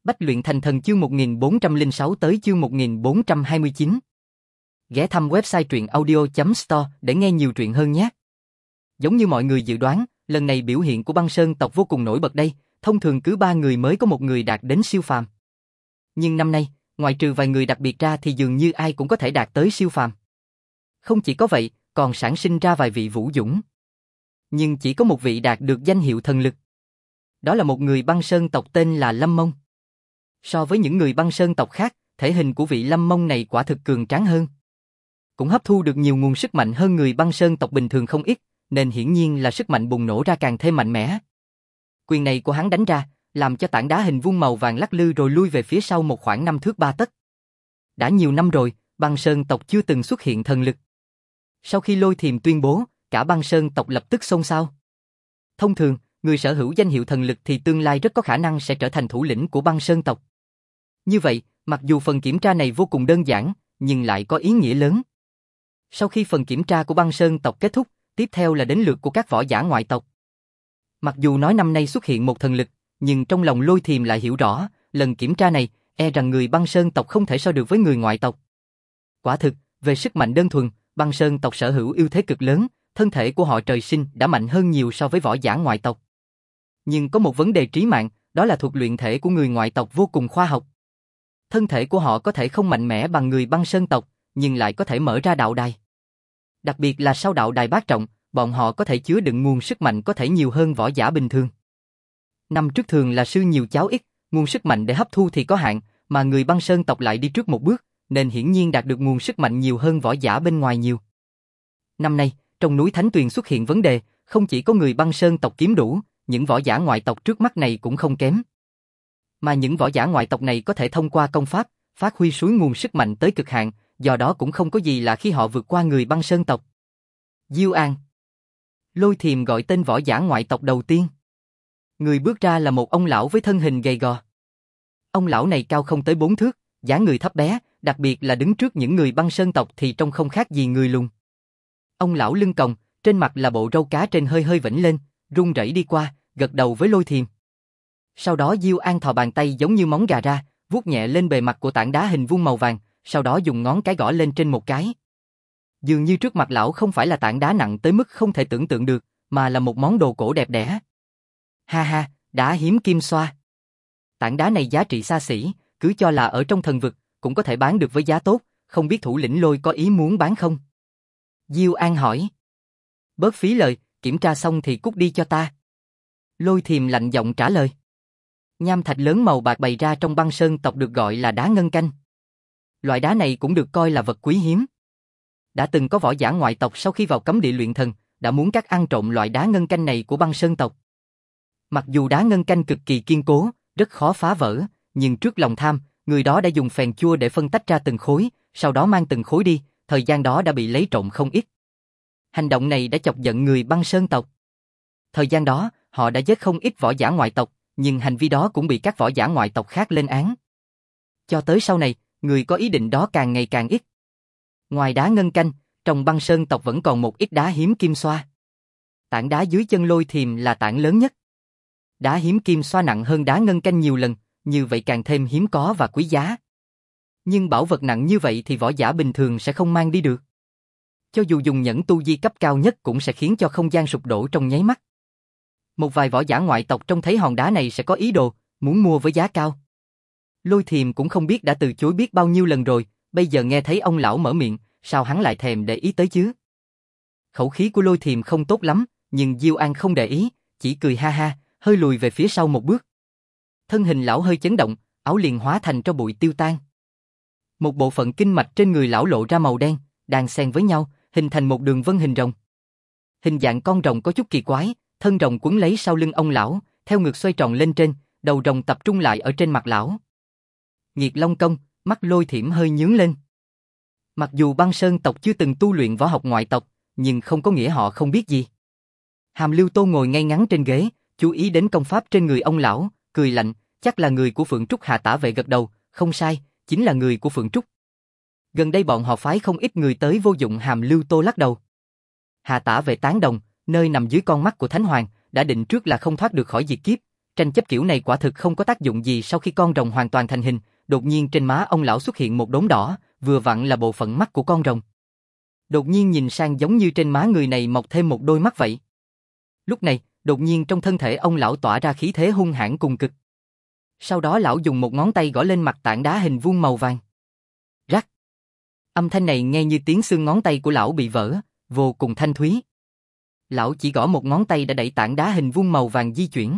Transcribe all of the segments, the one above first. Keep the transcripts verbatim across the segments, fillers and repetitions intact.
Bách luyện thành thần chương một nghìn bốn trăm lẻ sáu tới chương một nghìn bốn trăm hai mươi chín. Ghé thăm website truyện audio chấm store để nghe nhiều truyện hơn nhé. Giống như mọi người dự đoán, lần này biểu hiện của băng sơn tộc vô cùng nổi bật đây, thông thường cứ ba người mới có một người đạt đến siêu phàm. Nhưng năm nay, ngoại trừ vài người đặc biệt ra thì dường như ai cũng có thể đạt tới siêu phàm. Không chỉ có vậy, còn sản sinh ra vài vị vũ dũng. Nhưng chỉ có một vị đạt được danh hiệu thần lực. Đó là một người băng sơn tộc tên là Lâm Mông. So với những người băng sơn tộc khác, thể hình của vị Lâm Mông này quả thực cường tráng hơn. Cũng hấp thu được nhiều nguồn sức mạnh hơn người băng sơn tộc bình thường không ít, nên hiển nhiên là sức mạnh bùng nổ ra càng thêm mạnh mẽ. Quyền này của hắn đánh ra, làm cho tảng đá hình vuông màu vàng lắc lư rồi lui về phía sau một khoảng năm thước ba tấc. Đã nhiều năm rồi, băng sơn tộc chưa từng xuất hiện thần lực. Sau khi Lôi Thiềm tuyên bố, cả băng sơn tộc lập tức xôn xao. Thông thường, người sở hữu danh hiệu thần lực thì tương lai rất có khả năng sẽ trở thành thủ lĩnh của băng sơn tộc. Như vậy, mặc dù phần kiểm tra này vô cùng đơn giản, nhưng lại có ý nghĩa lớn. Sau khi phần kiểm tra của băng sơn tộc kết thúc, tiếp theo là đến lượt của các võ giả ngoại tộc. Mặc dù nói năm nay xuất hiện một thần lực, nhưng trong lòng Lôi Thiềm lại hiểu rõ, lần kiểm tra này, e rằng người băng sơn tộc không thể so được với người ngoại tộc. Quả thực, về sức mạnh đơn thuần, băng sơn tộc sở hữu ưu thế cực lớn, thân thể của họ trời sinh đã mạnh hơn nhiều so với võ giả ngoại tộc. Nhưng có một vấn đề trí mạng, đó là thuật luyện thể của người ngoại tộc vô cùng khoa học. Thân thể của họ có thể không mạnh mẽ bằng người băng sơn tộc, nhưng lại có thể mở ra đạo đài. Đặc biệt là sau đạo đài bát trọng, bọn họ có thể chứa đựng nguồn sức mạnh có thể nhiều hơn võ giả bình thường. Năm trước thường là sư nhiều cháu ít, nguồn sức mạnh để hấp thu thì có hạn, mà người băng sơn tộc lại đi trước một bước, nên hiển nhiên đạt được nguồn sức mạnh nhiều hơn võ giả bên ngoài nhiều. Năm nay, trong núi Thánh Tuyền xuất hiện vấn đề, không chỉ có người băng sơn tộc kiếm đủ, những võ giả ngoại tộc trước mắt này cũng không kém. Mà những võ giả ngoại tộc này có thể thông qua công pháp, phát huy suối nguồn sức mạnh tới cực hạn, do đó cũng không có gì là khi họ vượt qua người băng sơn tộc. Diêu An. Lôi Thiềm gọi tên võ giả ngoại tộc đầu tiên. Người bước ra là một ông lão với thân hình gầy gò. Ông lão này cao không tới bốn thước, dáng người thấp bé, đặc biệt là đứng trước những người băng sơn tộc thì trông không khác gì người lùn. Ông lão lưng còng, trên mặt là bộ râu cá trên hơi hơi vểnh lên, run rẩy đi qua, gật đầu với Lôi Thiềm. Sau đó Diêu An thò bàn tay giống như móng gà ra, vuốt nhẹ lên bề mặt của tảng đá hình vuông màu vàng, sau đó dùng ngón cái gõ lên trên một cái. Dường như trước mặt lão không phải là tảng đá nặng tới mức không thể tưởng tượng được, mà là một món đồ cổ đẹp đẽ. Ha ha, đá hiếm kim xoa. Tảng đá này giá trị xa xỉ, cứ cho là ở trong thần vực, cũng có thể bán được với giá tốt, không biết thủ lĩnh Lôi có ý muốn bán không? Diêu An hỏi. Bớt phí lời, kiểm tra xong thì cút đi cho ta. Lôi Thiềm lạnh giọng trả lời. Nham thạch lớn màu bạc bày ra trong băng sơn tộc được gọi là đá ngân canh. Loại đá này cũng được coi là vật quý hiếm. Đã từng có võ giả ngoại tộc sau khi vào cấm địa luyện thần, đã muốn cắt ăn trộm loại đá ngân canh này của băng sơn tộc. Mặc dù đá ngân canh cực kỳ kiên cố, rất khó phá vỡ, nhưng trước lòng tham, người đó đã dùng phèn chua để phân tách ra từng khối, sau đó mang từng khối đi, thời gian đó đã bị lấy trộm không ít. Hành động này đã chọc giận người băng sơn tộc. Thời gian đó, họ đã giết không ít võ giả ngoại tộc, nhưng hành vi đó cũng bị các võ giả ngoại tộc khác lên án. Cho tới sau này, người có ý định đó càng ngày càng ít. Ngoài đá ngân canh, trong băng sơn tộc vẫn còn một ít đá hiếm kim xoa. Tảng đá dưới chân Lôi Thiềm là tảng lớn nhất. Đá hiếm kim xoa nặng hơn đá ngân canh nhiều lần, như vậy càng thêm hiếm có và quý giá. Nhưng bảo vật nặng như vậy thì võ giả bình thường sẽ không mang đi được. Cho dù dùng nhẫn tu vi cấp cao nhất cũng sẽ khiến cho không gian sụp đổ trong nháy mắt. Một vài võ giả ngoại tộc trông thấy hòn đá này sẽ có ý đồ, muốn mua với giá cao. Lôi Thiềm cũng không biết đã từ chối biết bao nhiêu lần rồi, bây giờ nghe thấy ông lão mở miệng, sao hắn lại thèm để ý tới chứ? Khẩu khí của Lôi Thiềm không tốt lắm, nhưng Diêu An không để ý, chỉ cười ha ha, hơi lùi về phía sau một bước. Thân hình lão hơi chấn động, áo liền hóa thành tro bụi tiêu tan. Một bộ phận kinh mạch trên người lão lộ ra màu đen, đan xen với nhau, hình thành một đường vân hình rồng. Hình dạng con rồng có chút kỳ quái, thân rồng quấn lấy sau lưng ông lão, theo ngược xoay tròn lên trên, đầu rồng tập trung lại ở trên mặt lão. Nghiệt Long công, mắt Lôi Thiểm hơi nhướng lên. Mặc dù băng sơn tộc chưa từng tu luyện võ học ngoại tộc, nhưng không có nghĩa họ không biết gì. Hàm Lưu Tô ngồi ngay ngắn trên ghế, chú ý đến công pháp trên người ông lão, cười lạnh, chắc là người của Phượng Trúc. Hà Tả Vệ gật đầu, không sai, chính là người của Phượng Trúc. Gần đây bọn họ phái không ít người tới vô dụng. Hàm Lưu Tô lắc đầu. Hà Tả Vệ tán đồng, nơi nằm dưới con mắt của Thánh Hoàng, đã định trước là không thoát được khỏi diệt kiếp, tranh chấp kiểu này quả thực không có tác dụng gì. Sau khi con rồng hoàn toàn thành hình, đột nhiên trên má ông lão xuất hiện một đốm đỏ, vừa vặn là bộ phận mắt của con rồng. Đột nhiên nhìn sang giống như trên má người này mọc thêm một đôi mắt vậy. Lúc này, đột nhiên trong thân thể ông lão tỏa ra khí thế hung hãn cùng cực. Sau đó lão dùng một ngón tay gõ lên mặt tảng đá hình vuông màu vàng. Rắc. Âm thanh này nghe như tiếng xương ngón tay của lão bị vỡ, vô cùng thanh thúy. Lão chỉ gõ một ngón tay đã đẩy tảng đá hình vuông màu vàng di chuyển.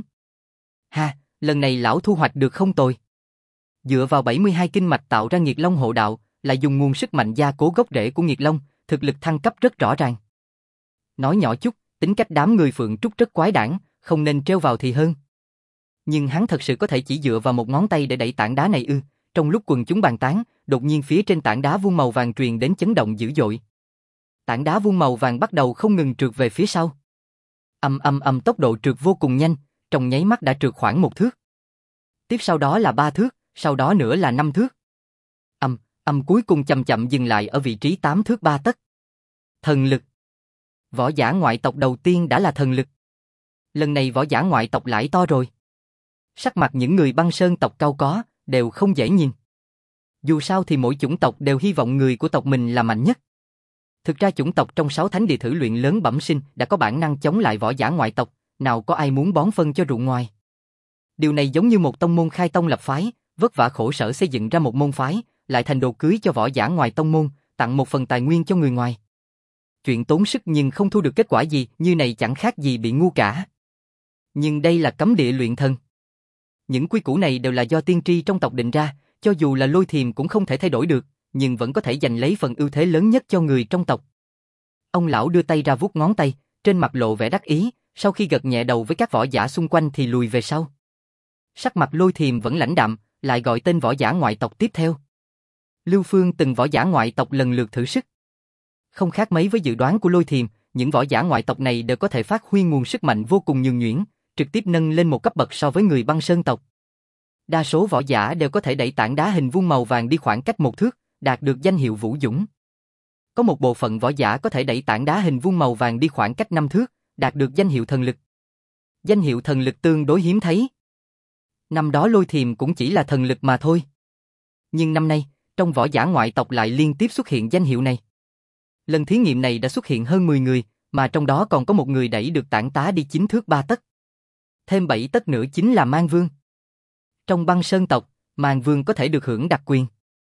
Ha, lần này lão thu hoạch được không tồi. Dựa vào bảy mươi hai kinh mạch tạo ra Nghiệt Long hộ đạo, lại dùng nguồn sức mạnh gia cố gốc rễ của Nghiệt Long, thực lực thăng cấp rất rõ ràng. Nói nhỏ chút, tính cách đám người Phượng Trúc rất quái đản, không nên trêu vào thì hơn. Nhưng hắn thật sự có thể chỉ dựa vào một ngón tay để đẩy tảng đá này ư? Trong lúc quần chúng bàn tán, đột nhiên phía trên tảng đá vuông màu vàng truyền đến chấn động dữ dội. Tảng đá vuông màu vàng bắt đầu không ngừng trượt về phía sau. Ầm ầm ầm, tốc độ trượt vô cùng nhanh, trong nháy mắt đã trượt khoảng một thước. Tiếp sau đó là ba thước, sau đó nữa là năm thước. Ầm, ầm cuối cùng chậm chậm dừng lại ở vị trí tám thước ba tấc. Thần lực. Võ giả ngoại tộc đầu tiên đã là thần lực. Lần này võ giả ngoại tộc lại to rồi. Sắc mặt những người băng sơn tộc cao có, đều không dễ nhìn. Dù sao thì mỗi chủng tộc đều hy vọng người của tộc mình là mạnh nhất. Thực ra chủng tộc trong sáu thánh địa thử luyện lớn bẩm sinh đã có bản năng chống lại võ giả ngoại tộc, nào có ai muốn bón phân cho ruộng ngoài. Điều này giống như một tông môn khai tông lập phái, vất vả khổ sở xây dựng ra một môn phái, lại thành đồ cưới cho võ giả ngoài tông môn, tặng một phần tài nguyên cho người ngoài. Chuyện tốn sức nhưng không thu được kết quả gì, như này chẳng khác gì bị ngu cả. Nhưng đây là cấm địa luyện thần. Những quy củ này đều là do tiên tri trong tộc định ra, cho dù là Lôi Thiềm cũng không thể thay đổi được, nhưng vẫn có thể giành lấy phần ưu thế lớn nhất cho người trong tộc. Ông lão đưa tay ra vuốt ngón tay, trên mặt lộ vẻ đắc ý, sau khi gật nhẹ đầu với các võ giả xung quanh thì lùi về sau. Sắc mặt Lôi Thiềm vẫn lãnh đạm, lại gọi tên võ giả ngoại tộc tiếp theo. Lưu Phương từng võ giả ngoại tộc lần lượt thử sức. Không khác mấy với dự đoán của Lôi Thiềm, những võ giả ngoại tộc này đều có thể phát huy nguồn sức mạnh vô cùng nhường nhuyễn, trực tiếp nâng lên một cấp bậc so với người băng sơn tộc. Đa số võ giả đều có thể đẩy tảng đá hình vuông màu vàng đi khoảng cách một thước, đạt được danh hiệu Vũ Dũng. Có một bộ phận võ giả có thể đẩy tảng đá hình vuông màu vàng đi khoảng cách năm thước, đạt được danh hiệu thần lực. Danh hiệu thần lực tương đối hiếm thấy. Năm đó Lôi Thiềm cũng chỉ là thần lực mà thôi. Nhưng năm nay, trong võ giả ngoại tộc lại liên tiếp xuất hiện danh hiệu này. Lần thí nghiệm này đã xuất hiện hơn mười người, mà trong đó còn có một người đẩy được tảng đá đi chín thước ba tấc. Thêm bảy tấc nữa chính là Mang Vương. Trong băng sơn tộc, Mang Vương có thể được hưởng đặc quyền.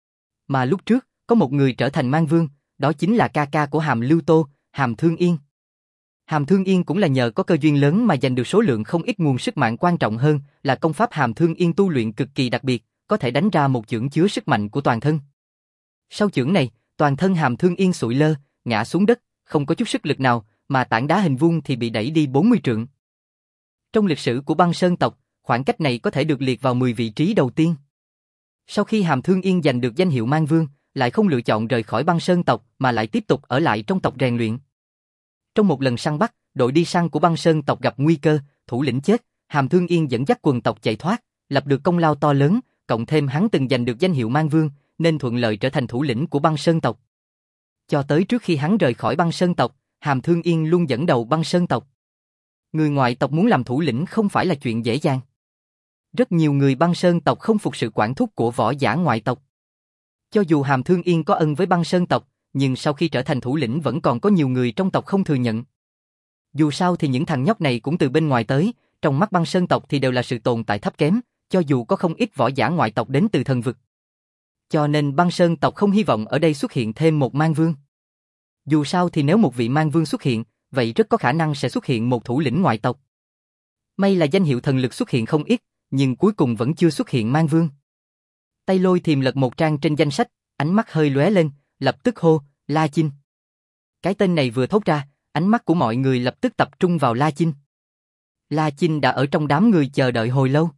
Mà lúc trước, có một người trở thành Mang Vương, đó chính là ca ca của Hàm Lưu Tô, Hàm Thương Yên. Hàm Thương Yên cũng là nhờ có cơ duyên lớn mà giành được số lượng không ít nguồn sức mạnh, quan trọng hơn là công pháp Hàm Thương Yên tu luyện cực kỳ đặc biệt, có thể đánh ra một chưởng chứa sức mạnh của toàn thân. Sau chưởng này, toàn thân Hàm Thương Yên sụi lơ, ngã xuống đất, không có chút sức lực nào, mà tảng đá hình vuông thì bị đẩy đi bốn mươi trượng. Trong lịch sử của băng sơn tộc, khoảng cách này có thể được liệt vào mười vị trí đầu tiên. Sau khi Hàm Thương Yên giành được danh hiệu Mang Vương, lại không lựa chọn rời khỏi băng sơn tộc mà lại tiếp tục ở lại trong tộc rèn luyện. Trong một lần săn bắt, đội đi săn của băng sơn tộc gặp nguy cơ, thủ lĩnh chết, Hàm Thương Yên dẫn dắt quần tộc chạy thoát, lập được công lao to lớn, cộng thêm hắn từng giành được danh hiệu Mang Vương, nên thuận lợi trở thành thủ lĩnh của băng sơn tộc. Cho tới trước khi hắn rời khỏi băng sơn tộc, Hàm Thương Yên luôn dẫn đầu băng sơn tộc. Người ngoại tộc muốn làm thủ lĩnh không phải là chuyện dễ dàng. Rất nhiều người băng sơn tộc không phục sự quản thúc của võ giả ngoại tộc. Cho dù Hàm Thương Yên có ân với băng sơn tộc, nhưng sau khi trở thành thủ lĩnh vẫn còn có nhiều người trong tộc không thừa nhận. Dù sao thì những thằng nhóc này cũng từ bên ngoài tới, trong mắt băng sơn tộc thì đều là sự tồn tại thấp kém, cho dù có không ít võ giả ngoại tộc đến từ thần vực. Cho nên băng sơn tộc không hy vọng ở đây xuất hiện thêm một Mang Vương. Dù sao thì nếu một vị Mang Vương xuất hiện, vậy rất có khả năng sẽ xuất hiện một thủ lĩnh ngoại tộc. May là danh hiệu thần lực xuất hiện không ít, nhưng cuối cùng vẫn chưa xuất hiện Mang Vương. Tay Lôi Thiềm lật một trang trên danh sách, ánh mắt hơi lóe lên, lập tức hô, La Chinh. Cái tên này vừa thốt ra, ánh mắt của mọi người lập tức tập trung vào La Chinh. La Chinh đã ở trong đám người chờ đợi hồi lâu.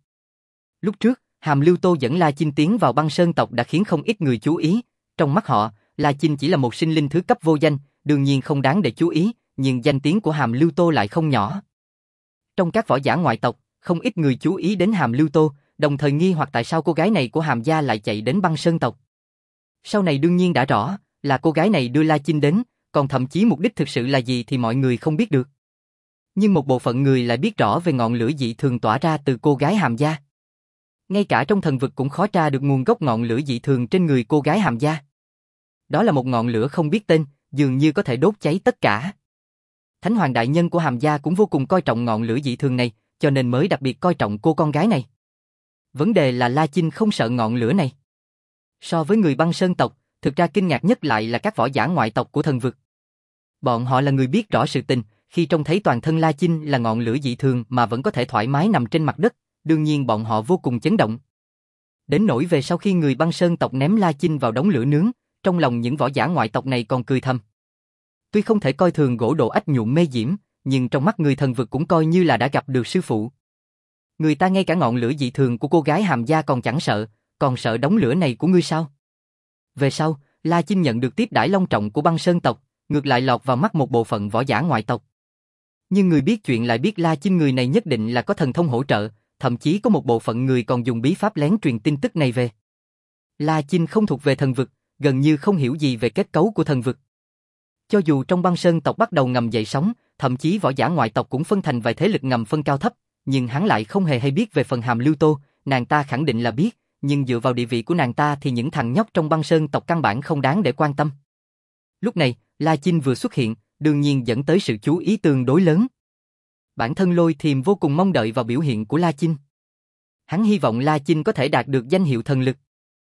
Lúc trước, Hàm Lưu Tô dẫn La Chinh tiến vào băng sơn tộc đã khiến không ít người chú ý. Trong mắt họ, La Chinh chỉ là một sinh linh thứ cấp vô danh, đương nhiên không đáng để chú ý, nhưng danh tiếng của Hàm Lưu Tô lại không nhỏ. Trong các võ giả ngoại tộc, không ít người chú ý đến Hàm Lưu Tô, đồng thời nghi hoặc tại sao cô gái này của Hàm gia lại chạy đến băng sơn tộc. Sau này đương nhiên đã rõ, là cô gái này đưa La Chinh đến, còn thậm chí mục đích thực sự là gì thì mọi người không biết được. Nhưng một bộ phận người lại biết rõ về ngọn lửa dị thường tỏa ra từ cô gái Hàm Gia. Ngay cả trong thần vực cũng khó tra được nguồn gốc ngọn lửa dị thường trên người cô gái Hàm Gia. Đó là một ngọn lửa không biết tên, dường như có thể đốt cháy tất cả. Thánh Hoàng đại nhân của Hàm Gia cũng vô cùng coi trọng ngọn lửa dị thường này, cho nên mới đặc biệt coi trọng cô con gái này. Vấn đề là La Chinh không sợ ngọn lửa này. So với người băng sơn tộc, thực ra kinh ngạc nhất lại là các võ giả ngoại tộc của thần vực. Bọn họ là người biết rõ sự tình, khi trông thấy toàn thân La Chinh là ngọn lửa dị thường mà vẫn có thể thoải mái nằm trên mặt đất, đương nhiên bọn họ vô cùng chấn động. Đến nỗi về sau khi người băng sơn tộc ném La Chinh vào đống lửa nướng, trong lòng những võ giả ngoại tộc này còn cười thầm. Tuy không thể coi thường gỗ độ ách nhuộm mê diễm, nhưng trong mắt người thần vực cũng coi như là đã gặp được sư phụ. Người ta ngay cả ngọn lửa dị thường của cô gái Hàm Gia còn chẳng sợ, còn sợ đống lửa này của ngươi sao? Về sau, La Chinh nhận được tiếp đãi long trọng của băng sơn tộc, ngược lại lọt vào mắt một bộ phận võ giả ngoại tộc. Nhưng người biết chuyện lại biết La Chinh người này nhất định là có thần thông hỗ trợ, thậm chí có một bộ phận người còn dùng bí pháp lén truyền tin tức này về. La Chinh không thuộc về thần vực, gần như không hiểu gì về kết cấu của thần vực. Cho dù trong băng sơn tộc bắt đầu ngầm dậy sóng, thậm chí võ giả ngoại tộc cũng phân thành vài thế lực ngầm phân cao thấp, nhưng hắn lại không hề hay biết về phần Hàm Lưu Tô, nàng ta khẳng định là biết, nhưng dựa vào địa vị của nàng ta thì những thằng nhóc trong băng sơn tộc căn bản không đáng để quan tâm. Lúc này, La Chinh vừa xuất hiện, đương nhiên dẫn tới sự chú ý tương đối lớn. Bản thân Lôi Thiềm vô cùng mong đợi vào biểu hiện của La Chinh. Hắn hy vọng La Chinh có thể đạt được danh hiệu thần lực.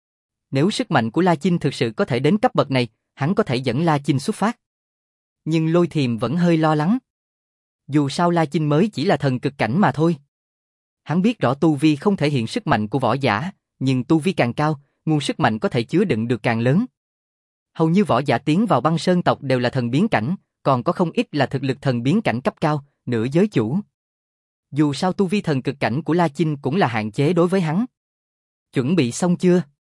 Nếu sức mạnh của La Chinh thực sự có thể đến cấp bậc này, hắn có thể dẫn La Chinh xuất phát. Nhưng Lôi Thiềm vẫn hơi lo lắng. Dù sao La Chinh mới chỉ là thần cực cảnh mà thôi. Hắn biết rõ tu vi không thể hiện sức mạnh của võ giả, nhưng tu vi càng cao, nguồn sức mạnh có thể chứa đựng được càng lớn. Hầu như võ giả tiến vào băng sơn tộc đều là thần biến cảnh, còn có không ít là thực lực thần biến cảnh cấp cao, nửa giới chủ. Dù sao tu vi thần cực cảnh của La Chinh cũng là hạn chế đối với hắn. Chuẩn bị xong chưa?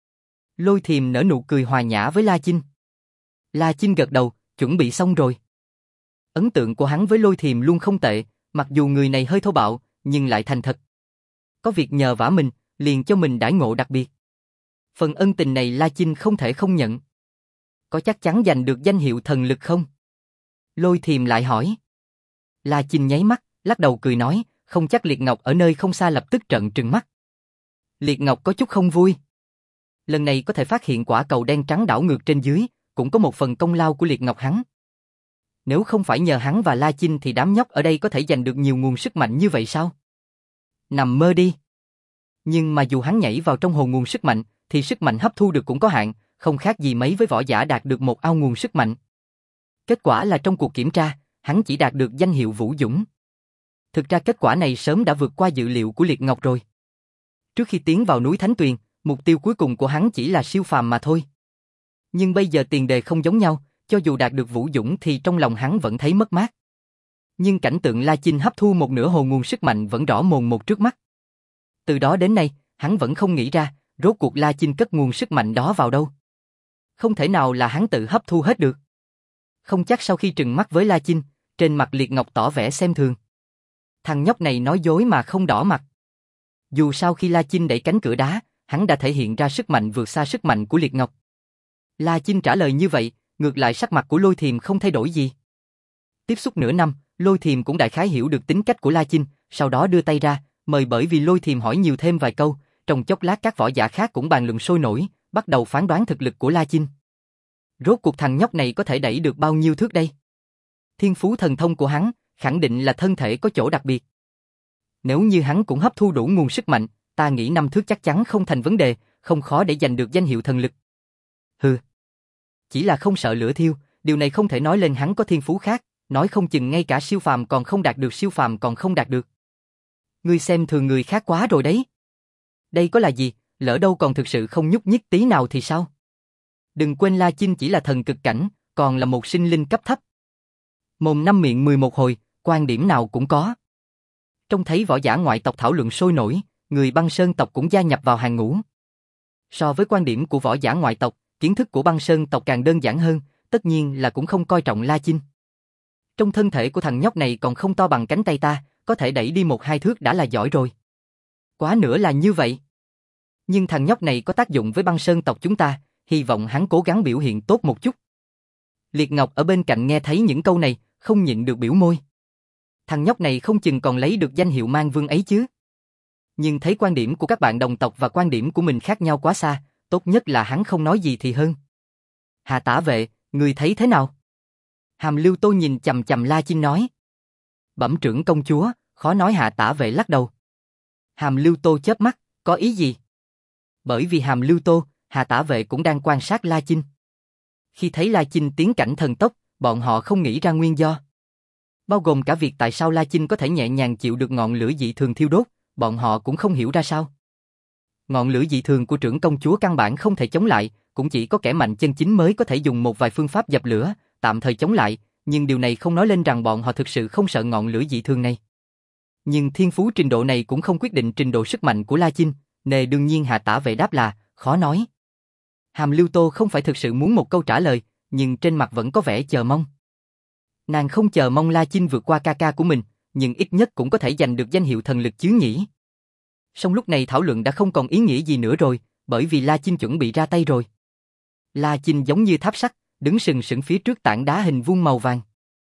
Lôi Thiềm nở nụ cười hòa nhã với La Chinh. La Chinh gật đầu, chuẩn bị xong rồi. Ấn tượng của hắn với Lôi Thiềm luôn không tệ, mặc dù người này hơi thô bạo, nhưng lại thành thật. Có việc nhờ vả mình, liền cho mình đãi ngộ đặc biệt. Phần ân tình này La Chinh không thể không nhận. Có chắc chắn giành được danh hiệu thần lực không? Lôi Thiềm lại hỏi. La Chinh nháy mắt, lắc đầu cười nói, không chắc. Liệt Ngọc ở nơi không xa lập tức trợn trừng mắt. Liệt Ngọc có chút không vui. Lần này có thể phát hiện quả cầu đen trắng đảo ngược trên dưới, cũng có một phần công lao của Liệt Ngọc hắn. Nếu không phải nhờ hắn và La Chinh thì đám nhóc ở đây có thể giành được nhiều nguồn sức mạnh như vậy sao? Nằm mơ đi. Nhưng mà dù hắn nhảy vào trong hồ nguồn sức mạnh, thì sức mạnh hấp thu được cũng có hạn, không khác gì mấy với võ giả đạt được một ao nguồn sức mạnh. Kết quả là trong cuộc kiểm tra, hắn chỉ đạt được danh hiệu Vũ Dũng. Thực ra kết quả này sớm đã vượt qua dự liệu của Liệt Ngọc rồi. Trước khi tiến vào núi Thánh Tuyền, mục tiêu cuối cùng của hắn chỉ là siêu phàm mà thôi. Nhưng bây giờ tiền đề không giống nhau, cho dù đạt được Vũ Dũng thì trong lòng hắn vẫn thấy mất mát. Nhưng cảnh tượng La Chinh hấp thu một nửa hồ nguồn sức mạnh vẫn rõ mồn một trước mắt. Từ đó đến nay, hắn vẫn không nghĩ ra, rốt cuộc La Chinh cất nguồn sức mạnh đó vào đâu. Không thể nào là hắn tự hấp thu hết được. Không chắc sau khi trừng mắt với La Chinh, trên mặt Liệt Ngọc tỏ vẻ xem thường. Thằng nhóc này nói dối mà không đỏ mặt. Dù sao khi La Chinh đẩy cánh cửa đá, hắn đã thể hiện ra sức mạnh vượt xa sức mạnh của Liệt Ngọc. La Chinh trả lời như vậy, ngược lại sắc mặt của Lôi Thiềm không thay đổi gì. Tiếp xúc nửa năm, Lôi Thiềm cũng đại khái hiểu được tính cách của La Chinh, sau đó đưa tay ra, mời. Bởi vì Lôi Thiềm hỏi nhiều thêm vài câu, trong chốc lát các võ giả khác cũng bàn luận sôi nổi, bắt đầu phán đoán thực lực của La Chinh. Rốt cuộc thằng nhóc này có thể đẩy được bao nhiêu thước đây? Thiên phú thần thông của hắn, khẳng định là thân thể có chỗ đặc biệt. Nếu như hắn cũng hấp thu đủ nguồn sức mạnh, ta nghĩ năm thước chắc chắn không thành vấn đề, không khó để giành được danh hiệu thần lực. Hừ. Chỉ là không sợ lửa thiêu, điều này không thể nói lên hắn có thiên phú khác, nói không chừng ngay cả siêu phàm còn không đạt được, siêu phàm còn không đạt được. Ngươi xem thường người khác quá rồi đấy. Đây có là gì, lỡ đâu còn thực sự không nhúc nhích tí nào thì sao? Đừng quên La Chinh chỉ là thần cực cảnh, còn là một sinh linh cấp thấp. Mồm năm miệng mười một hồi, quan điểm nào cũng có. Trông thấy võ giả ngoại tộc thảo luận sôi nổi, người băng sơn tộc cũng gia nhập vào hàng ngũ. So với quan điểm của võ giả ngoại tộc, kiến thức của băng sơn tộc càng đơn giản hơn, tất nhiên là cũng không coi trọng La Chinh. Trong thân thể của thằng nhóc này còn không to bằng cánh tay ta, có thể đẩy đi một hai thước đã là giỏi rồi. Quá nữa là như vậy. Nhưng thằng nhóc này có tác dụng với băng sơn tộc chúng ta, hy vọng hắn cố gắng biểu hiện tốt một chút. Liệt Ngọc ở bên cạnh nghe thấy những câu này, không nhịn được biểu môi. thằng nhóc này không chừng còn lấy được danh hiệu mang vương ấy chứ. Nhưng thấy quan điểm của các bạn đồng tộc và quan điểm của mình khác nhau quá xa, tốt nhất là hắn không nói gì thì hơn. Hà Tả Vệ, người thấy thế nào? Hàm Lưu Tô nhìn chằm chằm La Chinh nói. Bẩm trưởng công chúa, khó nói. Hà Tả Vệ lắc đầu. Hàm Lưu Tô chớp mắt, có ý gì? Bởi vì Hàm Lưu Tô, Hà Tả Vệ cũng đang quan sát La Chinh. Khi thấy La Chinh tiến cảnh thần tốc, bọn họ không nghĩ ra nguyên do. Bao gồm cả việc tại sao La Chinh có thể nhẹ nhàng chịu được ngọn lửa dị thường thiêu đốt, bọn họ cũng không hiểu ra sao. Ngọn lửa dị thường của trưởng công chúa căn bản không thể chống lại, cũng chỉ có kẻ mạnh chân chính mới có thể dùng một vài phương pháp dập lửa, tạm thời chống lại, nhưng điều này không nói lên rằng bọn họ thực sự không sợ ngọn lửa dị thường này. Nhưng thiên phú trình độ này cũng không quyết định trình độ sức mạnh của La Chinh, nên đương nhiên Hà Tả Vệ đáp là, khó nói. Hàm Lưu Tô không phải thực sự muốn một câu trả lời, nhưng trên mặt vẫn có vẻ chờ mong. Nàng không chờ mong La Chinh vượt qua ca ca của mình, nhưng ít nhất cũng có thể giành được danh hiệu thần lực chứ nhỉ. Song lúc này thảo luận đã không còn ý nghĩa gì nữa rồi, bởi vì La Chinh chuẩn bị ra tay rồi. La Chinh giống như tháp sắt, đứng sừng sững phía trước tảng đá hình vuông màu vàng.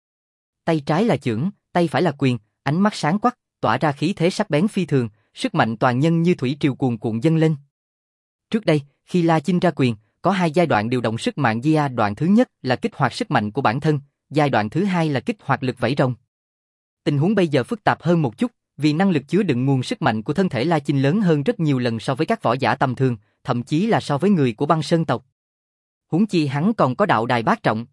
Tay trái là chưởng, tay phải là quyền, ánh mắt sáng quắc, tỏa ra khí thế sắc bén phi thường, sức mạnh toàn nhân như thủy triều cuồn cuộn dâng lên. Trước đây, khi La Chinh ra quyền, có hai giai đoạn điều động sức mạnh gia, đoạn thứ nhất là kích hoạt sức mạnh của bản thân, giai đoạn thứ hai là kích hoạt lực vảy rồng. Tình huống bây giờ phức tạp hơn một chút, vì năng lực chứa đựng nguồn sức mạnh của thân thể La Chinh lớn hơn rất nhiều lần so với các võ giả tầm thường, thậm chí là so với người của băng sơn tộc. Huống chi hắn còn có đạo đài bát trọng.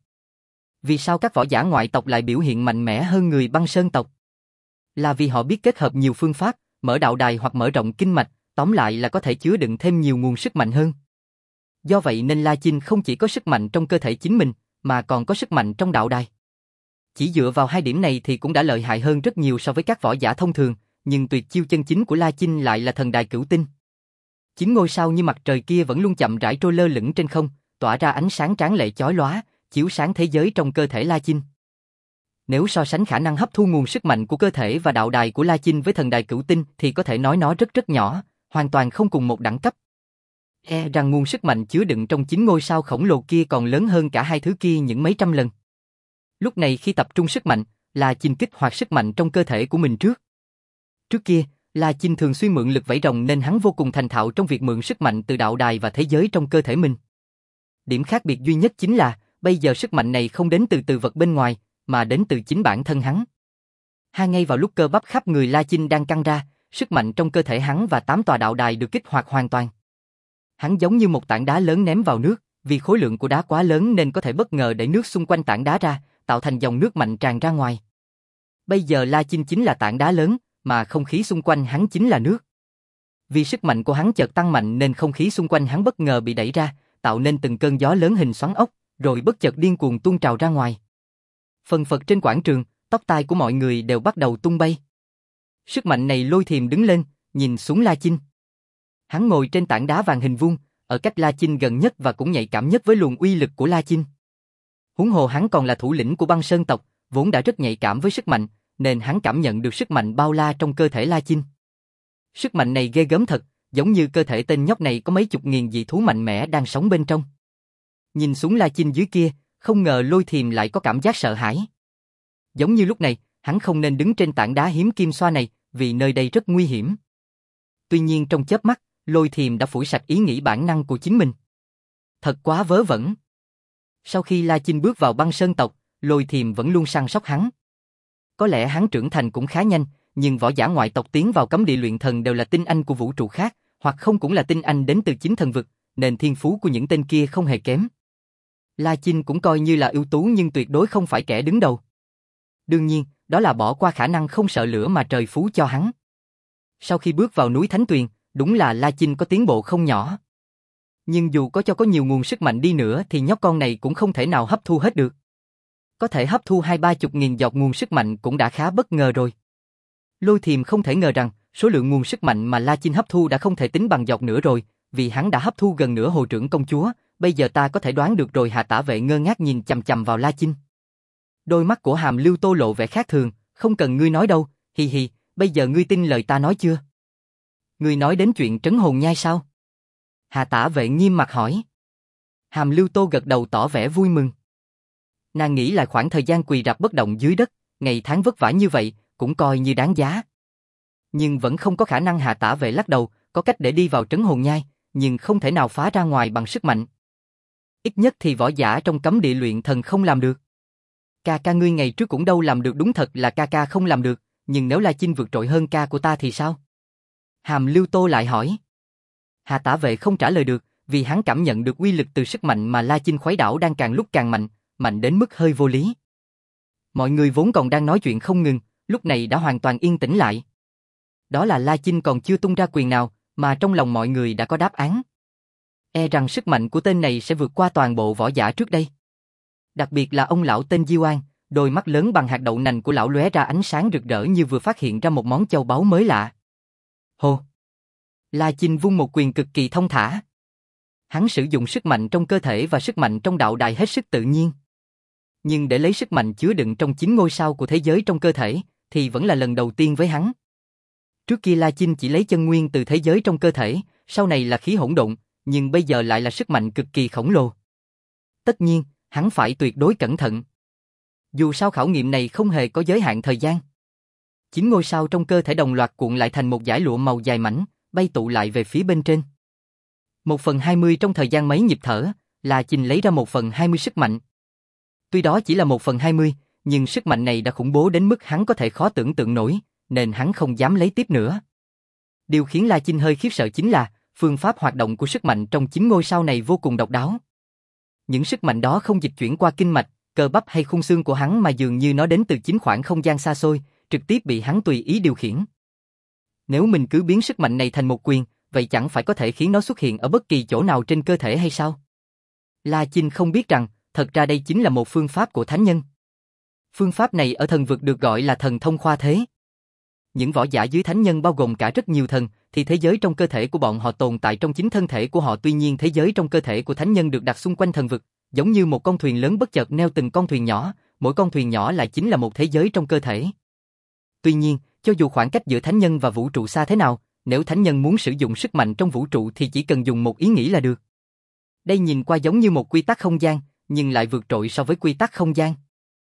Vì sao các võ giả ngoại tộc lại biểu hiện mạnh mẽ hơn người băng sơn tộc? Là vì họ biết kết hợp nhiều phương pháp, mở đạo đài hoặc mở rộng kinh mạch, tóm lại là có thể chứa đựng thêm nhiều nguồn sức mạnh hơn. Do vậy nên La Chinh không chỉ có sức mạnh trong cơ thể chính mình, mà còn có sức mạnh trong đạo đài. Chỉ dựa vào hai điểm này thì cũng đã lợi hại hơn rất nhiều so với các võ giả thông thường, nhưng tuyệt chiêu chân chính của La Chinh lại là thần đài cửu tinh. Chín ngôi sao như mặt trời kia vẫn luôn chậm rãi trôi lơ lửng trên không, tỏa ra ánh sáng tráng lệ chói lóa, chiếu sáng thế giới trong cơ thể La Chinh. Nếu so sánh khả năng hấp thu nguồn sức mạnh của cơ thể và đạo đài của La Chinh với thần đài cửu tinh thì có thể nói nó rất rất nhỏ, hoàn toàn không cùng một đẳng cấp. E rằng nguồn sức mạnh chứa đựng trong chín ngôi sao khổng lồ kia còn lớn hơn cả hai thứ kia những mấy trăm lần. Lúc này khi tập trung sức mạnh, La Chinh kích hoạt sức mạnh trong cơ thể của mình trước. Trước kia, La Chinh thường xuyên mượn lực vảy rồng nên hắn vô cùng thành thạo trong việc mượn sức mạnh từ đạo đài và thế giới trong cơ thể mình. Điểm khác biệt duy nhất chính là, bây giờ sức mạnh này không đến từ từ vật bên ngoài, mà đến từ chính bản thân hắn. Ha, ngay vào lúc cơ bắp khắp người La Chinh đang căng ra, sức mạnh trong cơ thể hắn và tám tòa đạo đài được kích hoạt hoàn toàn. Hắn giống như một tảng đá lớn ném vào nước, vì khối lượng của đá quá lớn nên có thể bất ngờ đẩy nước xung quanh tảng đá ra, tạo thành dòng nước mạnh tràn ra ngoài. Bây giờ La Chinh chính là tảng đá lớn, mà không khí xung quanh hắn chính là nước. Vì sức mạnh của hắn chợt tăng mạnh nên không khí xung quanh hắn bất ngờ bị đẩy ra, tạo nên từng cơn gió lớn hình xoắn ốc, rồi bất chợt điên cuồng tuôn trào ra ngoài. Phần phật trên quảng trường, tóc tai của mọi người đều bắt đầu tung bay. Sức mạnh này lôi Thiềm đứng lên, nhìn xuống La Chinh. Hắn ngồi trên tảng đá vàng hình vuông, ở cách La Chinh gần nhất và cũng nhạy cảm nhất với luồng uy lực của La Chinh. Huống hồ hắn còn là thủ lĩnh của băng sơn tộc, vốn đã rất nhạy cảm với sức mạnh, nên hắn cảm nhận được sức mạnh bao la trong cơ thể La Chinh. Sức mạnh này ghê gớm thật, giống như cơ thể tên nhóc này có mấy chục nghìn dị thú mạnh mẽ đang sống bên trong. Nhìn xuống La Chinh dưới kia, không ngờ Lôi Thiềm lại có cảm giác sợ hãi. Giống như lúc này, hắn không nên đứng trên tảng đá hiếm kim xoa này, vì nơi đây rất nguy hiểm. Tuy nhiên trong chớp mắt, Lôi Thiềm đã phủi sạch ý nghĩ bản năng của chính mình. Thật quá vớ vẩn. Sau khi La Chinh bước vào băng sơn tộc, Lôi Thiềm vẫn luôn săn sóc hắn. Có lẽ hắn trưởng thành cũng khá nhanh, nhưng võ giả ngoại tộc tiến vào cấm địa luyện thần đều là tinh anh của vũ trụ khác, hoặc không cũng là tinh anh đến từ chính thần vực, nên thiên phú của những tên kia không hề kém. La Chinh cũng coi như là ưu tú nhưng tuyệt đối không phải kẻ đứng đầu. Đương nhiên, đó là bỏ qua khả năng không sợ lửa mà trời phú cho hắn. Sau khi bước vào núi Thánh Tuyền, đúng là La Chinh có tiến bộ không nhỏ. Nhưng dù có cho có nhiều nguồn sức mạnh đi nữa thì nhóc con này cũng không thể nào hấp thu hết được. Có thể hấp thu hai ba chục nghìn giọt nguồn sức mạnh cũng đã khá bất ngờ rồi. Lôi Thiềm không thể ngờ rằng số lượng nguồn sức mạnh mà La Chinh hấp thu đã không thể tính bằng giọt nữa rồi, vì hắn đã hấp thu gần nửa hồ trưởng công chúa. Bây giờ ta có thể đoán được rồi. Hạ Tả Vệ ngơ ngác nhìn chằm chằm vào La Chinh. Đôi mắt của Hàm Lưu Tô lộ vẻ khác thường, không cần ngươi nói đâu, hi hi, bây giờ ngươi tin lời ta nói chưa? Ngươi nói đến chuyện trấn hồn nhai sao? Hạ Tả Vệ nghiêm mặt hỏi. Hàm Lưu Tô gật đầu tỏ vẻ vui mừng. Nàng nghĩ lại khoảng thời gian quỳ rạp bất động dưới đất, ngày tháng vất vả như vậy, cũng coi như đáng giá. Nhưng vẫn không có khả năng. Hạ Tả Vệ lắc đầu, có cách để đi vào trấn hồn nhai, nhưng không thể nào phá ra ngoài bằng sức mạnh. Ít nhất thì võ giả trong cấm địa luyện thần không làm được. Ca ca ngươi ngày trước cũng đâu làm được, đúng thật là ca ca không làm được, nhưng nếu La Chinh vượt trội hơn ca của ta thì sao? Hàm Lưu Tô lại hỏi. Hạ Tả Vệ không trả lời được, vì hắn cảm nhận được uy lực từ sức mạnh mà La Chinh khuấy đảo đang càng lúc càng mạnh, mạnh đến mức hơi vô lý. Mọi người vốn còn đang nói chuyện không ngừng, lúc này đã hoàn toàn yên tĩnh lại. Đó là La Chinh còn chưa tung ra quyền nào, mà trong lòng mọi người đã có đáp án. E rằng sức mạnh của tên này sẽ vượt qua toàn bộ võ giả trước đây. Đặc biệt là ông lão tên Diêu An, đôi mắt lớn bằng hạt đậu nành của lão lóe ra ánh sáng rực rỡ như vừa phát hiện ra một món châu báu mới lạ. Hô! La Chinh vung một quyền cực kỳ thông thả. Hắn sử dụng sức mạnh trong cơ thể và sức mạnh trong đạo đài hết sức tự nhiên. Nhưng để lấy sức mạnh chứa đựng trong chín ngôi sao của thế giới trong cơ thể, thì vẫn là lần đầu tiên với hắn. Trước kia La Chinh chỉ lấy chân nguyên từ thế giới trong cơ thể, sau này là khí hỗn độn, nhưng bây giờ lại là sức mạnh cực kỳ khổng lồ. Tất nhiên, hắn phải tuyệt đối cẩn thận. Dù sao khảo nghiệm này không hề có giới hạn thời gian. Chín ngôi sao trong cơ thể đồng loạt cuộn lại thành một dải lụa màu dài mảnh, bay tụ lại về phía bên trên. Một phần hai mươi trong thời gian mấy nhịp thở, La Chinh lấy ra một phần hai mươi sức mạnh. Tuy đó chỉ là một phần hai mươi, nhưng sức mạnh này đã khủng bố đến mức hắn có thể khó tưởng tượng nổi, nên hắn không dám lấy tiếp nữa. Điều khiến La Chinh hơi khiếp sợ chính là phương pháp hoạt động của sức mạnh trong chín ngôi sao này vô cùng độc đáo. Những sức mạnh đó không dịch chuyển qua kinh mạch, cơ bắp hay khung xương của hắn mà dường như nó đến từ chính khoảng không gian xa xôi, trực tiếp bị hắn tùy ý điều khiển. Nếu mình cứ biến sức mạnh này thành một quyền, vậy chẳng phải có thể khiến nó xuất hiện ở bất kỳ chỗ nào trên cơ thể hay sao? La Chinh không biết rằng, thật ra đây chính là một phương pháp của thánh nhân. Phương pháp này ở thần vực được gọi là thần thông khoa thế. Những võ giả dưới thánh nhân bao gồm cả rất nhiều thần, thì thế giới trong cơ thể của bọn họ tồn tại trong chính thân thể của họ. Tuy nhiên thế giới trong cơ thể của thánh nhân được đặt xung quanh thần vực, giống như một con thuyền lớn bất chợt neo từng con thuyền nhỏ, mỗi con thuyền nhỏ lại chính là một thế giới trong cơ thể. Tuy nhiên, cho dù khoảng cách giữa thánh nhân và vũ trụ xa thế nào, nếu thánh nhân muốn sử dụng sức mạnh trong vũ trụ thì chỉ cần dùng một ý nghĩ là được. Đây nhìn qua giống như một quy tắc không gian, nhưng lại vượt trội so với quy tắc không gian.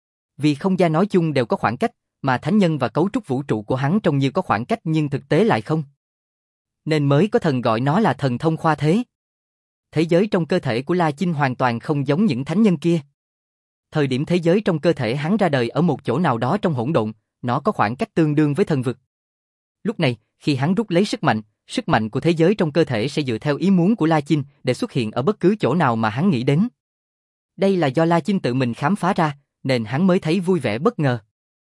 Vì không gian nói chung đều có khoảng cách, mà thánh nhân và cấu trúc vũ trụ của hắn trông như có khoảng cách nhưng thực tế lại không. Nên mới có thần gọi nó là thần thông khoa thế. Thế giới trong cơ thể của La Chinh hoàn toàn không giống những thánh nhân kia. Thời điểm thế giới trong cơ thể hắn ra đời ở một chỗ nào đó trong hỗn độn, nó có khoảng cách tương đương với thần vực. Lúc này, khi hắn rút lấy sức mạnh, sức mạnh của thế giới trong cơ thể sẽ dựa theo ý muốn của La Chinh để xuất hiện ở bất cứ chỗ nào mà hắn nghĩ đến. Đây là do La Chinh tự mình khám phá ra, nên hắn mới thấy vui vẻ bất ngờ.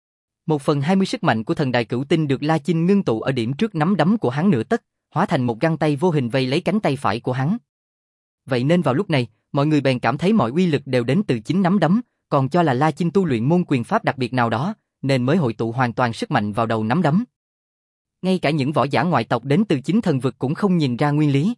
Một phần hai mươi sức mạnh của thần đài cửu tinh được La Chinh ngưng tụ ở điểm trước nắm đấm của hắn nửa tấc, hóa thành một găng tay vô hình vây lấy cánh tay phải của hắn. Vậy nên vào lúc này, mọi người bèn cảm thấy mọi uy lực đều đến từ chính nắm đấm, còn cho là La Chinh tu luyện môn quyền pháp đặc biệt nào đó, nên mới hội tụ hoàn toàn sức mạnh vào đầu nắm đấm. Ngay cả những võ giả ngoại tộc đến từ chính thần vực cũng không nhìn ra nguyên lý.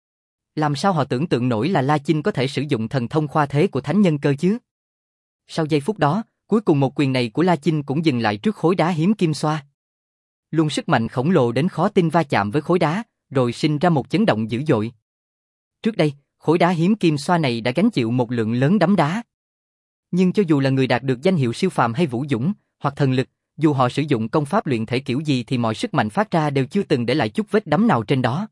Làm sao họ tưởng tượng nổi là La Chinh có thể sử dụng thần thông khoa thế của thánh nhân cơ chứ? Sau giây phút đó, cuối cùng một quyền này của La Chinh cũng dừng lại trước khối đá hiếm kim xoa. Luồng sức mạnh khổng lồ đến khó tin va chạm với khối đá, rồi sinh ra một chấn động dữ dội. Trước đây, khối đá hiếm kim xoa này đã gánh chịu một lượng lớn đấm đá. Nhưng cho dù là người đạt được danh hiệu siêu phàm hay vũ dũng, hoặc thần lực, dù họ sử dụng công pháp luyện thể kiểu gì thì mọi sức mạnh phát ra đều chưa từng để lại chút vết đấm nào trên đó.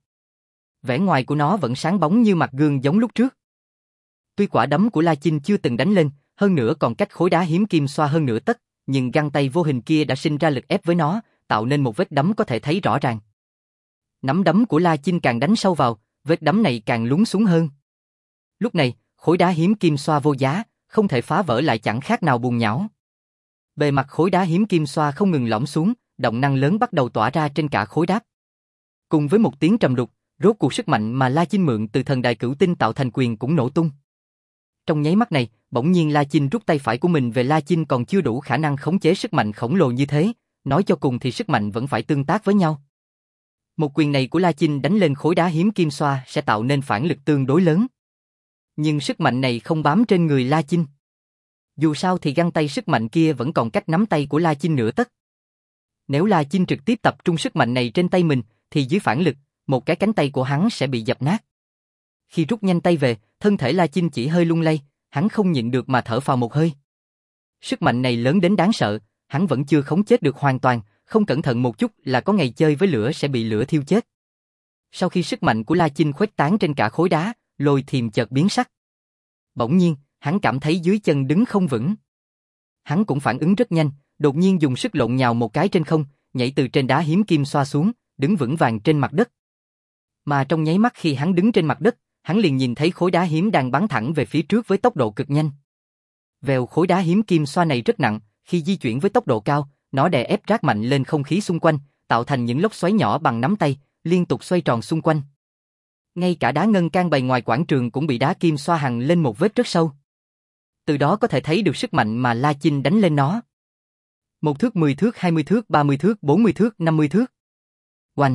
Vẻ ngoài của nó vẫn sáng bóng như mặt gương giống lúc trước. Tuy quả đấm của La Chinh chưa từng đánh lên, hơn nữa còn cách khối đá hiếm kim xoa hơn nửa tấc, nhưng găng tay vô hình kia đã sinh ra lực ép với nó, tạo nên một vết đấm có thể thấy rõ ràng. Nắm đấm của La Chinh càng đánh sâu vào, vết đấm này càng lún xuống hơn. Lúc này, khối đá hiếm kim xoa vô giá, không thể phá vỡ lại chẳng khác nào bùn nhão. Bề mặt khối đá hiếm kim xoa không ngừng lõm xuống, động năng lớn bắt đầu tỏa ra trên cả khối đá. Cùng với một tiếng trầm đục, rốt cuộc sức mạnh mà La Chinh mượn từ thần đài cửu tinh tạo thành quyền cũng nổ tung. Trong nháy mắt này, bỗng nhiên La Chinh rút tay phải của mình về. La Chinh còn chưa đủ khả năng khống chế sức mạnh khổng lồ như thế, nói cho cùng thì sức mạnh vẫn phải tương tác với nhau. Một quyền này của La Chinh đánh lên khối đá hiếm kim xoa sẽ tạo nên phản lực tương đối lớn. Nhưng sức mạnh này không bám trên người La Chinh. Dù sao thì găng tay sức mạnh kia vẫn còn cách nắm tay của La Chinh nửa tấc. Nếu La Chinh trực tiếp tập trung sức mạnh này trên tay mình, thì dưới phản lực, một cái cánh tay của hắn sẽ bị dập nát. Khi rút nhanh tay về, thân thể La Chinh chỉ hơi lung lay, hắn không nhịn được mà thở phào một hơi. Sức mạnh này lớn đến đáng sợ, hắn vẫn chưa khống chết được hoàn toàn, không cẩn thận một chút là có ngày chơi với lửa sẽ bị lửa thiêu chết. Sau khi sức mạnh của La Chinh khuếch tán trên cả khối đá, Lôi Thiềm chợt biến sắc. Bỗng nhiên, hắn cảm thấy dưới chân đứng không vững. Hắn cũng phản ứng rất nhanh, đột nhiên dùng sức lộn nhào một cái trên không, nhảy từ trên đá hiếm kim xoa xuống, đứng vững vàng trên mặt đất. Mà trong nháy mắt khi hắn đứng trên mặt đất, hắn liền nhìn thấy khối đá hiếm đang bắn thẳng về phía trước với tốc độ cực nhanh. Vèo, khối đá hiếm kim xoa này rất nặng, khi di chuyển với tốc độ cao, nó đè ép rác mạnh lên không khí xung quanh, tạo thành những lốc xoáy nhỏ bằng nắm tay, liên tục xoay tròn xung quanh. Ngay cả đá ngân can bày ngoài quảng trường cũng bị đá kim xoa hằn lên một vết rất sâu. Từ đó có thể thấy được sức mạnh mà La Chinh đánh lên nó. Một thước, mười thước, hai mươi thước, ba mươi thước, bốn mươi thước, năm mươi thước. Oanh!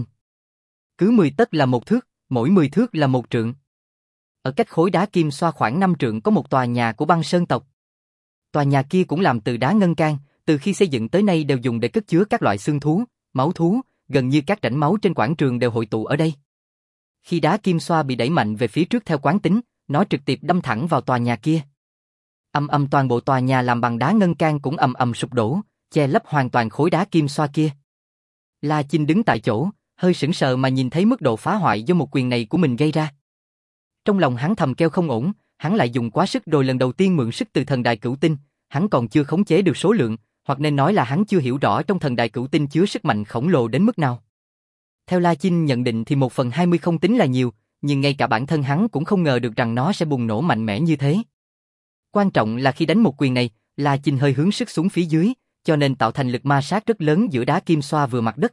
Cứ mười tấc là một thước, mỗi mười thước là một trượng. Ở cách khối đá kim xoa khoảng năm trượng có một tòa nhà của băng sơn tộc. Tòa nhà kia cũng làm từ đá ngân can, từ khi xây dựng tới nay đều dùng để cất chứa các loại xương thú, máu thú, gần như các rãnh máu trên quảng trường đều hội tụ ở đây. Khi đá kim xoa bị đẩy mạnh về phía trước theo quán tính, nó trực tiếp đâm thẳng vào tòa nhà kia. Ầm ầm, toàn bộ tòa nhà làm bằng đá ngân can cũng ầm ầm sụp đổ, che lấp hoàn toàn khối đá kim xoa kia. La Chinh đứng tại chỗ, hơi sững sờ mà nhìn thấy mức độ phá hoại do một quyền này của mình gây ra. Trong lòng hắn thầm kêu không ổn, hắn lại dùng quá sức rồi, lần đầu tiên mượn sức từ thần đài cửu tinh, hắn còn chưa khống chế được số lượng, hoặc nên nói là hắn chưa hiểu rõ trong thần đài cửu tinh chứa sức mạnh khổng lồ đến mức nào. Theo La Chinh nhận định thì một phần hai mươi không tính là nhiều, nhưng ngay cả bản thân hắn cũng không ngờ được rằng nó sẽ bùng nổ mạnh mẽ như thế. Quan trọng là khi đánh một quyền này, La Chinh hơi hướng sức xuống phía dưới, cho nên tạo thành lực ma sát rất lớn giữa đá kim xoa vừa mặt đất.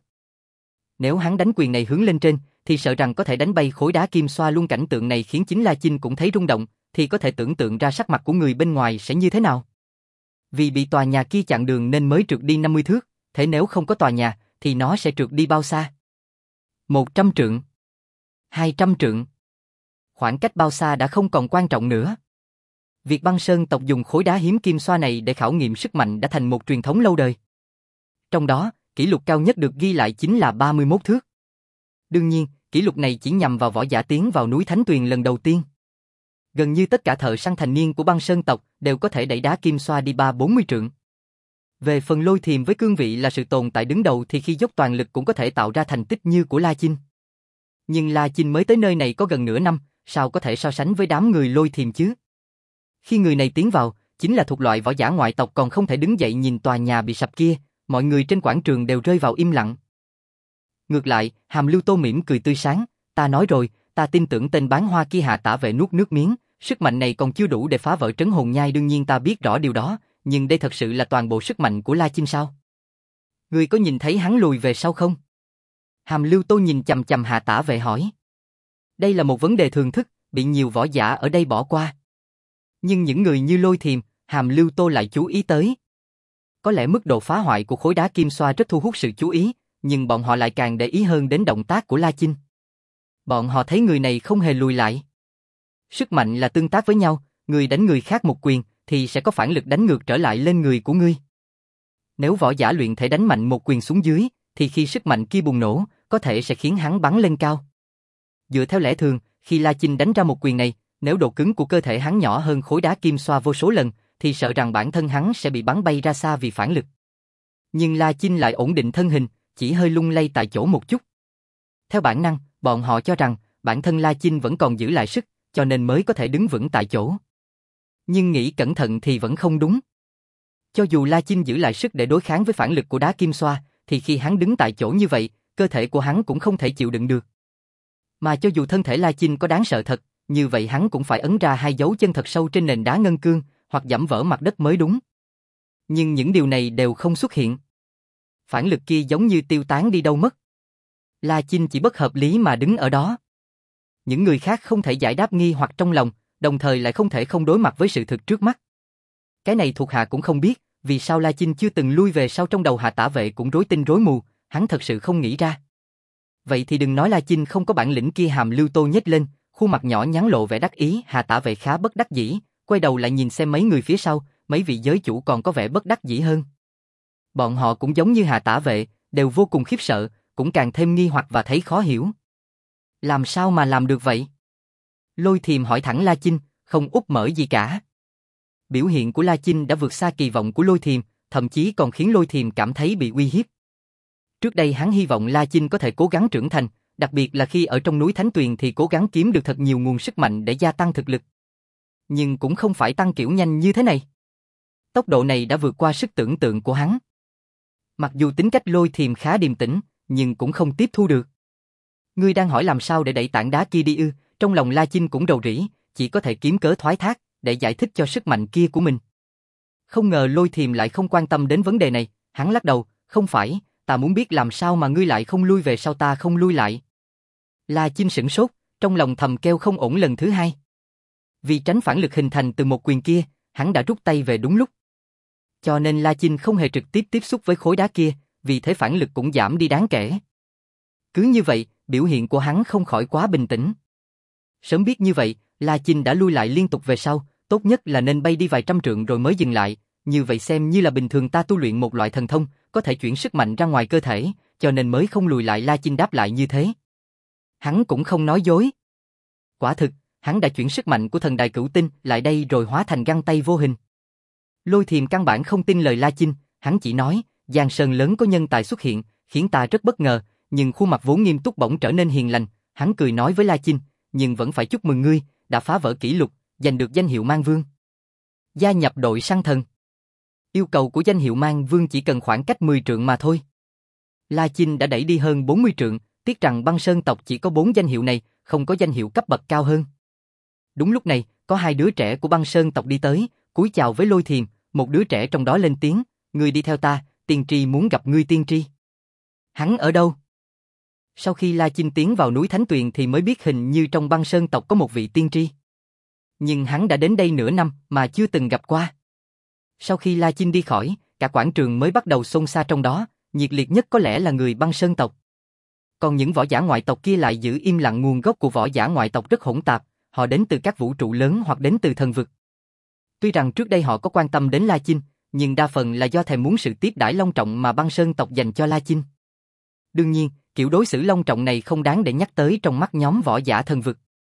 Nếu hắn đánh quyền này hướng lên trên, thì sợ rằng có thể đánh bay khối đá kim xoa luôn. Cảnh tượng này khiến chính La Chinh cũng thấy rung động, thì có thể tưởng tượng ra sắc mặt của người bên ngoài sẽ như thế nào. Vì bị tòa nhà kia chặn đường nên mới trượt đi năm mươi thước, thế nếu không có tòa nhà, thì nó sẽ trượt đi bao xa? một trăm trượng, hai trăm trượng. Khoảng cách bao xa đã không còn quan trọng nữa. Việc băng sơn tộc dùng khối đá hiếm kim xoa này để khảo nghiệm sức mạnh đã thành một truyền thống lâu đời. Trong đó, kỷ lục cao nhất được ghi lại chính là ba mươi mốt thước. Đương nhiên, kỷ lục này chỉ nhằm vào võ giả tiến vào núi Thánh Tuyền lần đầu tiên. Gần như tất cả thợ săn thành niên của băng sơn tộc đều có thể đẩy đá kim xoa đi ba bốn mươi trượng. Về phần Lôi Thiềm với cương vị là sự tồn tại đứng đầu thì khi dốc toàn lực cũng có thể tạo ra thành tích như của La Chinh. Nhưng La Chinh mới tới nơi này có gần nửa năm, sao có thể so sánh với đám người Lôi Thiềm chứ? Khi người này tiến vào, chính là thuộc loại võ giả ngoại tộc còn không thể đứng dậy nhìn tòa nhà bị sập kia, mọi người trên quảng trường đều rơi vào im lặng. Ngược lại, Hàm Lưu Tô mỉm cười tươi sáng, ta nói rồi, ta tin tưởng tên bán hoa kia. Hạ Tả Vệ nuốt nước miếng, sức mạnh này còn chưa đủ để phá vỡ trấn hồn nhai. Đương nhiên ta biết rõ điều đó, nhưng đây thật sự là toàn bộ sức mạnh của La Chinh sao? Ngươi có nhìn thấy hắn lùi về sau không? Hàm Lưu Tô nhìn chằm chằm Hạ Tả Vệ hỏi. Đây là một vấn đề thường thức, bị nhiều võ giả ở đây bỏ qua. Nhưng những người như Lôi Thiềm, Hàm Lưu Tô lại chú ý tới. Có lẽ mức độ phá hoại của khối đá kim xoa rất thu hút sự chú ý, nhưng bọn họ lại càng để ý hơn đến động tác của La Chinh. Bọn họ thấy người này không hề lùi lại. Sức mạnh là tương tác với nhau, người đánh người khác một quyền, thì sẽ có phản lực đánh ngược trở lại lên người của ngươi. Nếu võ giả luyện thể đánh mạnh một quyền xuống dưới, thì khi sức mạnh kia bùng nổ, có thể sẽ khiến hắn bắn lên cao. Dựa theo lẽ thường, khi La Chinh đánh ra một quyền này, nếu độ cứng của cơ thể hắn nhỏ hơn khối đá kim xoa vô số lần, thì sợ rằng bản thân hắn sẽ bị bắn bay ra xa vì phản lực. Nhưng La Chinh lại ổn định thân hình, chỉ hơi lung lay tại chỗ một chút. Theo bản năng, bọn họ cho rằng bản thân La Chinh vẫn còn giữ lại sức, cho nên mới có thể đứng vững tại chỗ. Nhưng nghĩ cẩn thận thì vẫn không đúng. Cho dù La Chinh giữ lại sức để đối kháng với phản lực của đá kim xoa, thì khi hắn đứng tại chỗ như vậy, cơ thể của hắn cũng không thể chịu đựng được. Mà cho dù thân thể La Chinh có đáng sợ thật, như vậy hắn cũng phải ấn ra hai dấu chân thật sâu trên nền đá ngân cương, hoặc giẫm vỡ mặt đất mới đúng. Nhưng những điều này đều không xuất hiện. Phản lực kia giống như tiêu tán đi đâu mất. La Chinh chỉ bất hợp lý mà đứng ở đó. Những người khác không thể giải đáp nghi hoặc trong lòng, đồng thời lại không thể không đối mặt với sự thực trước mắt. Cái này thuộc hạ cũng không biết, vì sao La Chinh chưa từng lui về sau. Trong đầu Hạ Tả Vệ cũng rối tinh rối mù, hắn thật sự không nghĩ ra. Vậy thì đừng nói La Chinh không có bản lĩnh kia. Hàm Lưu Tô nhếch lên, khuôn mặt nhỏ nhắn lộ vẻ đắc ý. Hạ Tả Vệ khá bất đắc dĩ, quay đầu lại nhìn xem mấy người phía sau, mấy vị giới chủ còn có vẻ bất đắc dĩ hơn. Bọn họ cũng giống như Hạ Tả Vệ, đều vô cùng khiếp sợ, cũng càng thêm nghi hoặc và thấy khó hiểu. Làm sao mà làm được vậy? Lôi Thiềm hỏi thẳng La Chinh, không úp mở gì cả. Biểu hiện của La Chinh đã vượt xa kỳ vọng của Lôi Thiềm, thậm chí còn khiến Lôi Thiềm cảm thấy bị uy hiếp. Trước đây hắn hy vọng La Chinh có thể cố gắng trưởng thành, đặc biệt là khi ở trong núi Thánh Tuyền thì cố gắng kiếm được thật nhiều nguồn sức mạnh để gia tăng thực lực. Nhưng cũng không phải tăng kiểu nhanh như thế này. Tốc độ này đã vượt qua sức tưởng tượng của hắn. Mặc dù tính cách Lôi Thiềm khá điềm tĩnh, nhưng cũng không tiếp thu được. Ngươi đang hỏi làm sao để đẩy tảng đá kia đi ư? Trong lòng La Chinh cũng rầu rĩ, chỉ có thể kiếm cớ thoái thác để giải thích cho sức mạnh kia của mình. Không ngờ Lôi Thiềm lại không quan tâm đến vấn đề này, hắn lắc đầu, không phải, ta muốn biết làm sao mà ngươi lại không lui về sau ta không lui lại. La Chinh sửng sốt, trong lòng thầm kêu không ổn lần thứ hai. Vì tránh phản lực hình thành từ một quyền kia, hắn đã rút tay về đúng lúc. Cho nên La Chinh không hề trực tiếp tiếp xúc với khối đá kia, vì thế phản lực cũng giảm đi đáng kể. Cứ như vậy, biểu hiện của hắn không khỏi quá bình tĩnh. Sớm biết như vậy, La Chinh đã lui lại liên tục về sau, tốt nhất là nên bay đi vài trăm trượng rồi mới dừng lại, như vậy xem như là bình thường ta tu luyện một loại thần thông, có thể chuyển sức mạnh ra ngoài cơ thể, cho nên mới không lùi lại. La Chinh đáp lại như thế. Hắn cũng không nói dối. Quả thực, hắn đã chuyển sức mạnh của thần đài cửu tinh lại đây rồi hóa thành găng tay vô hình. Lôi Thiềm căn bản không tin lời La Chinh, hắn chỉ nói, Giang Sơn lớn có nhân tài xuất hiện, khiến ta rất bất ngờ, nhưng khuôn mặt vốn nghiêm túc bỗng trở nên hiền lành, hắn cười nói với La Chinh, nhưng vẫn phải chúc mừng ngươi, đã phá vỡ kỷ lục, giành được danh hiệu Mang Vương. Gia nhập đội săn thần. Yêu cầu của danh hiệu Mang Vương chỉ cần khoảng cách mười trượng mà thôi. La Chinh đã đẩy đi hơn bốn mươi trượng, tiếc rằng Băng Sơn tộc chỉ có bốn danh hiệu này, không có danh hiệu cấp bậc cao hơn. Đúng lúc này, có hai đứa trẻ của Băng Sơn tộc đi tới, cúi chào với Lôi Thiềm, một đứa trẻ trong đó lên tiếng, ngươi đi theo ta, Tiên Tri muốn gặp ngươi. Tiên Tri? Hắn ở đâu? Sau khi La Chinh tiến vào núi Thánh Tuyền thì mới biết hình như trong Băng Sơn tộc có một vị tiên tri. Nhưng hắn đã đến đây nửa năm mà chưa từng gặp qua. Sau khi La Chinh đi khỏi, cả quảng trường mới bắt đầu xôn xao trong đó, nhiệt liệt nhất có lẽ là người Băng Sơn tộc. Còn những võ giả ngoại tộc kia lại giữ im lặng. Nguồn gốc của võ giả ngoại tộc rất hỗn tạp, họ đến từ các vũ trụ lớn hoặc đến từ thần vực. Tuy rằng trước đây họ có quan tâm đến La Chinh, nhưng đa phần là do thèm muốn sự tiếp đãi long trọng mà Băng Sơn tộc dành cho La Chinh. Đương nhiên, kiểu đối xử long trọng này không đáng để nhắc tới trong mắt nhóm võ giả thần vực.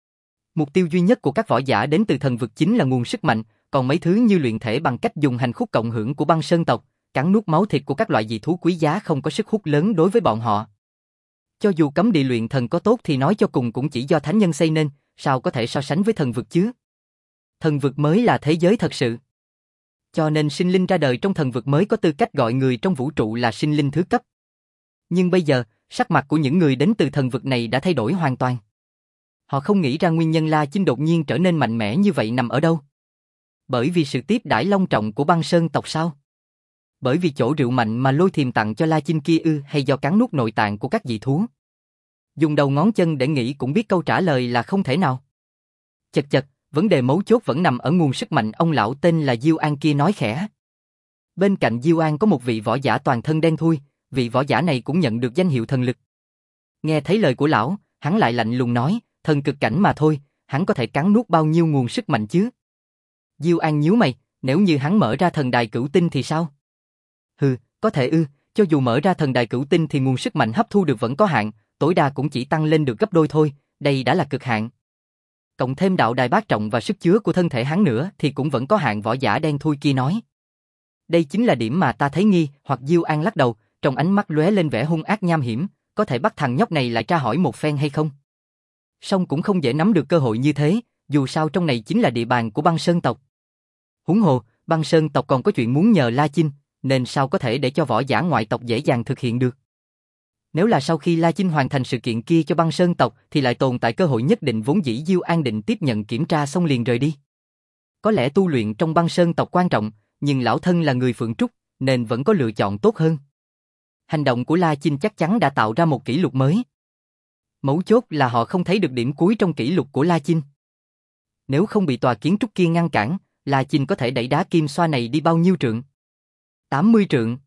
Mục tiêu duy nhất của các võ giả đến từ thần vực chính là nguồn sức mạnh, còn mấy thứ như luyện thể bằng cách dùng hành khúc cộng hưởng của Băng Sơn tộc, cắn nuốt máu thịt của các loại dị thú quý giá không có sức hút lớn đối với bọn họ. Cho dù cấm địa luyện thần có tốt thì nói cho cùng cũng chỉ do thánh nhân xây nên, sao có thể so sánh với thần vực chứ? Thần vực mới là thế giới thật sự. Cho nên sinh linh ra đời trong thần vực mới có tư cách gọi người trong vũ trụ là sinh linh thứ cấp. Nhưng bây giờ, sắc mặt của những người đến từ thần vực này đã thay đổi hoàn toàn. Họ không nghĩ ra nguyên nhân La Chinh đột nhiên trở nên mạnh mẽ như vậy nằm ở đâu. Bởi vì sự tiếp đãi long trọng của Băng Sơn tộc sao? Bởi vì chỗ rượu mạnh mà Lôi Thiềm tặng cho La Chinh kia ư, hay do cắn nuốt nội tạng của các dị thú? Dùng đầu ngón chân để nghĩ cũng biết câu trả lời là không thể nào. Chật chật, vấn đề mấu chốt vẫn nằm ở nguồn sức mạnh. Ông lão tên là Diêu An kia nói khẽ. Bên cạnh Diêu An có một vị võ giả toàn thân đen thui, vị võ giả này cũng nhận được danh hiệu thần lực. Nghe thấy lời của lão, hắn lại lạnh lùng nói, thần cực cảnh mà thôi, hắn có thể cắn nuốt bao nhiêu nguồn sức mạnh chứ? Diêu An nhíu mày, nếu như hắn mở ra thần đài cửu tinh thì sao? Hừ, có thể ư, cho dù mở ra thần đài cửu tinh thì nguồn sức mạnh hấp thu được vẫn có hạn, tối đa cũng chỉ tăng lên được gấp đôi thôi, đây đã là cực hạn. Cộng thêm đạo đài bát trọng và sức chứa của thân thể hắn nữa thì cũng vẫn có hạn, võ giả đen thui kia nói. Đây chính là điểm mà ta thấy nghi, hoặc Diêu An lắc đầu, trong ánh mắt lóe lên vẻ hung ác nham hiểm, có thể bắt thằng nhóc này lại tra hỏi một phen hay không? Song cũng không dễ nắm được cơ hội như thế, dù sao trong này chính là địa bàn của Băng Sơn tộc. Huống hồ, Băng Sơn tộc còn có chuyện muốn nhờ La Chinh, nên sao có thể để cho võ giả ngoại tộc dễ dàng thực hiện được? Nếu là sau khi La Chinh hoàn thành sự kiện kia cho Băng Sơn tộc thì lại tồn tại cơ hội nhất định. Vốn dĩ Diêu An định tiếp nhận kiểm tra xong liền rời đi. Có lẽ tu luyện trong Băng Sơn tộc quan trọng, nhưng lão thân là người Phượng Trúc, nên vẫn có lựa chọn tốt hơn. Hành động của La Chinh chắc chắn đã tạo ra một kỷ lục mới. Mấu chốt là họ không thấy được điểm cuối trong kỷ lục của La Chinh. Nếu không bị tòa kiến trúc kia ngăn cản, La Chinh có thể đẩy đá kim xoa này đi bao nhiêu trượng? tám mươi trượng,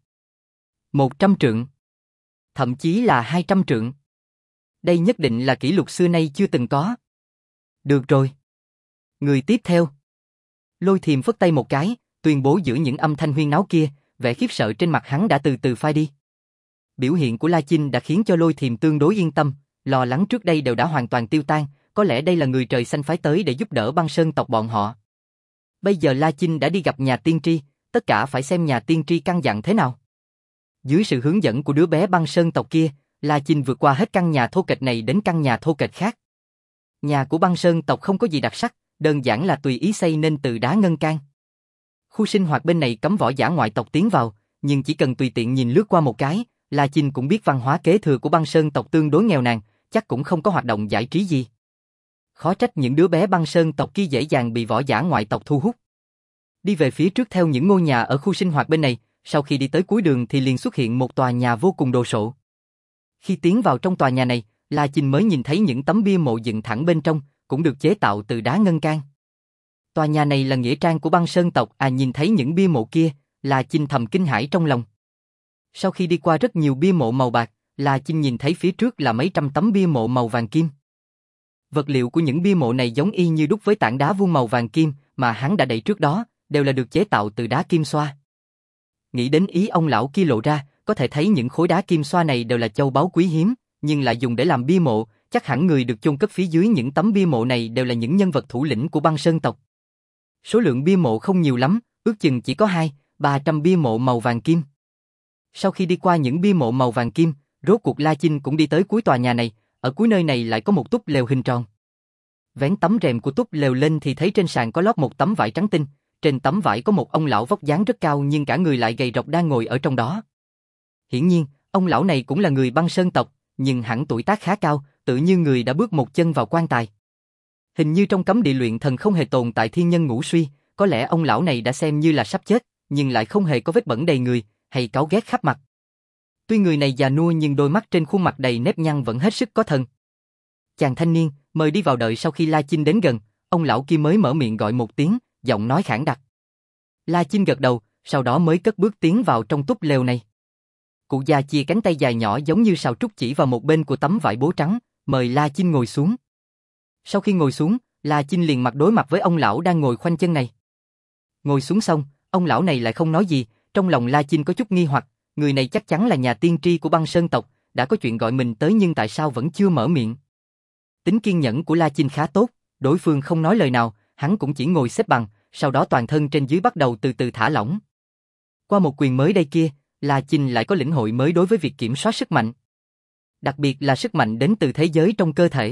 một trăm trượng, thậm chí là hai trăm trượng. Đây nhất định là kỷ lục xưa nay chưa từng có. Được rồi. Người tiếp theo. Lôi Thiềm phất tay một cái, tuyên bố giữa những âm thanh huyên náo kia, vẻ khiếp sợ trên mặt hắn đã từ từ phai đi. Biểu hiện của La Chinh đã khiến cho Lôi Thiềm tương đối yên tâm, lo lắng trước đây đều đã hoàn toàn tiêu tan, có lẽ đây là người trời xanh phái tới để giúp đỡ Băng Sơn tộc bọn họ. Bây giờ La Chinh đã đi gặp nhà tiên tri, tất cả phải xem nhà tiên tri căn dặn thế nào. Dưới sự hướng dẫn của đứa bé băng sơn tộc kia, La Chinh vượt qua hết căn nhà thô kệch này đến căn nhà thô kệch khác. Nhà của băng sơn tộc không có gì đặc sắc, đơn giản là tùy ý xây nên từ đá ngân can. Khu sinh hoạt bên này cấm võ giả ngoại tộc tiến vào, nhưng chỉ cần tùy tiện nhìn lướt qua một cái, La Chinh cũng biết văn hóa kế thừa của băng sơn tộc tương đối nghèo nàn, chắc cũng không có hoạt động giải trí gì. Khó trách những đứa bé băng sơn tộc kia dễ dàng bị võ giả ngoại tộc thu hút. Đi về phía trước theo những ngôi nhà ở khu sinh hoạt bên này, sau khi đi tới cuối đường thì liền xuất hiện một tòa nhà vô cùng đồ sộ. Khi tiến vào trong tòa nhà này, La Chinh mới nhìn thấy những tấm bia mộ dựng thẳng bên trong, cũng được chế tạo từ đá ngân can. Tòa nhà này là nghĩa trang của băng sơn tộc, à nhìn thấy những bia mộ kia, La Chinh thầm kinh hãi trong lòng. Sau khi đi qua rất nhiều bia mộ màu bạc, La Chinh nhìn thấy phía trước là mấy trăm tấm bia mộ màu vàng kim. Vật liệu của những bia mộ này giống y như đúc với tảng đá vuông màu vàng kim mà hắn đã đậy trước đó, đều là được chế tạo từ đá kim xoa. Nghĩ đến ý ông lão kia lộ ra, có thể thấy những khối đá kim xoa này đều là châu báu quý hiếm, nhưng lại dùng để làm bia mộ, chắc hẳn người được chôn cất phía dưới những tấm bia mộ này đều là những nhân vật thủ lĩnh của băng sơn tộc. Số lượng bia mộ không nhiều lắm, ước chừng chỉ có hai, ba trăm bia mộ màu vàng kim. Sau khi đi qua những bia mộ màu vàng kim, rốt cuộc La Chinh cũng đi tới cuối tòa nhà này, ở cuối nơi này lại có một túp lều hình tròn. Vén tấm rèm của túp lều lên thì thấy trên sàn có lót một tấm vải trắng tinh, trên tấm vải có một ông lão vóc dáng rất cao nhưng cả người lại gầy rộc đang ngồi ở trong đó. Hiển nhiên, ông lão này cũng là người băng sơn tộc, nhưng hẳn tuổi tác khá cao, tự như người đã bước một chân vào quan tài. Hình như trong cấm địa luyện thần không hề tồn tại thiên nhân ngũ suy, có lẽ ông lão này đã xem như là sắp chết, nhưng lại không hề có vết bẩn đầy người, hay cáu ghét khắp mặt. Tuy người này già nua nhưng đôi mắt trên khuôn mặt đầy nếp nhăn vẫn hết sức có thần. Chàng thanh niên, mời đi vào. Đợi sau khi La Chinh đến gần, ông lão kia mới mở miệng gọi một tiếng, giọng nói khản đặc. La Chinh gật đầu, sau đó mới cất bước tiến vào trong túp lều này. Cụ già chia cánh tay dài nhỏ giống như sào trúc chỉ vào một bên của tấm vải bố trắng, mời La Chinh ngồi xuống. Sau khi ngồi xuống, La Chinh liền mặt đối mặt với ông lão đang ngồi khoanh chân này. Ngồi xuống xong, ông lão này lại không nói gì, trong lòng La Chinh có chút nghi hoặc, người này chắc chắn là nhà tiên tri của băng sơn tộc, đã có chuyện gọi mình tới nhưng tại sao vẫn chưa mở miệng. Tính kiên nhẫn của La Chinh khá tốt, đối phương không nói lời nào, hắn cũng chỉ ngồi xếp bằng, sau đó toàn thân trên dưới bắt đầu từ từ thả lỏng. Qua một quyền mới đây kia, La Chinh lại có lĩnh hội mới đối với việc kiểm soát sức mạnh. Đặc biệt là sức mạnh đến từ thế giới trong cơ thể.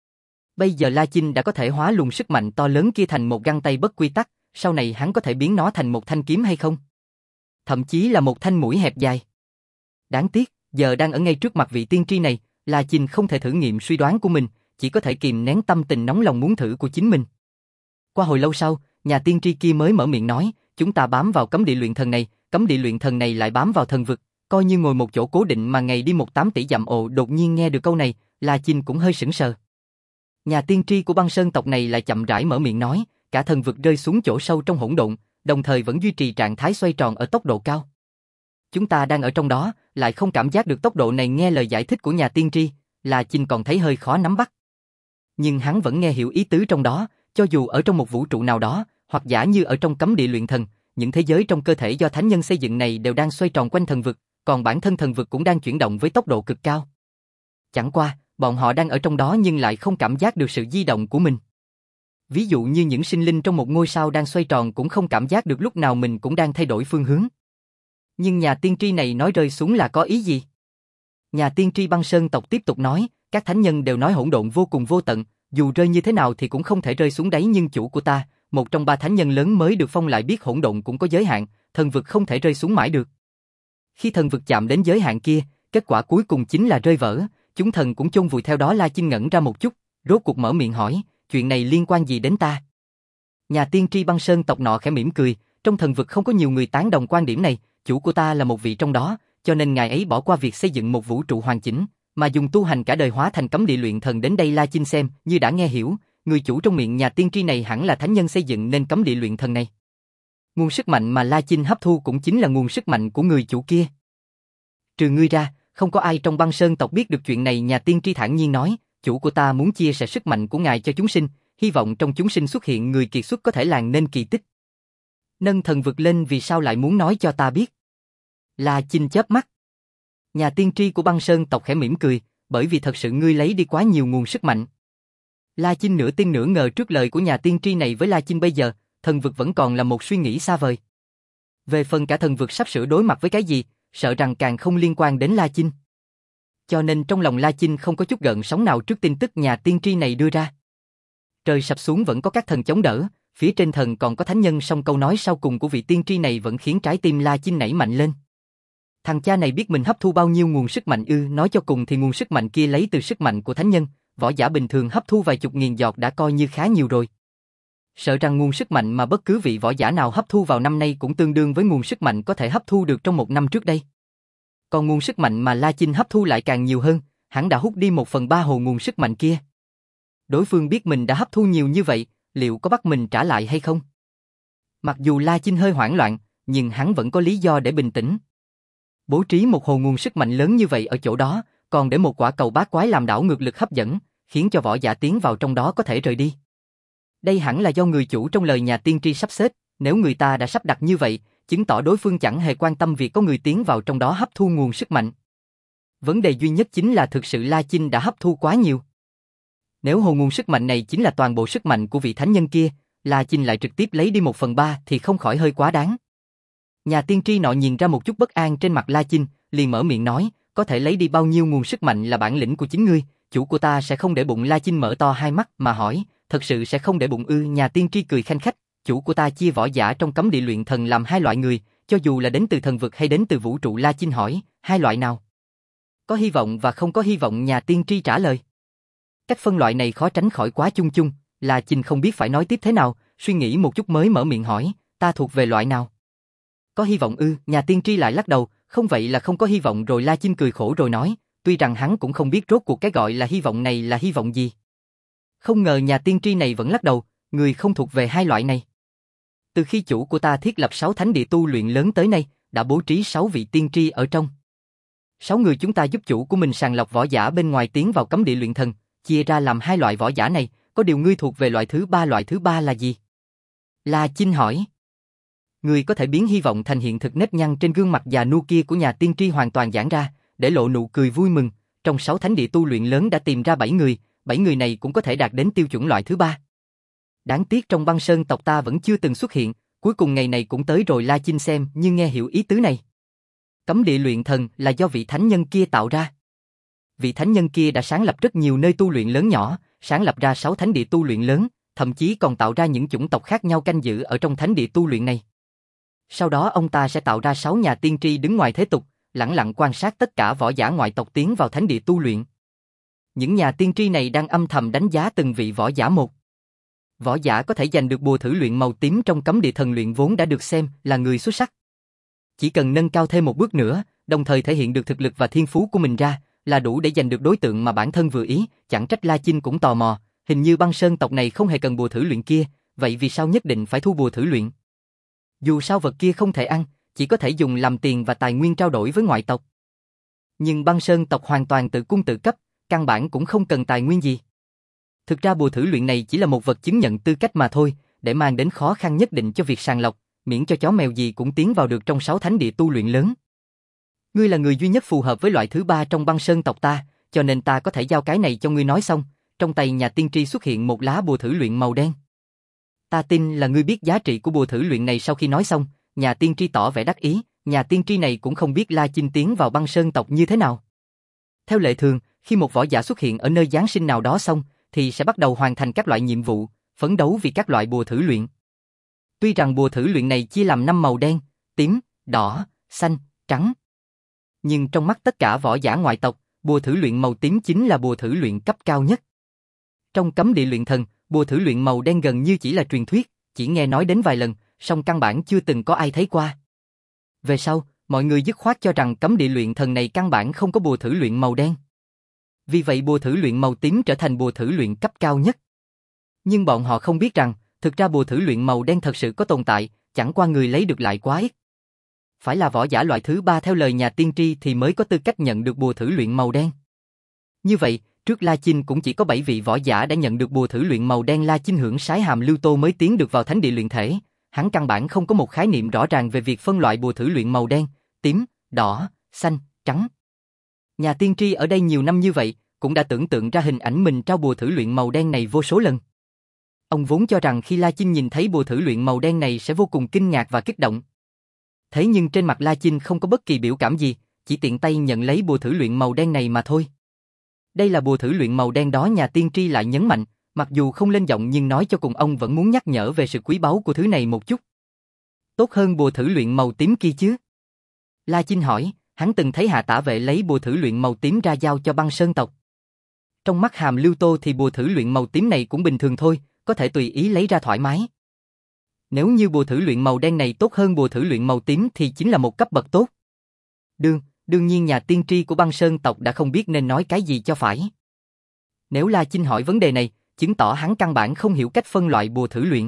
Bây giờ La Chinh đã có thể hóa luồng sức mạnh to lớn kia thành một găng tay bất quy tắc, sau này hắn có thể biến nó thành một thanh kiếm hay không? Thậm chí là một thanh mũi hẹp dài. Đáng tiếc, giờ đang ở ngay trước mặt vị tiên tri này, La Chinh không thể thử nghiệm suy đoán của mình, chỉ có thể kìm nén tâm tình nóng lòng muốn thử của chính mình. Qua hồi lâu sau, nhà tiên tri kia mới mở miệng nói, chúng ta bám vào cấm địa luyện thần này, cấm địa luyện thần này lại bám vào thần vực, coi như ngồi một chỗ cố định mà ngày đi một tám tỷ dặm. Ồ, đột nhiên nghe được câu này, La Chinh cũng hơi sững sờ. Nhà tiên tri của băng sơn tộc này lại chậm rãi mở miệng nói, cả thần vực rơi xuống chỗ sâu trong hỗn độn, đồng thời vẫn duy trì trạng thái xoay tròn ở tốc độ cao. Chúng ta đang ở trong đó, lại không cảm giác được tốc độ này. Nghe lời giải thích của nhà tiên tri, La Chinh còn thấy hơi khó nắm bắt. Nhưng hắn vẫn nghe hiểu ý tứ trong đó, cho dù ở trong một vũ trụ nào đó, hoặc giả như ở trong cấm địa luyện thần, những thế giới trong cơ thể do thánh nhân xây dựng này đều đang xoay tròn quanh thần vực, còn bản thân thần vực cũng đang chuyển động với tốc độ cực cao. Chẳng qua, bọn họ đang ở trong đó nhưng lại không cảm giác được sự di động của mình. Ví dụ như những sinh linh trong một ngôi sao đang xoay tròn cũng không cảm giác được lúc nào mình cũng đang thay đổi phương hướng. Nhưng nhà tiên tri này nói rơi xuống là có ý gì? Nhà tiên tri băng sơn tộc tiếp tục nói, các thánh nhân đều nói hỗn độn vô cùng vô tận, dù rơi như thế nào thì cũng không thể rơi xuống đáy, nhưng chủ của ta, một trong ba thánh nhân lớn mới được phong lại biết hỗn độn cũng có giới hạn, thần vực không thể rơi xuống mãi được. Khi thần vực chạm đến giới hạn kia, kết quả cuối cùng chính là rơi vỡ, chúng thần cũng chôn vùi theo đó. La Chinh ngẩn ra một chút, rốt cuộc mở miệng hỏi, chuyện này liên quan gì đến ta? Nhà tiên tri băng sơn tộc nọ khẽ mỉm cười, trong thần vực không có nhiều người tán đồng quan điểm này, chủ của ta là một vị trong đó, cho nên ngài ấy bỏ qua việc xây dựng một vũ trụ hoàn chỉnh, mà dùng tu hành cả đời hóa thành cấm địa luyện thần đến đây. La Chinh xem như đã nghe hiểu, người chủ trong miệng nhà tiên tri này hẳn là thánh nhân xây dựng nên cấm địa luyện thần này. Nguồn sức mạnh mà La Chinh hấp thu cũng chính là nguồn sức mạnh của người chủ kia. Trừ ngươi ra, không có ai trong băng sơn tộc biết được chuyện này. Nhà tiên tri thản nhiên nói, chủ của ta muốn chia sẻ sức mạnh của ngài cho chúng sinh, hy vọng trong chúng sinh xuất hiện người kiệt xuất có thể làm nên kỳ tích. Nâng thần vực lên, vì sao lại muốn nói cho ta biết? La Chinh chớp mắt. Nhà tiên tri của băng sơn tộc khẽ mỉm cười, bởi vì thật sự ngươi lấy đi quá nhiều nguồn sức mạnh. La Chinh nửa tin nửa ngờ trước lời của nhà tiên tri này. Với La Chinh bây giờ, thần vực vẫn còn là một suy nghĩ xa vời. Về phần cả thần vực sắp sửa đối mặt với cái gì, sợ rằng càng không liên quan đến La Chinh. Cho nên trong lòng La Chinh không có chút gợn sóng nào trước tin tức nhà tiên tri này đưa ra. Trời sập xuống vẫn có các thần chống đỡ, phía trên thần còn có thánh nhân, song câu nói sau cùng của vị tiên tri này vẫn khiến trái tim La Chinh nảy mạnh lên. Thằng cha này biết mình hấp thu bao nhiêu nguồn sức mạnh ư? Nói cho cùng thì nguồn sức mạnh kia lấy từ sức mạnh của thánh nhân, võ giả bình thường hấp thu vài chục nghìn giọt đã coi như khá nhiều rồi. Sợ rằng nguồn sức mạnh mà bất cứ vị võ giả nào hấp thu vào năm nay cũng tương đương với nguồn sức mạnh có thể hấp thu được trong một năm trước đây. Còn nguồn sức mạnh mà La Chinh hấp thu lại càng nhiều hơn, hắn đã hút đi một phần ba hồ nguồn sức mạnh kia. Đối phương biết mình đã hấp thu nhiều như vậy, liệu có bắt mình trả lại hay không? Mặc dù La Chinh hơi hoảng loạn, nhưng hắn vẫn có lý do để bình tĩnh. Bố trí một hồ nguồn sức mạnh lớn như vậy ở chỗ đó, còn để một quả cầu bát quái làm đảo ngược lực hấp dẫn, khiến cho võ giả tiến vào trong đó có thể rời đi. Đây hẳn là do người chủ trong lời nhà tiên tri sắp xếp, nếu người ta đã sắp đặt như vậy, chứng tỏ đối phương chẳng hề quan tâm việc có người tiến vào trong đó hấp thu nguồn sức mạnh. Vấn đề duy nhất chính là thực sự La Chinh đã hấp thu quá nhiều. Nếu hồ nguồn sức mạnh này chính là toàn bộ sức mạnh của vị thánh nhân kia, La Chinh lại trực tiếp lấy đi một phần ba thì không khỏi hơi quá đáng. Nhà tiên tri nọ nhìn ra một chút bất an trên mặt La Chinh, liền mở miệng nói, có thể lấy đi bao nhiêu nguồn sức mạnh là bản lĩnh của chính ngươi, chủ của ta sẽ không để bụng. La Chinh mở to hai mắt mà hỏi, thật sự sẽ không để bụng ư? Nhà tiên tri cười khanh khách, chủ của ta chia võ giả trong cấm địa luyện thần làm hai loại người, cho dù là đến từ thần vực hay đến từ vũ trụ. La Chinh hỏi, hai loại nào? Có hy vọng và không có hy vọng, nhà tiên tri trả lời. Cách phân loại này khó tránh khỏi quá chung chung, La Chinh không biết phải nói tiếp thế nào, suy nghĩ một chút mới mở miệng hỏi, ta thuộc về loại nào? Có hy vọng ư? Nhà tiên tri lại lắc đầu, không vậy là không có hy vọng rồi. La Chinh cười khổ rồi nói, tuy rằng hắn cũng không biết rốt cuộc cái gọi là hy vọng này là hy vọng gì. Không ngờ nhà tiên tri này vẫn lắc đầu, người không thuộc về hai loại này. Từ khi chủ của ta thiết lập sáu thánh địa tu luyện lớn tới nay, đã bố trí sáu vị tiên tri ở trong. Sáu người chúng ta giúp chủ của mình sàng lọc võ giả bên ngoài tiến vào cấm địa luyện thần, chia ra làm hai loại võ giả này, có điều ngươi thuộc về loại thứ ba. Loại thứ ba là gì? La Chinh hỏi. Người có thể biến hy vọng thành hiện thực. Nếp nhăn trên gương mặt già nua kia của nhà tiên tri hoàn toàn giãn ra, để lộ nụ cười vui mừng. Trong sáu thánh địa tu luyện lớn đã tìm ra bảy người, bảy người này cũng có thể đạt đến tiêu chuẩn loại thứ ba. Đáng tiếc trong băng sơn tộc ta vẫn chưa từng xuất hiện, cuối cùng ngày này cũng tới rồi. La Chinh xem như nghe hiểu ý tứ này. Cấm địa luyện thần là do vị thánh nhân kia tạo ra. Vị thánh nhân kia đã sáng lập rất nhiều nơi tu luyện lớn nhỏ, sáng lập ra sáu thánh địa tu luyện lớn, thậm chí còn tạo ra những chủng tộc khác nhau canh giữ ở trong thánh địa tu luyện này. Sau đó ông ta sẽ tạo ra sáu nhà tiên tri đứng ngoài thế tục, lẳng lặng quan sát tất cả võ giả ngoại tộc tiến vào thánh địa tu luyện. Những nhà tiên tri này đang âm thầm đánh giá từng vị võ giả một. Võ giả có thể giành được bùa thử luyện màu tím trong cấm địa thần luyện vốn đã được xem là người xuất sắc. Chỉ cần nâng cao thêm một bước nữa, đồng thời thể hiện được thực lực và thiên phú của mình ra, là đủ để giành được đối tượng mà bản thân vừa ý. Chẳng trách La Chinh cũng tò mò, hình như băng sơn tộc này không hề cần bùa thử luyện kia, vậy vì sao nhất định phải thu bùa thử luyện? Dù sao vật kia không thể ăn, chỉ có thể dùng làm tiền và tài nguyên trao đổi với ngoại tộc. Nhưng băng sơn tộc hoàn toàn tự cung tự cấp, căn bản cũng không cần tài nguyên gì. Thực ra bùa thử luyện này chỉ là một vật chứng nhận tư cách mà thôi, để mang đến khó khăn nhất định cho việc sàng lọc, miễn cho chó mèo gì cũng tiến vào được trong sáu thánh địa tu luyện lớn. Ngươi là người duy nhất phù hợp với loại thứ ba trong băng sơn tộc ta, cho nên ta có thể giao cái này cho ngươi. Nói xong, trong tay nhà tiên tri xuất hiện một lá bùa thử luyện màu đen. Ta tin là ngươi biết giá trị của bùa thử luyện này. Sau khi nói xong, nhà tiên tri tỏ vẻ đắc ý, nhà tiên tri này cũng không biết La Chinh tiến vào băng sơn tộc như thế nào. Theo lệ thường, khi một võ giả xuất hiện ở nơi giáng sinh nào đó xong, thì sẽ bắt đầu hoàn thành các loại nhiệm vụ, phấn đấu vì các loại bùa thử luyện. Tuy rằng bùa thử luyện này chia làm năm màu đen, tím, đỏ, xanh, trắng. Nhưng trong mắt tất cả võ giả ngoại tộc, bùa thử luyện màu tím chính là bùa thử luyện cấp cao nhất. Trong cấm địa luyện thần, bùa thử luyện màu đen gần như chỉ là truyền thuyết, chỉ nghe nói đến vài lần, song căn bản chưa từng có ai thấy qua. Về sau, mọi người dứt khoát cho rằng cấm địa luyện thần này căn bản không có bùa thử luyện màu đen. Vì vậy bùa thử luyện màu tím trở thành bùa thử luyện cấp cao nhất. Nhưng bọn họ không biết rằng, thực ra bùa thử luyện màu đen thật sự có tồn tại, chẳng qua người lấy được lại quá ít. Phải là võ giả loại thứ ba theo lời nhà tiên tri thì mới có tư cách nhận được bùa thử luyện màu đen. Như vậy, trước La Chinh cũng chỉ có bảy vị võ giả đã nhận được bùa thử luyện màu đen. La Chinh hưởng sái hàm lưu tô mới tiến được vào thánh địa luyện thể, hắn căn bản không có một khái niệm rõ ràng về việc phân loại bùa thử luyện màu đen, tím, đỏ, xanh, trắng. Nhà tiên tri ở đây nhiều năm như vậy, cũng đã tưởng tượng ra hình ảnh mình trao bùa thử luyện màu đen này vô số lần. Ông vốn cho rằng khi La Chinh nhìn thấy bùa thử luyện màu đen này sẽ vô cùng kinh ngạc và kích động. Thế nhưng trên mặt La Chinh không có bất kỳ biểu cảm gì, chỉ tiện tay nhận lấy bùa thử luyện màu đen này mà thôi. Đây là bùa thử luyện màu đen đó, nhà tiên tri lại nhấn mạnh, mặc dù không lên giọng nhưng nói cho cùng ông vẫn muốn nhắc nhở về sự quý báu của thứ này một chút. Tốt hơn bùa thử luyện màu tím kia chứ? La Chinh hỏi, hắn từng thấy Hạ Tả Vệ lấy bùa thử luyện màu tím ra giao cho Băng Sơn tộc. Trong mắt Hàm Lưu Tô thì bùa thử luyện màu tím này cũng bình thường thôi, có thể tùy ý lấy ra thoải mái. Nếu như bùa thử luyện màu đen này tốt hơn bùa thử luyện màu tím thì chính là một cấp bậc tốt. Đương, đương nhiên nhà tiên tri của Băng Sơn tộc đã không biết nên nói cái gì cho phải. Nếu La Chinh hỏi vấn đề này, chứng tỏ hắn căn bản không hiểu cách phân loại bùa thử luyện.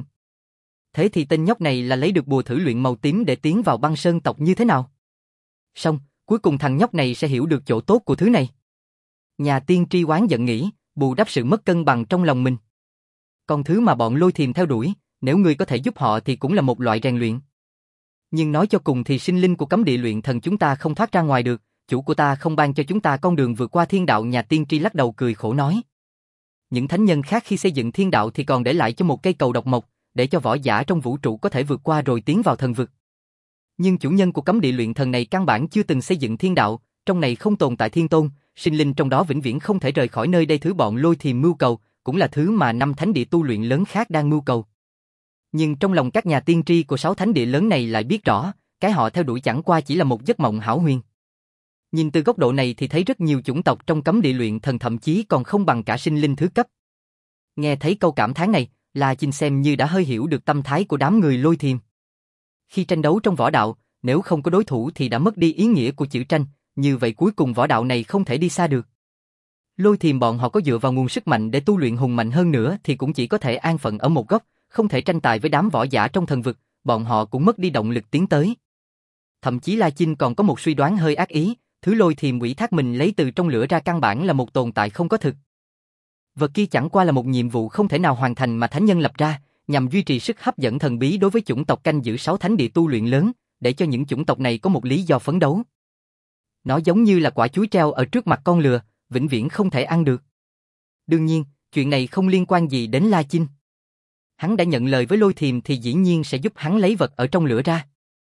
Thế thì tên nhóc này là lấy được bùa thử luyện màu tím để tiến vào Băng Sơn tộc như thế nào? Xong, cuối cùng thằng nhóc này sẽ hiểu được chỗ tốt của thứ này. Nhà tiên tri oán giận nghĩ, bù đắp sự mất cân bằng trong lòng mình. Còn thứ mà bọn Lôi Thiềm theo đuổi, nếu người có thể giúp họ thì cũng là một loại rèn luyện. Nhưng nói cho cùng thì sinh linh của cấm địa luyện thần chúng ta không thoát ra ngoài được, chủ của ta không ban cho chúng ta con đường vượt qua thiên đạo. Nhà tiên tri lắc đầu cười khổ nói. Những thánh nhân khác khi xây dựng thiên đạo thì còn để lại cho một cây cầu độc mộc, để cho võ giả trong vũ trụ có thể vượt qua rồi tiến vào thần vực. Nhưng chủ nhân của cấm địa luyện thần này căn bản chưa từng xây dựng thiên đạo, trong này không tồn tại thiên tôn, sinh linh trong đó vĩnh viễn không thể rời khỏi nơi đây. Thứ bọn Lôi Thiềm mưu cầu, cũng là thứ mà năm thánh địa tu luyện lớn khác đang mưu cầu. Nhưng trong lòng các nhà tiên tri của sáu thánh địa lớn này lại biết rõ, cái họ theo đuổi chẳng qua chỉ là một giấc mộng hão huyền. Nhìn từ góc độ này thì thấy rất nhiều chủng tộc trong cấm địa luyện thần thậm chí còn không bằng cả sinh linh thứ cấp. Nghe thấy câu cảm thán này, La Chinh xem như đã hơi hiểu được tâm thái của đám người Lôi Thiềm. Khi tranh đấu trong võ đạo, nếu không có đối thủ thì đã mất đi ý nghĩa của chữ tranh, như vậy cuối cùng võ đạo này không thể đi xa được. Lôi Thiềm bọn họ có dựa vào nguồn sức mạnh để tu luyện hùng mạnh hơn nữa thì cũng chỉ có thể an phận ở một góc, không thể tranh tài với đám võ giả trong thần vực, bọn họ cũng mất đi động lực tiến tới. Thậm chí La Chinh còn có một suy đoán hơi ác ý, thứ Lôi Thiềm ủy thác mình lấy từ trong lửa ra căn bản là một tồn tại không có thực. Vật kia chẳng qua là một nhiệm vụ không thể nào hoàn thành mà thánh nhân lập ra, nhằm duy trì sức hấp dẫn thần bí đối với chủng tộc canh giữ sáu thánh địa tu luyện lớn, để cho những chủng tộc này có một lý do phấn đấu. Nó giống như là quả chuối treo ở trước mặt con lừa, vĩnh viễn không thể ăn được. Đương nhiên, chuyện này không liên quan gì đến La Chinh. Hắn đã nhận lời với Lôi Thiềm thì dĩ nhiên sẽ giúp hắn lấy vật ở trong lửa ra.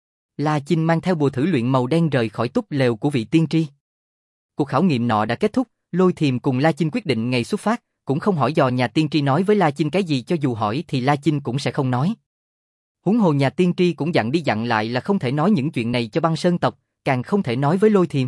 La Chinh mang theo bùa thử luyện màu đen rời khỏi túp lều của vị tiên tri. Cuộc khảo nghiệm nọ đã kết thúc, Lôi Thiềm cùng La Chinh quyết định ngày xuất phát, cũng không hỏi dò nhà tiên tri nói với La Chinh cái gì, cho dù hỏi thì La Chinh cũng sẽ không nói. Huống hồ nhà tiên tri cũng dặn đi dặn lại là không thể nói những chuyện này cho Băng Sơn tộc, càng không thể nói với Lôi Thiềm.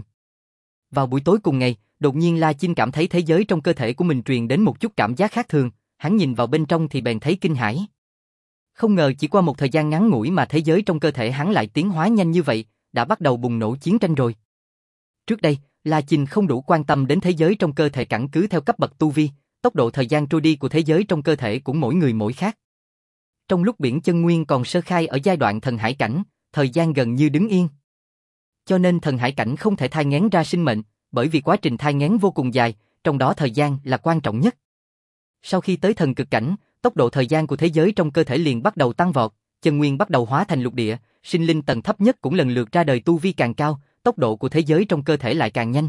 Vào buổi tối cùng ngày, đột nhiên La Chinh cảm thấy thế giới trong cơ thể của mình truyền đến một chút cảm giác khác thường, hắn nhìn vào bên trong thì bèn thấy kinh hãi. Không ngờ chỉ qua một thời gian ngắn ngủi mà thế giới trong cơ thể hắn lại tiến hóa nhanh như vậy, đã bắt đầu bùng nổ chiến tranh rồi. Trước đây, La Chinh không đủ quan tâm đến thế giới trong cơ thể cẳng cứ theo cấp bậc tu vi, tốc độ thời gian trôi đi của thế giới trong cơ thể cũng mỗi người mỗi khác. Trong lúc biển chân nguyên còn sơ khai ở giai đoạn thần hải cảnh, thời gian gần như đứng yên. Cho nên thần hải cảnh không thể thai nghén ra sinh mệnh, bởi vì quá trình thai nghén vô cùng dài, trong đó thời gian là quan trọng nhất. Sau khi tới thần cực cảnh, tốc độ thời gian của thế giới trong cơ thể liền bắt đầu tăng vọt, chân nguyên bắt đầu hóa thành lục địa, sinh linh tầng thấp nhất cũng lần lượt ra đời, tu vi càng cao, tốc độ của thế giới trong cơ thể lại càng nhanh.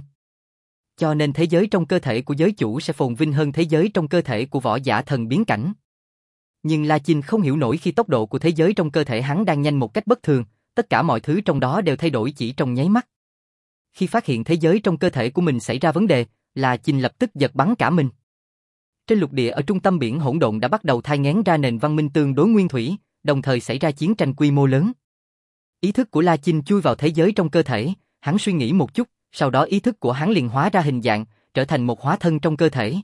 Cho nên thế giới trong cơ thể của giới chủ sẽ phồn vinh hơn thế giới trong cơ thể của võ giả thần biến cảnh. Nhưng La Chinh không hiểu nổi khi tốc độ của thế giới trong cơ thể hắn đang nhanh một cách bất thường, tất cả mọi thứ trong đó đều thay đổi chỉ trong nháy mắt. Khi phát hiện thế giới trong cơ thể của mình xảy ra vấn đề, La Chinh lập tức giật bắn cả mình. Trên lục địa ở trung tâm biển hỗn độn đã bắt đầu thai nghén ra nền văn minh tương đối nguyên thủy, đồng thời xảy ra chiến tranh quy mô lớn. Ý thức của La Chinh chui vào thế giới trong cơ thể, hắn suy nghĩ một chút, sau đó ý thức của hắn liền hóa ra hình dạng, trở thành một hóa thân trong cơ thể.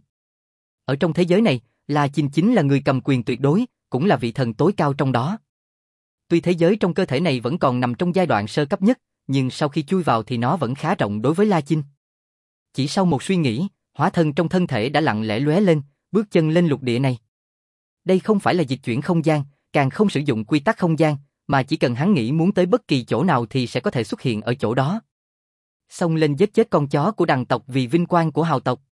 Ở trong thế giới này, La Chinh chính là người cầm quyền tuyệt đối, cũng là vị thần tối cao trong đó. Tuy thế giới trong cơ thể này vẫn còn nằm trong giai đoạn sơ cấp nhất, nhưng sau khi chui vào thì nó vẫn khá rộng đối với La Chinh. Chỉ sau một suy nghĩ, hóa thân trong thân thể đã lặng lẽ lóe lên, bước chân lên lục địa này. Đây không phải là dịch chuyển không gian, càng không sử dụng quy tắc không gian, mà chỉ cần hắn nghĩ muốn tới bất kỳ chỗ nào thì sẽ có thể xuất hiện ở chỗ đó. Xông lên giết chết con chó của đằng tộc vì vinh quang của hào tộc.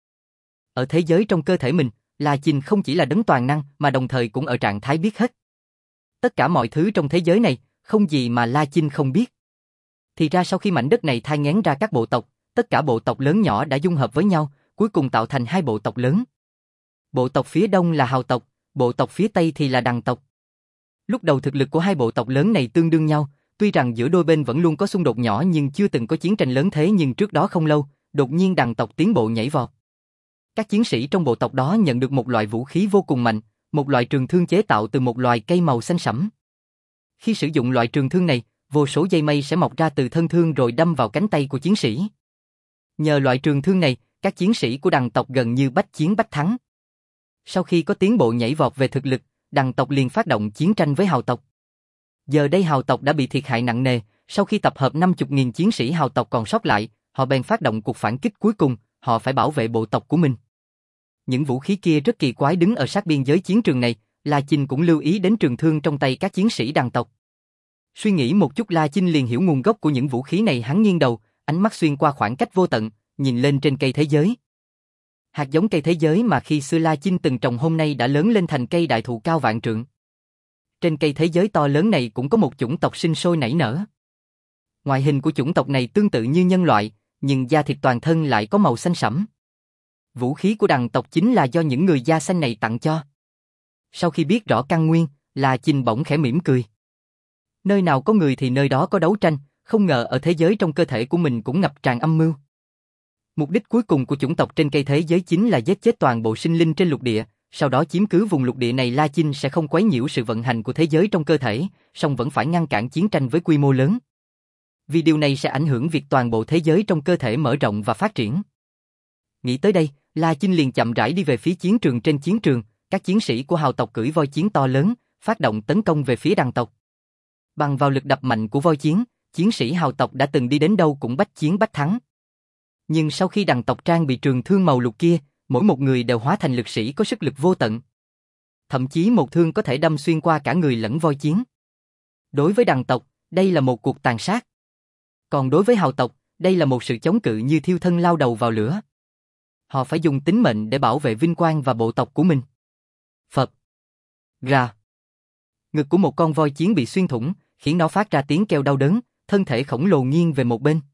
Ở thế giới trong cơ thể mình, La Chinh không chỉ là đấng toàn năng mà đồng thời cũng ở trạng thái biết hết. Tất cả mọi thứ trong thế giới này, không gì mà La Chinh không biết. Thì ra sau khi mảnh đất này thai nghén ra các bộ tộc, tất cả bộ tộc lớn nhỏ đã dung hợp với nhau, cuối cùng tạo thành hai bộ tộc lớn. Bộ tộc phía đông là hào tộc, bộ tộc phía tây thì là đằng tộc. Lúc đầu thực lực của hai bộ tộc lớn này tương đương nhau, Tuy rằng giữa đôi bên vẫn luôn có xung đột nhỏ nhưng chưa từng có chiến tranh lớn thế, nhưng trước đó không lâu, đột nhiên đằng tộc tiến bộ nhảy vọt. Các chiến sĩ trong bộ tộc đó nhận được một loại vũ khí vô cùng mạnh, một loại trường thương chế tạo từ một loài cây màu xanh sẫm. Khi sử dụng loại trường thương này, vô số dây mây sẽ mọc ra từ thân thương rồi đâm vào cánh tay của chiến sĩ. Nhờ loại trường thương này, các chiến sĩ của đằng tộc gần như bách chiến bách thắng. Sau khi có tiến bộ nhảy vọt về thực lực, đằng tộc liền phát động chiến tranh với Hào tộc. Giờ đây Hào tộc đã bị thiệt hại nặng nề, sau khi tập hợp năm mươi nghìn chiến sĩ Hào tộc còn sót lại, họ bèn phát động cuộc phản kích cuối cùng, họ phải bảo vệ bộ tộc của mình. Những vũ khí kia rất kỳ quái đứng ở sát biên giới chiến trường này, La Chinh cũng lưu ý đến trường thương trong tay các chiến sĩ đằng tộc. Suy nghĩ một chút La Chinh liền hiểu nguồn gốc của những vũ khí này, hắn nghiêng đầu, ánh mắt xuyên qua khoảng cách vô tận, nhìn lên trên cây thế giới. Hạt giống cây thế giới mà khi xưa La Chinh từng trồng hôm nay đã lớn lên thành cây đại thụ cao vạn trượng. Trên cây thế giới to lớn này cũng có một chủng tộc sinh sôi nảy nở. Ngoại hình của chủng tộc này tương tự như nhân loại, nhưng da thịt toàn thân lại có màu xanh sẫm. Vũ khí của đằng tộc chính là do những người da xanh này tặng cho. Sau khi biết rõ căn nguyên, La Chinh bỗng khẽ mỉm cười. Nơi nào có người thì nơi đó có đấu tranh, không ngờ ở thế giới trong cơ thể của mình cũng ngập tràn âm mưu. Mục đích cuối cùng của chủng tộc trên cây thế giới chính là giết chết toàn bộ sinh linh trên lục địa, sau đó chiếm cứ vùng lục địa này. La Chinh sẽ không quấy nhiễu sự vận hành của thế giới trong cơ thể, song vẫn phải ngăn cản chiến tranh với quy mô lớn. Vì điều này sẽ ảnh hưởng việc toàn bộ thế giới trong cơ thể mở rộng và phát triển. Nghĩ tới đây, La Chinh liền chậm rãi đi về phía chiến trường. Trên chiến trường, các chiến sĩ của Hào tộc cưỡi voi chiến to lớn, phát động tấn công về phía đằng tộc. Bằng vào lực đập mạnh của voi chiến, chiến sĩ Hào tộc đã từng đi đến đâu cũng bách chiến bách thắng. Nhưng sau khi đằng tộc trang bị trường thương màu lục kia, mỗi một người đều hóa thành lực sĩ có sức lực vô tận. Thậm chí một thương có thể đâm xuyên qua cả người lẫn voi chiến. Đối với đằng tộc, đây là một cuộc tàn sát. Còn đối với Hào tộc, đây là một sự chống cự như thiêu thân lao đầu vào lửa. Họ phải dùng tính mệnh để bảo vệ vinh quang và bộ tộc của mình. Phật. Ra. Ngực của một con voi chiến bị xuyên thủng, khiến nó phát ra tiếng kêu đau đớn, thân thể khổng lồ nghiêng về một bên.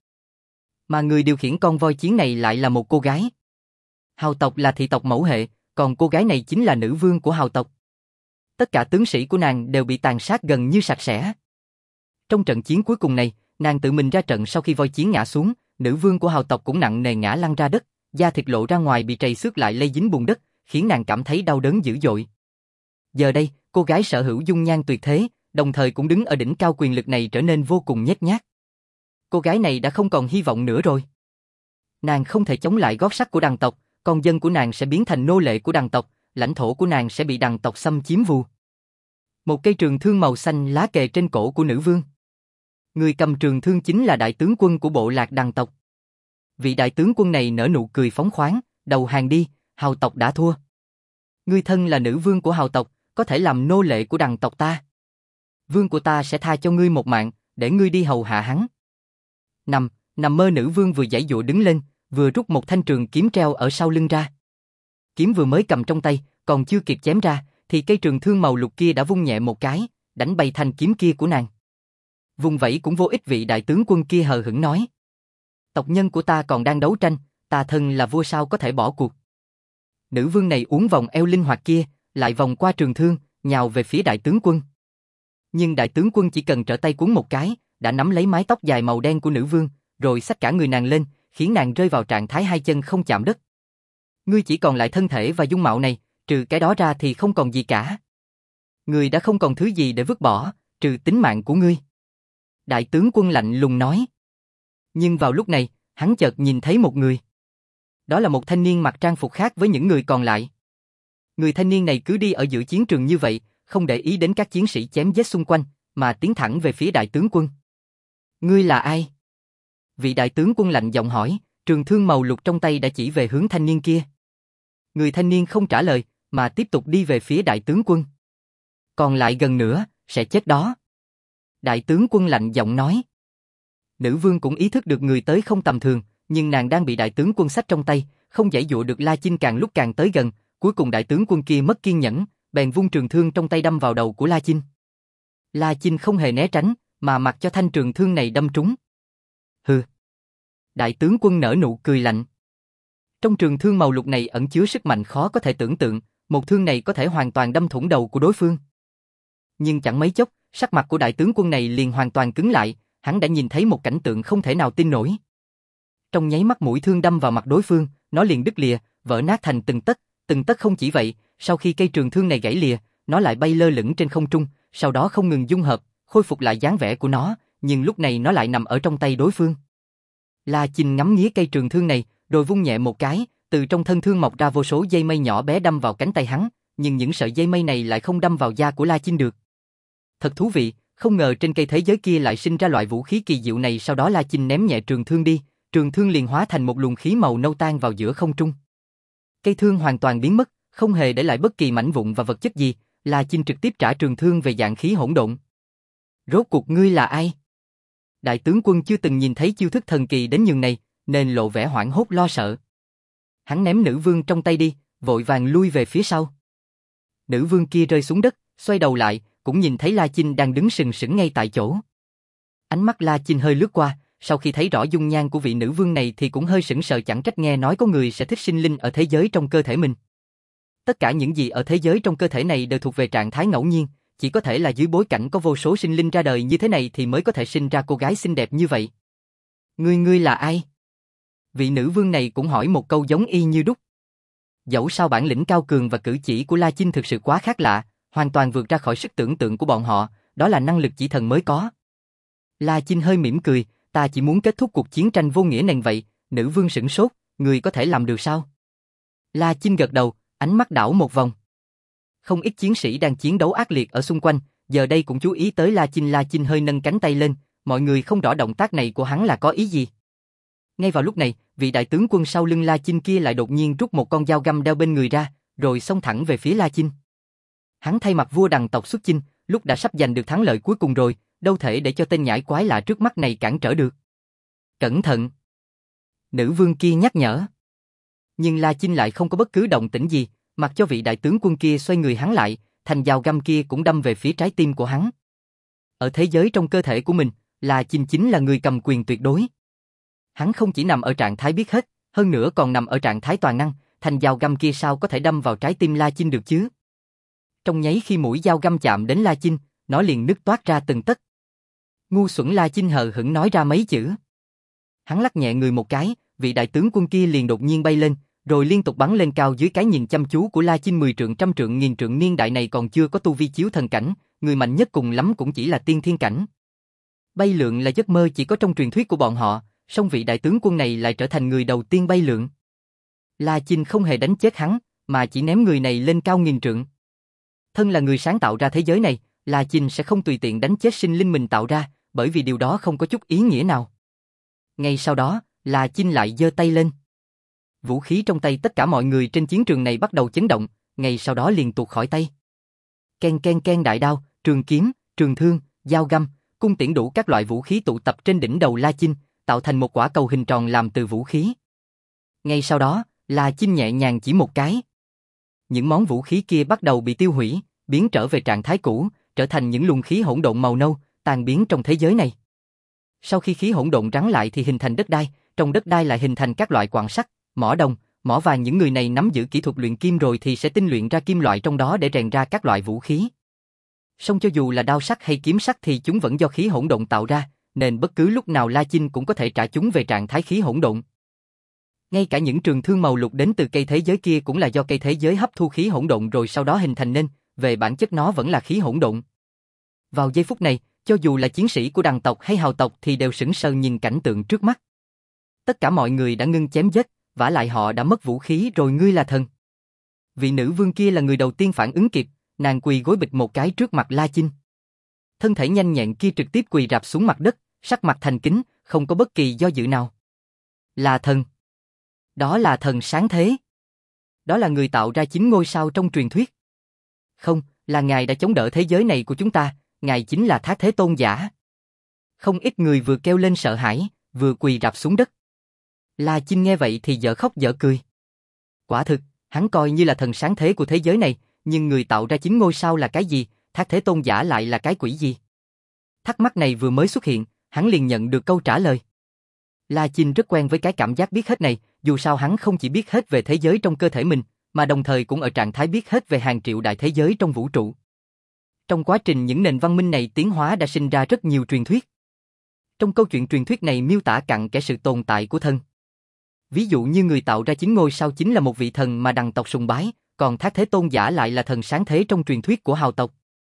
Mà người điều khiển con voi chiến này lại là một cô gái. Hào tộc là thị tộc mẫu hệ, còn cô gái này chính là nữ vương của Hào tộc. Tất cả tướng sĩ của nàng đều bị tàn sát gần như sạch sẽ. Trong trận chiến cuối cùng này, nàng tự mình ra trận. Sau khi voi chiến ngã xuống, nữ vương của Hào tộc cũng nặng nề ngã lăn ra đất, da thịt lộ ra ngoài bị trầy xước lại lây dính bùn đất, khiến nàng cảm thấy đau đớn dữ dội. Giờ đây, cô gái sở hữu dung nhan tuyệt thế, đồng thời cũng đứng ở đỉnh cao quyền lực này trở nên vô cùng nhếch nhác. Cô gái này đã không còn hy vọng nữa rồi. Nàng không thể chống lại gót sắt của đằng tộc, con dân của nàng sẽ biến thành nô lệ của đằng tộc, lãnh thổ của nàng sẽ bị đằng tộc xâm chiếm vù. Một cây trường thương màu xanh lá kề trên cổ của nữ vương. Người cầm trường thương chính là đại tướng quân của bộ lạc đằng tộc. Vị đại tướng quân này nở nụ cười phóng khoáng, đầu hàng đi, Hào tộc đã thua. Ngươi thân là nữ vương của Hào tộc, có thể làm nô lệ của đằng tộc ta. Vương của ta sẽ tha cho ngươi một mạng, để ngươi đi hầu hạ hắn. Nằm, nằm mơ. Nữ vương vừa giãy giụa đứng lên, vừa rút một thanh trường kiếm treo ở sau lưng ra. Kiếm vừa mới cầm trong tay, còn chưa kịp chém ra, thì cây trường thương màu lục kia đã vung nhẹ một cái, đánh bay thanh kiếm kia của nàng. Vùng vẫy cũng vô ích. Vị đại tướng quân kia hờ hững nói. Tộc nhân của ta còn đang đấu tranh, ta thân là vua sao có thể bỏ cuộc. Nữ vương này uốn vòng eo linh hoạt kia, lại vòng qua trường thương, nhào về phía đại tướng quân. Nhưng đại tướng quân chỉ cần trở tay cuốn một cái, đã nắm lấy mái tóc dài màu đen của nữ vương, rồi xách cả người nàng lên, khiến nàng rơi vào trạng thái hai chân không chạm đất. Ngươi chỉ còn lại thân thể và dung mạo này, trừ cái đó ra thì không còn gì cả. Ngươi đã không còn thứ gì để vứt bỏ, trừ tính mạng của ngươi. Đại tướng quân lạnh lùng nói. Nhưng vào lúc này, hắn chợt nhìn thấy một người. Đó là một thanh niên mặc trang phục khác với những người còn lại. Người thanh niên này cứ đi ở giữa chiến trường như vậy, không để ý đến các chiến sĩ chém giết xung quanh, mà tiến thẳng về phía đại tướng quân. Ngươi là ai? Vị đại tướng quân lạnh giọng hỏi, trường thương màu lục trong tay đã chỉ về hướng thanh niên kia. Người thanh niên không trả lời, mà tiếp tục đi về phía đại tướng quân. Còn lại gần nữa, sẽ chết đó. Đại tướng quân lạnh giọng nói. Nữ vương cũng ý thức được người tới không tầm thường, nhưng nàng đang bị đại tướng quân xách trong tay, không giãy dụa được. La Chinh càng lúc càng tới gần, cuối cùng đại tướng quân kia mất kiên nhẫn, bèn vung trường thương trong tay đâm vào đầu của La Chinh. La Chinh không hề né tránh, mà mặc cho thanh trường thương này đâm trúng. Hừ. Đại tướng quân nở nụ cười lạnh. Trong trường thương màu lục này ẩn chứa sức mạnh khó có thể tưởng tượng, một thương này có thể hoàn toàn đâm thủng đầu của đối phương. Nhưng chẳng mấy chốc, Sắc mặt của đại tướng quân này liền hoàn toàn cứng lại, hắn đã nhìn thấy một cảnh tượng không thể nào tin nổi. Trong nháy mắt mũi thương đâm vào mặt đối phương, nó liền đứt lìa, vỡ nát thành từng tấc, từng tấc không chỉ vậy, sau khi cây trường thương này gãy lìa, nó lại bay lơ lửng trên không trung, sau đó không ngừng dung hợp, khôi phục lại dáng vẻ của nó, nhưng lúc này nó lại nằm ở trong tay đối phương. La Chinh ngắm nghía cây trường thương này, rồi vung nhẹ một cái, từ trong thân thương mọc ra vô số dây mây nhỏ bé đâm vào cánh tay hắn, nhưng những sợi dây mây này lại không đâm vào da của La Chinh được. Thật thú vị, không ngờ trên cây thế giới kia lại sinh ra loại vũ khí kỳ diệu này. Sau đó La Chinh ném nhẹ trường thương đi, trường thương liền hóa thành một luồng khí màu nâu tan vào giữa không trung. Cây thương hoàn toàn biến mất, không hề để lại bất kỳ mảnh vụn và vật chất gì, La Chinh trực tiếp trả trường thương về dạng khí hỗn độn. Rốt cuộc ngươi là ai? Đại tướng quân chưa từng nhìn thấy chiêu thức thần kỳ đến nhường này, nên lộ vẻ hoảng hốt lo sợ. Hắn ném nữ vương trong tay đi, vội vàng lui về phía sau. Nữ vương kia rơi xuống đất, xoay đầu lại, cũng nhìn thấy La Chinh đang đứng sừng sững ngay tại chỗ. Ánh mắt La Chinh hơi lướt qua, sau khi thấy rõ dung nhan của vị nữ vương này thì cũng hơi sững sờ, chẳng trách nghe nói có người sẽ thích sinh linh ở thế giới trong cơ thể mình. Tất cả những gì ở thế giới trong cơ thể này đều thuộc về trạng thái ngẫu nhiên, chỉ có thể là dưới bối cảnh có vô số sinh linh ra đời như thế này thì mới có thể sinh ra cô gái xinh đẹp như vậy. Ngươi ngươi là ai? Vị nữ vương này cũng hỏi một câu giống y như đúc. Dẫu sao bản lĩnh cao cường và cử chỉ của La Chinh thực sự quá khác lạ, hoàn toàn vượt ra khỏi sức tưởng tượng của bọn họ, đó là năng lực chỉ thần mới có. La Chinh hơi mỉm cười, ta chỉ muốn kết thúc cuộc chiến tranh vô nghĩa này vậy. Nữ vương sửng sốt, người có thể làm được sao? La Chinh gật đầu, ánh mắt đảo một vòng. Không ít chiến sĩ đang chiến đấu ác liệt ở xung quanh, giờ đây cũng chú ý tới La Chinh. La Chinh hơi nâng cánh tay lên, mọi người không rõ động tác này của hắn là có ý gì. Ngay vào lúc này, vị đại tướng quân sau lưng La Chinh kia lại đột nhiên rút một con dao găm đeo bên người ra, rồi xông thẳng về phía La Chinh. Hắn thay mặt vua đằng tộc xuất chinh, lúc đã sắp giành được thắng lợi cuối cùng rồi, đâu thể để cho tên nhãi quái lạ trước mắt này cản trở được. Cẩn thận! Nữ vương kia nhắc nhở. Nhưng La Chinh lại không có bất cứ động tĩnh gì, mặc cho vị đại tướng quân kia xoay người hắn lại, thành dao găm kia cũng đâm về phía trái tim của hắn. Ở thế giới trong cơ thể của mình, La Chinh chính là người cầm quyền tuyệt đối. Hắn không chỉ nằm ở trạng thái biết hết, hơn nữa còn nằm ở trạng thái toàn năng, thành dao găm kia sao có thể đâm vào trái tim La Chinh được chứ? Trong nháy khi mũi dao găm chạm đến La Chinh, nó liền nứt toát ra từng tấc. Ngu xuẩn! La Chinh hờ hững nói ra mấy chữ. Hắn lắc nhẹ người một cái, vị đại tướng quân kia liền đột nhiên bay lên, rồi liên tục bắn lên cao dưới cái nhìn chăm chú của La Chinh. Mười trượng, trăm trượng, nghìn trượng, niên đại này còn chưa có tu vi chiếu thần cảnh, người mạnh nhất cùng lắm cũng chỉ là tiên thiên cảnh. Bay lượn là giấc mơ chỉ có trong truyền thuyết của bọn họ, song vị đại tướng quân này lại trở thành người đầu tiên bay lượn. La Chinh không hề đánh chết hắn, mà chỉ ném người này lên cao nghìn trượng. Thân là người sáng tạo ra thế giới này, La Chinh sẽ không tùy tiện đánh chết sinh linh mình tạo ra, bởi vì điều đó không có chút ý nghĩa nào. Ngay sau đó, La Chinh lại giơ tay lên. Vũ khí trong tay tất cả mọi người trên chiến trường này bắt đầu chấn động, ngay sau đó liền tuột khỏi tay. Ken ken ken, đại đao, trường kiếm, trường thương, dao găm, cung tiễn, đủ các loại vũ khí tụ tập trên đỉnh đầu La Chinh, tạo thành một quả cầu hình tròn làm từ vũ khí. Ngay sau đó, La Chinh nhẹ nhàng chỉ một cái. Những món vũ khí kia bắt đầu bị tiêu hủy, biến trở về trạng thái cũ, trở thành những luồng khí hỗn độn màu nâu, tan biến trong thế giới này. Sau khi khí hỗn độn rắn lại thì hình thành đất đai, trong đất đai lại hình thành các loại quặng sắt, mỏ đồng, mỏ vàng. Những người này nắm giữ kỹ thuật luyện kim rồi thì sẽ tinh luyện ra kim loại trong đó để rèn ra các loại vũ khí. Song cho dù là đao sắt hay kiếm sắt thì chúng vẫn do khí hỗn độn tạo ra, nên bất cứ lúc nào La Chinh cũng có thể trả chúng về trạng thái khí hỗn độn. Ngay cả những trường thương màu lục đến từ cây thế giới kia cũng là do cây thế giới hấp thu khí hỗn độn rồi sau đó hình thành nên, về bản chất nó vẫn là khí hỗn độn. Vào giây phút này, cho dù là chiến sĩ của đằng tộc hay hào tộc thì đều sững sờ nhìn cảnh tượng trước mắt. Tất cả mọi người đã ngưng chém giết, vả lại họ đã mất vũ khí rồi. Ngươi là thần. Vị nữ vương kia là người đầu tiên phản ứng kịp, nàng quỳ gối bịch một cái trước mặt La Chinh. Thân thể nhanh nhẹn kia trực tiếp quỳ rạp xuống mặt đất, sắc mặt thành kính, không có bất kỳ do dự nào. Là thần. Đó là thần sáng thế. Đó là người tạo ra chín ngôi sao trong truyền thuyết. Không, là ngài đã chống đỡ thế giới này của chúng ta, ngài chính là Thác Thế Tôn giả. Không ít người vừa kêu lên sợ hãi, vừa quỳ rạp xuống đất. La Chinh nghe vậy thì dở khóc dở cười. Quả thực, hắn coi như là thần sáng thế của thế giới này, nhưng người tạo ra chín ngôi sao là cái gì, Thác Thế Tôn giả lại là cái quỷ gì? Thắc mắc này vừa mới xuất hiện, hắn liền nhận được câu trả lời. La Chinh rất quen với cái cảm giác biết hết này, dù sao hắn không chỉ biết hết về thế giới trong cơ thể mình, mà đồng thời cũng ở trạng thái biết hết về hàng triệu đại thế giới trong vũ trụ. Trong quá trình những nền văn minh này tiến hóa đã sinh ra rất nhiều truyền thuyết. Trong câu chuyện truyền thuyết này miêu tả cặn kẽ sự tồn tại của thần. Ví dụ như người tạo ra chín ngôi sao chính là một vị thần mà đằng tộc sùng bái, còn Thác Thế Tôn Giả lại là thần sáng thế trong truyền thuyết của Hào tộc.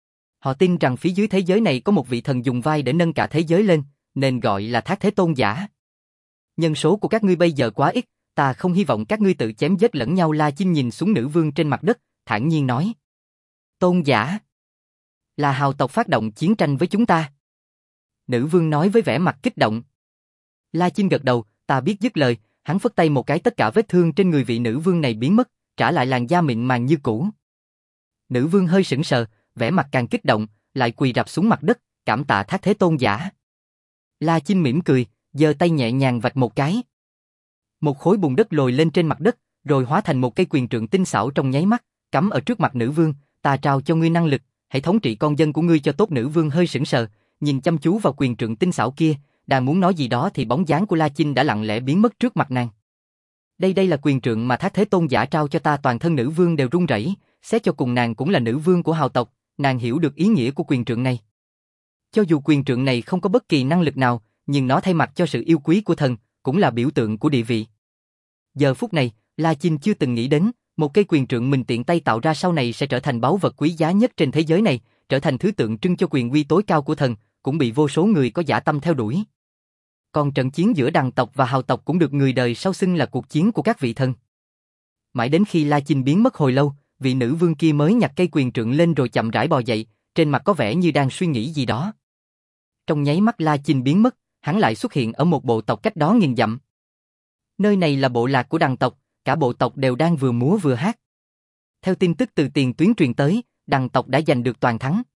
Họ tin rằng phía dưới thế giới này có một vị thần dùng vai để nâng cả thế giới lên, nên gọi là Thác Thế Tôn Giả. Nhân số của các ngươi bây giờ quá ít, ta không hy vọng các ngươi tự chém giết lẫn nhau. La Chinh nhìn xuống nữ vương trên mặt đất, thản nhiên nói. Tôn giả, là Hào tộc phát động chiến tranh với chúng ta. Nữ vương nói với vẻ mặt kích động. La Chinh gật đầu, ta biết, dứt lời, hắn phất tay một cái, tất cả vết thương trên người vị nữ vương này biến mất, trả lại làn da mịn màng như cũ. Nữ vương hơi sững sờ, vẻ mặt càng kích động, lại quỳ rạp xuống mặt đất, cảm tạ Thác Thế Tôn Giả. La Chinh mỉm cười, giơ tay nhẹ nhàng vạch một cái. Một khối bùn đất lồi lên trên mặt đất, rồi hóa thành một cây quyền trượng tinh xảo trong nháy mắt, cắm ở trước mặt nữ vương. Ta trao cho ngươi năng lực, hãy thống trị con dân của ngươi cho tốt. Nữ vương hơi sững sờ, nhìn chăm chú vào quyền trượng tinh xảo kia, đang muốn nói gì đó thì bóng dáng của La Chinh đã lặng lẽ biến mất trước mặt nàng. Đây đây là quyền trượng mà Thác Thế Tôn Giả trao cho ta. Toàn thân nữ vương đều run rẩy, xét cho cùng nàng cũng là nữ vương của Hào tộc, nàng hiểu được ý nghĩa của quyền trượng này. Cho dù quyền trượng này không có bất kỳ năng lực nào, nhưng nó thay mặt cho sự yêu quý của thần, cũng là biểu tượng của địa vị. Giờ phút này, La Chinh chưa từng nghĩ đến, một cây quyền trượng mình tiện tay tạo ra sau này sẽ trở thành báu vật quý giá nhất trên thế giới này, trở thành thứ tượng trưng cho quyền uy tối cao của thần, cũng bị vô số người có dã tâm theo đuổi. Còn trận chiến giữa đằng tộc và Hào tộc cũng được người đời sau xưng là cuộc chiến của các vị thần. Mãi đến khi La Chinh biến mất hồi lâu, vị nữ vương kia mới nhặt cây quyền trượng lên rồi chậm rãi bò dậy, trên mặt có vẻ như đang suy nghĩ gì đó. Trong nháy mắt La Chinh biến mất, hắn lại xuất hiện ở một bộ tộc cách đó nghìn dặm. Nơi này là bộ lạc của đằng tộc, cả bộ tộc đều đang vừa múa vừa hát. Theo tin tức từ tiền tuyến truyền tới, đằng tộc đã giành được toàn thắng.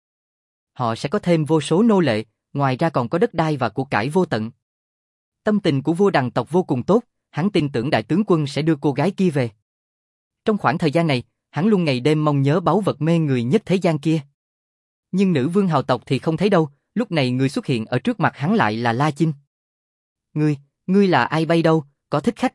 Họ sẽ có thêm vô số nô lệ, ngoài ra còn có đất đai và của cải vô tận. Tâm tình của vua đằng tộc vô cùng tốt, hắn tin tưởng đại tướng quân sẽ đưa cô gái kia về. Trong khoảng thời gian này, hắn luôn ngày đêm mong nhớ báu vật mê người nhất thế gian kia. Nhưng nữ vương Hào tộc thì không thấy đâu, lúc này người xuất hiện ở trước mặt hắn lại là La Chinh. Ngươi, ngươi là ai bay đâu, có thích khách?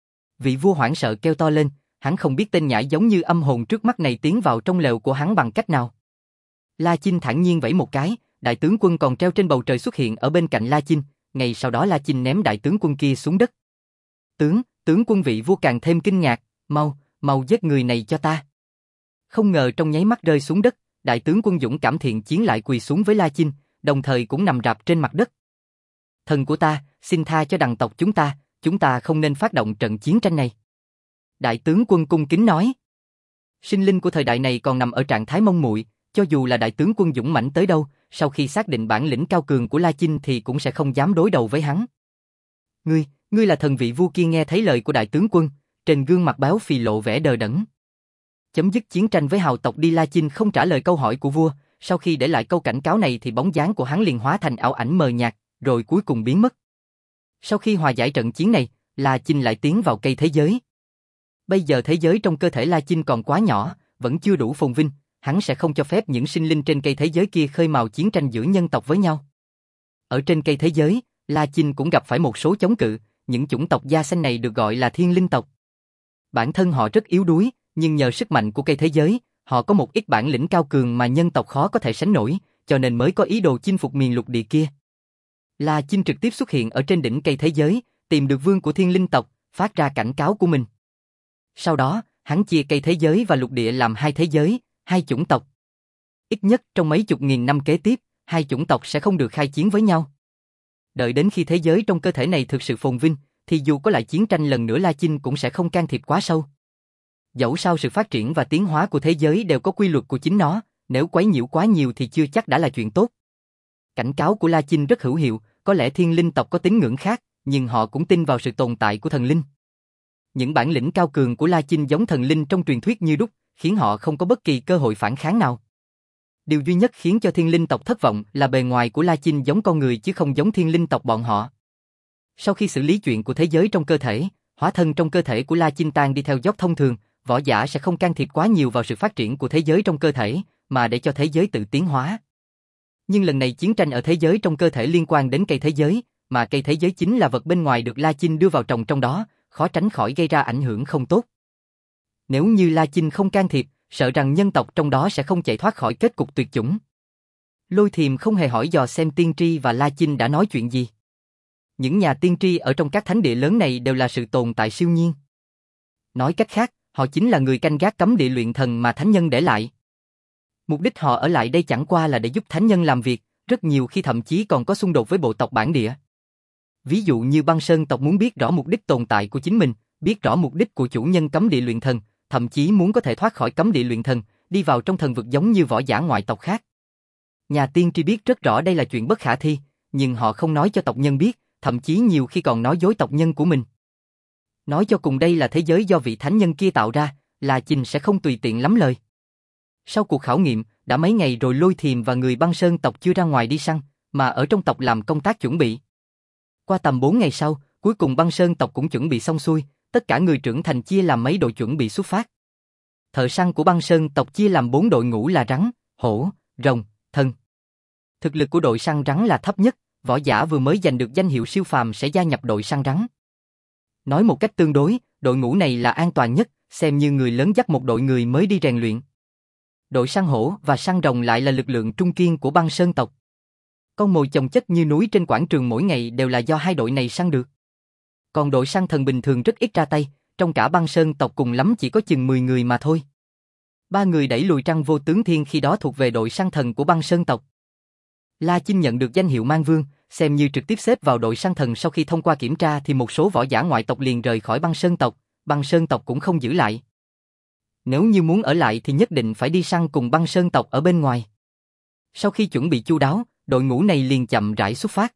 Vị vua hoảng sợ kêu to lên, hắn không biết tên nhãi giống như âm hồn trước mắt này tiến vào trong lều của hắn bằng cách nào. La Chinh thản nhiên vẫy một cái, đại tướng quân còn treo trên bầu trời xuất hiện ở bên cạnh La Chinh, ngay sau đó La Chinh ném đại tướng quân kia xuống đất. Tướng, tướng quân, vị vua càng thêm kinh ngạc, mau, mau giết người này cho ta. Không ngờ trong nháy mắt rơi xuống đất, đại tướng quân dũng cảm thiện chiến lại quỳ xuống với La Chinh, đồng thời cũng nằm rạp trên mặt đất. Thần của ta, xin tha cho đằng tộc chúng ta, chúng ta không nên phát động trận chiến tranh này. Đại tướng quân cung kính nói. Sinh linh của thời đại này còn nằm ở trạng thái mông muội, cho dù là đại tướng quân dũng mãnh tới đâu, sau khi xác định bản lĩnh cao cường của La Chinh thì cũng sẽ không dám đối đầu với hắn. Ngươi, ngươi là thần. Vị vua kia nghe thấy lời của đại tướng quân, trên gương mặt béo phì lộ vẻ đờ đẫn. Chấm dứt chiến tranh với Hào tộc đi. La Chinh không trả lời câu hỏi của vua, sau khi để lại câu cảnh cáo này thì bóng dáng của hắn liền hóa thành ảo ảnh mờ nhạt, rồi cuối cùng biến mất. Sau khi hòa giải trận chiến này, La Chinh lại tiến vào cây thế giới. Bây giờ thế giới trong cơ thể La Chinh còn quá nhỏ, vẫn chưa đủ phồn vinh, hắn sẽ không cho phép những sinh linh trên cây thế giới kia khơi mào chiến tranh giữa nhân tộc với nhau. Ở trên cây thế giới, La Chinh cũng gặp phải một số chống cự, những chủng tộc da xanh này được gọi là thiên linh tộc. Bản thân họ rất yếu đuối, nhưng nhờ sức mạnh của cây thế giới, họ có một ít bản lĩnh cao cường mà nhân tộc khó có thể sánh nổi, cho nên mới có ý đồ chinh phục miền lục địa kia. La Chinh trực tiếp xuất hiện ở trên đỉnh cây thế giới, tìm được vương của thiên linh tộc, phát ra cảnh cáo của mình. Sau đó, hắn chia cây thế giới và lục địa làm hai thế giới, hai chủng tộc. Ít nhất trong mấy chục nghìn năm kế tiếp, hai chủng tộc sẽ không được khai chiến với nhau. Đợi đến khi thế giới trong cơ thể này thực sự phồn vinh, thì dù có lại chiến tranh lần nữa La Chinh cũng sẽ không can thiệp quá sâu. Dẫu sao sự phát triển và tiến hóa của thế giới đều có quy luật của chính nó, nếu quấy nhiễu quá nhiều thì chưa chắc đã là chuyện tốt. Cảnh cáo của La Chinh rất hữu hiệu, có lẽ thiên linh tộc có tín ngưỡng khác, nhưng họ cũng tin vào sự tồn tại của thần linh. Những bản lĩnh cao cường của La Chinh giống thần linh trong truyền thuyết như đúc, khiến họ không có bất kỳ cơ hội phản kháng nào. Điều duy nhất khiến cho thiên linh tộc thất vọng là bề ngoài của La Chinh giống con người chứ không giống thiên linh tộc bọn họ. Sau khi xử lý chuyện của thế giới trong cơ thể, hóa thân trong cơ thể của La Chinh tan đi theo dốc thông thường, võ giả sẽ không can thiệp quá nhiều vào sự phát triển của thế giới trong cơ thể, mà để cho thế giới tự tiến hóa. Nhưng lần này chiến tranh ở thế giới trong cơ thể liên quan đến cây thế giới, mà cây thế giới chính là vật bên ngoài được La Chinh đưa vào trồng trong đó, khó tránh khỏi gây ra ảnh hưởng không tốt. Nếu như La Chinh không can thiệp, sợ rằng nhân tộc trong đó sẽ không chạy thoát khỏi kết cục tuyệt chủng. Lôi Thiềm không hề hỏi dò xem Tiên Tri và La Chinh đã nói chuyện gì. Những nhà tiên tri ở trong các thánh địa lớn này đều là sự tồn tại siêu nhiên. Nói cách khác, họ chính là người canh gác cấm địa luyện thần mà thánh nhân để lại. Mục đích họ ở lại đây chẳng qua là để giúp thánh nhân làm việc, rất nhiều khi thậm chí còn có xung đột với bộ tộc bản địa. Ví dụ như Băng Sơn tộc muốn biết rõ mục đích tồn tại của chính mình, biết rõ mục đích của chủ nhân cấm địa luyện thần, thậm chí muốn có thể thoát khỏi cấm địa luyện thần, đi vào trong thần vực giống như võ giả ngoại tộc khác. Nhà tiên tri biết rất rõ đây là chuyện bất khả thi, nhưng họ không nói cho tộc nhân biết, thậm chí nhiều khi còn nói dối tộc nhân của mình. Nói cho cùng đây là thế giới do vị thánh nhân kia tạo ra, La Chinh sẽ không tùy tiện lắm lời. Sau cuộc khảo nghiệm, đã mấy ngày rồi Lôi Thiềm và người Băng Sơn tộc chưa ra ngoài đi săn, mà ở trong tộc làm công tác chuẩn bị. Qua tầm bốn ngày sau, cuối cùng Băng Sơn tộc cũng chuẩn bị xong xuôi, tất cả người trưởng thành chia làm mấy đội chuẩn bị xuất phát. Thợ săn của Băng Sơn tộc chia làm bốn đội ngũ là rắn, hổ, rồng, thần. Thực lực của đội săn rắn là thấp nhất, võ giả vừa mới giành được danh hiệu siêu phàm sẽ gia nhập đội săn rắn. Nói một cách tương đối, đội ngũ này là an toàn nhất, xem như người lớn dắt một đội người mới đi rèn luyện. Đội săn hổ và săn rồng lại là lực lượng trung kiên của Băng Sơn tộc. Con mồi chồng chất như núi trên quảng trường mỗi ngày đều là do hai đội này săn được. Còn đội săn thần bình thường rất ít ra tay, trong cả Băng Sơn tộc cùng lắm chỉ có chừng mười người mà thôi. Ba người đẩy lùi Trăng Vô Tướng Thiên khi đó thuộc về đội săn thần của Băng Sơn tộc. La Chinh nhận được danh hiệu Mang Vương, xem như trực tiếp xếp vào đội săn thần. Sau khi thông qua kiểm tra thì một số võ giả ngoại tộc liền rời khỏi Băng Sơn tộc, Băng Sơn tộc cũng không giữ lại. Nếu như muốn ở lại thì nhất định phải đi săn cùng Băng Sơn tộc ở bên ngoài. Sau khi chuẩn bị chu đáo, đội ngũ này liền chậm rãi xuất phát.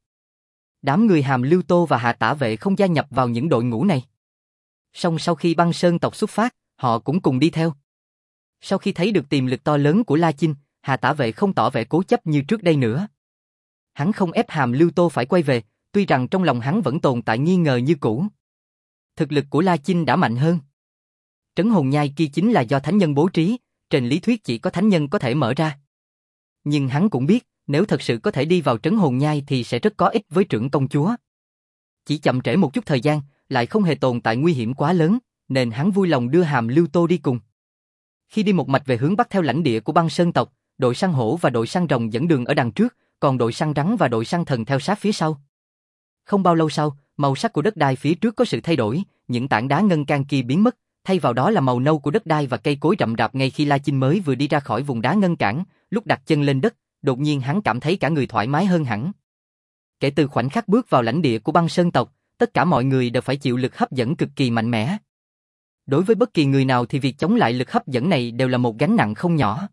Đám người Hàm Lưu Tô và Hạ Tả Vệ không gia nhập vào những đội ngũ này. Song sau khi Băng Sơn tộc xuất phát, họ cũng cùng đi theo. Sau khi thấy được tiềm lực to lớn của La Chinh, Hạ Tả Vệ không tỏ vẻ cố chấp như trước đây nữa. Hắn không ép Hàm Lưu Tô phải quay về, tuy rằng trong lòng hắn vẫn tồn tại nghi ngờ như cũ. Thực lực của La Chinh đã mạnh hơn. Trấn hồn nhai kia chính là do thánh nhân bố trí, trên lý thuyết chỉ có thánh nhân có thể mở ra. Nhưng hắn cũng biết, nếu thật sự có thể đi vào trấn hồn nhai thì sẽ rất có ích với trưởng công chúa. Chỉ chậm trễ một chút thời gian, lại không hề tồn tại nguy hiểm quá lớn, nên hắn vui lòng đưa Hàm Lưu Tô đi cùng. Khi đi một mạch về hướng bắc theo lãnh địa của Băng Sơn tộc, đội săn hổ và đội săn rồng dẫn đường ở đằng trước, còn đội săn rắn và đội săn thần theo sát phía sau. Không bao lâu sau, màu sắc của đất đai phía trước có sự thay đổi, những tảng đá ngân can kia biến mất, thay vào đó là màu nâu của đất đai và cây cối rậm rạp. Ngay khi La Chinh mới vừa đi ra khỏi vùng đá ngân cản, lúc đặt chân lên đất, đột nhiên hắn cảm thấy cả người thoải mái hơn hẳn. Kể từ khoảnh khắc bước vào lãnh địa của Băng Sơn tộc, tất cả mọi người đều phải chịu lực hấp dẫn cực kỳ mạnh mẽ. Đối với bất kỳ người nào thì việc chống lại lực hấp dẫn này đều là một gánh nặng không nhỏ.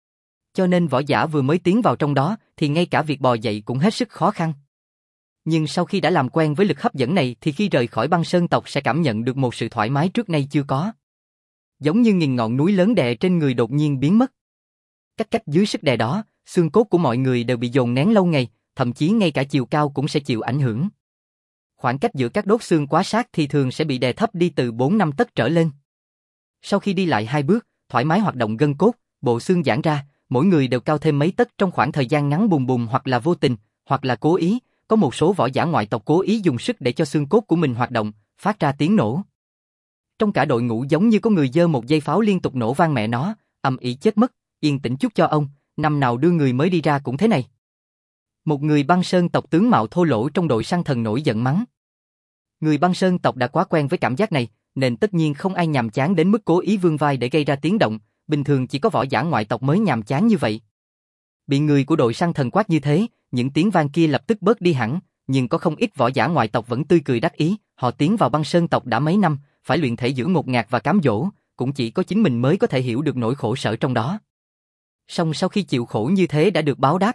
Cho nên võ giả vừa mới tiến vào trong đó thì ngay cả việc bò dậy cũng hết sức khó khăn. Nhưng sau khi đã làm quen với lực hấp dẫn này thì khi rời khỏi Băng Sơn tộc sẽ cảm nhận được một sự thoải mái trước nay chưa có. Giống như nghìn ngọn núi lớn đè trên người đột nhiên biến mất. Cách cách dưới sức đè đó, xương cốt của mọi người đều bị dồn nén lâu ngày, thậm chí ngay cả chiều cao cũng sẽ chịu ảnh hưởng. Khoảng cách giữa các đốt xương quá sát thì thường sẽ bị đè thấp đi từ bốn năm tấc trở lên. Sau khi đi lại hai bước, thoải mái hoạt động gân cốt, bộ xương giãn ra, mỗi người đều cao thêm mấy tấc trong khoảng thời gian ngắn. Bùm bùm, hoặc là vô tình, hoặc là cố ý, có một số võ giả ngoại tộc cố ý dùng sức để cho xương cốt của mình hoạt động, phát ra tiếng nổ. Trong cả đội ngũ giống như có người giơ một dây pháo liên tục nổ vang mẹ nó, ầm ĩ chết mất, yên tĩnh chút cho ông, năm nào đưa người mới đi ra cũng thế này. Một người Băng Sơn tộc tướng mạo thô lỗ trong đội săn thần nổi giận mắng. Người Băng Sơn tộc đã quá quen với cảm giác này, nên tất nhiên không ai nhàm chán đến mức cố ý vươn vai để gây ra tiếng động, bình thường chỉ có võ giả ngoại tộc mới nhàm chán như vậy. Bị người của đội săn thần quát như thế, những tiếng vang kia lập tức bớt đi hẳn, nhưng có không ít võ giả ngoại tộc vẫn tươi cười đắc ý, họ tiến vào Băng Sơn tộc đã mấy năm, phải luyện thể giữa ngột ngạt và cám dỗ, cũng chỉ có chính mình mới có thể hiểu được nỗi khổ sở trong đó. Song sau khi chịu khổ như thế đã được báo đáp.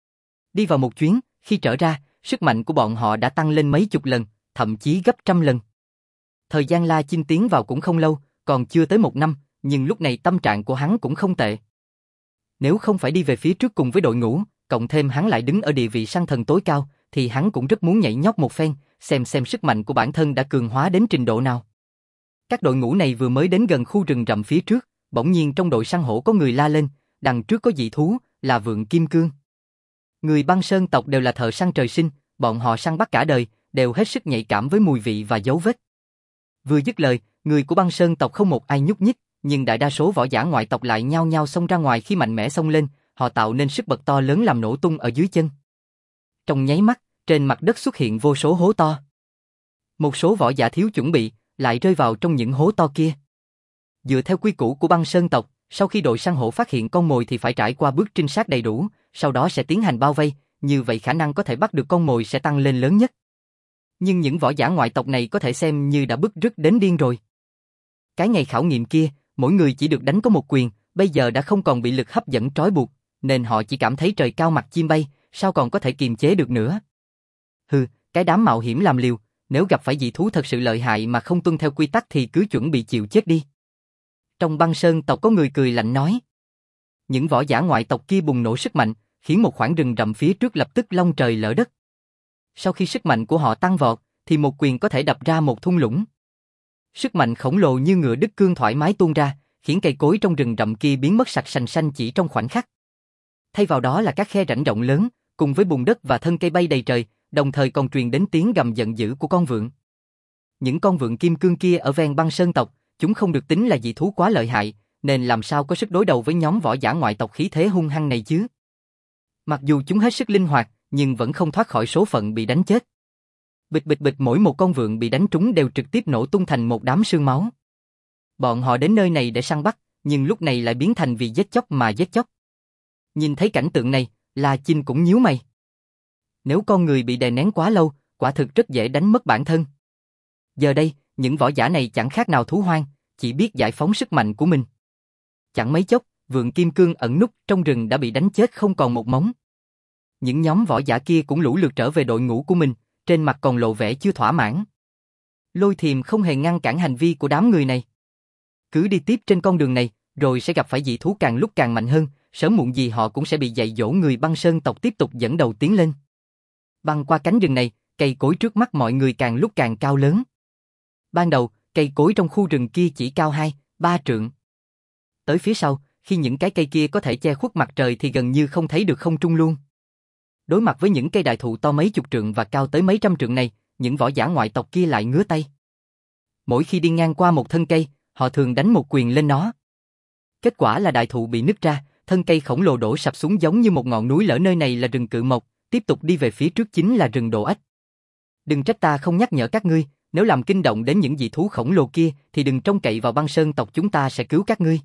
Đi vào một chuyến, khi trở ra, sức mạnh của bọn họ đã tăng lên mấy chục lần, thậm chí gấp trăm lần. Thời gian La Chinh tiến vào cũng không lâu, còn chưa tới một năm, nhưng lúc này tâm trạng của hắn cũng không tệ. Nếu không phải đi về phía trước cùng với đội ngũ, cộng thêm hắn lại đứng ở địa vị săn thần tối cao, thì hắn cũng rất muốn nhảy nhót một phen, xem xem sức mạnh của bản thân đã cường hóa đến trình độ nào. Các đội ngũ này vừa mới đến gần khu rừng rậm phía trước, bỗng nhiên trong đội săn hổ có người la lên, đằng trước có dị thú, là Vượn Kim Cương. Người Băng Sơn tộc đều là thợ săn trời sinh, bọn họ săn bắt cả đời, đều hết sức nhạy cảm với mùi vị và dấu vết. Vừa dứt lời, người của Băng Sơn tộc không một ai nhúc nhích, nhưng đại đa số võ giả ngoại tộc lại nhao nhao xông ra ngoài khi mạnh mẽ xông lên, họ tạo nên sức bật to lớn làm nổ tung ở dưới chân. Trong nháy mắt, trên mặt đất xuất hiện vô số hố to. Một số võ giả thiếu chuẩn bị, lại rơi vào trong những hố to kia. Dựa theo quy củ của băng sơn tộc, sau khi đội săn hổ phát hiện con mồi thì phải trải qua bước trinh sát đầy đủ, sau đó sẽ tiến hành bao vây, như vậy khả năng có thể bắt được con mồi sẽ tăng lên lớn nhất. Nhưng những võ giả ngoại tộc này có thể xem như đã bứt rứt đến điên rồi. Cái ngày khảo nghiệm kia, mỗi người chỉ được đánh có một quyền, bây giờ đã không còn bị lực hấp dẫn trói buộc, nên họ chỉ cảm thấy trời cao mặt chim bay, sao còn có thể kiềm chế được nữa. Hừ, cái đám mạo hiểm làm liều, nếu gặp phải dị thú thật sự lợi hại mà không tuân theo quy tắc thì cứ chuẩn bị chịu chết đi. Trong băng sơn tộc có người cười lạnh nói. Những võ giả ngoại tộc kia bùng nổ sức mạnh, khiến một khoảng rừng rậm phía trước lập tức long trời lở đất. Sau khi sức mạnh của họ tăng vọt, thì một quyền có thể đập ra một thung lũng. Sức mạnh khổng lồ như ngựa đứt cương thoải mái tuôn ra, khiến cây cối trong rừng rậm kia biến mất sạch sành xanh chỉ trong khoảnh khắc. Thay vào đó là các khe rãnh rộng lớn, cùng với bùn đất và thân cây bay đầy trời, đồng thời còn truyền đến tiếng gầm giận dữ của con vượn. Những con vượn kim cương kia ở ven băng sơn tộc, chúng không được tính là dị thú quá lợi hại, nên làm sao có sức đối đầu với nhóm võ giả ngoại tộc khí thế hung hăng này chứ. Mặc dù chúng hết sức linh hoạt, nhưng vẫn không thoát khỏi số phận bị đánh chết. Bịch bịch bịch, mỗi một con vượn bị đánh trúng đều trực tiếp nổ tung thành một đám sương máu. Bọn họ đến nơi này để săn bắt, nhưng lúc này lại biến thành vì giết chóc mà giết chóc. Nhìn thấy cảnh tượng này, La Chinh cũng nhíu mày. Nếu con người bị đè nén quá lâu, quả thực rất dễ đánh mất bản thân. Giờ đây, những võ giả này chẳng khác nào thú hoang, chỉ biết giải phóng sức mạnh của mình. Chẳng mấy chốc, vượn kim cương ẩn núp trong rừng đã bị đánh chết không còn một móng. Những nhóm võ giả kia cũng lũ lượt trở về đội ngũ của mình, trên mặt còn lộ vẻ chưa thỏa mãn. Lôi Thiềm không hề ngăn cản hành vi của đám người này. Cứ đi tiếp trên con đường này, rồi sẽ gặp phải dị thú càng lúc càng mạnh hơn, sớm muộn gì họ cũng sẽ bị dạy dỗ người băng sơn tộc tiếp tục dẫn đầu tiến lên. Băng qua cánh rừng này, cây cối trước mắt mọi người càng lúc càng cao lớn. Ban đầu, cây cối trong khu rừng kia chỉ cao hai, ba trượng. Tới phía sau, khi những cái cây kia có thể che khuất mặt trời thì gần như không thấy được không trung luôn. Đối mặt với những cây đại thụ to mấy chục trượng và cao tới mấy trăm trượng này, những võ giả ngoại tộc kia lại ngứa tay. Mỗi khi đi ngang qua một thân cây, họ thường đánh một quyền lên nó. Kết quả là đại thụ bị nứt ra, thân cây khổng lồ đổ sập xuống giống như một ngọn núi lở. Nơi này là rừng cự mộc, tiếp tục đi về phía trước chính là rừng đồ ếch. Đừng trách ta không nhắc nhở các ngươi, nếu làm kinh động đến những dị thú khổng lồ kia thì đừng trông cậy vào băng sơn tộc chúng ta sẽ cứu các ngươi.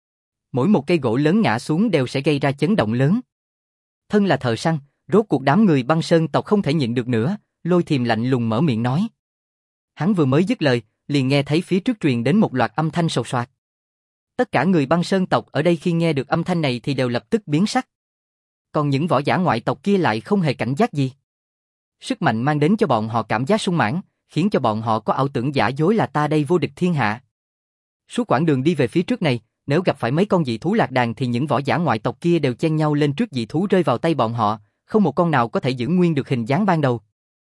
Mỗi một cây gỗ lớn ngã xuống đều sẽ gây ra chấn động lớn. Thân là thợ săn, rốt cuộc đám người băng sơn tộc không thể nhịn được nữa, Lôi Thiềm lạnh lùng mở miệng nói. Hắn vừa mới dứt lời, liền nghe thấy phía trước truyền đến một loạt âm thanh sột soạt. Tất cả người băng sơn tộc ở đây khi nghe được âm thanh này thì đều lập tức biến sắc. Còn những võ giả ngoại tộc kia lại không hề cảnh giác gì. Sức mạnh mang đến cho bọn họ cảm giác sung mãn, khiến cho bọn họ có ảo tưởng giả dối là ta đây vô địch thiên hạ. Suốt quãng đường đi về phía trước này, nếu gặp phải mấy con dị thú lạc đàn thì những võ giả ngoại tộc kia đều chen nhau lên trước dị thú rơi vào tay bọn họ, không một con nào có thể giữ nguyên được hình dáng ban đầu.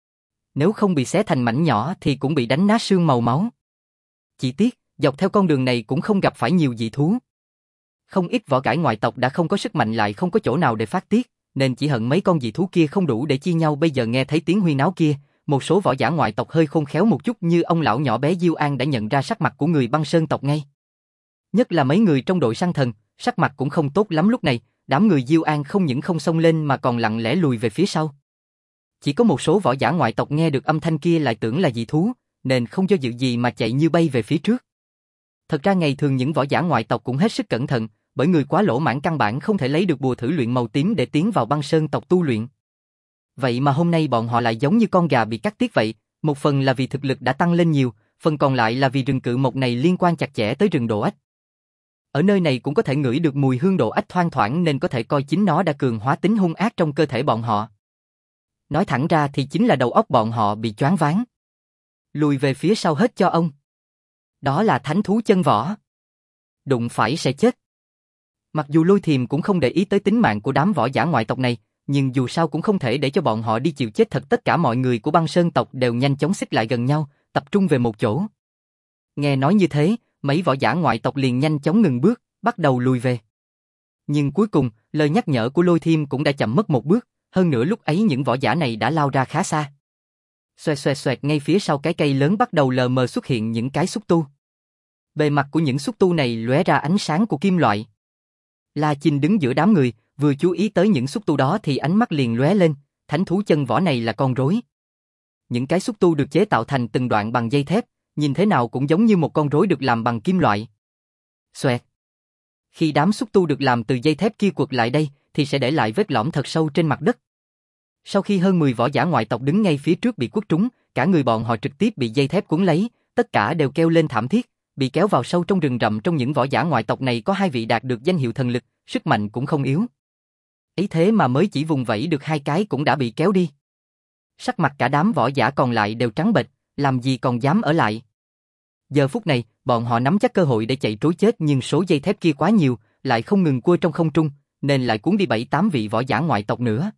Nếu không bị xé thành mảnh nhỏ thì cũng bị đánh nát xương màu máu. Chỉ tiếc, dọc theo con đường này cũng không gặp phải nhiều dị thú. Không ít võ cải ngoại tộc đã không có sức mạnh lại không có chỗ nào để phát tiết, nên chỉ hận mấy con dị thú kia không đủ để chia nhau. Bây giờ nghe thấy tiếng huyên náo kia, một số võ giả ngoại tộc hơi khôn khéo một chút như ông lão nhỏ bé Diêu An đã nhận ra sắc mặt của người băng sơn tộc ngay. Nhất là mấy người trong đội săn thần, sắc mặt cũng không tốt lắm lúc này, đám người Diêu An không những không xông lên mà còn lặng lẽ lùi về phía sau. Chỉ có một số võ giả ngoại tộc nghe được âm thanh kia lại tưởng là dị thú, nên không do dự gì mà chạy như bay về phía trước. Thật ra ngày thường những võ giả ngoại tộc cũng hết sức cẩn thận, bởi người quá lỗ mãn căn bản không thể lấy được bùa thử luyện màu tím để tiến vào băng sơn tộc tu luyện. Vậy mà hôm nay bọn họ lại giống như con gà bị cắt tiết vậy, một phần là vì thực lực đã tăng lên nhiều, phần còn lại là vì rừng cự mộc này liên quan chặt chẽ tới rừng đồ ếch. Ở nơi này cũng có thể ngửi được mùi hương đồ ếch thoang thoảng nên có thể coi chính nó đã cường hóa tính hung ác trong cơ thể bọn họ. Nói thẳng ra thì chính là đầu óc bọn họ bị choáng váng. Lùi về phía sau hết cho ông. Đó là thánh thú chân võ. Đụng phải sẽ chết. Mặc dù Lôi Thiềm cũng không để ý tới tính mạng của đám võ giả ngoại tộc này, nhưng dù sao cũng không thể để cho bọn họ đi chịu chết thật. Tất cả mọi người của băng sơn tộc đều nhanh chóng xích lại gần nhau, tập trung về một chỗ. Nghe nói như thế, mấy võ giả ngoại tộc liền nhanh chóng ngừng bước, bắt đầu lùi về. Nhưng cuối cùng, lời nhắc nhở của Lôi Thiềm cũng đã chậm mất một bước, hơn nữa lúc ấy những võ giả này đã lao ra khá xa. Xoẹt xoẹt xoẹt, ngay phía sau cái cây lớn bắt đầu lờ mờ xuất hiện những cái xúc tu. Bề mặt của những xúc tu này lóe ra ánh sáng của kim loại. La Chinh đứng giữa đám người, vừa chú ý tới những xúc tu đó thì ánh mắt liền lóe lên, thánh thú chân võ này là con rối. Những cái xúc tu được chế tạo thành từng đoạn bằng dây thép, nhìn thế nào cũng giống như một con rối được làm bằng kim loại. Xoẹt. Khi đám xúc tu được làm từ dây thép kia quật lại đây, thì sẽ để lại vết lõm thật sâu trên mặt đất. Sau khi hơn mười võ giả ngoại tộc đứng ngay phía trước bị quất trúng, cả người bọn họ trực tiếp bị dây thép cuốn lấy, tất cả đều kêu lên thảm thiết, bị kéo vào sâu trong rừng rậm. Trong những võ giả ngoại tộc này có hai vị đạt được danh hiệu thần lực, sức mạnh cũng không yếu. Ấy thế mà mới chỉ vùng vẫy được hai cái cũng đã bị kéo đi. Sắc mặt cả đám võ giả còn lại đều trắng bệch, làm gì còn dám ở lại. Giờ phút này, bọn họ nắm chắc cơ hội để chạy trối chết nhưng số dây thép kia quá nhiều, lại không ngừng cua trong không trung, nên lại cuốn đi bảy tám vị võ giả ngoại tộc nữa.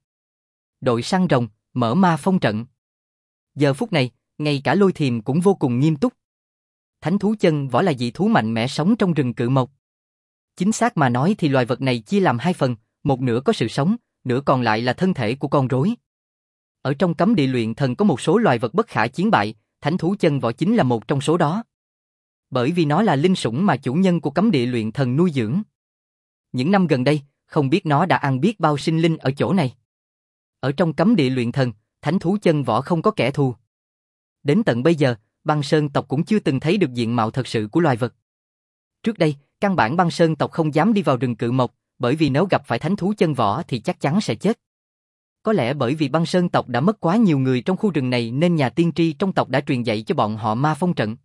Đội săn rồng, mở ma phong trận. Giờ phút này, ngay cả Lôi Thiềm cũng vô cùng nghiêm túc. Thánh thú chân võ là dị thú mạnh mẽ sống trong rừng cự mộc. Chính xác mà nói thì loài vật này chia làm hai phần, một nửa có sự sống, nửa còn lại là thân thể của con rối. Ở trong cấm địa luyện thần có một số loài vật bất khả chiến bại, thánh thú chân võ chính là một trong số đó. Bởi vì nó là linh sủng mà chủ nhân của cấm địa luyện thần nuôi dưỡng. Những năm gần đây, không biết nó đã ăn biết bao sinh linh ở chỗ này. Ở trong cấm địa luyện thần, thánh thú chân võ không có kẻ thù. Đến tận bây giờ, băng sơn tộc cũng chưa từng thấy được diện mạo thật sự của loài vật. Trước đây, căn bản băng sơn tộc không dám đi vào rừng cự mộc, bởi vì nếu gặp phải thánh thú chân võ thì chắc chắn sẽ chết. Có lẽ bởi vì băng sơn tộc đã mất quá nhiều người trong khu rừng này nên nhà tiên tri trong tộc đã truyền dạy cho bọn họ ma phong trận.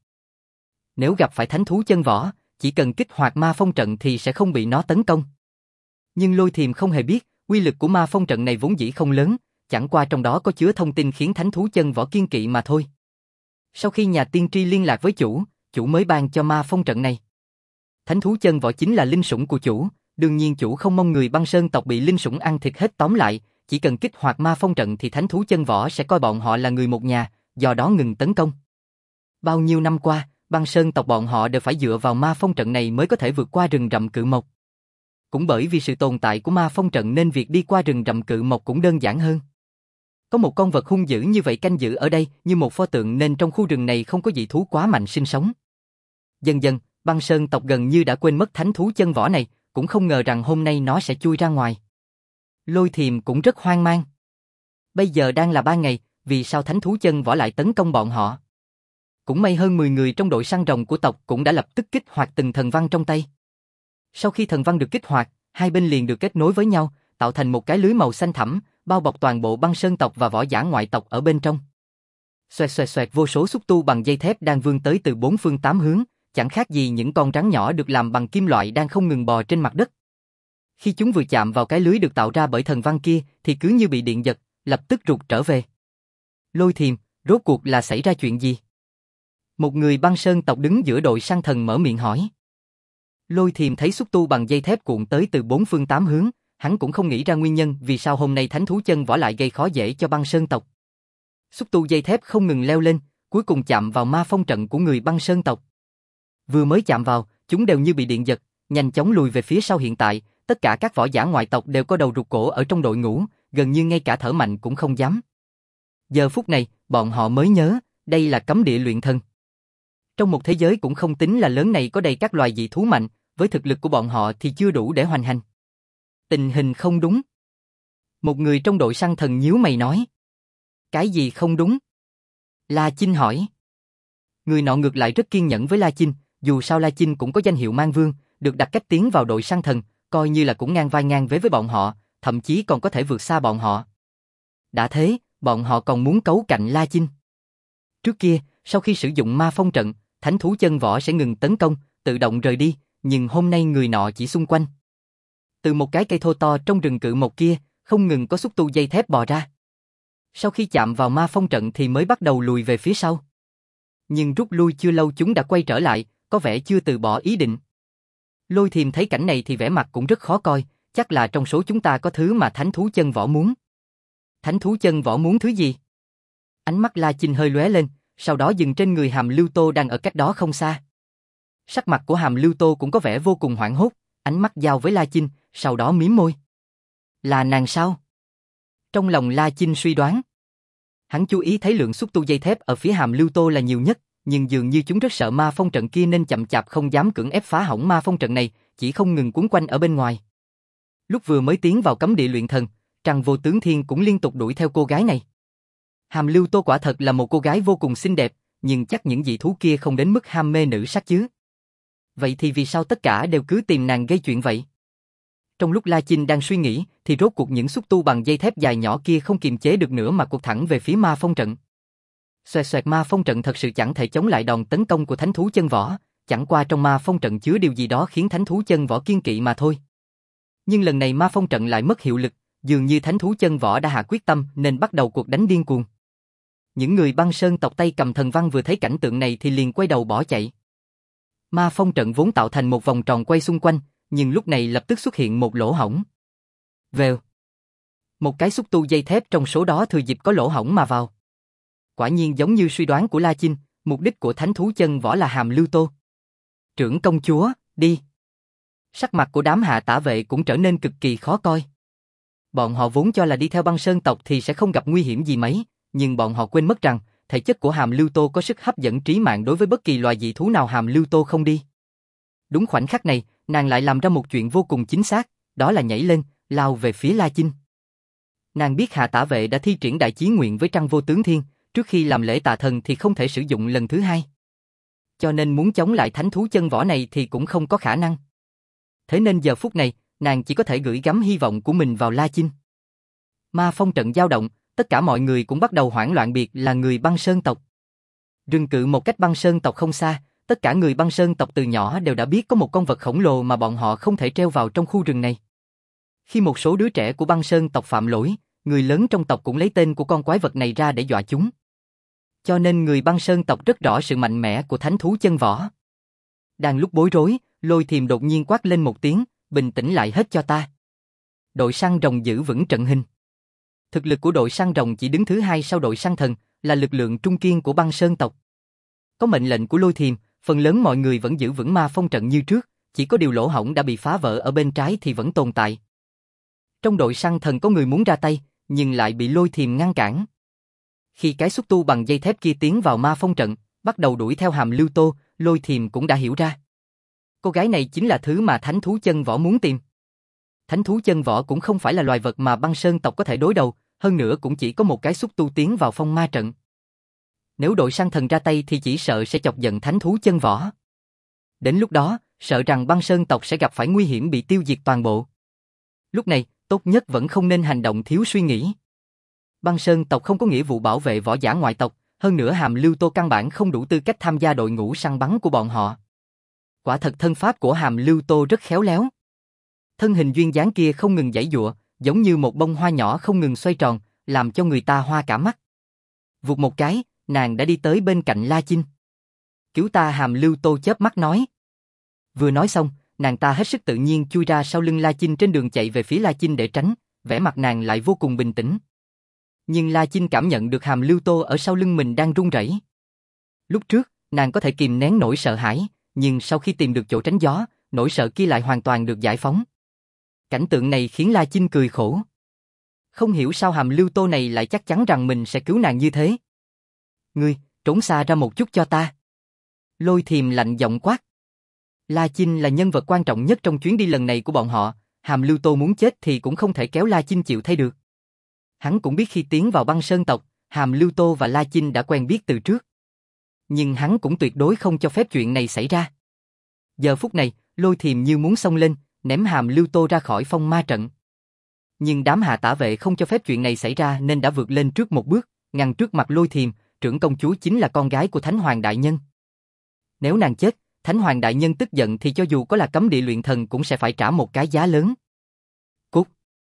Nếu gặp phải thánh thú chân võ, chỉ cần kích hoạt ma phong trận thì sẽ không bị nó tấn công. Nhưng Lôi Thiềm không hề biết, uy lực của ma phong trận này vốn dĩ không lớn, chẳng qua trong đó có chứa thông tin khiến thánh thú chân võ kiên kỵ mà thôi. Sau khi nhà tiên tri liên lạc với chủ, chủ mới ban cho ma phong trận này. Thánh thú chân võ chính là linh sủng của chủ, đương nhiên chủ không mong người băng sơn tộc bị linh sủng ăn thịt hết. Tóm lại, chỉ cần kích hoạt ma phong trận thì thánh thú chân võ sẽ coi bọn họ là người một nhà, do đó ngừng tấn công. Bao nhiêu năm qua, băng sơn tộc bọn họ đều phải dựa vào ma phong trận này mới có thể vượt qua rừng rậm cự mộc. Cũng bởi vì sự tồn tại của ma phong trận nên việc đi qua rừng rậm cự mộc cũng đơn giản hơn. Có một con vật hung dữ như vậy canh giữ ở đây như một pho tượng nên trong khu rừng này không có dị thú quá mạnh sinh sống. Dần dần, băng sơn tộc gần như đã quên mất thánh thú chân võ này, cũng không ngờ rằng hôm nay nó sẽ chui ra ngoài. Lôi Thiềm cũng rất hoang mang. Bây giờ đang là ban ngày, vì sao thánh thú chân võ lại tấn công bọn họ? Cũng may hơn mười người trong đội săn rồng của tộc cũng đã lập tức kích hoạt từng thần văn trong tay. Sau khi thần văn được kích hoạt, hai bên liền được kết nối với nhau, tạo thành một cái lưới màu xanh thẳm, bao bọc toàn bộ băng sơn tộc và võ giả ngoại tộc ở bên trong. Xoẹt xoẹt xoẹt, vô số xúc tu bằng dây thép đang vươn tới từ bốn phương tám hướng, chẳng khác gì những con rắn nhỏ được làm bằng kim loại đang không ngừng bò trên mặt đất. Khi chúng vừa chạm vào cái lưới được tạo ra bởi thần văn kia thì cứ như bị điện giật, lập tức rụt trở về. Lôi Thiềm, rốt cuộc là xảy ra chuyện gì? Một người băng sơn tộc đứng giữa đội săn thần mở miệng hỏi. Lôi Thiềm thấy xúc tu bằng dây thép cuộn tới từ bốn phương tám hướng, hắn cũng không nghĩ ra nguyên nhân vì sao hôm nay thánh thú chân võ lại gây khó dễ cho băng sơn tộc. Xúc tu dây thép không ngừng leo lên, cuối cùng chạm vào ma phong trận của người băng sơn tộc. Vừa mới chạm vào, chúng đều như bị điện giật, nhanh chóng lùi về phía sau. Hiện tại, tất cả các võ giả ngoại tộc đều có đầu rụt cổ ở trong đội ngũ, gần như ngay cả thở mạnh cũng không dám. Giờ phút này, bọn họ mới nhớ, đây là cấm địa luyện thần. Trong một thế giới cũng không tính là lớn này có đầy các loài dị thú mạnh, với thực lực của bọn họ thì chưa đủ để hoành hành. Tình hình không đúng. Một người trong đội săn thần nhíu mày nói. Cái gì không đúng? La Chinh hỏi. Người nọ ngược lại rất kiên nhẫn với La Chinh, dù sao La Chinh cũng có danh hiệu mang vương, được đặt cách tiến vào đội săn thần, coi như là cũng ngang vai ngang vế với bọn họ, thậm chí còn có thể vượt xa bọn họ. Đã thế, bọn họ còn muốn cấu cạnh La Chinh. Trước kia, sau khi sử dụng ma phong trận, thánh thú chân võ sẽ ngừng tấn công, tự động rời đi, nhưng hôm nay người nọ chỉ xung quanh. Từ một cái cây thô to trong rừng cự mộc kia, không ngừng có xúc tu dây thép bò ra. Sau khi chạm vào ma phong trận thì mới bắt đầu lùi về phía sau. Nhưng rút lui chưa lâu chúng đã quay trở lại, có vẻ chưa từ bỏ ý định. Lôi Thiềm thấy cảnh này thì vẻ mặt cũng rất khó coi, chắc là trong số chúng ta có thứ mà thánh thú chân võ muốn. Thánh thú chân võ muốn thứ gì? Ánh mắt La Chinh hơi lóe lên, sau đó dừng trên người Hàm Lưu Tô đang ở cách đó không xa. Sắc mặt của Hàm Lưu Tô cũng có vẻ vô cùng hoảng hốt, ánh mắt giao với La Chinh, sau đó mím môi. Là nàng sao? Trong lòng La Chinh suy đoán. Hắn chú ý thấy lượng xúc tu dây thép ở phía Hàm Lưu Tô là nhiều nhất, nhưng dường như chúng rất sợ ma phong trận kia nên chậm chạp không dám cưỡng ép phá hỏng ma phong trận này, chỉ không ngừng quấn quanh ở bên ngoài. Lúc vừa mới tiến vào cấm địa luyện thần, Trăng Vô Tướng Thiên cũng liên tục đuổi theo cô gái này. Hàm Lưu Tô quả thật là một cô gái vô cùng xinh đẹp, nhưng chắc những dị thú kia không đến mức ham mê nữ sắc chứ. Vậy thì vì sao tất cả đều cứ tìm nàng gây chuyện vậy? Trong lúc La Chinh đang suy nghĩ, thì rốt cuộc những xúc tu bằng dây thép dài nhỏ kia không kiềm chế được nữa mà cuột thẳng về phía ma phong trận. Xoẹt xoẹt, ma phong trận thật sự chẳng thể chống lại đòn tấn công của thánh thú chân võ, chẳng qua trong ma phong trận chứa điều gì đó khiến thánh thú chân võ kiên kỵ mà thôi. Nhưng lần này ma phong trận lại mất hiệu lực, dường như thánh thú chân võ đã hạ quyết tâm nên bắt đầu cuộc đánh điên cuồng. Những người băng sơn tộc tay cầm thần văn vừa thấy cảnh tượng này thì liền quay đầu bỏ chạy. Ma phong trận vốn tạo thành một vòng tròn quay xung quanh, nhưng lúc này lập tức xuất hiện một lỗ hổng. Vèo. Một cái xúc tu dây thép trong số đó thừa dịp có lỗ hổng mà vào. Quả nhiên giống như suy đoán của La Chinh, mục đích của thánh thú chân võ là Hàm Lưu Tô. Trưởng công chúa, đi. Sắc mặt của đám hạ tả vệ cũng trở nên cực kỳ khó coi. Bọn họ vốn cho là đi theo băng sơn tộc thì sẽ không gặp nguy hiểm gì mấy, nhưng bọn họ quên mất rằng, thể chất của Hàm Lưu Tô có sức hấp dẫn trí mạng đối với bất kỳ loài dị thú nào Hàm Lưu Tô không đi. Đúng khoảnh khắc này, nàng lại làm ra một chuyện vô cùng chính xác, đó là nhảy lên, lao về phía La Chinh. Nàng biết hạ tả vệ đã thi triển đại chí nguyện với Trăng Vô Tướng Thiên, trước khi làm lễ tạ thần thì không thể sử dụng lần thứ hai. Cho nên muốn chống lại thánh thú chân võ này thì cũng không có khả năng. Thế nên giờ phút này, nàng chỉ có thể gửi gắm hy vọng của mình vào La Chinh. Ma phong trận dao động, tất cả mọi người cũng bắt đầu hoảng loạn, biệt là người băng sơn tộc. Rừng cự một cách băng sơn tộc không xa, tất cả người băng sơn tộc từ nhỏ đều đã biết có một con vật khổng lồ mà bọn họ không thể treo vào trong khu rừng này. Khi một số đứa trẻ của băng sơn tộc phạm lỗi, người lớn trong tộc cũng lấy tên của con quái vật này ra để dọa chúng. Cho nên người băng sơn tộc rất rõ sự mạnh mẽ của thánh thú chân võ. Đang lúc bối rối, Lôi Thiềm đột nhiên quát lên một tiếng, bình tĩnh lại hết cho ta. Đội săn rồng giữ vững trận hình. Thực lực của đội săn rồng chỉ đứng thứ hai sau đội săn thần, là lực lượng trung kiên của băng sơn tộc. Có mệnh lệnh của Lôi Thiềm, phần lớn mọi người vẫn giữ vững ma phong trận như trước, chỉ có điều lỗ hổng đã bị phá vỡ ở bên trái thì vẫn tồn tại. Trong đội săn thần có người muốn ra tay, nhưng lại bị Lôi Thiềm ngăn cản. Khi cái xúc tu bằng dây thép kia tiến vào ma phong trận, bắt đầu đuổi theo Hàm Lưu Tô, Lôi Thiềm cũng đã hiểu ra. Cô gái này chính là thứ mà thánh thú chân võ muốn tìm. Thánh thú chân võ cũng không phải là loài vật mà băng sơn tộc có thể đối đầu, hơn nữa cũng chỉ có một cái xúc tu tiến vào phong ma trận. Nếu đội săn thần ra tay thì chỉ sợ sẽ chọc giận thánh thú chân võ. Đến lúc đó, sợ rằng băng sơn tộc sẽ gặp phải nguy hiểm bị tiêu diệt toàn bộ. Lúc này, tốt nhất vẫn không nên hành động thiếu suy nghĩ. Băng sơn tộc không có nghĩa vụ bảo vệ võ giả ngoại tộc, hơn nữa Hàm Lưu Tô căn bản không đủ tư cách tham gia đội ngũ săn bắn của bọn họ. Quả thật thân pháp của Hàm Lưu Tô rất khéo léo. Thân hình duyên dáng kia không ngừng giãy giụa, giống như một bông hoa nhỏ không ngừng xoay tròn, làm cho người ta hoa cả mắt. Vụt một cái, nàng đã đi tới bên cạnh La Chinh. Cứu ta, Hàm Lưu Tô chớp mắt nói. Vừa nói xong, nàng ta hết sức tự nhiên chui ra sau lưng La Chinh, trên đường chạy về phía La Chinh để tránh, vẻ mặt nàng lại vô cùng bình tĩnh. Nhưng La Chinh cảm nhận được Hàm Lưu Tô ở sau lưng mình đang run rẩy. Lúc trước, nàng có thể kìm nén nỗi sợ hãi, nhưng sau khi tìm được chỗ tránh gió, nỗi sợ kia lại hoàn toàn được giải phóng. Cảnh tượng này khiến La Chinh cười khổ. Không hiểu sao Hàm Lưu Tô này lại chắc chắn rằng mình sẽ cứu nàng như thế. Ngươi, trốn xa ra một chút cho ta. Lôi Thiềm lạnh giọng quát. La Chinh là nhân vật quan trọng nhất trong chuyến đi lần này của bọn họ, Hàm Lưu Tô muốn chết thì cũng không thể kéo La Chinh chịu thay được. Hắn cũng biết khi tiến vào băng sơn tộc, Hàm Lưu Tô và La Chinh đã quen biết từ trước. Nhưng hắn cũng tuyệt đối không cho phép chuyện này xảy ra. Giờ phút này, Lôi Thiềm như muốn xông lên, ném Hàm Lưu Tô ra khỏi phong ma trận. Nhưng đám hạ tả vệ không cho phép chuyện này xảy ra nên đã vượt lên trước một bước, ngăn trước mặt Lôi Thiềm, trưởng công chúa chính là con gái của Thánh Hoàng Đại Nhân. Nếu nàng chết, Thánh Hoàng Đại Nhân tức giận thì cho dù có là cấm địa luyện thần cũng sẽ phải trả một cái giá lớn. Cút!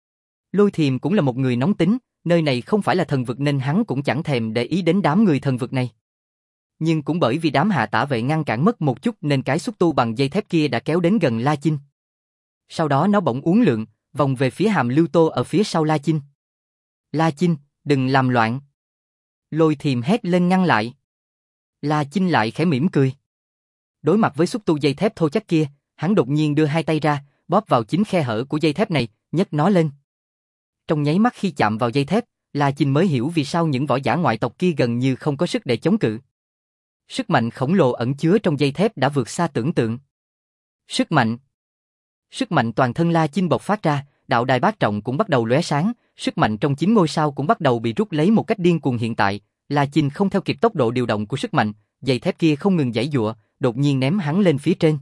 Lôi Thiềm cũng là một người nóng tính, nơi này không phải là thần vực nên hắn cũng chẳng thèm để ý đến đám người thần vực này. Nhưng cũng bởi vì đám hạ tả vệ ngăn cản mất một chút nên cái xúc tu bằng dây thép kia đã kéo đến gần La Chinh. Sau đó nó bỗng uốn lượn, vòng về phía Hàm Lưu Tô ở phía sau La Chinh. La Chinh, đừng làm loạn. Lôi Thiềm hét lên ngăn lại. La Chinh lại khẽ mỉm cười. Đối mặt với xúc tu dây thép thô chắc kia, hắn đột nhiên đưa hai tay ra, bóp vào chính khe hở của dây thép này, nhấc nó lên. Trong nháy mắt khi chạm vào dây thép, La Chinh mới hiểu vì sao những võ giả ngoại tộc kia gần như không có sức để chống cự. Sức mạnh khổng lồ ẩn chứa trong dây thép đã vượt xa tưởng tượng. Sức mạnh. Sức mạnh toàn thân La Chinh bộc phát ra, đạo đài bát trọng cũng bắt đầu lóe sáng, sức mạnh trong chín ngôi sao cũng bắt đầu bị rút lấy một cách điên cuồng hiện tại. La Chinh không theo kịp tốc độ điều động của sức mạnh, dây thép kia không ngừng giãy giụa, đột nhiên ném hắn lên phía trên.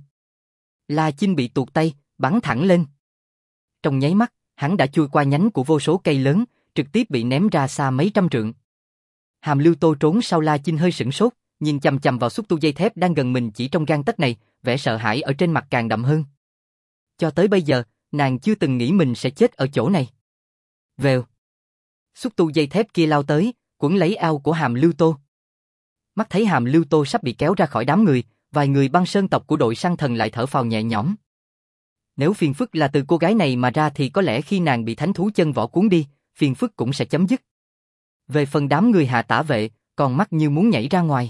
La Chinh bị tuột tay, bắn thẳng lên. Trong nháy mắt, hắn đã chui qua nhánh của vô số cây lớn, trực tiếp bị ném ra xa mấy trăm trượng. Hàm Lưu Tô trốn sau La Chinh hơi sửng sốt, nhìn chằm chằm vào xúc tu dây thép đang gần mình chỉ trong gang tấc này, vẻ sợ hãi ở trên mặt càng đậm hơn. Cho tới bây giờ, nàng chưa từng nghĩ mình sẽ chết ở chỗ này. Vèo. Xúc tu dây thép kia lao tới, quấn lấy eo của Hàm Lưu Tô. Mắt thấy Hàm Lưu Tô sắp bị kéo ra khỏi đám người, vài người băng sơn tộc của đội săn thần lại thở phào nhẹ nhõm. Nếu phiền phức là từ cô gái này mà ra thì có lẽ khi nàng bị thánh thú chân võ cuốn đi, phiền phức cũng sẽ chấm dứt. Về phần đám người Hạ Tả Vệ, còn mắt như muốn nhảy ra ngoài.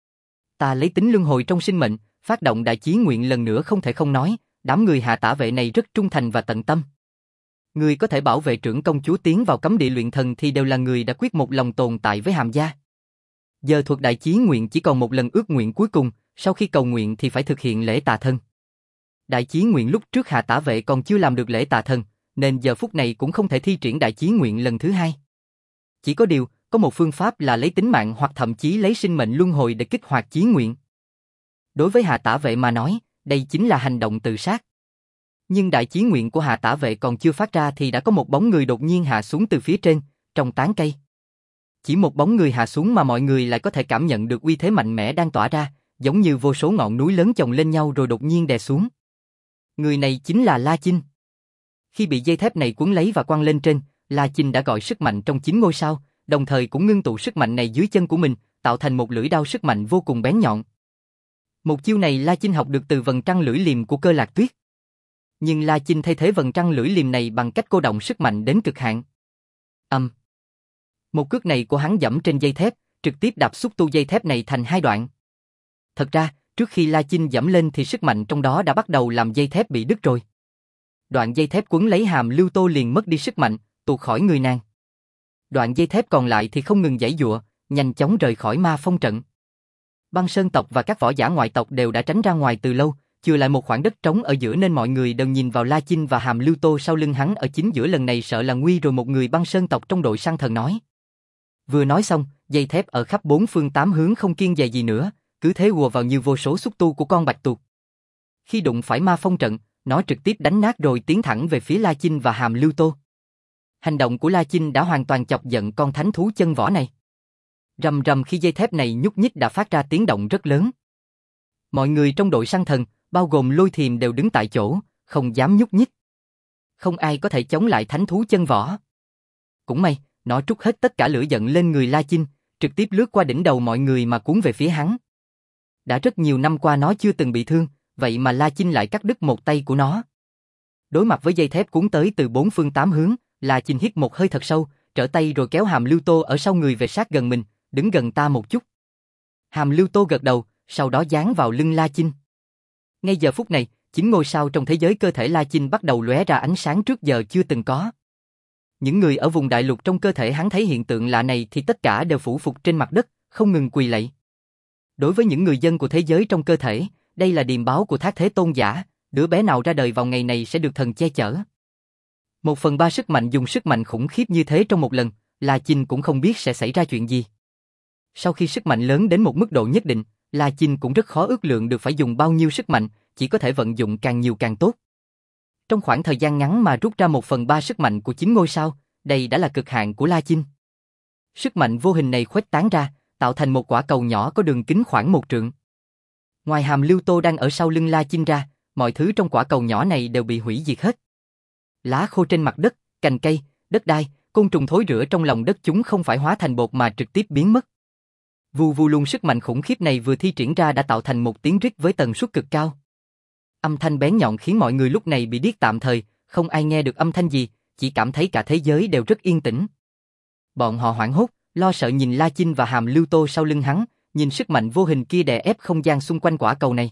Ta lấy tính luân hồi trong sinh mệnh, phát động đại chí nguyện lần nữa không thể không nói, đám người Hạ Tả Vệ này rất trung thành và tận tâm. Người có thể bảo vệ trưởng công chúa tiến vào cấm địa luyện thần thì đều là người đã quyết một lòng tồn tại với Hàm gia. Giờ thuật đại chí nguyện chỉ còn một lần ước nguyện cuối cùng, sau khi cầu nguyện thì phải thực hiện lễ tà thân. Đại chí nguyện lúc trước Hạ Tả Vệ còn chưa làm được lễ tà thân, nên giờ phút này cũng không thể thi triển đại chí nguyện lần thứ hai. Chỉ có điều, có một phương pháp là lấy tính mạng hoặc thậm chí lấy sinh mệnh luân hồi để kích hoạt chí nguyện. Đối với Hạ Tả Vệ mà nói, đây chính là hành động tự sát. Nhưng đại chí nguyện của Hạ Tả Vệ còn chưa phát ra thì đã có một bóng người đột nhiên hạ xuống từ phía trên, trong tán cây. Chỉ một bóng người hạ xuống mà mọi người lại có thể cảm nhận được uy thế mạnh mẽ đang tỏa ra, giống như vô số ngọn núi lớn chồng lên nhau rồi đột nhiên đè xuống. Người này chính là La Chinh. Khi bị dây thép này cuốn lấy và quăng lên trên, La Chinh đã gọi sức mạnh trong chín ngôi sao, đồng thời cũng ngưng tụ sức mạnh này dưới chân của mình, tạo thành một lưỡi đao sức mạnh vô cùng bén nhọn. Một chiêu này La Chinh học được từ vầng trăng lưỡi liềm của Cơ Lạc Tuyết. Nhưng La Chinh thay thế vầng trăng lưỡi liềm này bằng cách cô động sức mạnh đến cực hạn. Âm. Um. Một cước này của hắn dẫm trên dây thép, trực tiếp đạp xúc tu dây thép này thành hai đoạn. Thật ra, trước khi La Chinh dẫm lên thì sức mạnh trong đó đã bắt đầu làm dây thép bị đứt rồi. Đoạn dây thép quấn lấy Hàm Lưu Tô liền mất đi sức mạnh, tuột khỏi người nàng. Đoạn dây thép còn lại thì không ngừng giãy giụa, nhanh chóng rời khỏi ma phong trận. Băng Sơn tộc và các võ giả ngoại tộc đều đã tránh ra ngoài từ lâu, chừa lại một khoảng đất trống ở giữa nên mọi người đều nhìn vào La Chinh và Hàm Lưu Tô sau lưng hắn ở chính giữa. Lần này sợ là nguy rồi, một người Băng Sơn tộc trong đội săn thần nói. Vừa nói xong, dây thép ở khắp bốn phương tám hướng không kiêng dè gì nữa, cứ thế ùa vào như vô số xúc tu của con bạch tuộc. Khi đụng phải ma phong trận, nó trực tiếp đánh nát rồi tiến thẳng về phía La Chinh và Hàm Lưu Tô. Hành động của La Chinh đã hoàn toàn chọc giận con thánh thú chân võ này. Rầm rầm khi dây thép này nhúc nhích đã phát ra tiếng động rất lớn. Mọi người trong đội săn thần, bao gồm Lôi Thiềm đều đứng tại chỗ, không dám nhúc nhích. Không ai có thể chống lại thánh thú chân võ. Cũng may, nó trút hết tất cả lửa giận lên người La Chinh, trực tiếp lướt qua đỉnh đầu mọi người mà cuốn về phía hắn. Đã rất nhiều năm qua nó chưa từng bị thương, vậy mà La Chinh lại cắt đứt một tay của nó. Đối mặt với dây thép cuốn tới từ bốn phương tám hướng, La Chinh hít một hơi thật sâu, trở tay rồi kéo Hàm Lưu Tô ở sau người về sát gần mình, đứng gần ta một chút. Hàm Lưu Tô gật đầu, sau đó dán vào lưng La Chinh. Ngay giờ phút này, chín ngôi sao trong thế giới cơ thể La Chinh bắt đầu lóe ra ánh sáng trước giờ chưa từng có. Những người ở vùng đại lục trong cơ thể hắn thấy hiện tượng lạ này thì tất cả đều phủ phục trên mặt đất, không ngừng quỳ lạy. Đối với những người dân của thế giới trong cơ thể, đây là điềm báo của Thác Thế Tôn giả, đứa bé nào ra đời vào ngày này sẽ được thần che chở. Một phần ba sức mạnh dùng sức mạnh khủng khiếp như thế trong một lần, La Chinh cũng không biết sẽ xảy ra chuyện gì. Sau khi sức mạnh lớn đến một mức độ nhất định, La Chinh cũng rất khó ước lượng được phải dùng bao nhiêu sức mạnh, chỉ có thể vận dụng càng nhiều càng tốt. Trong khoảng thời gian ngắn mà rút ra một phần ba sức mạnh của chín ngôi sao, đây đã là cực hạn của La Chinh. Sức mạnh vô hình này khuếch tán ra, tạo thành một quả cầu nhỏ có đường kính khoảng một trượng. Ngoài Hàm Lưu Tô đang ở sau lưng La Chinh ra, mọi thứ trong quả cầu nhỏ này đều bị hủy diệt hết. Lá khô trên mặt đất, cành cây, đất đai, côn trùng thối rữa trong lòng đất chúng không phải hóa thành bột mà trực tiếp biến mất. Vù vù luôn sức mạnh khủng khiếp này vừa thi triển ra đã tạo thành một tiếng rít với tần suất cực cao. Âm thanh bén nhọn khiến mọi người lúc này bị điếc tạm thời, không ai nghe được âm thanh gì, chỉ cảm thấy cả thế giới đều rất yên tĩnh. Bọn họ hoảng hốt, lo sợ nhìn La Chinh và Hàm Lưu Tô sau lưng hắn, nhìn sức mạnh vô hình kia đè ép không gian xung quanh quả cầu này.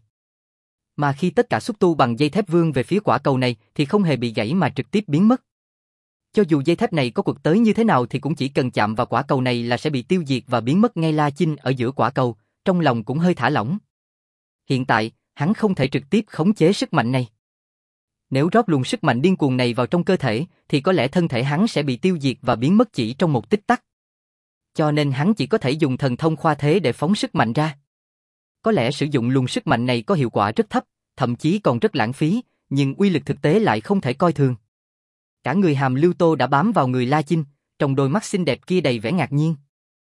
Mà khi tất cả xúc tu bằng dây thép vươn về phía quả cầu này thì không hề bị gãy mà trực tiếp biến mất. Cho dù dây thép này có quật tới như thế nào thì cũng chỉ cần chạm vào quả cầu này là sẽ bị tiêu diệt và biến mất ngay. La Chinh ở giữa quả cầu, trong lòng cũng hơi thả lỏng. Hiện tại, hắn không thể trực tiếp khống chế sức mạnh này. Nếu rót luồng sức mạnh điên cuồng này vào trong cơ thể, thì có lẽ thân thể hắn sẽ bị tiêu diệt và biến mất chỉ trong một tích tắc. Cho nên hắn chỉ có thể dùng thần thông khoa thế để phóng sức mạnh ra. Có lẽ sử dụng luồng sức mạnh này có hiệu quả rất thấp, thậm chí còn rất lãng phí, nhưng uy lực thực tế lại không thể coi thường. Cả người Hàm Lưu Tô đã bám vào người La Chinh, trong đôi mắt xinh đẹp kia đầy vẻ ngạc nhiên.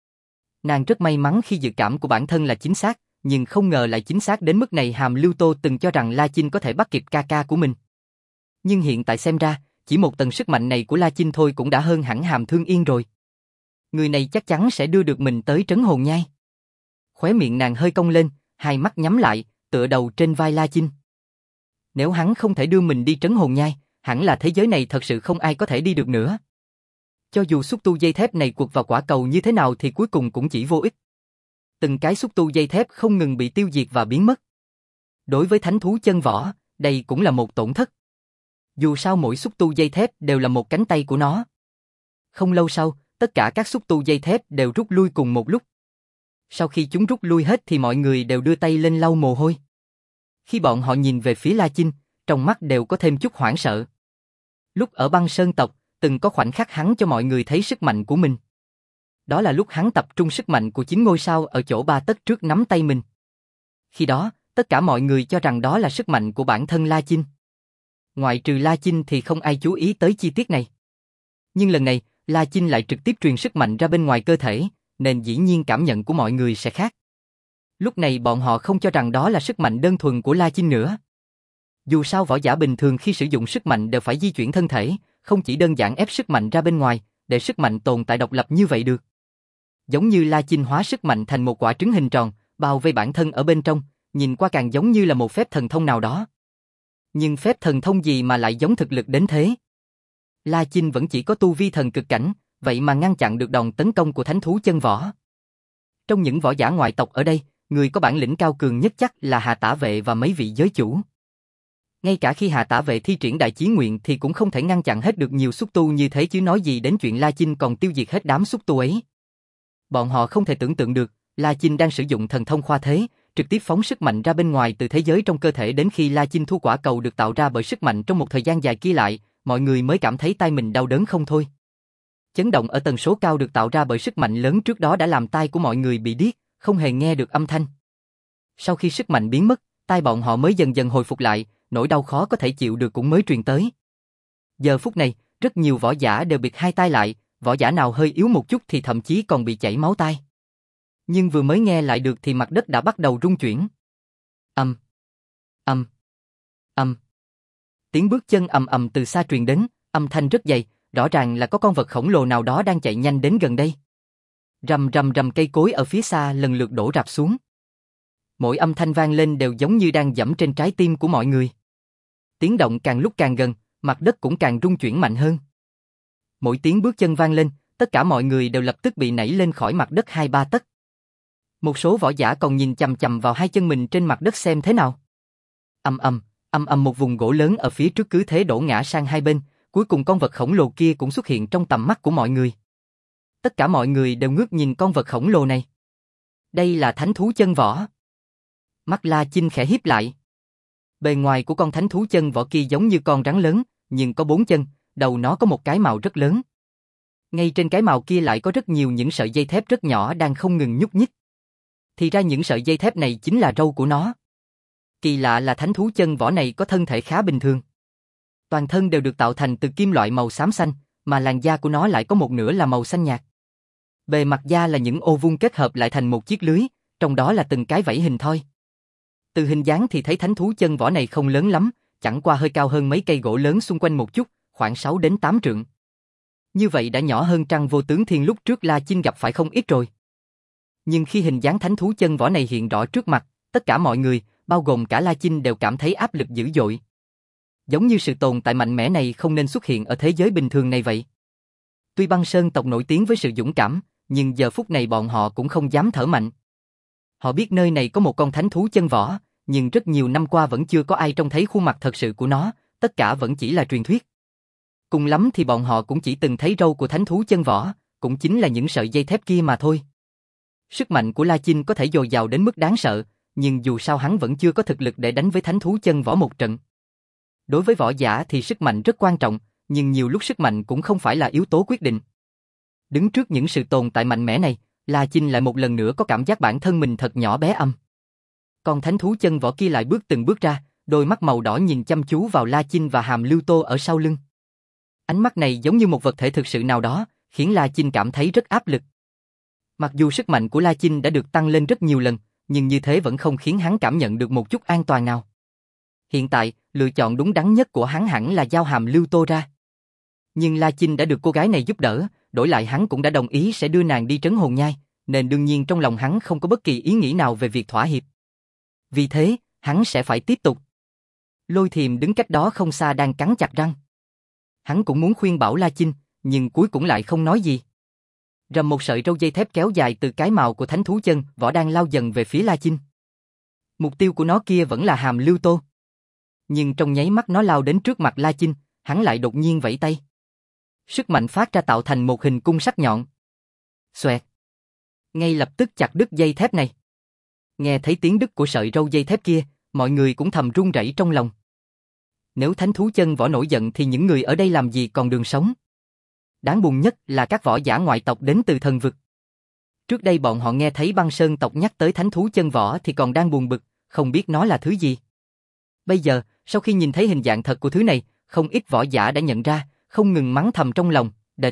Nàng rất may mắn khi dự cảm của bản thân là chính xác, nhưng không ngờ lại chính xác đến mức này. Hàm Lưu Tô từng cho rằng La Chinh có thể bắt kịp ca ca của mình. Nhưng hiện tại xem ra, chỉ một tầng sức mạnh này của La Chinh thôi cũng đã hơn hẳn Hàm Thương Yên rồi. Người này chắc chắn sẽ đưa được mình tới Trấn Hồn Nhai. Khóe miệng nàng hơi cong lên, hai mắt nhắm lại, tựa đầu trên vai La Chinh. Nếu hắn không thể đưa mình đi Trấn Hồn Nhai, hẳn là thế giới này thật sự không ai có thể đi được nữa. Cho dù xúc tu dây thép này quật vào quả cầu như thế nào thì cuối cùng cũng chỉ vô ích. Từng cái xúc tu dây thép không ngừng bị tiêu diệt và biến mất. Đối với thánh thú chân võ, đây cũng là một tổn thất. Dù sao mỗi xúc tu dây thép đều là một cánh tay của nó. Không lâu sau, tất cả các xúc tu dây thép đều rút lui cùng một lúc. Sau khi chúng rút lui hết thì mọi người đều đưa tay lên lau mồ hôi. Khi bọn họ nhìn về phía La Chinh, trong mắt đều có thêm chút hoảng sợ. Lúc ở Băng Sơn tộc, từng có khoảnh khắc hắn cho mọi người thấy sức mạnh của mình. Đó là lúc hắn tập trung sức mạnh của chín ngôi sao ở chỗ ba tấc trước nắm tay mình. Khi đó, tất cả mọi người cho rằng đó là sức mạnh của bản thân La Chinh. Ngoại trừ La Chinh thì không ai chú ý tới chi tiết này. Nhưng lần này, La Chinh lại trực tiếp truyền sức mạnh ra bên ngoài cơ thể, nên dĩ nhiên cảm nhận của mọi người sẽ khác. Lúc này bọn họ không cho rằng đó là sức mạnh đơn thuần của La Chinh nữa. Dù sao võ giả bình thường khi sử dụng sức mạnh đều phải di chuyển thân thể, không chỉ đơn giản ép sức mạnh ra bên ngoài, để sức mạnh tồn tại độc lập như vậy được. Giống như La Chinh hóa sức mạnh thành một quả trứng hình tròn, bao vây bản thân ở bên trong, nhìn qua càng giống như là một phép thần thông nào đó. Nhưng phép thần thông gì mà lại giống thực lực đến thế? La Chinh vẫn chỉ có tu vi thần cực cảnh, vậy mà ngăn chặn được đòn tấn công của thánh thú chân võ. Trong những võ giả ngoại tộc ở đây, người có bản lĩnh cao cường nhất chắc là Hà Tả Vệ và mấy vị giới chủ. Ngay cả khi Hà Tả Vệ thi triển đại chí nguyện thì cũng không thể ngăn chặn hết được nhiều xúc tu như thế, chứ nói gì đến chuyện La Chinh còn tiêu diệt hết đám xúc tu ấy. Bọn họ không thể tưởng tượng được, La Chinh đang sử dụng thần thông khoa thế, trực tiếp phóng sức mạnh ra bên ngoài từ thế giới trong cơ thể. Đến khi La Chinh thu quả cầu được tạo ra bởi sức mạnh trong một thời gian dài kia lại, mọi người mới cảm thấy tai mình đau đớn không thôi. Chấn động ở tần số cao được tạo ra bởi sức mạnh lớn trước đó đã làm tai của mọi người bị điếc, không hề nghe được âm thanh. Sau khi sức mạnh biến mất, tai bọn họ mới dần dần hồi phục lại, nỗi đau khó có thể chịu được cũng mới truyền tới. Giờ phút này, rất nhiều võ giả đều bịt hai tai lại, võ giả nào hơi yếu một chút thì thậm chí còn bị chảy máu tai. Nhưng vừa mới nghe lại được thì mặt đất đã bắt đầu rung chuyển. Ầm, ầm, ầm. Tiếng bước chân ầm ầm từ xa truyền đến, âm thanh rất dày, rõ ràng là có con vật khổng lồ nào đó đang chạy nhanh đến gần đây. Rầm rầm rầm, cây cối ở phía xa lần lượt đổ rạp xuống. Mỗi âm thanh vang lên đều giống như đang giẫm trên trái tim của mọi người. Tiếng động càng lúc càng gần, mặt đất cũng càng rung chuyển mạnh hơn. Mỗi tiếng bước chân vang lên, tất cả mọi người đều lập tức bị nảy lên khỏi mặt đất hai ba tấc. Một số võ giả còn nhìn chằm chằm vào hai chân mình trên mặt đất xem thế nào. Ầm ầm, ầm ầm, một vùng gỗ lớn ở phía trước cứ thế đổ ngã sang hai bên, cuối cùng con vật khổng lồ kia cũng xuất hiện trong tầm mắt của mọi người. Tất cả mọi người đều ngước nhìn con vật khổng lồ này. Đây là thánh thú chân võ. Mắt La Chinh khẽ híp lại. Bề ngoài của con thánh thú chân võ kia giống như con rắn lớn, nhưng có bốn chân, đầu nó có một cái mào rất lớn. Ngay trên cái mào kia lại có rất nhiều những sợi dây thép rất nhỏ đang không ngừng nhúc nhích. Thì ra những sợi dây thép này chính là râu của nó. Kỳ lạ là thánh thú chân võ này có thân thể khá bình thường. Toàn thân đều được tạo thành từ kim loại màu xám xanh, mà làn da của nó lại có một nửa là màu xanh nhạt. Bề mặt da là những ô vuông kết hợp lại thành một chiếc lưới, trong đó là từng cái vảy hình thoi. Từ hình dáng thì thấy thánh thú chân võ này không lớn lắm, chẳng qua hơi cao hơn mấy cây gỗ lớn xung quanh một chút, khoảng sáu đến tám trượng. Như vậy đã nhỏ hơn Trăng Vô Tướng Thiên lúc trước La Chinh gặp phải không ít rồi. Nhưng khi hình dáng thánh thú chân võ này hiện rõ trước mặt, tất cả mọi người, bao gồm cả La Chinh đều cảm thấy áp lực dữ dội. Giống như sự tồn tại mạnh mẽ này không nên xuất hiện ở thế giới bình thường này vậy. Tuy Băng Sơn tộc nổi tiếng với sự dũng cảm, nhưng giờ phút này bọn họ cũng không dám thở mạnh. Họ biết nơi này có một con thánh thú chân võ, nhưng rất nhiều năm qua vẫn chưa có ai trông thấy khuôn mặt thật sự của nó, tất cả vẫn chỉ là truyền thuyết. Cùng lắm thì bọn họ cũng chỉ từng thấy râu của thánh thú chân võ, cũng chính là những sợi dây thép kia mà thôi. Sức mạnh của La Chinh có thể dồi dào đến mức đáng sợ, nhưng dù sao hắn vẫn chưa có thực lực để đánh với thánh thú chân võ một trận. Đối với võ giả thì sức mạnh rất quan trọng, nhưng nhiều lúc sức mạnh cũng không phải là yếu tố quyết định. Đứng trước những sự tồn tại mạnh mẽ này, La Chinh lại một lần nữa có cảm giác bản thân mình thật nhỏ bé âm. Còn thánh thú chân võ kia lại bước từng bước ra, đôi mắt màu đỏ nhìn chăm chú vào La Chinh và Hàm Lưu Tô ở sau lưng. Ánh mắt này giống như một vật thể thực sự nào đó, khiến La Chinh cảm thấy rất áp lực. Mặc dù sức mạnh của La Chinh đã được tăng lên rất nhiều lần, nhưng như thế vẫn không khiến hắn cảm nhận được một chút an toàn nào. Hiện tại, lựa chọn đúng đắn nhất của hắn hẳn là giao Hàm Lưu Tô ra. Nhưng La Chinh đã được cô gái này giúp đỡ, đổi lại hắn cũng đã đồng ý sẽ đưa nàng đi trấn hồn nhai, nên đương nhiên trong lòng hắn không có bất kỳ ý nghĩ nào về việc thỏa hiệp. Vì thế, hắn sẽ phải tiếp tục. Lôi Thiềm đứng cách đó không xa đang cắn chặt răng. Hắn cũng muốn khuyên bảo La Chinh, nhưng cuối cùng lại không nói gì. Rầm một sợi râu dây thép kéo dài từ cái mào của thánh thú chân võ đang lao dần về phía La Chinh. Mục tiêu của nó kia vẫn là Hàm Lưu Tô. Nhưng trong nháy mắt nó lao đến trước mặt La Chinh, hắn lại đột nhiên vẫy tay. Sức mạnh phát ra tạo thành một hình cung sắc nhọn. Xoẹt. Ngay lập tức chặt đứt dây thép này. Nghe thấy tiếng đứt của sợi râu dây thép kia, mọi người cũng thầm run rẩy trong lòng. Nếu thánh thú chân võ nổi giận thì những người ở đây làm gì còn đường sống. Đáng buồn nhất là các võ giả ngoại tộc đến từ thần vực. Trước đây bọn họ nghe thấy băng sơn tộc nhắc tới thánh thú chân võ thì còn đang buồn bực, không biết nó là thứ gì. Bây giờ, sau khi nhìn thấy hình dạng thật của thứ này, không ít võ giả đã nhận ra, không ngừng mắng thầm trong lòng, đệt.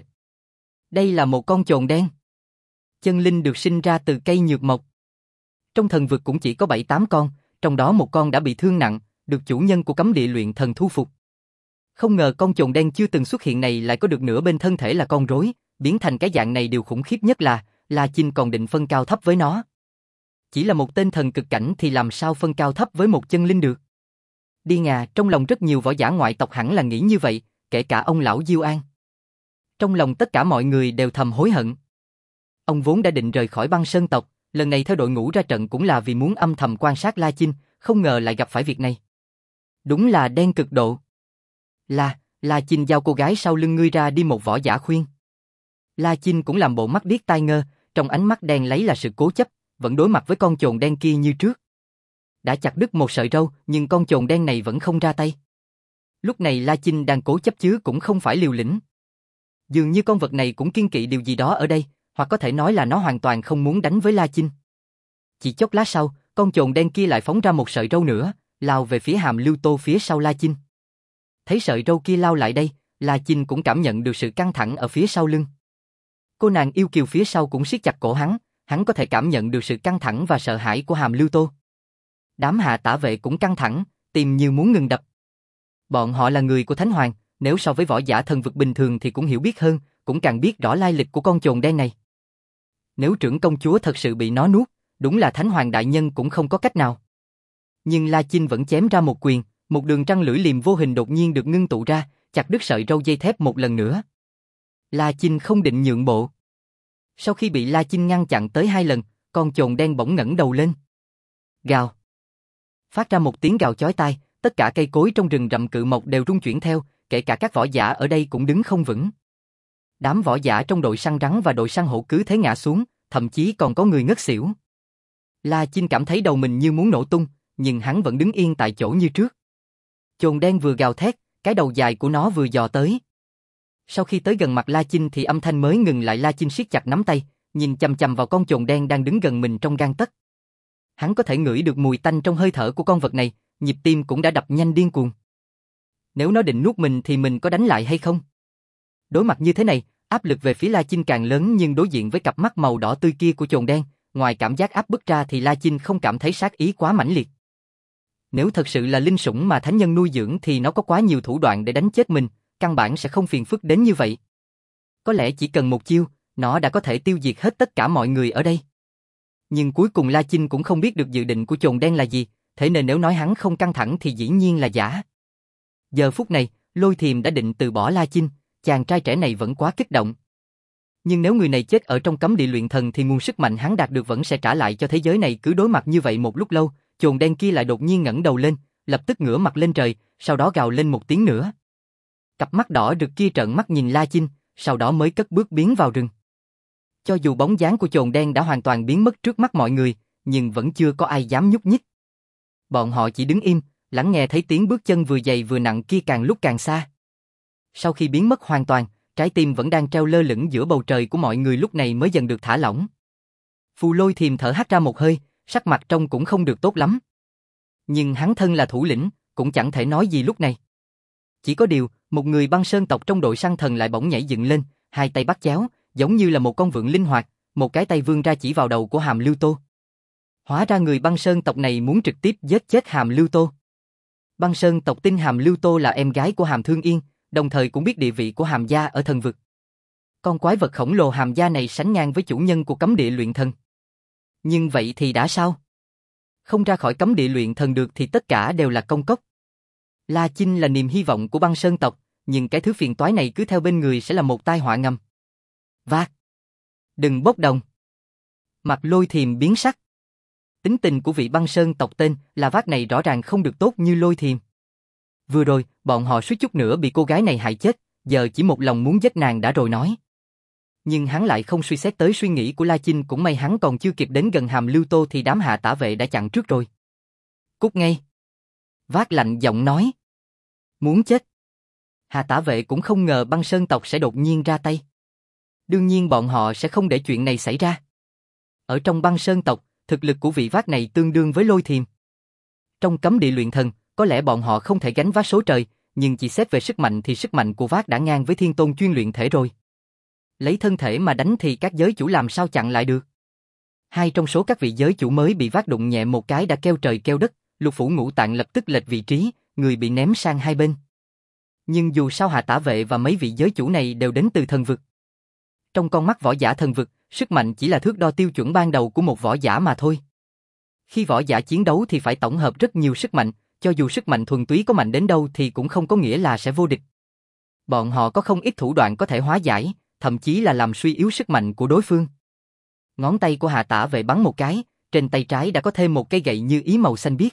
Đây là một con chồn đen. Chân linh được sinh ra từ cây nhược mộc. Trong thần vực cũng chỉ có bảy tám con, trong đó một con đã bị thương nặng, được chủ nhân của cấm địa luyện thần thu phục. Không ngờ con chồn đen chưa từng xuất hiện này lại có được nửa bên thân thể là con rối, biến thành cái dạng này điều khủng khiếp nhất là, La Chinh còn định phân cao thấp với nó. Chỉ là một tên thần cực cảnh thì làm sao phân cao thấp với một chân linh được. Điên à, trong lòng rất nhiều võ giả ngoại tộc hẳn là nghĩ như vậy, kể cả ông lão Diêu An. Trong lòng tất cả mọi người đều thầm hối hận. Ông vốn đã định rời khỏi băng sơn tộc, lần này theo đội ngũ ra trận cũng là vì muốn âm thầm quan sát La Chinh, không ngờ lại gặp phải việc này. Đúng là đen cực độ. La, La Chinh giao cô gái sau lưng ngươi ra đi, một võ giả khuyên. La Chinh cũng làm bộ mắt điếc tai ngơ, trong ánh mắt đen lấy là sự cố chấp, vẫn đối mặt với con chồn đen kia như trước. Đã chặt đứt một sợi râu, nhưng con chồn đen này vẫn không ra tay. Lúc này La Chinh đang cố chấp chứ cũng không phải liều lĩnh. Dường như con vật này cũng kiêng kỵ điều gì đó ở đây, hoặc có thể nói là nó hoàn toàn không muốn đánh với La Chinh. Chỉ chốc lát sau, con chồn đen kia lại phóng ra một sợi râu nữa, lao về phía Hàm Lưu Tô phía sau La Chinh. Thấy sợi râu kia lao lại đây, La Chinh cũng cảm nhận được sự căng thẳng ở phía sau lưng. Cô nàng yêu kiều phía sau cũng siết chặt cổ hắn, hắn có thể cảm nhận được sự căng thẳng và sợ hãi của Hàm Lưu Tô. Đám hạ tả vệ cũng căng thẳng, tim như muốn ngừng đập. Bọn họ là người của Thánh Hoàng, nếu so với võ giả thần vực bình thường thì cũng hiểu biết hơn, cũng càng biết rõ lai lịch của con chồn đen này. Nếu trưởng công chúa thật sự bị nó nuốt, đúng là Thánh Hoàng đại nhân cũng không có cách nào. Nhưng La Chinh vẫn chém ra một quyền, một đường trăng lưỡi liềm vô hình đột nhiên được ngưng tụ ra, chặt đứt sợi râu dây thép một lần nữa. La Chinh không định nhượng bộ. Sau khi bị La Chinh ngăn chặn tới hai lần, con chồn đen bỗng ngẩng đầu lên. Gào. Phát ra một tiếng gào chói tai, tất cả cây cối trong rừng rậm cự mộc đều rung chuyển theo, kể cả các võ giả ở đây cũng đứng không vững. Đám võ giả trong đội săn rắn và đội săn hổ cứ thế ngã xuống, thậm chí còn có người ngất xỉu. La Chinh cảm thấy đầu mình như muốn nổ tung, nhưng hắn vẫn đứng yên tại chỗ như trước. Chồn đen vừa gào thét, cái đầu dài của nó vừa dò tới. Sau khi tới gần mặt La Chinh thì âm thanh mới ngừng lại. La Chinh siết chặt nắm tay, nhìn chằm chằm vào con chồn đen đang đứng gần mình trong gang tấc. Hắn có thể ngửi được mùi tanh trong hơi thở của con vật này, nhịp tim cũng đã đập nhanh điên cuồng. Nếu nó định nuốt mình thì mình có đánh lại hay không? Đối mặt như thế này, áp lực về phía La Chinh càng lớn, nhưng đối diện với cặp mắt màu đỏ tươi kia của chồn đen, ngoài cảm giác áp bức ra thì La Chinh không cảm thấy sát ý quá mãnh liệt. Nếu thật sự là linh sủng mà thánh nhân nuôi dưỡng thì nó có quá nhiều thủ đoạn để đánh chết mình, căn bản sẽ không phiền phức đến như vậy. Có lẽ chỉ cần một chiêu, nó đã có thể tiêu diệt hết tất cả mọi người ở đây. Nhưng cuối cùng La Chinh cũng không biết được dự định của chồn đen là gì, thế nên nếu nói hắn không căng thẳng thì dĩ nhiên là giả. Giờ phút này, Lôi Thiềm đã định từ bỏ La Chinh, chàng trai trẻ này vẫn quá kích động. Nhưng nếu người này chết ở trong cấm địa luyện thần thì nguồn sức mạnh hắn đạt được vẫn sẽ trả lại cho thế giới này. Cứ đối mặt như vậy một lúc lâu, chồn đen kia lại đột nhiên ngẩng đầu lên, lập tức ngửa mặt lên trời, sau đó gào lên một tiếng nữa. Cặp mắt đỏ rực kia trợn mắt nhìn La Chinh, sau đó mới cất bước biến vào rừng. Cho dù bóng dáng của chồn đen đã hoàn toàn biến mất trước mắt mọi người, nhưng vẫn chưa có ai dám nhúc nhích. Bọn họ chỉ đứng im, lắng nghe thấy tiếng bước chân vừa dày vừa nặng kia càng lúc càng xa. Sau khi biến mất hoàn toàn, trái tim vẫn đang treo lơ lửng giữa bầu trời của mọi người lúc này mới dần được thả lỏng. Phù Lôi Thiềm thở hắt ra một hơi, sắc mặt trông cũng không được tốt lắm. Nhưng hắn thân là thủ lĩnh, cũng chẳng thể nói gì lúc này. Chỉ có điều, một người băng sơn tộc trong đội săn thần lại bỗng nhảy dựng lên, hai tay bắt chéo, giống như là một con vượn linh hoạt, một cái tay vươn ra chỉ vào đầu của Hàm Lưu Tô. Hóa ra người băng sơn tộc này muốn trực tiếp giết chết Hàm Lưu Tô. Băng sơn tộc tin Hàm Lưu Tô là em gái của Hàm Thương Yên, đồng thời cũng biết địa vị của Hàm gia ở thần vực. Con quái vật khổng lồ Hàm gia này sánh ngang với chủ nhân của cấm địa luyện thần. Nhưng vậy thì đã sao? Không ra khỏi cấm địa luyện thần được thì tất cả đều là công cốc. La Chinh là niềm hy vọng của băng sơn tộc, nhưng cái thứ phiền toái này cứ theo bên người sẽ là một tai họa ngầm. Vác! Đừng bốc đồng! Mặt Lôi Thiềm biến sắc. Tính tình của vị băng sơn tộc tên là Vác này rõ ràng không được tốt như Lôi Thiềm. Vừa rồi, bọn họ suýt chút nữa bị cô gái này hại chết, giờ chỉ một lòng muốn giết nàng đã rồi nói. Nhưng hắn lại không suy xét tới suy nghĩ của La Chinh, cũng may hắn còn chưa kịp đến gần Hàm Lưu Tô thì đám hạ tả vệ đã chặn trước rồi. Cút ngay! Vác lạnh giọng nói. Muốn chết. Hạ tả vệ cũng không ngờ băng sơn tộc sẽ đột nhiên ra tay. Đương nhiên bọn họ sẽ không để chuyện này xảy ra. Ở trong băng sơn tộc, thực lực của vị Vác này tương đương với Lôi Thiềm. Trong cấm địa luyện thần, có lẽ bọn họ không thể gánh vác số trời, nhưng chỉ xét về sức mạnh thì sức mạnh của Vác đã ngang với thiên tôn chuyên luyện thể rồi. Lấy thân thể mà đánh thì các giới chủ làm sao chặn lại được. Hai trong số các vị giới chủ mới bị Vác đụng nhẹ một cái đã kêu trời kêu đất, lục phủ ngũ tạng lập tức lệch vị trí, người bị ném sang hai bên. Nhưng dù sao hạ tả vệ và mấy vị giới chủ này đều đến từ thần vực. Trong con mắt võ giả thần vực, sức mạnh chỉ là thước đo tiêu chuẩn ban đầu của một võ giả mà thôi. Khi võ giả chiến đấu thì phải tổng hợp rất nhiều sức mạnh, cho dù sức mạnh thuần túy có mạnh đến đâu thì cũng không có nghĩa là sẽ vô địch. Bọn họ có không ít thủ đoạn có thể hóa giải, thậm chí là làm suy yếu sức mạnh của đối phương. Ngón tay của hạ tả vệ bắn một cái, trên tay trái đã có thêm một cây gậy như ý màu xanh biếc.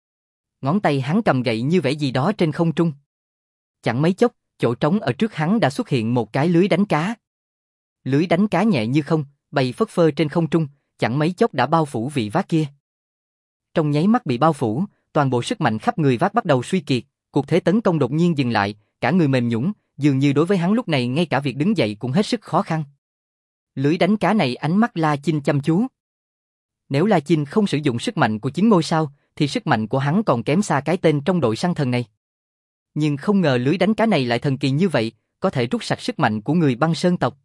Ngón tay hắn cầm gậy như vẽ gì đó trên không trung. Chẳng mấy chốc, chỗ trống ở trước hắn đã xuất hiện một cái lưới đánh cá. Lưới đánh cá nhẹ như không, bay phất phơ trên không trung, chẳng mấy chốc đã bao phủ vị Vác kia. Trong nháy mắt bị bao phủ, toàn bộ sức mạnh khắp người Vác bắt đầu suy kiệt, cuộc thế tấn công đột nhiên dừng lại, cả người mềm nhũn, dường như đối với hắn lúc này ngay cả việc đứng dậy cũng hết sức khó khăn. Lưới đánh cá này ánh mắt La Chinh chăm chú. Nếu La Chinh không sử dụng sức mạnh của chín ngôi sao, thì sức mạnh của hắn còn kém xa cái tên trong đội săn thần này. Nhưng không ngờ lưới đánh cá này lại thần kỳ như vậy, có thể rút sạch sức mạnh của người băng sơn tộc.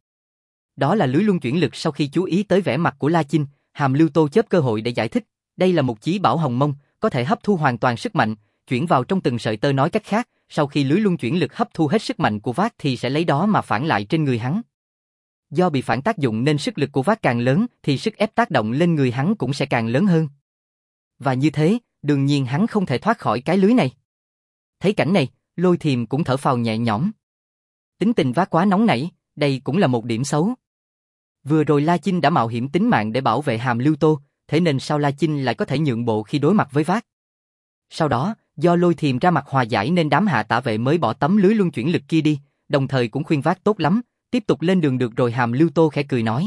Đó là lưới luân chuyển lực. Sau khi chú ý tới vẻ mặt của La Chinh, Hàm Lưu Tô chớp cơ hội để giải thích, đây là một chí bảo hồng mông, có thể hấp thu hoàn toàn sức mạnh, chuyển vào trong từng sợi tơ, nói cách khác, sau khi lưới luân chuyển lực hấp thu hết sức mạnh của Vác thì sẽ lấy đó mà phản lại trên người hắn. Do bị phản tác dụng nên sức lực của Vác càng lớn thì sức ép tác động lên người hắn cũng sẽ càng lớn hơn. Và như thế, đương nhiên hắn không thể thoát khỏi cái lưới này. Thấy cảnh này, Lôi Thiềm cũng thở phào nhẹ nhõm. Tính tình Vác quá nóng nảy, đây cũng là một điểm xấu. Vừa rồi La Chinh đã mạo hiểm tính mạng để bảo vệ Hàm Lưu Tô, thế nên sao La Chinh lại có thể nhượng bộ khi đối mặt với Vác? Sau đó, do Lôi Thiềm ra mặt hòa giải nên đám hạ tả vệ mới bỏ tấm lưới luân chuyển lực kia đi, đồng thời cũng khuyên Vác tốt lắm, tiếp tục lên đường được rồi. Hàm Lưu Tô khẽ cười nói.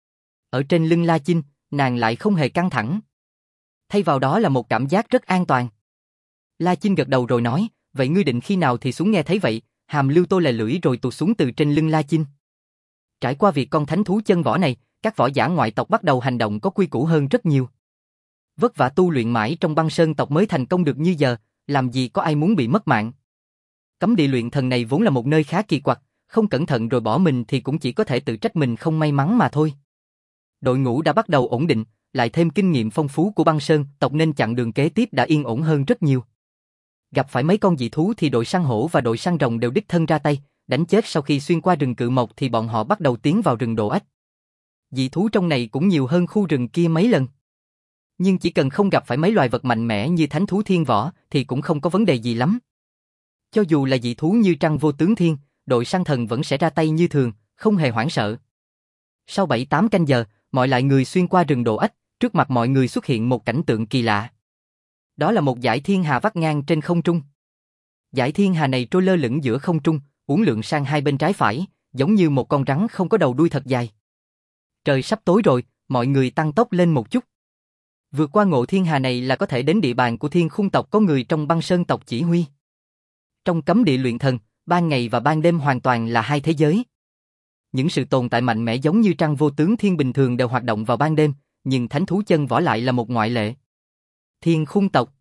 Ở trên lưng La Chinh, nàng lại không hề căng thẳng. Thay vào đó là một cảm giác rất an toàn. La Chinh gật đầu rồi nói, vậy ngươi định khi nào thì xuống? Nghe thấy vậy, Hàm Lưu Tô lè lưỡi rồi tụt xuống từ trên lưng La Chinh. Trải qua việc con thánh thú chân võ này, các võ giả ngoại tộc bắt đầu hành động có quy củ hơn rất nhiều. Vất vả tu luyện mãi trong băng sơn tộc mới thành công được như giờ, làm gì có ai muốn bị mất mạng. Cấm địa luyện thần này vốn là một nơi khá kỳ quặc, không cẩn thận rồi bỏ mình thì cũng chỉ có thể tự trách mình không may mắn mà thôi. Đội ngũ đã bắt đầu ổn định, lại thêm kinh nghiệm phong phú của băng sơn tộc nên chặng đường kế tiếp đã yên ổn hơn rất nhiều. Gặp phải mấy con dị thú thì đội săn hổ và đội săn rồng đều đích thân ra tay, đánh chết. Sau khi xuyên qua rừng cự mộc thì bọn họ bắt đầu tiến vào rừng Đồ Ếch. Dị thú trong này cũng nhiều hơn khu rừng kia mấy lần. Nhưng chỉ cần không gặp phải mấy loài vật mạnh mẽ như thánh thú thiên võ thì cũng không có vấn đề gì lắm. Cho dù là dị thú như Trăng Vô Tướng Thiên, đội săn thần vẫn sẽ ra tay như thường, không hề hoảng sợ. Sau bảy tám canh giờ, mọi loại người xuyên qua rừng Đồ Ếch, trước mặt mọi người xuất hiện một cảnh tượng kỳ lạ. Đó là một dải thiên hà vắt ngang trên không trung. Dải thiên hà này trôi lơ lửng giữa không trung, uốn lượn sang hai bên trái phải, giống như một con rắn không có đầu đuôi thật dài. Trời sắp tối rồi, mọi người tăng tốc lên một chút. Vượt qua ngộ thiên hà này là có thể đến địa bàn của Thiên Khung tộc có người trong Băng Sơn tộc chỉ huy. Trong cấm địa luyện thần, ban ngày và ban đêm hoàn toàn là hai thế giới. Những sự tồn tại mạnh mẽ giống như trăng vô tướng thiên bình thường đều hoạt động vào ban đêm, nhưng thánh thú chân võ lại là một ngoại lệ. Thiên Khung tộc.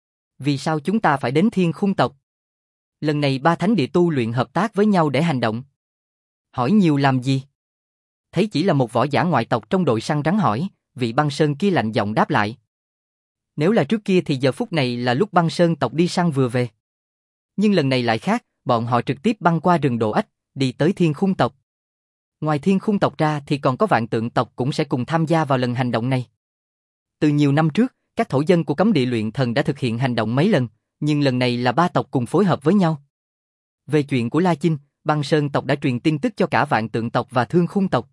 Vì sao chúng ta phải đến Thiên Khung tộc? Lần này ba thánh địa tu luyện hợp tác với nhau để hành động. Hỏi nhiều làm gì? Thấy chỉ là một võ giả ngoại tộc trong đội săn rắn hỏi, vị băng sơn kia lạnh giọng đáp lại. Nếu là trước kia thì giờ phút này là lúc băng sơn tộc đi săn vừa về. Nhưng lần này lại khác, bọn họ trực tiếp băng qua rừng Đồ Ách, đi tới Thiên Khung tộc. Ngoài Thiên Khung tộc ra thì còn có Vạn Tượng tộc cũng sẽ cùng tham gia vào lần hành động này. Từ nhiều năm trước, các thổ dân của cấm địa luyện thần đã thực hiện hành động mấy lần, nhưng lần này là ba tộc cùng phối hợp với nhau. Về chuyện của La Chinh, Băng Sơn tộc đã truyền tin tức cho cả Vạn Tượng tộc và Thương Khung tộc.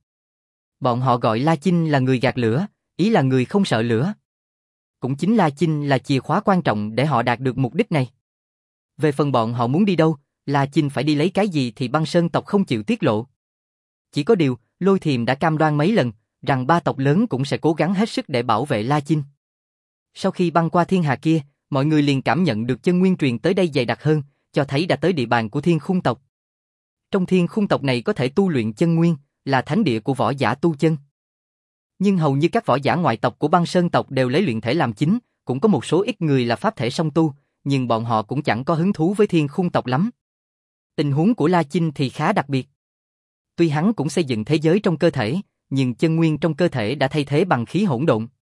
Bọn họ gọi La Chinh là người gạt lửa, ý là người không sợ lửa. Cũng chính La Chinh là chìa khóa quan trọng để họ đạt được mục đích này. Về phần bọn họ muốn đi đâu, La Chinh phải đi lấy cái gì thì Băng Sơn tộc không chịu tiết lộ. Chỉ có điều, Lôi Thiềm đã cam đoan mấy lần, rằng ba tộc lớn cũng sẽ cố gắng hết sức để bảo vệ La Chinh. Sau khi băng qua thiên hà kia, mọi người liền cảm nhận được chân nguyên truyền tới đây dày đặc hơn, cho thấy đã tới địa bàn của Thiên Khung tộc. Trong Thiên Khung tộc này có thể tu luyện chân nguyên, là thánh địa của võ giả tu chân. Nhưng hầu như các võ giả ngoại tộc của Băng Sơn tộc đều lấy luyện thể làm chính, cũng có một số ít người là pháp thể song tu, nhưng bọn họ cũng chẳng có hứng thú với Thiên Khung tộc lắm. Tình huống của La Chinh thì khá đặc biệt. Tuy hắn cũng xây dựng thế giới trong cơ thể, nhưng chân nguyên trong cơ thể đã thay thế bằng khí hỗn độn.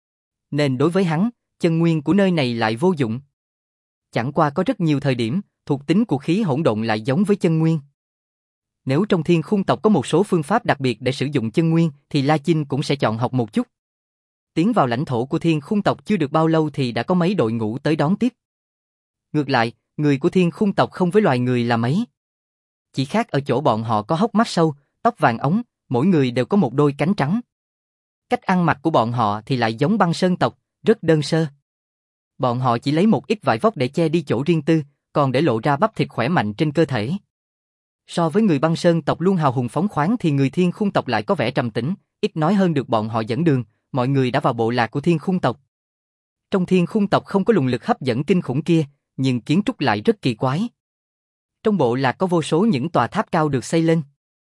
Nên đối với hắn, chân nguyên của nơi này lại vô dụng. Chẳng qua có rất nhiều thời điểm, thuộc tính của khí hỗn độn lại giống với chân nguyên. Nếu trong Thiên Khung tộc có một số phương pháp đặc biệt để sử dụng chân nguyên, thì La Chinh cũng sẽ chọn học một chút. Tiến vào lãnh thổ của Thiên Khung tộc chưa được bao lâu thì đã có mấy đội ngũ tới đón tiếp. Ngược lại, người của Thiên Khung tộc không với loài người là mấy. Chỉ khác ở chỗ bọn họ có hốc mắt sâu, tóc vàng óng, mỗi người đều có một đôi cánh trắng. Cách ăn mặc của bọn họ thì lại giống Băng Sơn tộc, rất đơn sơ. Bọn họ chỉ lấy một ít vải vóc để che đi chỗ riêng tư, còn để lộ ra bắp thịt khỏe mạnh trên cơ thể. So với người Băng Sơn tộc luôn hào hùng phóng khoáng thì người Thiên Khung tộc lại có vẻ trầm tĩnh, ít nói hơn được bọn họ dẫn đường, mọi người đã vào bộ lạc của Thiên Khung tộc. Trong Thiên Khung tộc không có luồng lực hấp dẫn kinh khủng kia, nhưng kiến trúc lại rất kỳ quái. Trong bộ lạc có vô số những tòa tháp cao được xây lên.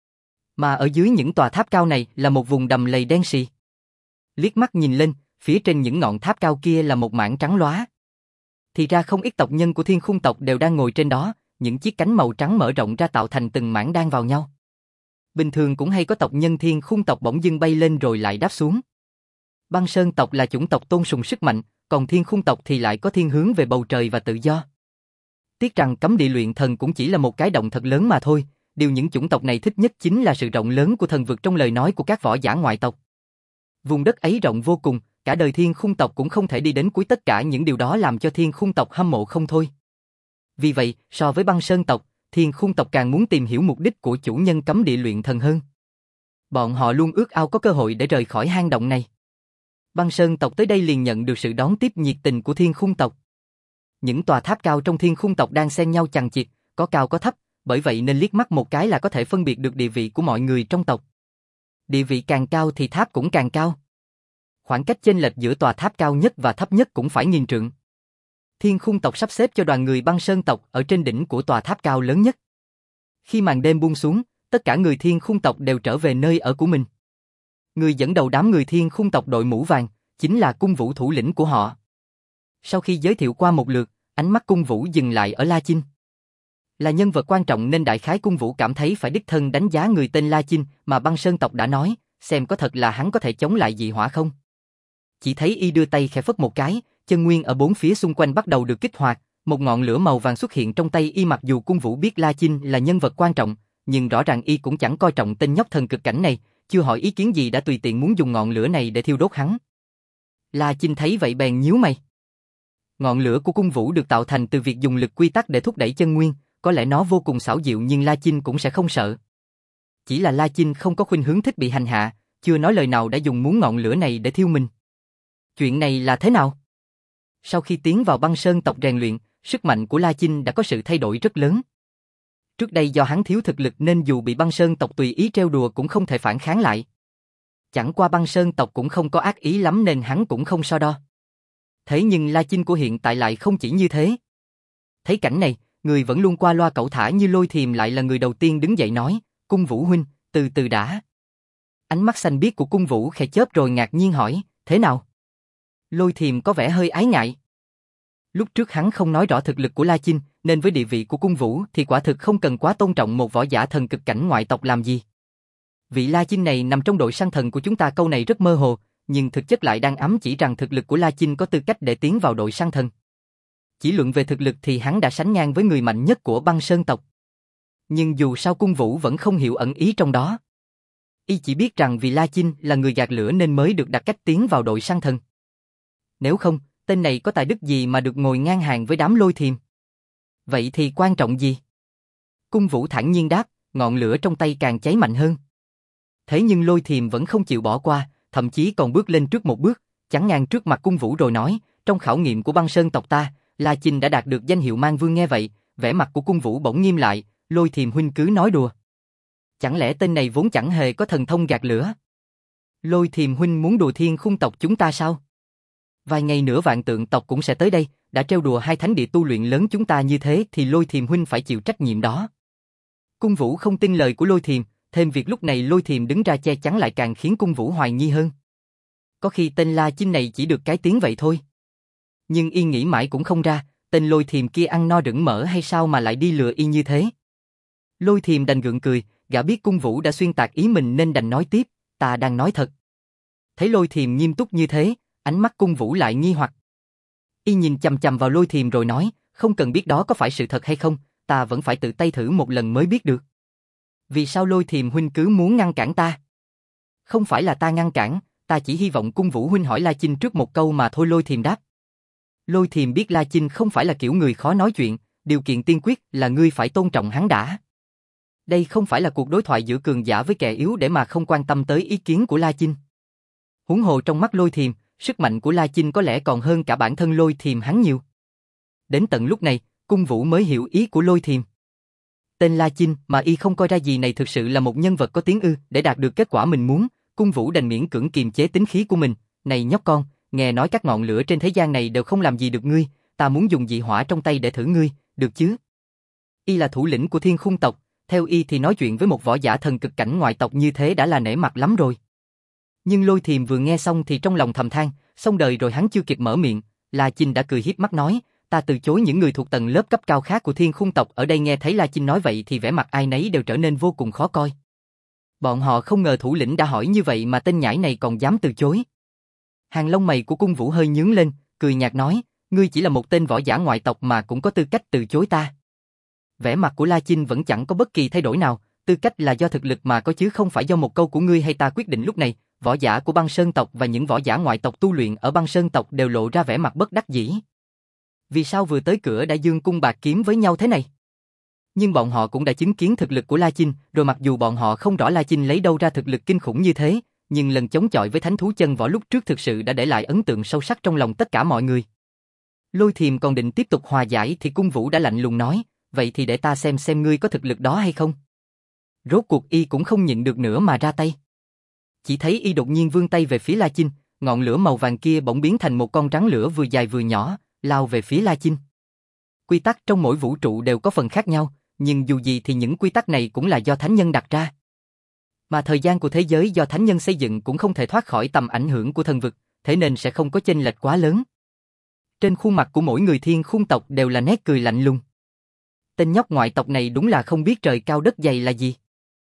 Mà ở dưới những tòa tháp cao này là một vùng đầm lầy đen sì. Liếc mắt nhìn lên, phía trên những ngọn tháp cao kia là một mảng trắng lóa. Thì ra không ít tộc nhân của Thiên Khung tộc đều đang ngồi trên đó, những chiếc cánh màu trắng mở rộng ra tạo thành từng mảng đan vào nhau. Bình thường cũng hay có tộc nhân Thiên Khung tộc bỗng dưng bay lên rồi lại đáp xuống. Băng Sơn tộc là chủng tộc tôn sùng sức mạnh, còn Thiên Khung tộc thì lại có thiên hướng về bầu trời và tự do. Tiếc rằng cấm địa luyện thần cũng chỉ là một cái động thật lớn mà thôi, điều những chủng tộc này thích nhất chính là sự rộng lớn của thần vực trong lời nói của các võ giả ngoại tộc. Vùng đất ấy rộng vô cùng, cả đời Thiên Khung tộc cũng không thể đi đến cuối, tất cả những điều đó làm cho Thiên Khung tộc hâm mộ không thôi. Vì vậy, so với Băng Sơn tộc, Thiên Khung tộc càng muốn tìm hiểu mục đích của chủ nhân cấm địa luyện thần hơn. Bọn họ luôn ước ao có cơ hội để rời khỏi hang động này. Băng Sơn tộc tới đây liền nhận được sự đón tiếp nhiệt tình của Thiên Khung tộc. Những tòa tháp cao trong Thiên Khung tộc đang xen nhau chằng chịt, có cao có thấp, bởi vậy nên liếc mắt một cái là có thể phân biệt được địa vị của mọi người trong tộc. Địa vị càng cao thì tháp cũng càng cao. Khoảng cách chênh lệch giữa tòa tháp cao nhất và thấp nhất cũng phải nghìn trượng. Thiên Khung tộc sắp xếp cho đoàn người Băng Sơn tộc ở trên đỉnh của tòa tháp cao lớn nhất. Khi màn đêm buông xuống, tất cả người Thiên Khung tộc đều trở về nơi ở của mình. Người dẫn đầu đám người Thiên Khung tộc đội mũ vàng, chính là Cung Vũ thủ lĩnh của họ. Sau khi giới thiệu qua một lượt, ánh mắt Cung Vũ dừng lại ở La Chinh. Là nhân vật quan trọng nên đại khái Cung Vũ cảm thấy phải đích thân đánh giá người tên La Chinh mà Băng Sơn tộc đã nói, xem có thật là hắn có thể chống lại dị hỏa không. Chỉ thấy y đưa tay khẽ phất một cái, chân nguyên ở bốn phía xung quanh bắt đầu được kích hoạt, một ngọn lửa màu vàng xuất hiện trong tay y. Mặc dù Cung Vũ biết La Chinh là nhân vật quan trọng, nhưng rõ ràng y cũng chẳng coi trọng tên nhóc thần cực cảnh này, chưa hỏi ý kiến gì đã tùy tiện muốn dùng ngọn lửa này để thiêu đốt hắn. La Chinh thấy vậy bèn nhíu mày. Ngọn lửa của Cung Vũ được tạo thành từ việc dùng lực quy tắc để thúc đẩy chân nguyên, có lẽ nó vô cùng xảo diệu nhưng La Chinh cũng sẽ không sợ. Chỉ là La Chinh không có khuynh hướng thích bị hành hạ, chưa nói lời nào đã dùng muốn ngọn lửa này để thiêu mình. Chuyện này là thế nào? Sau khi tiến vào Băng Sơn tộc rèn luyện, sức mạnh của La Chinh đã có sự thay đổi rất lớn. Trước đây do hắn thiếu thực lực nên dù bị Băng Sơn tộc tùy ý trêu đùa cũng không thể phản kháng lại. Chẳng qua băng sơn tộc cũng không có ác ý lắm nên hắn cũng không so đo. Thế nhưng La Chinh của hiện tại lại không chỉ như thế. Thấy cảnh này, người vẫn luôn qua loa cẩu thả như Lôi Thiềm lại là người đầu tiên đứng dậy nói, Cung Vũ huynh, từ từ đã. Ánh mắt xanh biếc của Cung Vũ khẽ chớp rồi ngạc nhiên hỏi, thế nào? Lôi Thiềm có vẻ hơi ái ngại. Lúc trước hắn không nói rõ thực lực của La Chinh, nên với địa vị của Cung Vũ thì quả thực không cần quá tôn trọng một võ giả thần cực cảnh ngoại tộc làm gì. Vị La Chinh này nằm trong đội săn thần của chúng ta, câu này rất mơ hồ, nhưng thực chất lại đang ám chỉ rằng thực lực của La Chinh có tư cách để tiến vào đội săn thần. Chỉ luận về thực lực thì hắn đã sánh ngang với người mạnh nhất của băng sơn tộc. Nhưng dù sao Cung Vũ vẫn không hiểu ẩn ý trong đó. Y chỉ biết rằng vì La Chinh là người gạt lửa nên mới được đặt cách tiến vào đội săn thần. Nếu không, tên này có tài đức gì mà được ngồi ngang hàng với đám Lôi Thiềm? Vậy thì quan trọng gì? Cung Vũ thản nhiên đáp, ngọn lửa trong tay càng cháy mạnh hơn. Thế nhưng Lôi Thiềm vẫn không chịu bỏ qua, thậm chí còn bước lên trước một bước, chắn ngang trước mặt Cung Vũ rồi nói, trong khảo nghiệm của băng sơn tộc ta, La Chinh đã đạt được danh hiệu Mang Vương. Nghe vậy, vẻ mặt của Cung Vũ bỗng nghiêm lại, Lôi Thiềm huynh cứ nói đùa. Chẳng lẽ tên này vốn chẳng hề có thần thông gạt lửa? Lôi Thiềm huynh muốn đùa Thiên Khung tộc chúng ta sao? Vài ngày nữa Vạn Tượng tộc cũng sẽ tới đây, đã trêu đùa hai thánh địa tu luyện lớn chúng ta như thế thì Lôi Thiềm huynh phải chịu trách nhiệm đó. Cung Vũ không tin lời của Lôi Thiềm, thêm việc lúc này Lôi Thiềm đứng ra che chắn lại càng khiến Cung Vũ hoài nghi hơn. Có khi tên La Chinh này chỉ được cái tiếng vậy thôi. Nhưng y nghĩ mãi cũng không ra, tên Lôi Thiềm kia ăn no đửng mỡ hay sao mà lại đi lừa y như thế. Lôi Thiềm đành gượng cười, gã biết Cung Vũ đã xuyên tạc ý mình nên đành nói tiếp, ta đang nói thật. Thấy Lôi Thiềm nghiêm túc như thế, ánh mắt Cung Vũ lại nghi hoặc. Y nhìn chằm chằm vào Lôi Thiềm rồi nói, không cần biết đó có phải sự thật hay không, ta vẫn phải tự tay thử một lần mới biết được. Vì sao Lôi Thiềm huynh cứ muốn ngăn cản ta? Không phải là ta ngăn cản, ta chỉ hy vọng Cung Vũ huynh hỏi La Chinh trước một câu mà thôi. Lôi Thiềm đáp. Lôi Thiềm biết La Chinh không phải là kiểu người khó nói chuyện, điều kiện tiên quyết là ngươi phải tôn trọng hắn đã. Đây không phải là cuộc đối thoại giữa cường giả với kẻ yếu để mà không quan tâm tới ý kiến của La Chinh. Huống hồ trong mắt Lôi Thiềm, sức mạnh của La Chinh có lẽ còn hơn cả bản thân Lôi Thiềm hắn nhiều. Đến tận lúc này, Cung Vũ mới hiểu ý của Lôi Thiềm. Tên La Chinh mà y không coi ra gì này thực sự là một nhân vật có tiếng ư. Để đạt được kết quả mình muốn, Cung Vũ đành miễn cưỡng kiềm chế tính khí của mình. Này nhóc con, nghe nói các ngọn lửa trên thế gian này đều không làm gì được ngươi, ta muốn dùng dị hỏa trong tay để thử ngươi, được chứ? Y là thủ lĩnh của Thiên Khung tộc, theo y thì nói chuyện với một võ giả thần cực cảnh ngoại tộc như thế đã là nể mặt lắm rồi. Nhưng Lôi Thiềm vừa nghe xong thì trong lòng thầm than, xong đời rồi. Hắn chưa kịp mở miệng, La Chinh đã cười hiếp mắt nói, ta từ chối những người thuộc tầng lớp cấp cao khác của Thiên Khung tộc. Ở đây nghe thấy La Chinh nói vậy thì vẻ mặt ai nấy đều trở nên vô cùng khó coi. Bọn họ không ngờ thủ lĩnh đã hỏi như vậy mà tên nhãi này còn dám từ chối. Hàng lông mày của Cung Vũ hơi nhướng lên, cười nhạt nói, ngươi chỉ là một tên võ giả ngoại tộc mà cũng có tư cách từ chối ta. Vẻ mặt của La Chinh vẫn chẳng có bất kỳ thay đổi nào, tư cách là do thực lực mà có chứ không phải do một câu của ngươi hay ta quyết định. Lúc này, võ giả của băng sơn tộc và những võ giả ngoại tộc tu luyện ở băng sơn tộc đều lộ ra vẻ mặt bất đắc dĩ. Vì sao vừa tới cửa đã dương cung bạc kiếm với nhau thế này? Nhưng bọn họ cũng đã chứng kiến thực lực của La Chinh, rồi mặc dù bọn họ không rõ La Chinh lấy đâu ra thực lực kinh khủng như thế, nhưng lần chống chọi với thánh thú chân võ lúc trước thực sự đã để lại ấn tượng sâu sắc trong lòng tất cả mọi người. Lôi Thiềm còn định tiếp tục hòa giải thì Cung Vũ đã lạnh lùng nói, vậy thì để ta xem xem ngươi có thực lực đó hay không. Rốt cuộc y cũng không nhịn được nữa mà ra tay. Chỉ thấy y đột nhiên vươn tay về phía La Chinh, ngọn lửa màu vàng kia bỗng biến thành một con rắn lửa vừa dài vừa nhỏ, lao về phía La Chinh. Quy tắc trong mỗi vũ trụ đều có phần khác nhau, nhưng dù gì thì những quy tắc này cũng là do thánh nhân đặt ra. Mà thời gian của thế giới do thánh nhân xây dựng cũng không thể thoát khỏi tầm ảnh hưởng của thần vực, thế nên sẽ không có chênh lệch quá lớn. Trên khuôn mặt của mỗi người Thiên Khung tộc đều là nét cười lạnh lùng. Tên nhóc ngoại tộc này đúng là không biết trời cao đất dày là gì.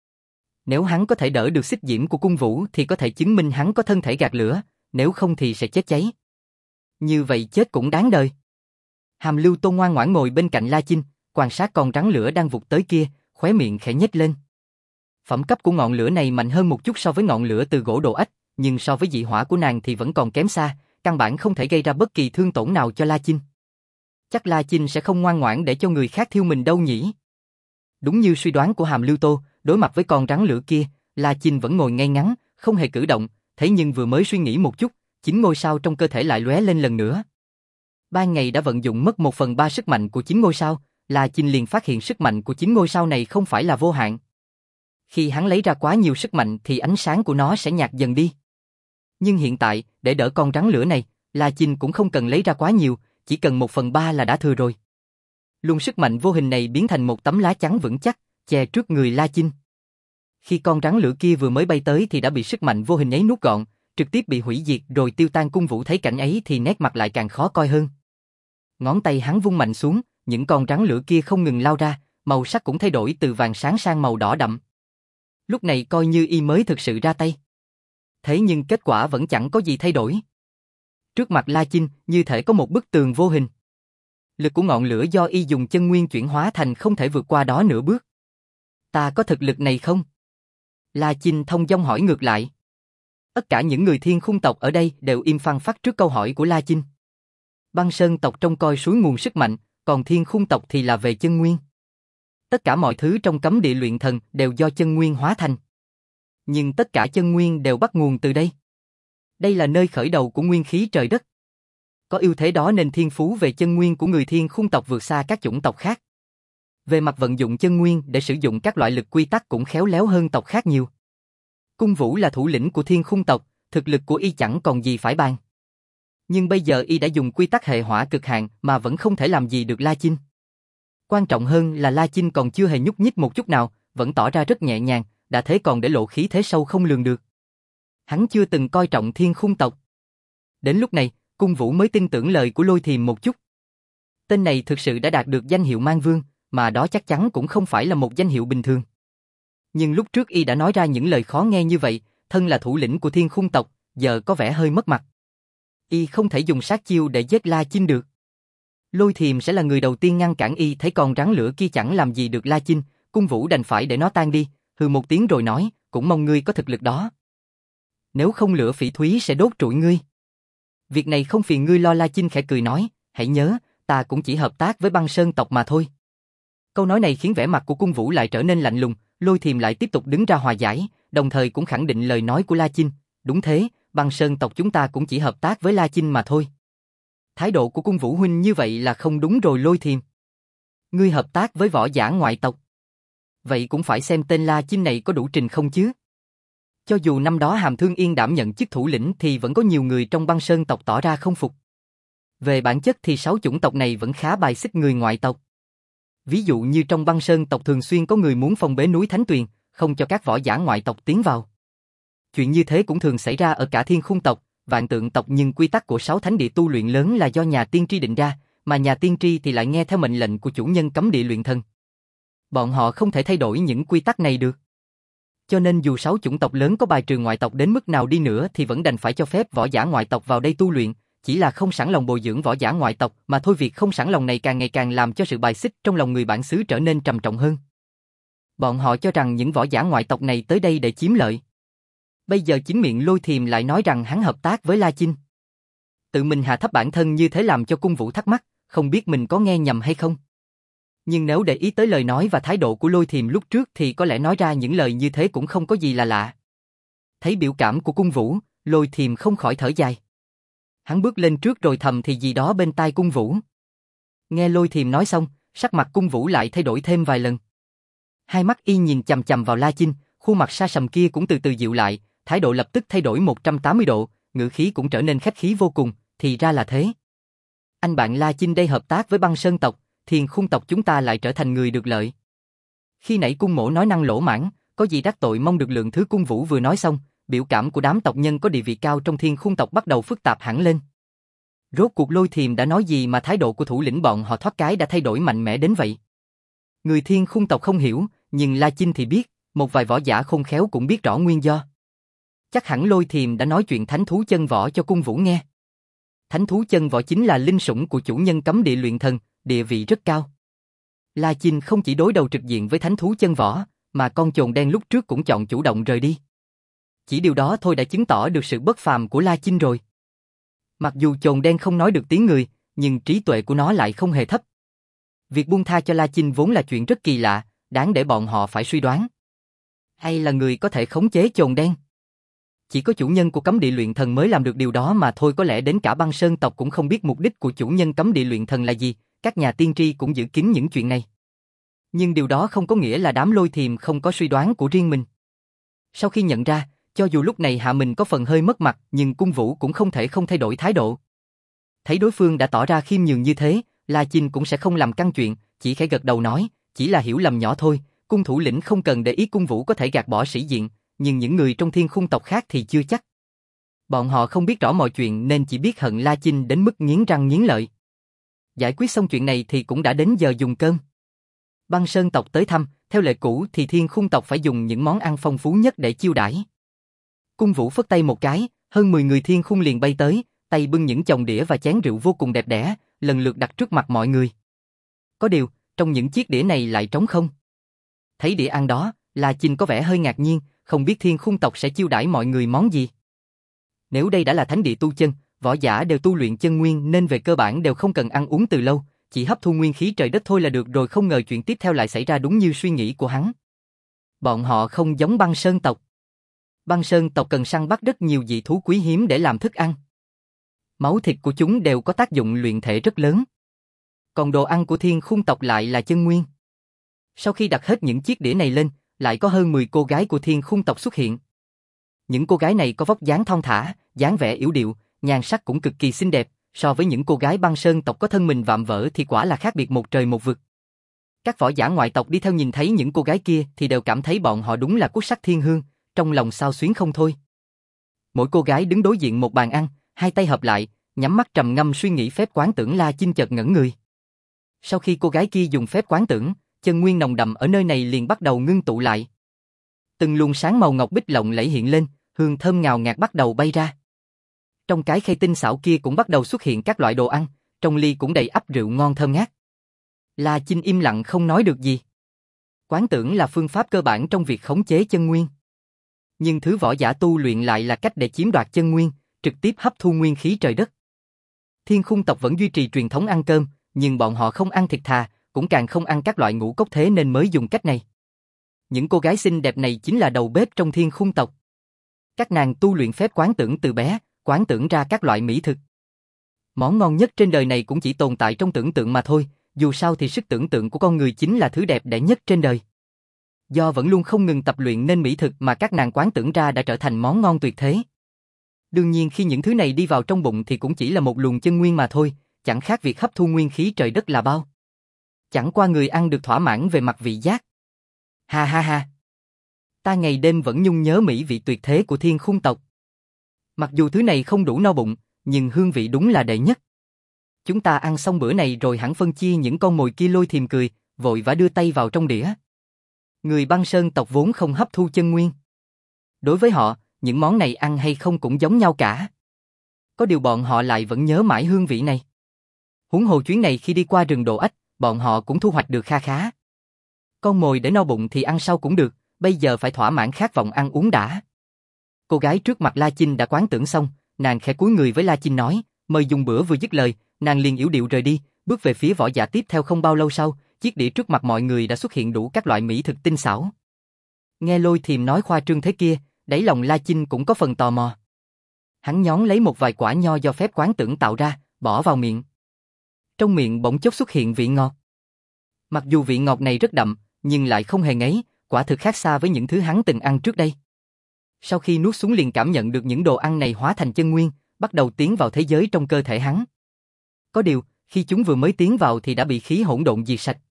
Nếu hắn có thể đỡ được xích diễm của Cung Vũ thì có thể chứng minh hắn có thân thể gạt lửa, nếu không thì sẽ chết cháy. Như vậy chết cũng đáng đời. Hàm Lưu Tô ngoan ngoãn ngồi bên cạnh La Chinh, quan sát con rắn lửa đang vụt tới kia, khóe miệng khẽ nhếch lên. Phẩm cấp của ngọn lửa này mạnh hơn một chút so với ngọn lửa từ gỗ đồ ếch, nhưng so với dị hỏa của nàng thì vẫn còn kém xa, căn bản không thể gây ra bất kỳ thương tổn nào cho La Chinh. Chắc La Chinh sẽ không ngoan ngoãn để cho người khác thiêu mình đâu nhỉ? Đúng như suy đoán của Hàm Lưu Tô, đối mặt với con rắn lửa kia, La Chinh vẫn ngồi ngay ngắn, không hề cử động, thế nhưng vừa mới suy nghĩ một chút, chín ngôi sao trong cơ thể lại lóe lên lần nữa. Ban ngày đã vận dụng mất một phần ba sức mạnh của chín ngôi sao, La Chinh liền phát hiện sức mạnh của chín ngôi sao này không phải là vô hạn. Khi hắn lấy ra quá nhiều sức mạnh thì ánh sáng của nó sẽ nhạt dần đi. Nhưng hiện tại, để đỡ con rắn lửa này, La Chinh cũng không cần lấy ra quá nhiều, chỉ cần một phần ba là đã thừa rồi. Luồng sức mạnh vô hình này biến thành một tấm lá chắn vững chắc, che trước người La Chinh. Khi con rắn lửa kia vừa mới bay tới thì đã bị sức mạnh vô hình ấy nuốt gọn, trực tiếp bị hủy diệt rồi tiêu tan. Cung Vũ thấy cảnh ấy thì nét mặt lại càng khó coi hơn. Ngón tay hắn vung mạnh xuống, những con rắn lửa kia không ngừng lao ra, màu sắc cũng thay đổi từ vàng sáng sang màu đỏ đậm. Lúc này coi như y mới thực sự ra tay. Thế nhưng kết quả vẫn chẳng có gì thay đổi. Trước mặt La Chinh, như thể có một bức tường vô hình. Lực của ngọn lửa do y dùng chân nguyên chuyển hóa thành không thể vượt qua đó nửa bước. Ta có thực lực này không? La Chinh thông dong hỏi ngược lại. Tất cả những người Thiên Khung tộc ở đây đều im phăng phắc trước câu hỏi của La Chinh. Băng Sơn tộc trông coi suối nguồn sức mạnh, còn Thiên Khung tộc thì là về chân nguyên. Tất cả mọi thứ trong cấm địa luyện thần đều do chân nguyên hóa thành. Nhưng tất cả chân nguyên đều bắt nguồn từ đây. Đây là nơi khởi đầu của nguyên khí trời đất. Có ưu thế đó nên thiên phú về chân nguyên của người Thiên Khung tộc vượt xa các chủng tộc khác. Về mặt vận dụng chân nguyên để sử dụng các loại lực quy tắc cũng khéo léo hơn tộc khác nhiều. Cung Vũ là thủ lĩnh của Thiên Khung tộc, thực lực của y chẳng còn gì phải bàn. Nhưng bây giờ y đã dùng quy tắc hệ hỏa cực hạn mà vẫn không thể làm gì được La Chinh. Quan trọng hơn là La Chinh còn chưa hề nhúc nhích một chút nào, vẫn tỏ ra rất nhẹ nhàng, đã thế còn để lộ khí thế sâu không lường được. Hắn chưa từng coi trọng Thiên Khung tộc. Đến lúc này, Cung Vũ mới tin tưởng lời của Lôi Thiềm một chút. Tên này thực sự đã đạt được danh hiệu Mang Vương, mà đó chắc chắn cũng không phải là một danh hiệu bình thường. Nhưng lúc trước y đã nói ra những lời khó nghe như vậy, thân là thủ lĩnh của Thiên Khung tộc, giờ có vẻ hơi mất mặt. Y không thể dùng sát chiêu để giết La Chinh được. Lôi Thiềm sẽ là người đầu tiên ngăn cản y, thấy con rắn lửa kia chẳng làm gì được La Chinh, Cung Vũ đành phải để nó tan đi, hừ một tiếng rồi nói, cũng mong ngươi có thực lực đó. Nếu không lửa phỉ thúy sẽ đốt trụi ngươi. Việc này không phiền ngươi lo. La Chinh khẽ cười nói, hãy nhớ, ta cũng chỉ hợp tác với Băng Sơn tộc mà thôi. Câu nói này khiến vẻ mặt của Cung Vũ lại trở nên lạnh lùng, Lôi Thiềm lại tiếp tục đứng ra hòa giải, đồng thời cũng khẳng định lời nói của La Chinh, đúng thế, Băng Sơn tộc chúng ta cũng chỉ hợp tác với La Chinh mà thôi. Thái độ của Cung Vũ huynh như vậy là không đúng rồi. Lôi Thiềm. Ngươi hợp tác với võ giả ngoại tộc. Vậy cũng phải xem tên La Chinh này có đủ trình không chứ. Cho dù năm đó Hàm Thương Yên đảm nhận chức thủ lĩnh thì vẫn có nhiều người trong Băng Sơn tộc tỏ ra không phục. Về bản chất thì sáu chủng tộc này vẫn khá bài xích người ngoại tộc. Ví dụ như trong Băng Sơn tộc thường xuyên có người muốn phong bế núi Thánh Tuyền, không cho các võ giả ngoại tộc tiến vào. Chuyện như thế cũng thường xảy ra ở cả Thiên Khung tộc, Vạn Tượng tộc, nhưng quy tắc của sáu thánh địa tu luyện lớn là do nhà tiên tri định ra, mà nhà tiên tri thì lại nghe theo mệnh lệnh của chủ nhân cấm địa luyện thần. Bọn họ không thể thay đổi những quy tắc này được. Cho nên dù sáu chủng tộc lớn có bài trừ ngoại tộc đến mức nào đi nữa thì vẫn đành phải cho phép võ giả ngoại tộc vào đây tu luyện, chỉ là không sẵn lòng bồi dưỡng võ giả ngoại tộc mà thôi. Việc không sẵn lòng này càng ngày càng làm cho sự bài xích trong lòng người bản xứ trở nên trầm trọng hơn. Bọn họ cho rằng những võ giả ngoại tộc này tới đây để chiếm lợi. Bây giờ chính miệng Lôi Thiềm lại nói rằng hắn hợp tác với La Chinh. Tự mình hạ thấp bản thân như thế làm cho Cung Vũ thắc mắc, không biết mình có nghe nhầm hay không. Nhưng nếu để ý tới lời nói và thái độ của Lôi Thiềm lúc trước thì có lẽ nói ra những lời như thế cũng không có gì là lạ. Thấy biểu cảm của Cung Vũ, Lôi Thiềm không khỏi thở dài. Hắn bước lên trước rồi thầm thì gì đó bên tai Cung Vũ. Nghe Lôi Thiềm nói xong, sắc mặt Cung Vũ lại thay đổi thêm vài lần. Hai mắt y nhìn chằm chằm vào La Chinh, khuôn mặt sa sầm kia cũng từ từ dịu lại, thái độ lập tức thay đổi một trăm tám mươi độ, ngữ khí cũng trở nên khách khí vô cùng, thì ra là thế. Anh bạn La Chinh đây hợp tác với Băng Sơn tộc, Thiên Khung tộc chúng ta lại trở thành người được lợi. Khi nãy Cung Mỗ nói năng lỗ mãng, có gì đắc tội mong được lượng thứ. Cung Vũ vừa nói xong, biểu cảm của đám tộc nhân có địa vị cao trong Thiên Khung tộc bắt đầu phức tạp hẳn lên. Rốt cuộc Lôi Thiềm đã nói gì mà thái độ của thủ lĩnh bọn họ thoát cái đã thay đổi mạnh mẽ đến vậy? Người Thiên Khung tộc không hiểu, nhưng La Chinh thì biết, một vài võ giả khôn khéo cũng biết rõ nguyên do. Chắc hẳn Lôi Thiềm đã nói chuyện thánh thú chân võ cho Cung Vũ nghe. Thánh thú chân võ chính là linh sủng của chủ nhân cấm địa luyện thần, địa vị rất cao. La Chinh không chỉ đối đầu trực diện với thánh thú chân võ, mà con chồn đen lúc trước cũng chọn chủ động rời đi. Chỉ điều đó thôi đã chứng tỏ được sự bất phàm của La Chinh rồi. Mặc dù chồn đen không nói được tiếng người, nhưng trí tuệ của nó lại không hề thấp. Việc buông tha cho La Chinh vốn là chuyện rất kỳ lạ, đáng để bọn họ phải suy đoán. Hay là người có thể khống chế chồn đen? Chỉ có chủ nhân của cấm địa luyện thần mới làm được điều đó mà thôi. Có lẽ đến cả Băng Sơn tộc cũng không biết mục đích của chủ nhân cấm địa luyện thần là gì, các nhà tiên tri cũng giữ kín những chuyện này. Nhưng điều đó không có nghĩa là đám Lôi Thiềm không có suy đoán của riêng mình. Sau khi nhận ra, Cho dù lúc này Hạ mình có phần hơi mất mặt, nhưng Cung Vũ cũng không thể không thay đổi thái độ. Thấy đối phương đã tỏ ra khiêm nhường như thế, La Chinh cũng sẽ không làm căng chuyện, chỉ khẽ gật đầu nói, chỉ là hiểu lầm nhỏ thôi, Cung thủ lĩnh không cần để ý Cung Vũ có thể gạt bỏ sĩ diện, nhưng những người trong Thiên Khung tộc khác thì chưa chắc. Bọn họ không biết rõ mọi chuyện nên chỉ biết hận La Chinh đến mức nghiến răng nghiến lợi. Giải quyết xong chuyện này thì cũng đã đến giờ dùng cơm. Băng Sơn tộc tới thăm, theo lệ cũ thì Thiên Khung tộc phải dùng những món ăn phong phú nhất để chiêu đãi. Cung Vũ phất tay một cái, hơn mười người Thiên Khung liền bay tới, tay bưng những chồng đĩa và chén rượu vô cùng đẹp đẽ, lần lượt đặt trước mặt mọi người. Có điều, trong những chiếc đĩa này lại trống không. Thấy đĩa ăn đó, La Chinh có vẻ hơi ngạc nhiên, không biết Thiên Khung tộc sẽ chiêu đãi mọi người món gì. Nếu đây đã là thánh địa tu chân, võ giả đều tu luyện chân nguyên nên về cơ bản đều không cần ăn uống từ lâu, chỉ hấp thu nguyên khí trời đất thôi là được rồi, không ngờ chuyện tiếp theo lại xảy ra đúng như suy nghĩ của hắn. Bọn họ không giống Băng Sơn tộc. Băng Sơn tộc cần săn bắt rất nhiều dị thú quý hiếm để làm thức ăn. Máu thịt của chúng đều có tác dụng luyện thể rất lớn. Còn đồ ăn của Thiên Khung tộc lại là chân nguyên. Sau khi đặt hết những chiếc đĩa này lên, lại có hơn mười cô gái của Thiên Khung tộc xuất hiện. Những cô gái này có vóc dáng thon thả, dáng vẻ yểu điệu, nhan sắc cũng cực kỳ xinh đẹp, so với những cô gái Băng Sơn tộc có thân mình vạm vỡ thì quả là khác biệt một trời một vực. Các võ giả ngoại tộc đi theo nhìn thấy những cô gái kia thì đều cảm thấy bọn họ đúng là quốc sắc thiên hương, trong lòng xao xuyến không thôi. Mỗi cô gái đứng đối diện một bàn ăn, hai tay hợp lại, nhắm mắt trầm ngâm suy nghĩ phép quán tưởng. La Chinh chợt ngẩn người. Sau khi cô gái kia dùng phép quán tưởng, chân nguyên nồng đậm ở nơi này liền bắt đầu ngưng tụ lại. Từng luồng sáng màu ngọc bích lộng lẫy hiện lên, hương thơm ngào ngạt bắt đầu bay ra. Trong cái khay tinh xảo kia cũng bắt đầu xuất hiện các loại đồ ăn, trong ly cũng đầy ắp rượu ngon thơm ngát. La Chinh im lặng không nói được gì. Quán tưởng là phương pháp cơ bản trong việc khống chế chân nguyên. Nhưng thứ võ giả tu luyện lại là cách để chiếm đoạt chân nguyên, trực tiếp hấp thu nguyên khí trời đất. Thiên Khung tộc vẫn duy trì truyền thống ăn cơm, nhưng bọn họ không ăn thịt thà, cũng càng không ăn các loại ngũ cốc thế nên mới dùng cách này. Những cô gái xinh đẹp này chính là đầu bếp trong Thiên Khung tộc. Các nàng tu luyện phép quán tưởng từ bé, quán tưởng ra các loại mỹ thực. Món ngon nhất trên đời này cũng chỉ tồn tại trong tưởng tượng mà thôi, dù sao thì sức tưởng tượng của con người chính là thứ đẹp đẽ nhất trên đời. Do vẫn luôn không ngừng tập luyện nên mỹ thực mà các nàng quán tưởng ra đã trở thành món ngon tuyệt thế. Đương nhiên khi những thứ này đi vào trong bụng thì cũng chỉ là một luồng chân nguyên mà thôi, chẳng khác việc hấp thu nguyên khí trời đất là bao. Chẳng qua người ăn được thỏa mãn về mặt vị giác. Ha ha ha. Ta ngày đêm vẫn nhung nhớ mỹ vị tuyệt thế của Thiên Khung tộc. Mặc dù thứ này không đủ no bụng, nhưng hương vị đúng là đệ nhất. Chúng ta ăn xong bữa này rồi hẳn phân chia những con mồi kia. Lôi Thiềm cười, vội vã đưa tay vào trong đĩa. Người Băng Sơn tộc vốn không hấp thu chân nguyên. Đối với họ, những món này ăn hay không cũng giống nhau cả. Có điều bọn họ lại vẫn nhớ mãi hương vị này. Huống hồ chuyến này khi đi qua rừng Đồ Ếch, bọn họ cũng thu hoạch được kha khá. Con mồi để no bụng thì ăn sau cũng được, bây giờ phải thỏa mãn khát vọng ăn uống đã. Cô gái trước mặt La Chinh đã quán tưởng xong, nàng khẽ cúi người với La Chinh nói, mời dùng bữa. Vừa dứt lời, nàng liền yểu điệu rời đi, bước về phía võ giả tiếp theo. Không bao lâu sau, chiếc đĩa trước mặt mọi người đã xuất hiện đủ các loại mỹ thực tinh xảo. Nghe Lôi Thiềm nói khoa trương thế kia, đáy lòng La Chinh cũng có phần tò mò. Hắn nhón lấy một vài quả nho do phép quán tưởng tạo ra, bỏ vào miệng. Trong miệng bỗng chốc xuất hiện vị ngọt. Mặc dù vị ngọt này rất đậm, nhưng lại không hề ngấy, quả thực khác xa với những thứ hắn từng ăn trước đây. Sau khi nuốt xuống liền cảm nhận được những đồ ăn này hóa thành chân nguyên, bắt đầu tiến vào thế giới trong cơ thể hắn. Có điều, khi chúng vừa mới tiến vào thì đã bị khí hỗn độn diệt sạch.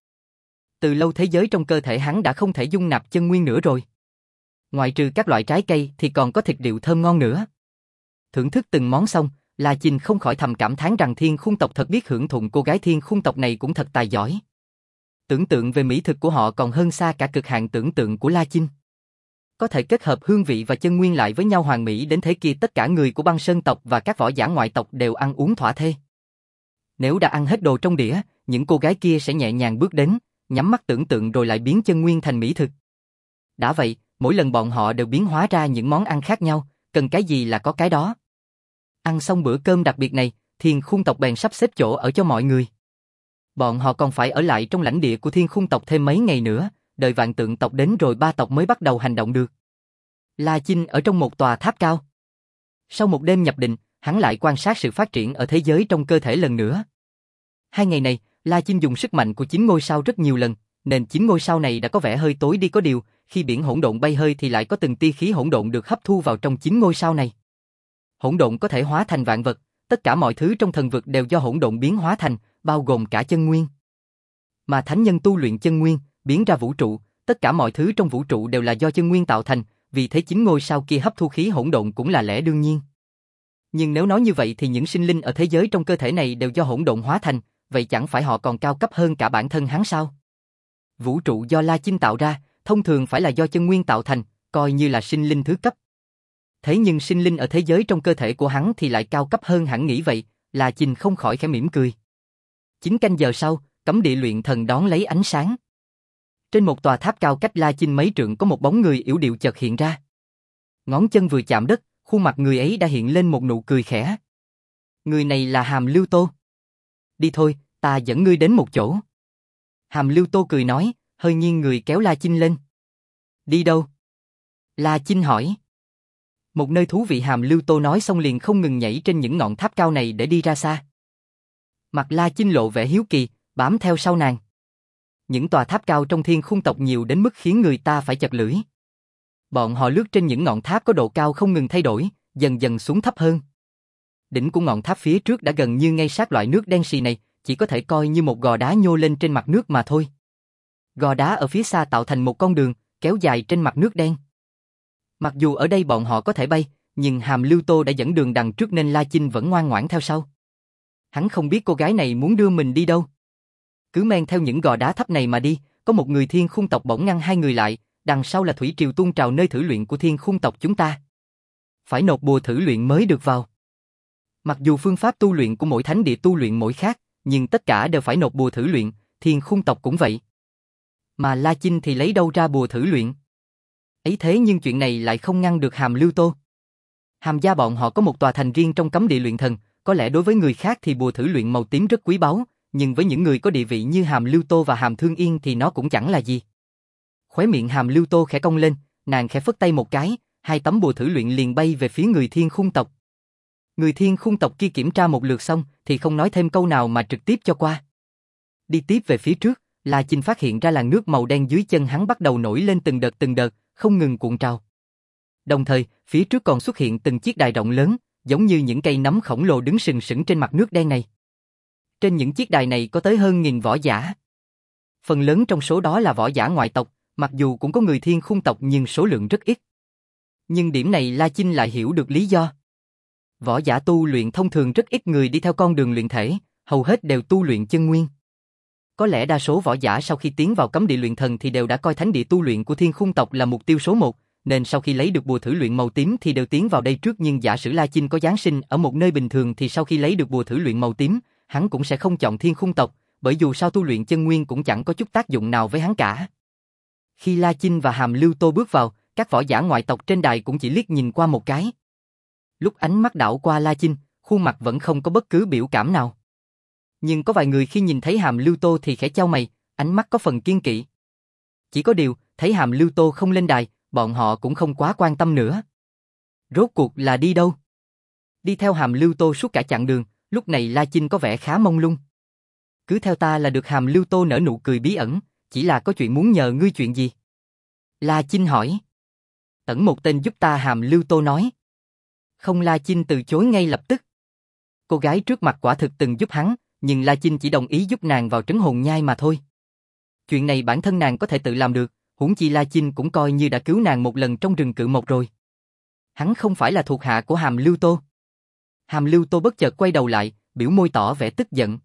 Từ lâu thế giới trong cơ thể hắn đã không thể dung nạp chân nguyên nữa rồi. Ngoại trừ các loại trái cây thì còn có thịt rượu thơm ngon nữa. Thưởng thức từng món xong, La Chinh không khỏi thầm cảm thán rằng Thiên Khung tộc thật biết hưởng thụ. Cô gái Thiên Khung tộc này cũng thật tài giỏi. Tưởng tượng về mỹ thực của họ còn hơn xa cả cực hạn tưởng tượng của La Chinh. Có thể kết hợp hương vị và chân nguyên lại với nhau hoàn mỹ đến thế kia, tất cả người của Băng Sơn tộc và các võ giả ngoại tộc đều ăn uống thỏa thê. Nếu đã ăn hết đồ trong đĩa, những cô gái kia sẽ nhẹ nhàng bước đến, nhắm mắt tưởng tượng rồi lại biến chân nguyên thành mỹ thực. Đã vậy, mỗi lần bọn họ đều biến hóa ra những món ăn khác nhau, cần cái gì là có cái đó. Ăn xong bữa cơm đặc biệt này, Thiên Khung tộc bèn sắp xếp chỗ ở cho mọi người. Bọn họ còn phải ở lại trong lãnh địa của Thiên Khung tộc thêm mấy ngày nữa, đợi Vạn Tượng tộc đến rồi ba tộc mới bắt đầu hành động được. La Chinh ở trong một tòa tháp cao. Sau một đêm nhập định, hắn lại quan sát sự phát triển ở thế giới trong cơ thể lần nữa. Hai ngày này, La Chinh dùng sức mạnh của chín ngôi sao rất nhiều lần, nên chín ngôi sao này đã có vẻ hơi tối đi. Có điều, khi biển hỗn độn bay hơi thì lại có từng tia khí hỗn độn được hấp thu vào trong chín ngôi sao này. Hỗn độn có thể hóa thành vạn vật, tất cả mọi thứ trong thần vực đều do hỗn độn biến hóa thành, bao gồm cả chân nguyên. Mà thánh nhân tu luyện chân nguyên, biến ra vũ trụ, tất cả mọi thứ trong vũ trụ đều là do chân nguyên tạo thành, vì thế chín ngôi sao kia hấp thu khí hỗn độn cũng là lẽ đương nhiên. Nhưng nếu nói như vậy thì những sinh linh ở thế giới trong cơ thể này đều do hỗn độn hóa thành, vậy chẳng phải họ còn cao cấp hơn cả bản thân hắn sao? Vũ trụ do La Chinh tạo ra, thông thường phải là do chân nguyên tạo thành, coi như là sinh linh thứ cấp. Thế nhưng sinh linh ở thế giới trong cơ thể của hắn thì lại cao cấp hơn hẳn nghĩ vậy, La Chinh không khỏi khẽ mỉm cười. Chín canh giờ sau, cấm địa luyện thần đón lấy ánh sáng. Trên một tòa tháp cao cách La Chinh mấy trượng có một bóng người yểu điệu chợt hiện ra. Ngón chân vừa chạm đất, khuôn mặt người ấy đã hiện lên một nụ cười khẽ. Người này là Hàm Lưu Tô. Đi thôi, ta dẫn ngươi đến một chỗ. Hàm Lưu Tô cười nói, hơi nghiêng người kéo La Chinh lên. Đi đâu? La Chinh hỏi. Một nơi thú vị. Hàm Lưu Tô nói xong liền không ngừng nhảy trên những ngọn tháp cao này để đi ra xa. Mặt La Chinh lộ vẻ hiếu kỳ, bám theo sau nàng. Những tòa tháp cao trong thiên khung tộc nhiều đến mức khiến người ta phải chật lưỡi. Bọn họ lướt trên những ngọn tháp có độ cao không ngừng thay đổi, dần dần xuống thấp hơn. Đỉnh của ngọn tháp phía trước đã gần như ngay sát loại nước đen xì này, chỉ có thể coi như một gò đá nhô lên trên mặt nước mà thôi. Gò đá ở phía xa tạo thành một con đường, kéo dài trên mặt nước đen. Mặc dù ở đây bọn họ có thể bay, nhưng Hàm Lưu Tô đã dẫn đường đằng trước nên La Chinh vẫn ngoan ngoãn theo sau. Hắn không biết cô gái này muốn đưa mình đi đâu. Cứ men theo những gò đá thấp này mà đi, có một người thiên khung tộc bỗng ngăn hai người lại, đằng sau là thủy triều tuôn trào nơi thử luyện của thiên khung tộc chúng ta. Phải nộp bùa thử luyện mới được vào. Mặc dù phương pháp tu luyện của mỗi thánh địa tu luyện mỗi khác, nhưng tất cả đều phải nộp bùa thử luyện, thiên khung tộc cũng vậy. Mà La Chinh thì lấy đâu ra bùa thử luyện? Ấy thế nhưng chuyện này lại không ngăn được Hàm Lưu Tô. Hàm gia bọn họ có một tòa thành riêng trong cấm địa luyện thần, có lẽ đối với người khác thì bùa thử luyện màu tím rất quý báu, nhưng với những người có địa vị như Hàm Lưu Tô và Hàm Thương Yên thì nó cũng chẳng là gì. Khóe miệng Hàm Lưu Tô khẽ cong lên, nàng khẽ phất tay một cái, hai tấm bùa thử luyện liền bay về phía người thiên khung tộc. Người thiên khung tộc kia kiểm tra một lượt xong thì không nói thêm câu nào mà trực tiếp cho qua. Đi tiếp về phía trước, La Chinh phát hiện ra làn nước màu đen dưới chân hắn bắt đầu nổi lên từng đợt từng đợt, không ngừng cuộn trào. Đồng thời, phía trước còn xuất hiện từng chiếc đài rộng lớn, giống như những cây nấm khổng lồ đứng sừng sững trên mặt nước đen này. Trên những chiếc đài này có tới hơn nghìn võ giả. Phần lớn trong số đó là võ giả ngoại tộc, mặc dù cũng có người thiên khung tộc nhưng số lượng rất ít. Nhưng điểm này La Chinh lại hiểu được lý do. Võ giả tu luyện thông thường rất ít người đi theo con đường luyện thể, hầu hết đều tu luyện chân nguyên. Có lẽ đa số võ giả sau khi tiến vào cấm địa luyện thần thì đều đã coi thánh địa tu luyện của thiên khung tộc là mục tiêu số một, nên sau khi lấy được bùa thử luyện màu tím thì đều tiến vào đây trước. Nhưng giả sử La Chinh có giáng sinh ở một nơi bình thường thì sau khi lấy được bùa thử luyện màu tím, hắn cũng sẽ không chọn thiên khung tộc, bởi dù sao tu luyện chân nguyên cũng chẳng có chút tác dụng nào với hắn cả. Khi La Chinh và Hàm Lưu Tô bước vào, các võ giả ngoại tộc trên đài cũng chỉ liếc nhìn qua một cái. Lúc ánh mắt đảo qua La Chinh, khuôn mặt vẫn không có bất cứ biểu cảm nào. Nhưng có vài người khi nhìn thấy Hàm Lưu Tô thì khẽ chau mày, ánh mắt có phần kiêng kỵ. Chỉ có điều, thấy Hàm Lưu Tô không lên đài, bọn họ cũng không quá quan tâm nữa. Rốt cuộc là đi đâu? Đi theo Hàm Lưu Tô suốt cả chặng đường, lúc này La Chinh có vẻ khá mông lung. Cứ theo ta là được. Hàm Lưu Tô nở nụ cười bí ẩn, chỉ là có chuyện muốn nhờ ngươi. Chuyện gì? La Chinh hỏi. Tẩn một tên giúp ta. Hàm Lưu Tô nói. Không. La Chinh từ chối ngay lập tức. Cô gái trước mặt quả thực từng giúp hắn, nhưng La Chinh chỉ đồng ý giúp nàng vào trấn hồn nhai mà thôi. Chuyện này bản thân nàng có thể tự làm được, huống chi La Chinh cũng coi như đã cứu nàng một lần trong rừng cự mộc rồi. Hắn không phải là thuộc hạ của Hàm Lưu Tô. Hàm Lưu Tô bất chợt quay đầu lại, biểu môi tỏ vẻ tức giận.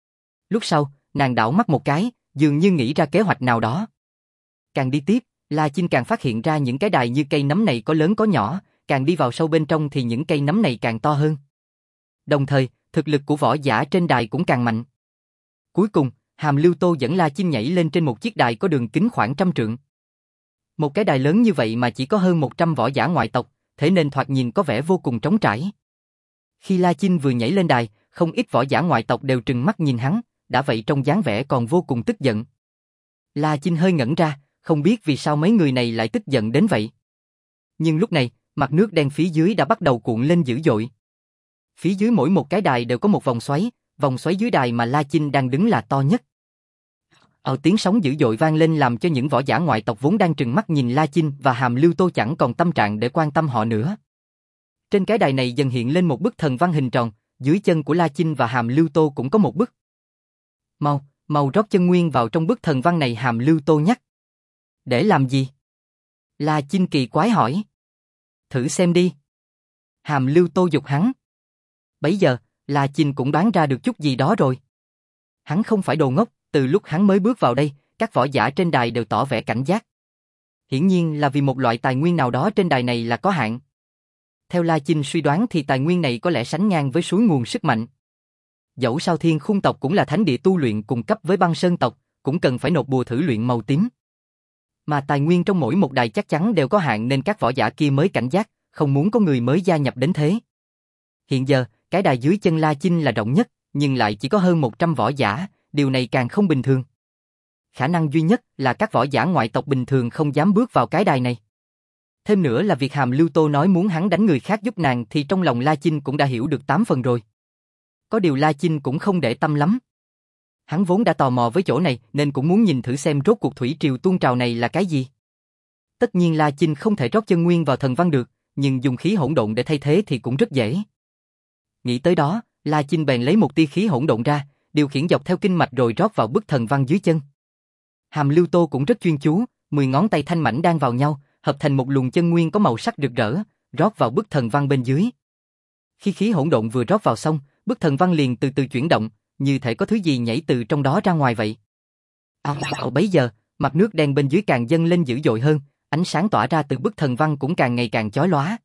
Lúc sau, nàng đảo mắt một cái, dường như nghĩ ra kế hoạch nào đó. Càng đi tiếp, La Chinh càng phát hiện ra những cái đài như cây nấm này có lớn có nhỏ, càng đi vào sâu bên trong thì những cây nấm này càng to hơn. Đồng thời, thực lực của võ giả trên đài cũng càng mạnh. Cuối cùng, Hàm Lưu Tô dẫn La Chinh nhảy lên trên một chiếc đài có đường kính khoảng trăm trượng. Một cái đài lớn như vậy mà chỉ có hơn một trăm võ giả ngoại tộc, thế nên thoạt nhìn có vẻ vô cùng trống trải. Khi La Chinh vừa nhảy lên đài, không ít võ giả ngoại tộc đều trừng mắt nhìn hắn, đã vậy trong dáng vẻ còn vô cùng tức giận. La Chinh hơi ngẩn ra, không biết vì sao mấy người này lại tức giận đến vậy. Nhưng lúc này, mặt nước đen phía dưới đã bắt đầu cuộn lên dữ dội. Phía dưới mỗi một cái đài đều có một vòng xoáy, vòng xoáy dưới đài mà La Chinh đang đứng là to nhất. Ào, tiếng sóng dữ dội vang lên làm cho những võ giả ngoại tộc vốn đang trừng mắt nhìn La Chinh và Hàm Lưu Tô chẳng còn tâm trạng để quan tâm họ nữa. Trên cái đài này dần hiện lên một bức thần văn hình tròn, dưới chân của La Chinh và Hàm Lưu Tô cũng có một bức. Mau, mau rót chân nguyên vào trong bức thần văn này, Hàm Lưu Tô nhắc. Để làm gì? La Chinh kỳ quái hỏi. Thử xem đi. Hàm Lưu Tô giục hắn. Bấy giờ, La Chinh cũng đoán ra được chút gì đó rồi. Hắn không phải đồ ngốc, từ lúc hắn mới bước vào đây, các võ giả trên đài đều tỏ vẻ cảnh giác. Hiển nhiên là vì một loại tài nguyên nào đó trên đài này là có hạn. Theo La Chinh suy đoán thì tài nguyên này có lẽ sánh ngang với suối nguồn sức mạnh. Dẫu sao Thiên Khung tộc cũng là thánh địa tu luyện cùng cấp với Băng Sơn tộc, cũng cần phải nộp bùa thử luyện màu tím. Mà tài nguyên trong mỗi một đài chắc chắn đều có hạn nên các võ giả kia mới cảnh giác, không muốn có người mới gia nhập đến thế. Hiện giờ, cái đài dưới chân La Chinh là rộng nhất, nhưng lại chỉ có hơn một trăm võ giả, điều này càng không bình thường. Khả năng duy nhất là các võ giả ngoại tộc bình thường không dám bước vào cái đài này. Thêm nữa là việc Hàm Lưu Tô nói muốn hắn đánh người khác giúp nàng thì trong lòng La Chinh cũng đã hiểu được tám phần rồi. Có điều La Chinh cũng không để tâm lắm. Hắn vốn đã tò mò với chỗ này nên cũng muốn nhìn thử xem rốt cuộc thủy triều tuôn trào này là cái gì. Tất nhiên La Chinh không thể rót chân nguyên vào thần văn được, nhưng dùng khí hỗn độn để thay thế thì cũng rất dễ. Nghĩ tới đó, La Chinh bèn lấy một tia khí hỗn độn ra, điều khiển dọc theo kinh mạch rồi rót vào bức thần văn dưới chân. Hàm Lưu Tô cũng rất chuyên chú, mười ngón tay thanh mảnh đan vào nhau, hợp thành một luồng chân nguyên có màu sắc rực rỡ, rót vào bức thần văn bên dưới. Khi khí hỗn độn vừa rót vào xong, bức thần văn liền từ từ chuyển động, như thể có thứ gì nhảy từ trong đó ra ngoài vậy. À, à, bấy giờ, mặt nước đen bên dưới càng dâng lên dữ dội hơn, ánh sáng tỏa ra từ bức thần văn cũng càng ngày càng chói lóa.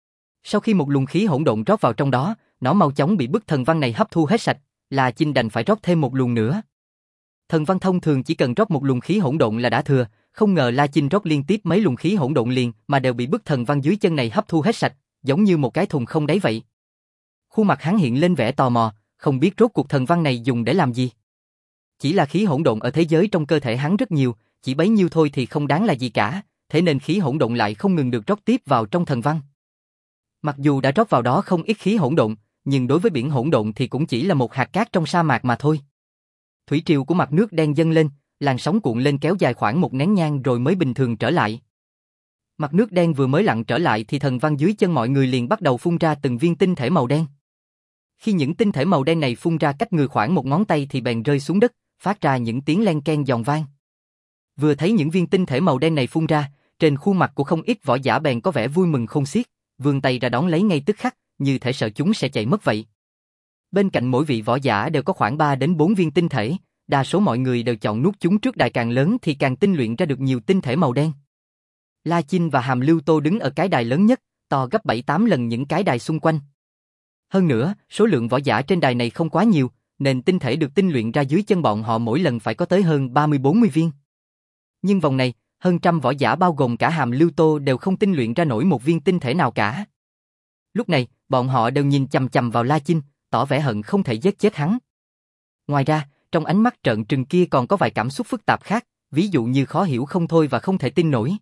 Sau khi một luồng khí hỗn độn rót vào trong đó, nó mau chóng bị bức thần văn này hấp thu hết sạch, La Chinh đành phải rót thêm một luồng nữa. Thần văn thông thường chỉ cần rót một luồng khí hỗn độn là đã thừa, không ngờ La Chinh rót liên tiếp mấy luồng khí hỗn độn liền mà đều bị bức thần văn dưới chân này hấp thu hết sạch, giống như một cái thùng không đáy vậy. Khuôn mặt hắn hiện lên vẻ tò mò, không biết rốt cuộc thần văn này dùng để làm gì. Chỉ là khí hỗn độn ở thế giới trong cơ thể hắn rất nhiều, chỉ bấy nhiêu thôi thì không đáng là gì cả, thế nên khí hỗn độn lại không ngừng được rót tiếp vào trong thần văn. Mặc dù đã rót vào đó không ít khí hỗn độn, nhưng đối với biển hỗn độn thì cũng chỉ là một hạt cát trong sa mạc mà thôi. Thủy triều của mặt nước đen dâng lên, làn sóng cuộn lên kéo dài khoảng một nén nhang rồi mới bình thường trở lại. Mặt nước đen vừa mới lặn trở lại thì thần văn dưới chân mọi người liền bắt đầu phun ra từng viên tinh thể màu đen. Khi những tinh thể màu đen này phun ra cách người khoảng một ngón tay thì bèn rơi xuống đất, phát ra những tiếng len ken giòn vang. Vừa thấy những viên tinh thể màu đen này phun ra, trên khuôn mặt của không ít võ giả bèn có vẻ vui mừng khôn xiết, vươn tay ra đón lấy ngay tức khắc, như thể sợ chúng sẽ chạy mất vậy. Bên cạnh mỗi vị võ giả đều có khoảng ba đến bốn viên tinh thể, đa số mọi người đều chọn nuốt chúng trước đài càng lớn thì càng tinh luyện ra được nhiều tinh thể màu đen. La Chinh và Hàm Lưu Tô đứng ở cái đài lớn nhất, to gấp bảy tám lần những cái đài xung quanh. Hơn nữa, số lượng võ giả trên đài này không quá nhiều, nên tinh thể được tinh luyện ra dưới chân bọn họ mỗi lần phải có tới hơn ba mươi bốn mươi viên. Nhưng vòng này, hơn trăm võ giả bao gồm cả Hàm Lưu Tô đều không tinh luyện ra nổi một viên tinh thể nào cả. Lúc này, bọn họ đều nhìn chằm chằm vào La Chinh, tỏ vẻ hận không thể giết chết hắn. Ngoài ra, trong ánh mắt trợn trừng kia còn có vài cảm xúc phức tạp khác, ví dụ như khó hiểu không thôi và không thể tin nổi.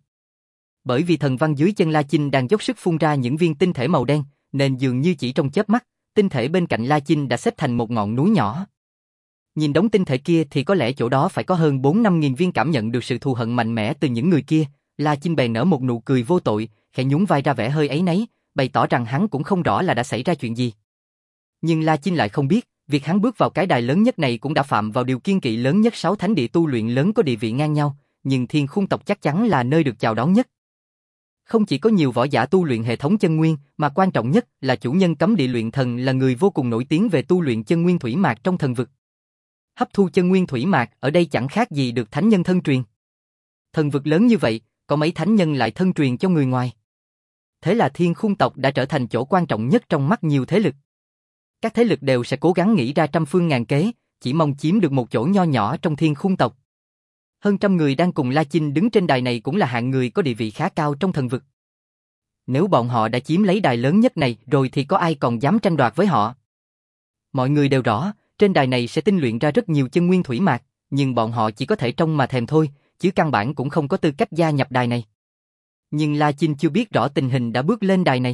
Bởi vì thần văn dưới chân La Chinh đang dốc sức phun ra những viên tinh thể màu đen, nên dường như chỉ trong chớp mắt, tinh thể bên cạnh La Chinh đã xếp thành một ngọn núi nhỏ. Nhìn đống tinh thể kia thì có lẽ chỗ đó phải có hơn bốn năm nghìn viên cảm nhận được sự thù hận mạnh mẽ từ những người kia. La Chinh bèn nở một nụ cười vô tội, khẽ nhún vai ra vẻ hơi áy náy, bày tỏ rằng hắn cũng không rõ là đã xảy ra chuyện gì. Nhưng La Chinh lại không biết, việc hắn bước vào cái đài lớn nhất này cũng đã phạm vào điều kiêng kỵ lớn nhất sáu thánh địa tu luyện lớn có địa vị ngang nhau, nhưng Thiên Khung tộc chắc chắn là nơi được chào đón nhất. Không chỉ có nhiều võ giả tu luyện hệ thống chân nguyên, mà quan trọng nhất là chủ nhân cấm địa luyện thần là người vô cùng nổi tiếng về tu luyện chân nguyên thủy mạc trong thần vực. Hấp thu chân nguyên thủy mạc ở đây chẳng khác gì được thánh nhân thân truyền. Thần vực lớn như vậy, có mấy thánh nhân lại thân truyền cho người ngoài. Thế là Thiên Khung tộc đã trở thành chỗ quan trọng nhất trong mắt nhiều thế lực. Các thế lực đều sẽ cố gắng nghĩ ra trăm phương ngàn kế, chỉ mong chiếm được một chỗ nho nhỏ trong Thiên Khung tộc. Hơn trăm người đang cùng La Chinh đứng trên đài này cũng là hạng người có địa vị khá cao trong thần vực. Nếu bọn họ đã chiếm lấy đài lớn nhất này rồi thì có ai còn dám tranh đoạt với họ. Mọi người đều rõ, trên đài này sẽ tinh luyện ra rất nhiều chân nguyên thủy mạc, nhưng bọn họ chỉ có thể trông mà thèm thôi, chứ căn bản cũng không có tư cách gia nhập đài này. Nhưng La Chinh chưa biết rõ tình hình đã bước lên đài này.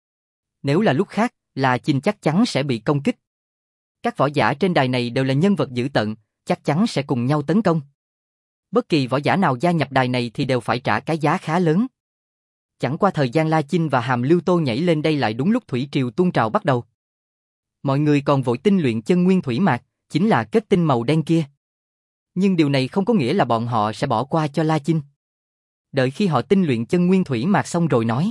Nếu là lúc khác, La Chinh chắc chắn sẽ bị công kích. Các võ giả trên đài này đều là nhân vật dữ tợn, chắc chắn sẽ cùng nhau tấn công. Bất kỳ võ giả nào gia nhập đài này thì đều phải trả cái giá khá lớn. Chẳng qua thời gian La Chinh và Hàm Lưu Tô nhảy lên đây lại đúng lúc thủy triều tuôn trào bắt đầu. Mọi người còn vội tinh luyện chân nguyên thủy mạc, chính là kết tinh màu đen kia. Nhưng điều này không có nghĩa là bọn họ sẽ bỏ qua cho La Chinh. Đợi khi họ tinh luyện chân nguyên thủy mạc xong rồi nói.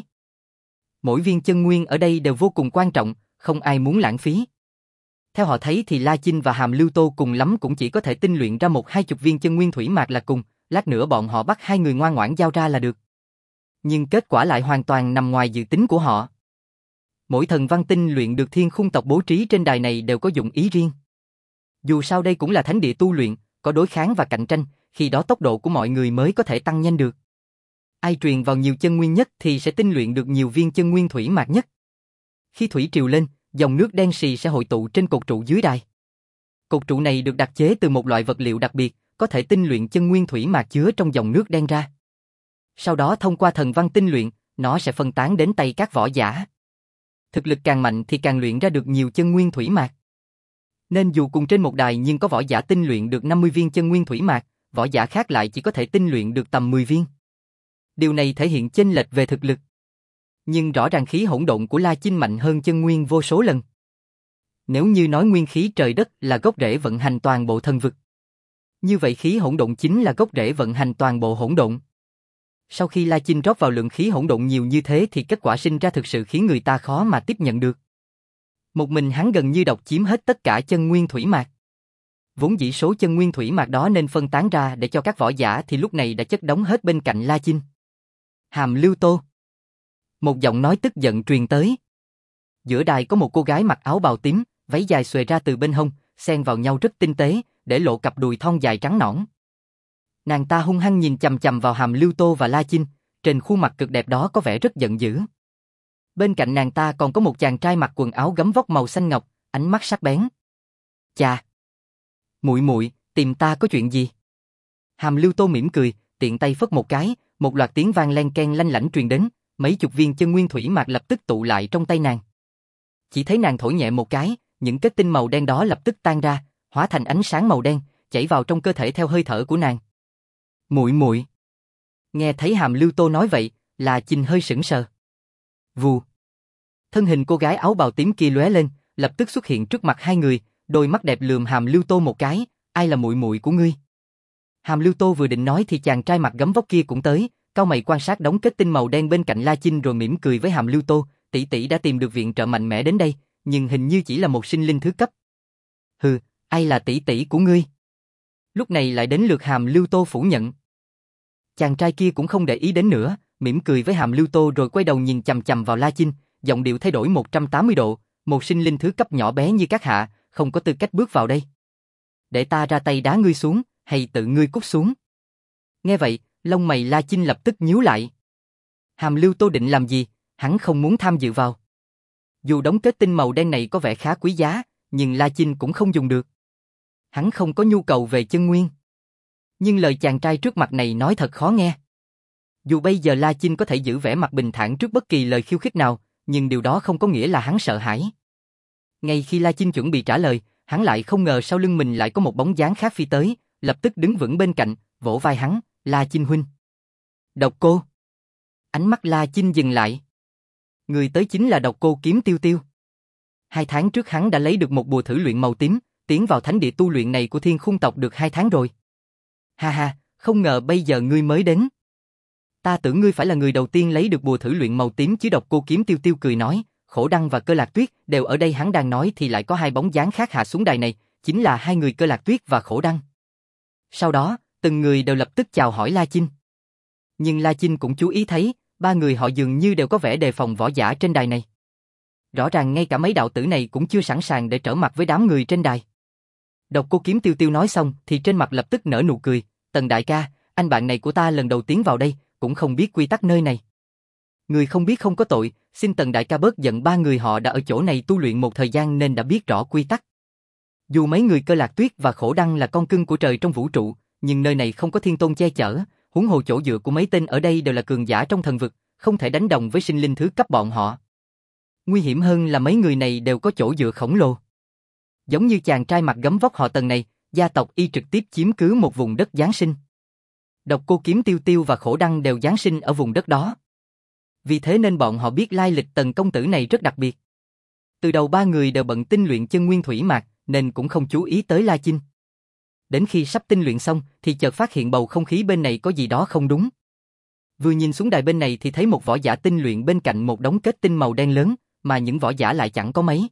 Mỗi viên chân nguyên ở đây đều vô cùng quan trọng, không ai muốn lãng phí. Theo họ thấy thì La Chinh và Hàm Lưu Tô cùng lắm cũng chỉ có thể tinh luyện ra một hai chục viên chân nguyên thủy mạc là cùng, lát nữa bọn họ bắt hai người ngoan ngoãn giao ra là được. Nhưng kết quả lại hoàn toàn nằm ngoài dự tính của họ. Mỗi thần văn tinh luyện được Thiên Khung tộc bố trí trên đài này đều có dụng ý riêng. Dù sao đây cũng là thánh địa tu luyện, có đối kháng và cạnh tranh, khi đó tốc độ của mọi người mới có thể tăng nhanh được. Ai truyền vào nhiều chân nguyên nhất thì sẽ tinh luyện được nhiều viên chân nguyên thủy mạc nhất. Khi thủy triều lên, dòng nước đen xì sẽ hội tụ trên cột trụ dưới đài. Cột trụ này được đặc chế từ một loại vật liệu đặc biệt, có thể tinh luyện chân nguyên thủy mạc chứa trong dòng nước đen ra. Sau đó thông qua thần văn tinh luyện, nó sẽ phân tán đến tay các võ giả. Thực lực càng mạnh thì càng luyện ra được nhiều chân nguyên thủy mạc. Nên dù cùng trên một đài nhưng có võ giả tinh luyện được năm mươi viên chân nguyên thủy mạc, võ giả khác lại chỉ có thể tinh luyện được tầm mười viên. Điều này thể hiện chênh lệch về thực lực. Nhưng rõ ràng khí hỗn độn của La Chinh mạnh hơn chân nguyên vô số lần. Nếu như nói nguyên khí trời đất là gốc rễ vận hành toàn bộ thần vực, như vậy khí hỗn độn chính là gốc rễ vận hành toàn bộ hỗn độn. Sau khi La Chinh rót vào lượng khí hỗn độn nhiều như thế thì kết quả sinh ra thực sự khiến người ta khó mà tiếp nhận được. Một mình hắn gần như độc chiếm hết tất cả chân nguyên thủy mạc. Vốn dĩ số chân nguyên thủy mạc đó nên phân tán ra để cho các võ giả thì lúc này đã chất đống hết bên cạnh La Chinh. Hàm Lưu Tô. Một giọng nói tức giận truyền tới. Giữa đài có một cô gái mặc áo bào tím, váy dài xuề ra từ bên hông, xen vào nhau rất tinh tế, để lộ cặp đùi thon dài trắng nõn. Nàng ta hung hăng nhìn chằm chằm vào Hàm Lưu Tô và La Chinh, trên khuôn mặt cực đẹp đó có vẻ rất giận dữ. Bên cạnh nàng ta còn có một chàng trai mặc quần áo gấm vóc màu xanh ngọc, ánh mắt sắc bén. Chà, muội muội, tìm ta có chuyện gì? Hàm Lưu Tô mỉm cười, tiện tay phất một cái, một loạt tiếng vang len keng lanh lảnh truyền đến, mấy chục viên chân nguyên thủy mạc lập tức tụ lại trong tay nàng. Chỉ thấy nàng thổi nhẹ một cái, những kết tinh màu đen đó lập tức tan ra, hóa thành ánh sáng màu đen, chảy vào trong cơ thể theo hơi thở của nàng. Muội muội. Nghe thấy Hàm Lưu Tô nói vậy, La Chinh hơi sững sờ. Vù. Thân hình cô gái áo bào tím kia lóe lên, lập tức xuất hiện trước mặt hai người, đôi mắt đẹp lườm Hàm Lưu Tô một cái, ai là muội muội của ngươi? Hàm Lưu Tô vừa định nói thì chàng trai mặc gấm vóc kia cũng tới, cau mày quan sát đống kết tinh màu đen bên cạnh La Chinh rồi mỉm cười với Hàm Lưu Tô, tỷ tỷ đã tìm được viện trợ mạnh mẽ đến đây, nhưng hình như chỉ là một sinh linh thứ cấp. Hừ, ai là tỷ tỷ của ngươi? Lúc này lại đến lượt Hàm Lưu Tô phủ nhận. Chàng trai kia cũng không để ý đến nữa, mỉm cười với Hàm Lưu Tô rồi quay đầu nhìn chằm chằm vào La Chinh, giọng điệu thay đổi một trăm tám mươi độ, một sinh linh thứ cấp nhỏ bé như các hạ, không có tư cách bước vào đây. Để ta ra tay đá ngươi xuống, hay tự ngươi cút xuống? Nghe vậy, lông mày La Chinh lập tức nhíu lại. Hàm Lưu Tô định làm gì, hắn không muốn tham dự vào. Dù đống kết tinh màu đen này có vẻ khá quý giá, nhưng La Chinh cũng không dùng được. Hắn không có nhu cầu về chân nguyên. Nhưng lời chàng trai trước mặt này nói thật khó nghe. Dù bây giờ La Chinh có thể giữ vẻ mặt bình thản trước bất kỳ lời khiêu khích nào, nhưng điều đó không có nghĩa là hắn sợ hãi. Ngay khi La Chinh chuẩn bị trả lời, hắn lại không ngờ sau lưng mình lại có một bóng dáng khác phi tới, lập tức đứng vững bên cạnh, vỗ vai hắn, La Chinh huynh. Độc Cô. Ánh mắt La Chinh dừng lại. Người tới chính là Độc Cô Kiếm Tiêu Tiêu. Hai tháng trước hắn đã lấy được một bùa thử luyện màu tím, tiến vào thánh địa tu luyện này của Thiên Khung tộc được hai tháng rồi. Ha ha, không ngờ bây giờ ngươi mới đến. Ta tưởng ngươi phải là người đầu tiên lấy được bùa thử luyện màu tím chứ. Độc Cô Kiếm Tiêu Tiêu cười nói, Khổ Đăng và Cơ Lạc Tuyết đều ở đây. Hắn đang nói thì lại có hai bóng dáng khác hạ xuống đài này, chính là hai người Cơ Lạc Tuyết và Khổ Đăng. Sau đó, từng người đều lập tức chào hỏi La Chinh. Nhưng La Chinh cũng chú ý thấy, ba người họ dường như đều có vẻ đề phòng võ giả trên đài này. Rõ ràng ngay cả mấy đạo tử này cũng chưa sẵn sàng để trở mặt với đám người trên đài. Độc Cô Kiếm Tiêu Tiêu nói xong thì trên mặt lập tức nở nụ cười, Tần đại ca, anh bạn này của ta lần đầu tiến vào đây, cũng không biết quy tắc nơi này. Người không biết không có tội, xin Tần đại ca bớt giận. Ba người họ đã ở chỗ này tu luyện một thời gian nên đã biết rõ quy tắc. Dù mấy người Cơ Lạc Tuyết và Khổ Đăng là con cưng của trời trong vũ trụ, nhưng nơi này không có thiên tôn che chở, huống hồ chỗ dựa của mấy tên ở đây đều là cường giả trong thần vực, không thể đánh đồng với sinh linh thứ cấp bọn họ. Nguy hiểm hơn là mấy người này đều có chỗ dựa khổng lồ. Giống như chàng trai mặc gấm vóc họ Tần này, gia tộc y trực tiếp chiếm cứ một vùng đất Giáng sinh. Độc Cô Kiếm Tiêu Tiêu và Khổ Đăng đều giáng sinh ở vùng đất đó. Vì thế nên bọn họ biết lai lịch Tần công tử này rất đặc biệt. Từ đầu ba người đều bận tinh luyện chân nguyên thủy mạc, nên cũng không chú ý tới La Chinh. Đến khi sắp tinh luyện xong, thì chợt phát hiện bầu không khí bên này có gì đó không đúng. Vừa nhìn xuống đài bên này thì thấy một võ giả tinh luyện bên cạnh một đống kết tinh màu đen lớn, mà những võ giả lại chẳng có mấy.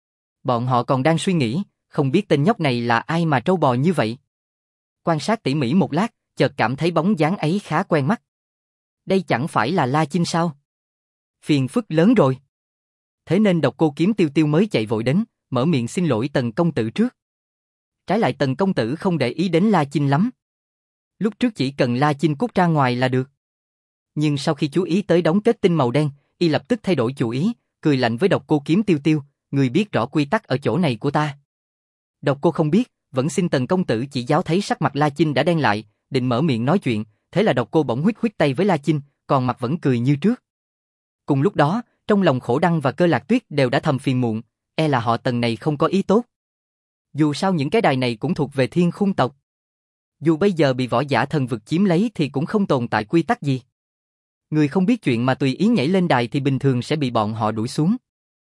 Bọn họ còn đang suy nghĩ, không biết tên nhóc này là ai mà trâu bò như vậy. Quan sát tỉ mỉ một lát, chợt cảm thấy bóng dáng ấy khá quen mắt. Đây chẳng phải là La Chinh sao? Phiền phức lớn rồi. Thế nên Độc Cô Kiếm Tiêu Tiêu mới chạy vội đến, mở miệng xin lỗi Tần công tử trước. Trái lại Tần công tử không để ý đến La Chinh lắm. Lúc trước chỉ cần La Chinh cút ra ngoài là được. Nhưng sau khi chú ý tới đống kết tinh màu đen, y lập tức thay đổi chủ ý, cười lạnh với Độc Cô Kiếm Tiêu Tiêu, người biết rõ quy tắc ở chỗ này của ta. Độc Cô không biết, vẫn xin Tần công tử chỉ giáo. Thấy sắc mặt La Chinh đã đen lại, định mở miệng nói chuyện, thế là Độc Cô bỗng huýt huýt tay với La Chinh, còn mặt vẫn cười như trước. Cùng lúc đó, trong lòng Khổ Đăng và Cơ Lạc Tuyết đều đã thầm phiền muộn, e là họ Tần này không có ý tốt. Dù sao những cái đài này cũng thuộc về Thiên Khung tộc. Dù bây giờ bị võ giả thần vực chiếm lấy thì cũng không tồn tại quy tắc gì. Người không biết chuyện mà tùy ý nhảy lên đài thì bình thường sẽ bị bọn họ đuổi xuống.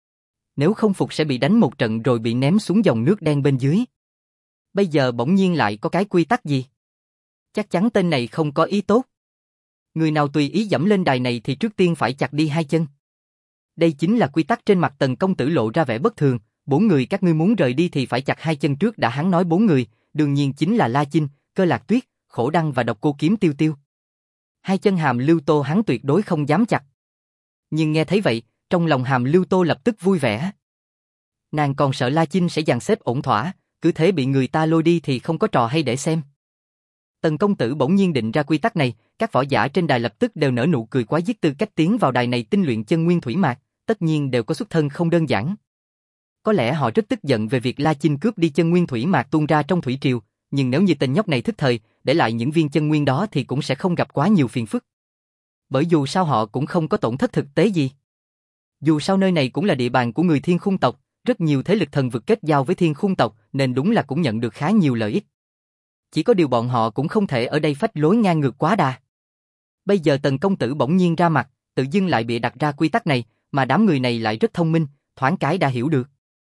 Nếu không phục sẽ bị đánh một trận rồi bị ném xuống dòng nước đen bên dưới. Bây giờ bỗng nhiên lại có cái quy tắc gì? Chắc chắn tên này không có ý tốt. Người nào tùy ý dẫm lên đài này thì trước tiên phải chặt đi hai chân. Đây chính là quy tắc. Trên mặt Tần công tử lộ ra vẻ bất thường. Bốn người các ngươi muốn rời đi thì phải chặt hai chân trước đã. Hắn nói bốn người, đương nhiên chính là La Chinh, Cơ Lạc Tuyết, Khổ Đăng và Độc Cô Kiếm Tiêu Tiêu. Hai chân Hàm Lưu Tô hắn tuyệt đối không dám chặt. Nhưng nghe thấy vậy, trong lòng Hàm Lưu Tô lập tức vui vẻ. Nàng còn sợ La Chinh sẽ dàn xếp ổn thỏa, cứ thế bị người ta lôi đi thì không có trò hay để xem. Tần công tử bỗng nhiên định ra quy tắc này, các võ giả trên đài lập tức đều nở nụ cười quá dứt. Tư cách tiến vào đài này tinh luyện chân nguyên thủy mạc, tất nhiên đều có xuất thân không đơn giản. Có lẽ họ rất tức giận về việc La Chinh cướp đi chân nguyên thủy mạc tuôn ra trong thủy triều, nhưng nếu như tên nhóc này thức thời, để lại những viên chân nguyên đó thì cũng sẽ không gặp quá nhiều phiền phức. Bởi dù sao họ cũng không có tổn thất thực tế gì. Dù sao nơi này cũng là địa bàn của người Thiên Khung tộc, rất nhiều thế lực thần vực kết giao với Thiên Khung tộc nên đúng là cũng nhận được khá nhiều lợi ích. Chỉ có điều bọn họ cũng không thể ở đây phách lối ngang ngược quá đà. Bây giờ Tần công tử bỗng nhiên ra mặt, tự dưng lại bịa đặt ra quy tắc này, mà đám người này lại rất thông minh, thoáng cái đã hiểu được.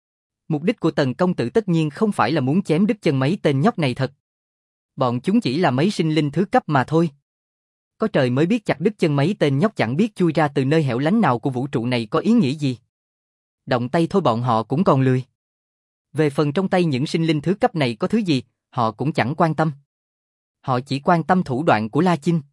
Mục đích của Tần công tử tất nhiên không phải là muốn chém đứt chân mấy tên nhóc này thật. Bọn chúng chỉ là mấy sinh linh thứ cấp mà thôi. Có trời mới biết chặt đứt chân mấy tên nhóc chẳng biết chui ra từ nơi hẻo lánh nào của vũ trụ này có ý nghĩa gì. Động tay thôi bọn họ cũng còn lười. Về phần trong tay những sinh linh thứ cấp này có thứ gì, họ cũng chẳng quan tâm. Họ chỉ quan tâm thủ đoạn của La Chinh.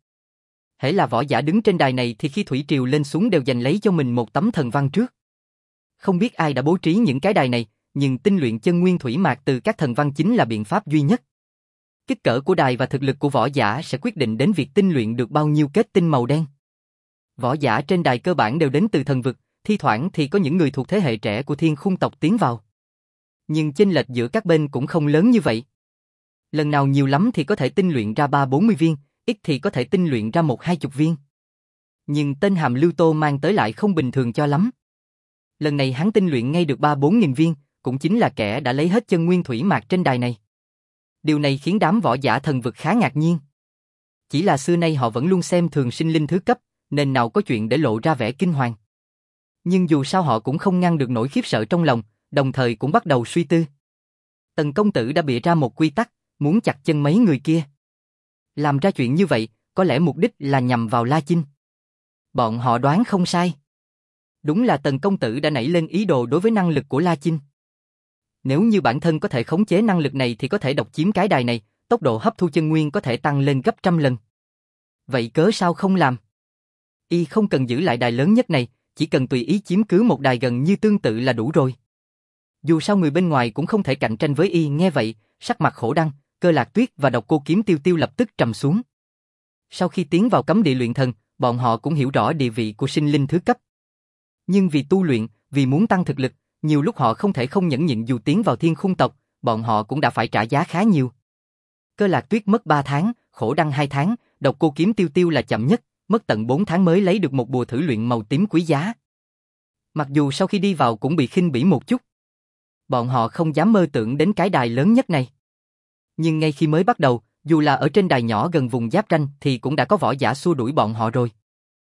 Hễ là võ giả đứng trên đài này thì khi thủy triều lên xuống đều giành lấy cho mình một tấm thần văn trước. Không biết ai đã bố trí những cái đài này, nhưng tinh luyện chân nguyên thủy mạc từ các thần văn chính là biện pháp duy nhất. Kích cỡ của đài và thực lực của võ giả sẽ quyết định đến việc tinh luyện được bao nhiêu kết tinh màu đen. Võ giả trên đài cơ bản đều đến từ thần vực, thi thoảng thì có những người thuộc thế hệ trẻ của Thiên Khung tộc tiến vào. Nhưng chênh lệch giữa các bên cũng không lớn như vậy. Lần nào nhiều lắm thì có thể tinh luyện ra ba bốn mươi viên, ít thì có thể tinh luyện ra một hai chục viên. Nhưng tên Hàm Lưu Tô mang tới lại không bình thường cho lắm. Lần này hắn tinh luyện ngay được ba bốn nghìn viên, cũng chính là kẻ đã lấy hết chân nguyên thủy mạc trên đài này. Điều này khiến đám võ giả thần vực khá ngạc nhiên. Chỉ là xưa nay họ vẫn luôn xem thường sinh linh thứ cấp, nên nào có chuyện để lộ ra vẻ kinh hoàng. Nhưng dù sao họ cũng không ngăn được nỗi khiếp sợ trong lòng, đồng thời cũng bắt đầu suy tư. Tần công tử đã bịa ra một quy tắc, muốn chặt chân mấy người kia. Làm ra chuyện như vậy, có lẽ mục đích là nhằm vào La Chinh. Bọn họ đoán không sai. Đúng là Tần công tử đã nảy lên ý đồ đối với năng lực của La Chinh. Nếu như bản thân có thể khống chế năng lực này thì có thể độc chiếm cái đài này, tốc độ hấp thu chân nguyên có thể tăng lên gấp trăm lần. Vậy cớ sao không làm? Y không cần giữ lại đài lớn nhất này, chỉ cần tùy ý chiếm cứ một đài gần như tương tự là đủ rồi. Dù sao người bên ngoài cũng không thể cạnh tranh với Y. Nghe vậy, sắc mặt Khổ Đăng, Cơ Lạc Tuyết và Độc Cô Kiếm Tiêu Tiêu lập tức trầm xuống. Sau khi tiến vào cấm địa luyện thần, bọn họ cũng hiểu rõ địa vị của sinh linh thứ cấp. Nhưng vì tu luyện, vì muốn tăng thực lực, nhiều lúc họ không thể không nhẫn nhịn. Dù tiến vào Thiên Khung tộc, bọn họ cũng đã phải trả giá khá nhiều. Cơ Lạc Tuyết mất ba tháng, Khổ Đăng hai tháng, Độc Cô Kiếm Tiêu Tiêu là chậm nhất, mất tận bốn tháng mới lấy được một bùa thử luyện màu tím quý giá. Mặc dù sau khi đi vào cũng bị khinh bỉ một chút. Bọn họ không dám mơ tưởng đến cái đài lớn nhất này. Nhưng ngay khi mới bắt đầu, Dù là ở trên đài nhỏ gần vùng giáp ranh thì cũng đã có võ giả xua đuổi bọn họ rồi.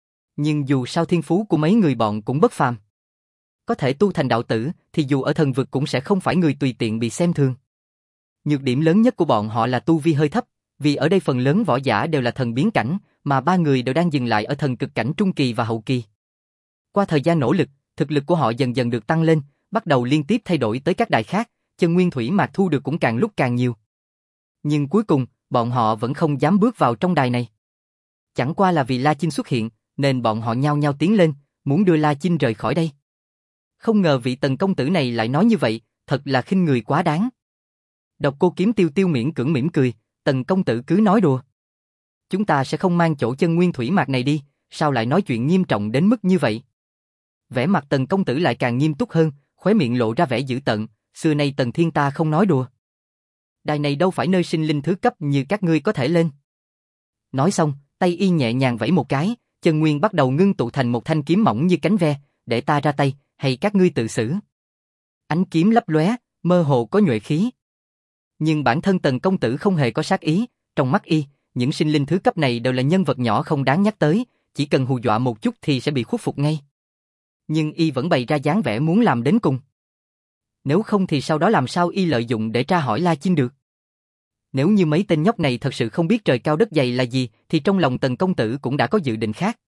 Nhưng dù sao thiên phú của mấy người bọn cũng bất phàm. Có thể tu thành đạo tử thì dù ở thần vực cũng sẽ không phải người tùy tiện bị xem thường. Nhược điểm lớn nhất của bọn họ là tu vi hơi thấp, vì ở đây phần lớn võ giả đều là thần biến cảnh, mà ba người đều đang dừng lại ở thần cực cảnh trung kỳ và hậu kỳ. Qua thời gian nỗ lực, thực lực của họ dần dần được tăng lên, bắt đầu liên tiếp thay đổi tới các đài khác, chân nguyên thủy mạc thu được cũng càng lúc càng nhiều. Nhưng cuối cùng, bọn họ vẫn không dám bước vào trong đài này. Chẳng qua là vì La Chinh xuất hiện, nên bọn họ nhao nhao tiến lên, muốn đưa La Chinh rời khỏi đây. Không ngờ vị Tần công tử này lại nói như vậy, thật là khinh người quá đáng. Độc Cô Kiếm Tiêu Tiêu miễn cưỡng mỉm cười, Tần công tử cứ nói đùa. Chúng ta sẽ không mang chỗ chân nguyên thủy mạc này đi, sao lại nói chuyện nghiêm trọng đến mức như vậy? Vẻ mặt Tần công tử lại càng nghiêm túc hơn, khóe miệng lộ ra vẻ dữ tợn, xưa nay Tần Thiên ta không nói đùa. Đài này đâu phải nơi sinh linh thứ cấp như các ngươi có thể lên. Nói xong, tay y nhẹ nhàng vẫy một cái, chân nguyên bắt đầu ngưng tụ thành một thanh kiếm mỏng như cánh ve, để ta ra tay, hay các ngươi tự xử. Ánh kiếm lấp lóe, mơ hồ có nhuệ khí. Nhưng bản thân Tần công tử không hề có sát ý, trong mắt y, những sinh linh thứ cấp này đều là nhân vật nhỏ không đáng nhắc tới, chỉ cần hù dọa một chút thì sẽ bị khuất phục ngay. Nhưng y vẫn bày ra dáng vẻ muốn làm đến cùng. Nếu không thì sau đó làm sao y lợi dụng để tra hỏi La Chinh được? Nếu như mấy tên nhóc này thật sự không biết trời cao đất dày là gì, thì trong lòng Tần công tử cũng đã có dự định khác.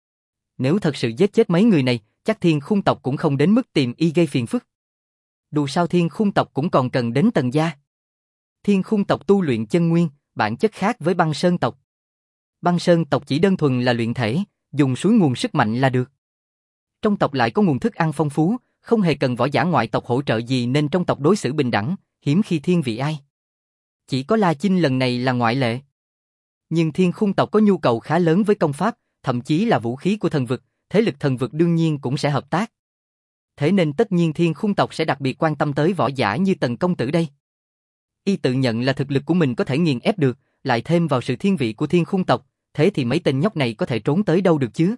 Nếu thật sự giết chết mấy người này, chắc Thiên Khung tộc cũng không đến mức tìm y gây phiền phức. Dù sao Thiên Khung tộc cũng còn cần đến Tần gia. Thiên Khung tộc tu luyện chân nguyên, bản chất khác với Băng Sơn tộc. Băng Sơn tộc chỉ đơn thuần là luyện thể, dùng suối nguồn sức mạnh là được. Trong tộc lại có nguồn thức ăn phong phú, không hề cần võ giả ngoại tộc hỗ trợ gì nên trong tộc đối xử bình đẳng, hiếm khi thiên vị ai. Chỉ có La Chinh lần này là ngoại lệ. Nhưng Thiên Khung tộc có nhu cầu khá lớn với công pháp, thậm chí là vũ khí của thần vực, thế lực thần vực đương nhiên cũng sẽ hợp tác. Thế nên tất nhiên Thiên Khung tộc sẽ đặc biệt quan tâm tới võ giả như Tần công tử đây. Y tự nhận là thực lực của mình có thể nghiền ép được, lại thêm vào sự thiên vị của Thiên Khung tộc, thế thì mấy tên nhóc này có thể trốn tới đâu được chứ?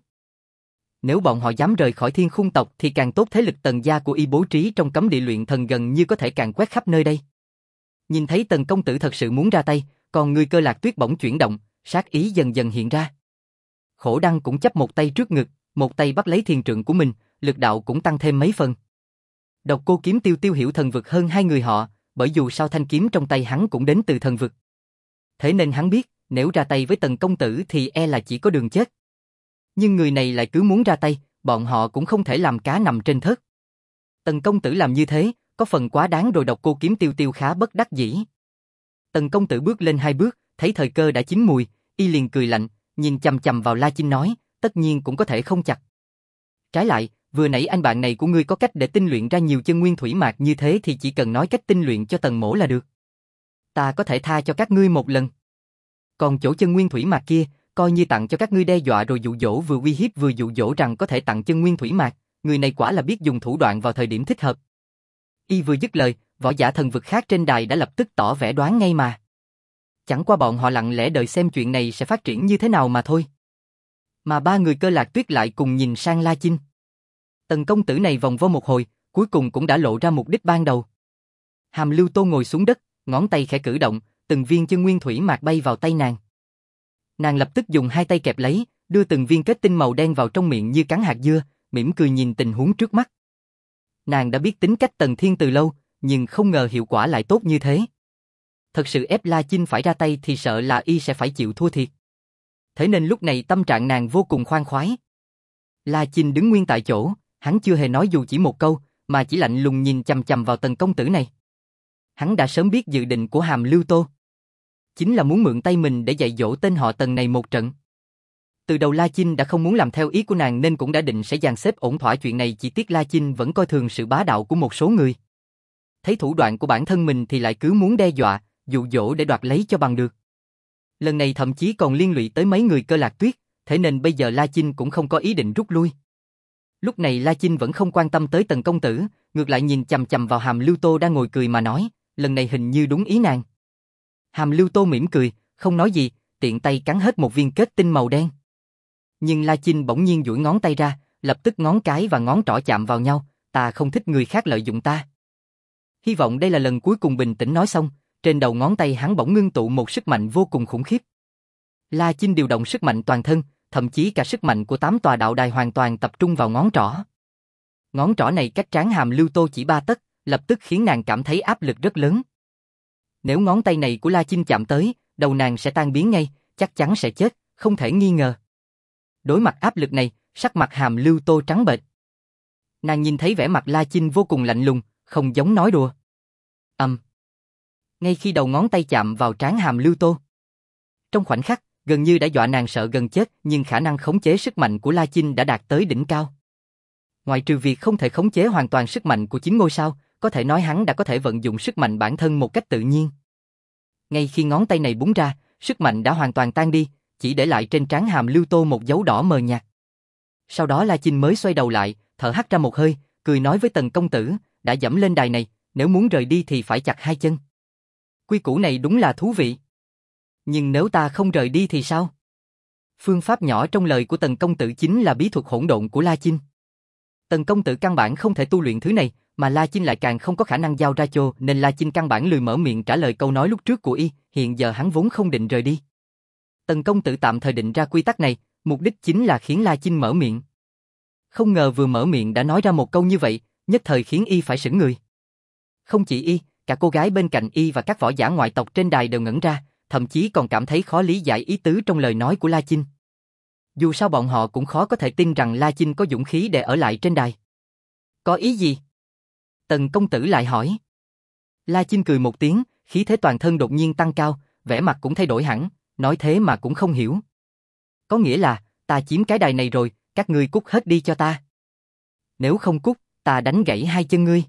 Nếu bọn họ dám rời khỏi Thiên Khung tộc thì càng tốt, thế lực Tần gia của y bố trí trong cấm địa luyện thần gần như có thể càng quét khắp nơi đây. Nhìn thấy Tần công tử thật sự muốn ra tay, còn người Cơ Lạc Tuyết bỗng chuyển động, sát ý dần dần hiện ra. Khổ Đăng cũng chắp một tay trước ngực, một tay bắt lấy thiền trượng của mình, lực đạo cũng tăng thêm mấy phần. Độc Cô Kiếm Tiêu Tiêu hiểu thần vực hơn hai người họ, bởi dù sao thanh kiếm trong tay hắn cũng đến từ thần vực. Thế nên hắn biết, nếu ra tay với Tần công tử thì e là chỉ có đường chết. Nhưng người này lại cứ muốn ra tay, bọn họ cũng không thể làm cá nằm trên thớt. Tần công tử làm như thế, có phần quá đáng rồi. Độc Cô Kiếm Tiêu Tiêu khá bất đắc dĩ. Tần công tử bước lên hai bước, thấy thời cơ đã chín mùi, y liền cười lạnh, nhìn chằm chằm vào La Chinh nói, tất nhiên cũng có thể không chặt. Trái lại, vừa nãy anh bạn này của ngươi có cách để tinh luyện ra nhiều chân nguyên thủy mạc như thế thì chỉ cần nói cách tinh luyện cho Tần mỗ là được. Ta có thể tha cho các ngươi một lần. Còn chỗ chân nguyên thủy mạc kia, coi như tặng cho các ngươi, đe dọa rồi dụ dỗ, vừa uy hiếp vừa dụ dỗ rằng có thể tặng chân nguyên thủy mạc, người này quả là biết dùng thủ đoạn vào thời điểm thích hợp. Y vừa dứt lời, võ giả thần vực khác trên đài đã lập tức tỏ vẻ đoán ngay mà. Chẳng qua bọn họ lặng lẽ đợi xem chuyện này sẽ phát triển như thế nào mà thôi. Mà ba người Cơ Lạc Tuyết lại cùng nhìn sang La Chinh. Tần công tử này vòng vo một hồi, cuối cùng cũng đã lộ ra mục đích ban đầu. Hàm Lưu Tô ngồi xuống đất, ngón tay khẽ cử động, từng viên chân nguyên thủy mạc bay vào tay nàng. Nàng lập tức dùng hai tay kẹp lấy, đưa từng viên kết tinh màu đen vào trong miệng như cắn hạt dưa, mỉm cười nhìn tình huống trước mắt. Nàng đã biết tính cách Tần Thiên từ lâu, nhưng không ngờ hiệu quả lại tốt như thế. Thật sự ép La Chinh phải ra tay thì sợ là y sẽ phải chịu thua thiệt. Thế nên lúc này tâm trạng nàng vô cùng khoan khoái. La Chinh đứng nguyên tại chỗ, hắn chưa hề nói dù chỉ một câu, mà chỉ lạnh lùng nhìn chằm chằm vào Tần công tử này. Hắn đã sớm biết dự định của Hàm Lưu Tô. Chính là muốn mượn tay mình để dạy dỗ tên họ Tần này một trận. Từ đầu La Chinh đã không muốn làm theo ý của nàng nên cũng đã định sẽ dàn xếp ổn thỏa chuyện này, chỉ tiếc La Chinh vẫn coi thường sự bá đạo của một số người. Thấy thủ đoạn của bản thân mình thì lại cứ muốn đe dọa, dụ dỗ để đoạt lấy cho bằng được. Lần này thậm chí còn liên lụy tới mấy người Cơ Lạc Tuyết, thế nên bây giờ La Chinh cũng không có ý định rút lui. Lúc này La Chinh vẫn không quan tâm tới Tần công tử, ngược lại nhìn chằm chằm vào Hàm Lưu Tô đang ngồi cười mà nói, lần này hình như đúng ý nàng. Hàm Lưu Tô mỉm cười, không nói gì, tiện tay cắn hết một viên kết tinh màu đen. Nhưng La Chinh bỗng nhiên duỗi ngón tay ra, lập tức ngón cái và ngón trỏ chạm vào nhau, ta không thích người khác lợi dụng ta. Hy vọng đây là lần cuối cùng. Bình tĩnh nói xong, trên đầu ngón tay hắn bỗng ngưng tụ một sức mạnh vô cùng khủng khiếp. La Chinh điều động sức mạnh toàn thân, thậm chí cả sức mạnh của tám tòa đạo đài hoàn toàn tập trung vào ngón trỏ. Ngón trỏ này cách trán Hàm Lưu Tô chỉ ba tấc, lập tức khiến nàng cảm thấy áp lực rất lớn. Nếu ngón tay này của La Chinh chạm tới, đầu nàng sẽ tan biến ngay, chắc chắn sẽ chết, không thể nghi ngờ. Đối mặt áp lực này, sắc mặt Hàm Lưu Tô trắng bệch. Nàng nhìn thấy vẻ mặt La Chinh vô cùng lạnh lùng, không giống nói đùa. Ầm. Um. Ngay khi đầu ngón tay chạm vào trán Hàm Lưu Tô, trong khoảnh khắc, gần như đã dọa nàng sợ gần chết, nhưng khả năng khống chế sức mạnh của La Chinh đã đạt tới đỉnh cao. Ngoại trừ việc không thể khống chế hoàn toàn sức mạnh của chín ngôi sao, có thể nói hắn đã có thể vận dụng sức mạnh bản thân một cách tự nhiên. Ngay khi ngón tay này búng ra, sức mạnh đã hoàn toàn tan đi, chỉ để lại trên trán Hàm Lưu Tô một dấu đỏ mờ nhạt. Sau đó La Chinh mới xoay đầu lại, thở hắt ra một hơi, cười nói với Tần công tử, đã dẫm lên đài này, nếu muốn rời đi thì phải chặt hai chân. Quy củ này đúng là thú vị. Nhưng nếu ta không rời đi thì sao? Phương pháp nhỏ trong lời của Tần công tử chính là bí thuật hỗn độn của La Chinh. Tần công tử căn bản không thể tu luyện thứ này, mà La Chinh lại càng không có khả năng giao ra cho, nên La Chinh căn bản lười mở miệng trả lời câu nói lúc trước của y, hiện giờ hắn vốn không định rời đi. Tần công tử tạm thời định ra quy tắc này, mục đích chính là khiến La Chinh mở miệng. Không ngờ vừa mở miệng đã nói ra một câu như vậy, nhất thời khiến y phải sững người. Không chỉ y, cả cô gái bên cạnh y và các võ giả ngoại tộc trên đài đều ngẩn ra, thậm chí còn cảm thấy khó lý giải ý tứ trong lời nói của La Chinh. Dù sao bọn họ cũng khó có thể tin rằng La Chinh có dũng khí để ở lại trên đài. Có ý gì? Tần công tử lại hỏi. La Chinh cười một tiếng, khí thế toàn thân đột nhiên tăng cao, vẻ mặt cũng thay đổi hẳn, nói thế mà cũng không hiểu. Có nghĩa là, ta chiếm cái đài này rồi, các ngươi cút hết đi cho ta. Nếu không cút, ta đánh gãy hai chân ngươi.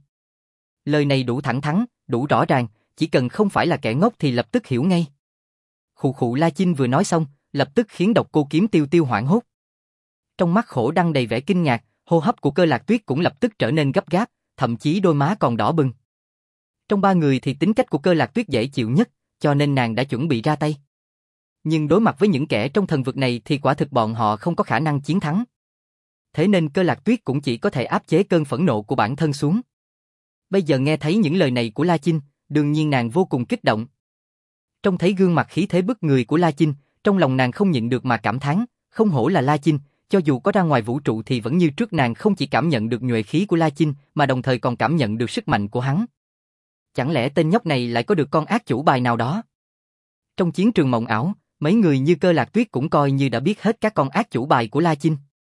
Lời này đủ thẳng thắn, đủ rõ ràng, chỉ cần không phải là kẻ ngốc thì lập tức hiểu ngay. Khụ khụ La Chinh vừa nói xong, lập tức khiến Độc Cô Kiếm Tiêu Tiêu hoảng hốt. Trong mắt Khổ Đăng đầy vẻ kinh ngạc, hô hấp của Cơ Lạc Tuyết cũng lập tức trở nên gấp gáp, thậm chí đôi má còn đỏ bừng. Trong ba người thì tính cách của Cơ Lạc Tuyết dễ chịu nhất, cho nên nàng đã chuẩn bị ra tay. Nhưng đối mặt với những kẻ trong thần vực này thì quả thực bọn họ không có khả năng chiến thắng. Thế nên Cơ Lạc Tuyết cũng chỉ có thể áp chế cơn phẫn nộ của bản thân xuống. Bây giờ nghe thấy những lời này của La Chinh, đương nhiên nàng vô cùng kích động. Trông thấy gương mặt khí thế bức người của La Chinh, trong lòng nàng không nhịn được mà cảm thán, không hổ là La Chinh, cho dù có ra ngoài vũ trụ thì vẫn như trước, nàng không chỉ cảm nhận được nhuệ khí của La Chinh, mà đồng thời còn cảm nhận được sức mạnh của hắn. Chẳng lẽ tên nhóc này lại có được con ác chủ bài nào đó? Trong chiến trường mộng ảo, mấy người như Cơ Lạc Tuyết cũng coi như đã biết hết các con ác chủ bài của La Chinh.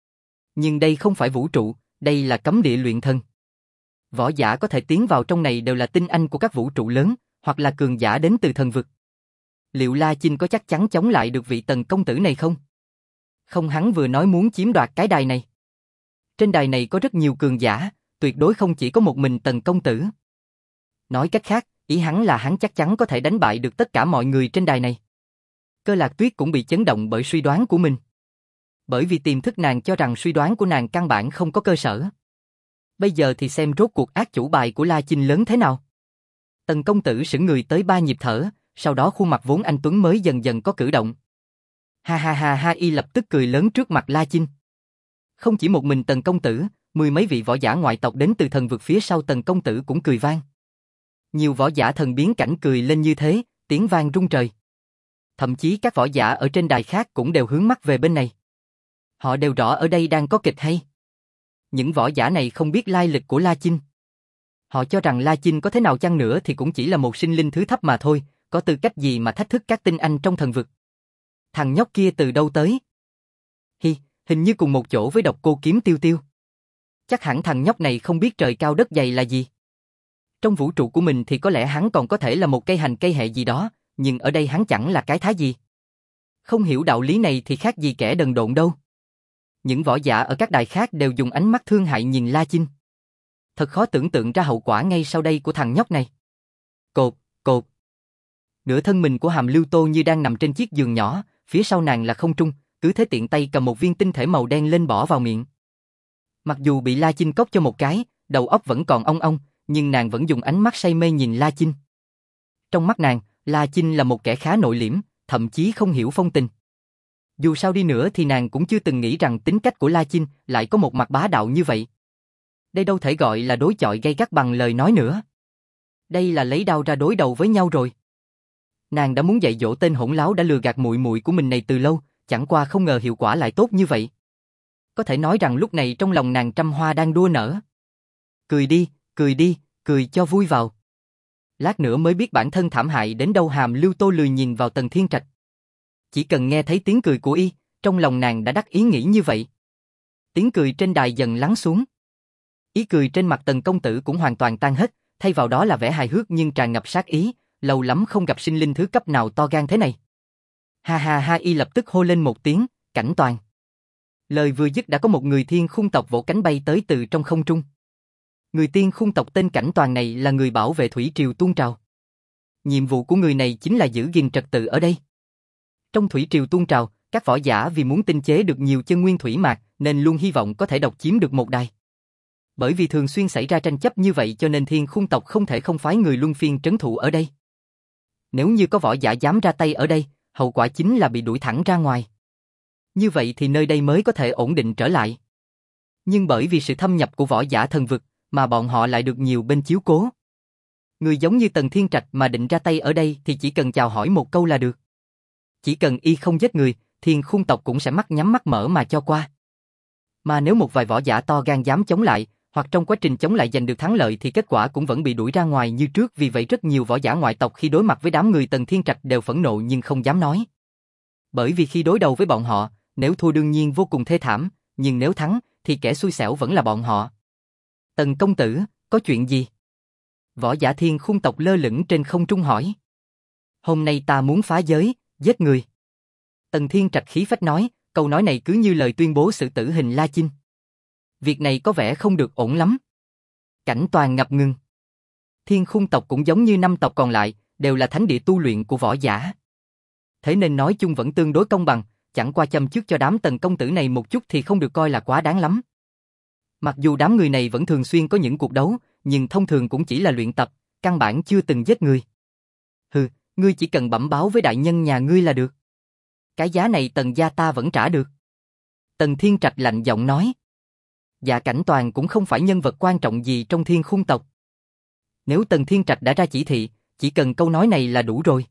Nhưng đây không phải vũ trụ, đây là cấm địa luyện thần. Võ giả có thể tiến vào trong này đều là tinh anh của các vũ trụ lớn, hoặc là cường giả đến từ thần vực. Liệu La Chinh có chắc chắn chống lại được vị Tần công tử này không? Không, hắn vừa nói muốn chiếm đoạt cái đài này. Trên đài này có rất nhiều cường giả, tuyệt đối không chỉ có một mình Tần công tử. Nói cách khác, ý hắn là hắn chắc chắn có thể đánh bại được tất cả mọi người trên đài này. Cơ Lạc Tuyết cũng bị chấn động bởi suy đoán của mình. Bởi vì tiềm thức nàng cho rằng suy đoán của nàng căn bản không có cơ sở. Bây giờ thì xem rốt cuộc ác chủ bài của La Chinh lớn thế nào. Tần công tử sững người tới ba nhịp thở, sau đó khuôn mặt vốn anh tuấn mới dần dần có cử động. Ha ha ha ha, y lập tức cười lớn trước mặt La Chinh. Không chỉ một mình Tần công tử, mười mấy vị võ giả ngoại tộc đến từ thần vực phía sau Tần công tử cũng cười vang. Nhiều võ giả thần biến cảnh cười lên như thế, tiếng vang rung trời. Thậm chí các võ giả ở trên đài khác cũng đều hướng mắt về bên này. Họ đều rõ ở đây đang có kịch hay. Những võ giả này không biết lai lịch của La Chinh. Họ cho rằng La Chinh có thế nào chăng nữa thì cũng chỉ là một sinh linh thứ thấp mà thôi, có tư cách gì mà thách thức các tinh anh trong thần vực. Thằng nhóc kia từ đâu tới? Hi, hình như cùng một chỗ với Độc Cô Kiếm Tiêu Tiêu. Chắc hẳn thằng nhóc này không biết trời cao đất dày là gì. Trong vũ trụ của mình thì có lẽ hắn còn có thể là một cây hành cây hệ gì đó, nhưng ở đây hắn chẳng là cái thá gì. Không hiểu đạo lý này thì khác gì kẻ đần độn đâu. Những võ giả ở các đài khác đều dùng ánh mắt thương hại nhìn La Chinh. Thật khó tưởng tượng ra hậu quả ngay sau đây của thằng nhóc này. Cột, cột. Nửa thân mình của Hàm Lưu Tô như đang nằm trên chiếc giường nhỏ, phía sau nàng là không trung, cứ thế tiện tay cầm một viên tinh thể màu đen lên bỏ vào miệng. Mặc dù bị La Chinh cốc cho một cái, đầu óc vẫn còn ong ong, nhưng nàng vẫn dùng ánh mắt say mê nhìn La Chinh. Trong mắt nàng, La Chinh là một kẻ khá nội liễm, thậm chí không hiểu phong tình. Dù sao đi nữa thì nàng cũng chưa từng nghĩ rằng tính cách của La Chinh lại có một mặt bá đạo như vậy. Đây đâu thể gọi là đối chọi gay gắt bằng lời nói nữa. Đây là lấy đao ra đối đầu với nhau rồi. Nàng đã muốn dạy dỗ tên hỗn láo đã lừa gạt muội muội của mình này từ lâu, chẳng qua không ngờ hiệu quả lại tốt như vậy. Có thể nói rằng lúc này trong lòng nàng trăm hoa đang đua nở. Cười đi, cười đi, cười cho vui vào. Lát nữa mới biết bản thân thảm hại đến đâu. Hàm Lưu Tô lười nhìn vào Tần Thiên Trạch. Chỉ cần nghe thấy tiếng cười của y, trong lòng nàng đã đắc ý nghĩ như vậy. Tiếng cười trên đài dần lắng xuống. Ý cười trên mặt Tần công tử cũng hoàn toàn tan hết, thay vào đó là vẻ hài hước nhưng tràn ngập sát ý, lâu lắm không gặp sinh linh thứ cấp nào to gan thế này. Ha ha ha, y lập tức hô lên một tiếng, Cảnh Toàn. Lời vừa dứt đã có một người thiên khung tộc vỗ cánh bay tới từ trong không trung. Người tiên khung tộc tên Cảnh Toàn này là người bảo vệ thủy triều tuôn trào. Nhiệm vụ của người này chính là giữ gìn trật tự ở đây. Trong thủy triều tuôn trào, các võ giả vì muốn tinh chế được nhiều chân nguyên thủy mạc nên luôn hy vọng có thể độc chiếm được một đài. Bởi vì thường xuyên xảy ra tranh chấp như vậy cho nên thiên khung tộc không thể không phái người luân phiên trấn thủ ở đây. Nếu như có võ giả dám ra tay ở đây, hậu quả chính là bị đuổi thẳng ra ngoài. Như vậy thì nơi đây mới có thể ổn định trở lại. Nhưng bởi vì sự thâm nhập của võ giả thần vực, mà bọn họ lại được nhiều bên chiếu cố. Người giống như Tần Thiên Trạch mà định ra tay ở đây thì chỉ cần chào hỏi một câu là được. Chỉ cần y không giết người, thiên khung tộc cũng sẽ mắt nhắm mắt mở mà cho qua. Mà nếu một vài võ giả to gan dám chống lại, hoặc trong quá trình chống lại giành được thắng lợi thì kết quả cũng vẫn bị đuổi ra ngoài như trước. Vì vậy rất nhiều võ giả ngoại tộc khi đối mặt với đám người Tần Thiên Trạch đều phẫn nộ nhưng không dám nói. Bởi vì khi đối đầu với bọn họ, nếu thua đương nhiên vô cùng thê thảm, nhưng nếu thắng thì kẻ xui xẻo vẫn là bọn họ. Tần công tử, có chuyện gì? Võ giả thiên khung tộc lơ lửng trên không trung hỏi. Hôm nay ta muốn phá giới, giết người. Tần Thiên Trạch khí phách nói, câu nói này cứ như lời tuyên bố sự tử hình La Chinh. Việc này có vẻ không được ổn lắm. Cảnh Toàn ngập ngừng. Thiên khung tộc cũng giống như năm tộc còn lại, đều là thánh địa tu luyện của võ giả. Thế nên nói chung vẫn tương đối công bằng, chẳng qua châm chước cho đám Tần công tử này một chút thì không được coi là quá đáng lắm. Mặc dù đám người này vẫn thường xuyên có những cuộc đấu, nhưng thông thường cũng chỉ là luyện tập, căn bản chưa từng giết người. Hừ, ngươi chỉ cần bẩm báo với đại nhân nhà ngươi là được. Cái giá này Tần gia ta vẫn trả được. Tần Thiên Trạch lạnh giọng nói. Dạ Cảnh Toàn cũng không phải nhân vật quan trọng gì trong thiên khung tộc. Nếu Tần Thiên Trạch đã ra chỉ thị, chỉ cần câu nói này là đủ rồi.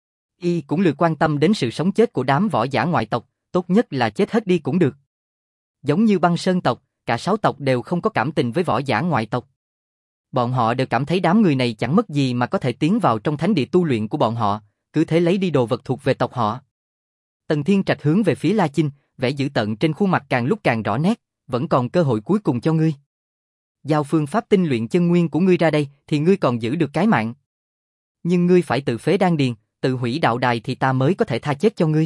Y cũng lười quan tâm đến sự sống chết của đám võ giả ngoại tộc, tốt nhất là chết hết đi cũng được. Giống như Băng Sơn tộc, cả sáu tộc đều không có cảm tình với võ giả ngoại tộc. Bọn họ đều cảm thấy đám người này chẳng mất gì mà có thể tiến vào trong thánh địa tu luyện của bọn họ, cứ thế lấy đi đồ vật thuộc về tộc họ. Tần Thiên Trạch hướng về phía La Chinh, vẻ dữ tợn trên khuôn mặt càng lúc càng rõ nét, vẫn còn cơ hội cuối cùng cho ngươi. Giao phương pháp tinh luyện chân nguyên của ngươi ra đây thì ngươi còn giữ được cái mạng. Nhưng ngươi phải tự phế đan điền, tự hủy đạo đài thì ta mới có thể tha chết cho ngươi.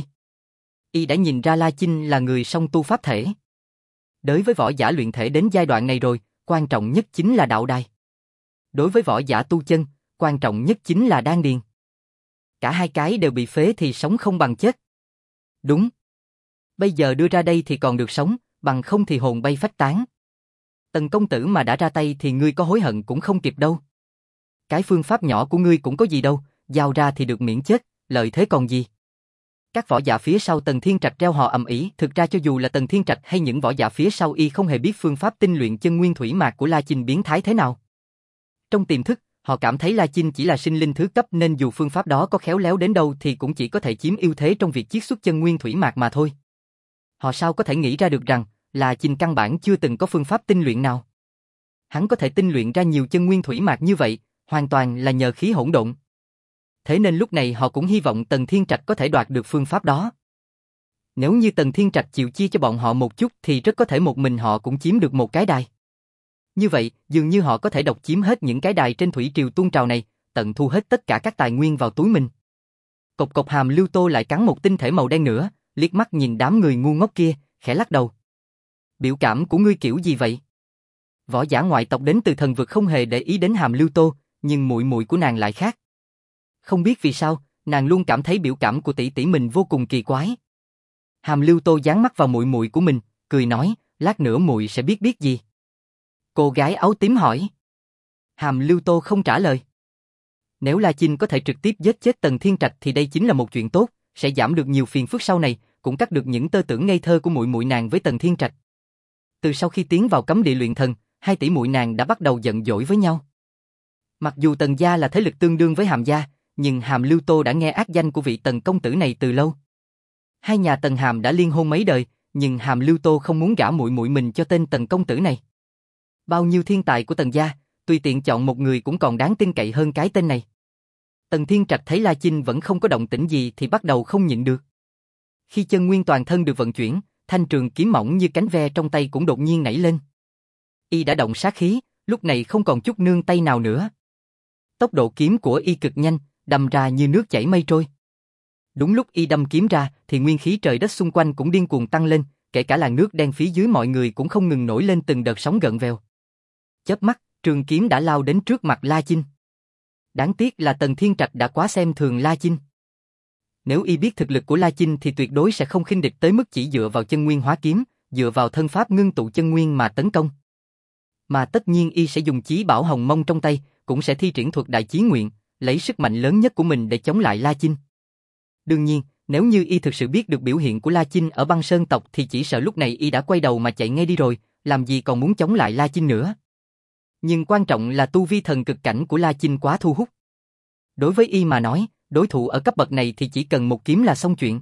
Y đã nhìn ra La Chinh là người song tu pháp thể. Đối với võ giả luyện thể đến giai đoạn này rồi, quan trọng nhất chính là đạo đài. Đối với võ giả tu chân, quan trọng nhất chính là đan điền. Cả hai cái đều bị phế thì sống không bằng chết. Đúng. Bây giờ đưa ra đây thì còn được sống, bằng không thì hồn bay phách tán. Tần công tử mà đã ra tay thì ngươi có hối hận cũng không kịp đâu. Cái phương pháp nhỏ của ngươi cũng có gì đâu, giao ra thì được miễn chết, lợi thế còn gì. Các võ giả phía sau Tần Thiên Trạch reo hò ầm ĩ, thực ra cho dù là Tần Thiên Trạch hay những võ giả phía sau y không hề biết phương pháp tinh luyện chân nguyên thủy mạc của La Chinh biến thái thế nào. Trong tiềm thức, họ cảm thấy La Chinh chỉ là sinh linh thứ cấp nên dù phương pháp đó có khéo léo đến đâu thì cũng chỉ có thể chiếm ưu thế trong việc chiết xuất chân nguyên thủy mạc mà thôi. Họ sao có thể nghĩ ra được rằng La Chinh căn bản chưa từng có phương pháp tinh luyện nào. Hắn có thể tinh luyện ra nhiều chân nguyên thủy mạc như vậy, hoàn toàn là nhờ khí hỗn độn. Thế nên lúc này họ cũng hy vọng Tần Thiên Trạch có thể đoạt được phương pháp đó. Nếu như Tần Thiên Trạch chịu chia cho bọn họ một chút thì rất có thể một mình họ cũng chiếm được một cái đài. Như vậy, dường như họ có thể độc chiếm hết những cái đài trên thủy triều tuôn trào này, tận thu hết tất cả các tài nguyên vào túi mình. Cộc cộc Hàm Lưu Tô lại cắn một tinh thể màu đen nữa, liếc mắt nhìn đám người ngu ngốc kia, khẽ lắc đầu. Biểu cảm của ngươi kiểu gì vậy? Võ giả ngoại tộc đến từ thần vực không hề để ý đến Hàm Lưu Tô, nhưng muội muội của nàng lại khác. Không biết vì sao, nàng luôn cảm thấy biểu cảm của tỷ tỷ mình vô cùng kỳ quái. Hàm Lưu Tô dán mắt vào muội muội của mình, cười nói, lát nữa muội sẽ biết biết gì. Cô gái áo tím hỏi. Hàm Lưu Tô không trả lời. Nếu La Chinh có thể trực tiếp giết chết Tần Thiên Trạch thì đây chính là một chuyện tốt, sẽ giảm được nhiều phiền phức sau này, cũng cắt được những tơ tưởng ngây thơ của muội muội nàng với Tần Thiên Trạch. Từ sau khi tiến vào cấm địa luyện thần, hai tỷ muội nàng đã bắt đầu giận dỗi với nhau. Mặc dù Tần gia là thế lực tương đương với Hàm gia, nhưng Hàm Lưu Tô đã nghe ác danh của vị Tần công tử này từ lâu. Hai nhà Tần Hàm đã liên hôn mấy đời, nhưng Hàm Lưu Tô không muốn gả muội muội mình cho tên Tần công tử này. Bao nhiêu thiên tài của Tần gia, tùy tiện chọn một người cũng còn đáng tin cậy hơn cái tên này. Tần Thiên Trạch thấy La Chinh vẫn không có động tĩnh gì thì bắt đầu không nhịn được. Khi chân nguyên toàn thân được vận chuyển, thanh trường kiếm mỏng như cánh ve trong tay cũng đột nhiên nảy lên. Y đã động sát khí, lúc này không còn chút nương tay nào nữa. Tốc độ kiếm của Y cực nhanh, đâm ra như nước chảy mây trôi. Đúng lúc Y đâm kiếm ra thì nguyên khí trời đất xung quanh cũng điên cuồng tăng lên, kể cả làn nước đen phía dưới mọi người cũng không ngừng nổi lên từng đợt sóng gợn vèo. Chớp mắt, trường kiếm đã lao đến trước mặt La Chinh. Đáng tiếc là Tần Thiên Trạch đã quá xem thường La Chinh. Nếu Y biết thực lực của La Chinh thì tuyệt đối sẽ không khinh địch tới mức chỉ dựa vào chân nguyên hóa kiếm, dựa vào thân pháp ngưng tụ chân nguyên mà tấn công. Mà tất nhiên Y sẽ dùng chí bảo hồng mông trong tay, cũng sẽ thi triển thuật đại chí nguyện, lấy sức mạnh lớn nhất của mình để chống lại La Chinh. Đương nhiên, nếu như Y thực sự biết được biểu hiện của La Chinh ở băng sơn tộc thì chỉ sợ lúc này Y đã quay đầu mà chạy ngay đi rồi, làm gì còn muốn chống lại La Chinh nữa. Nhưng quan trọng là tu vi thần cực cảnh của La Chinh quá thu hút. Đối với Y mà nói, đối thủ ở cấp bậc này thì chỉ cần một kiếm là xong chuyện.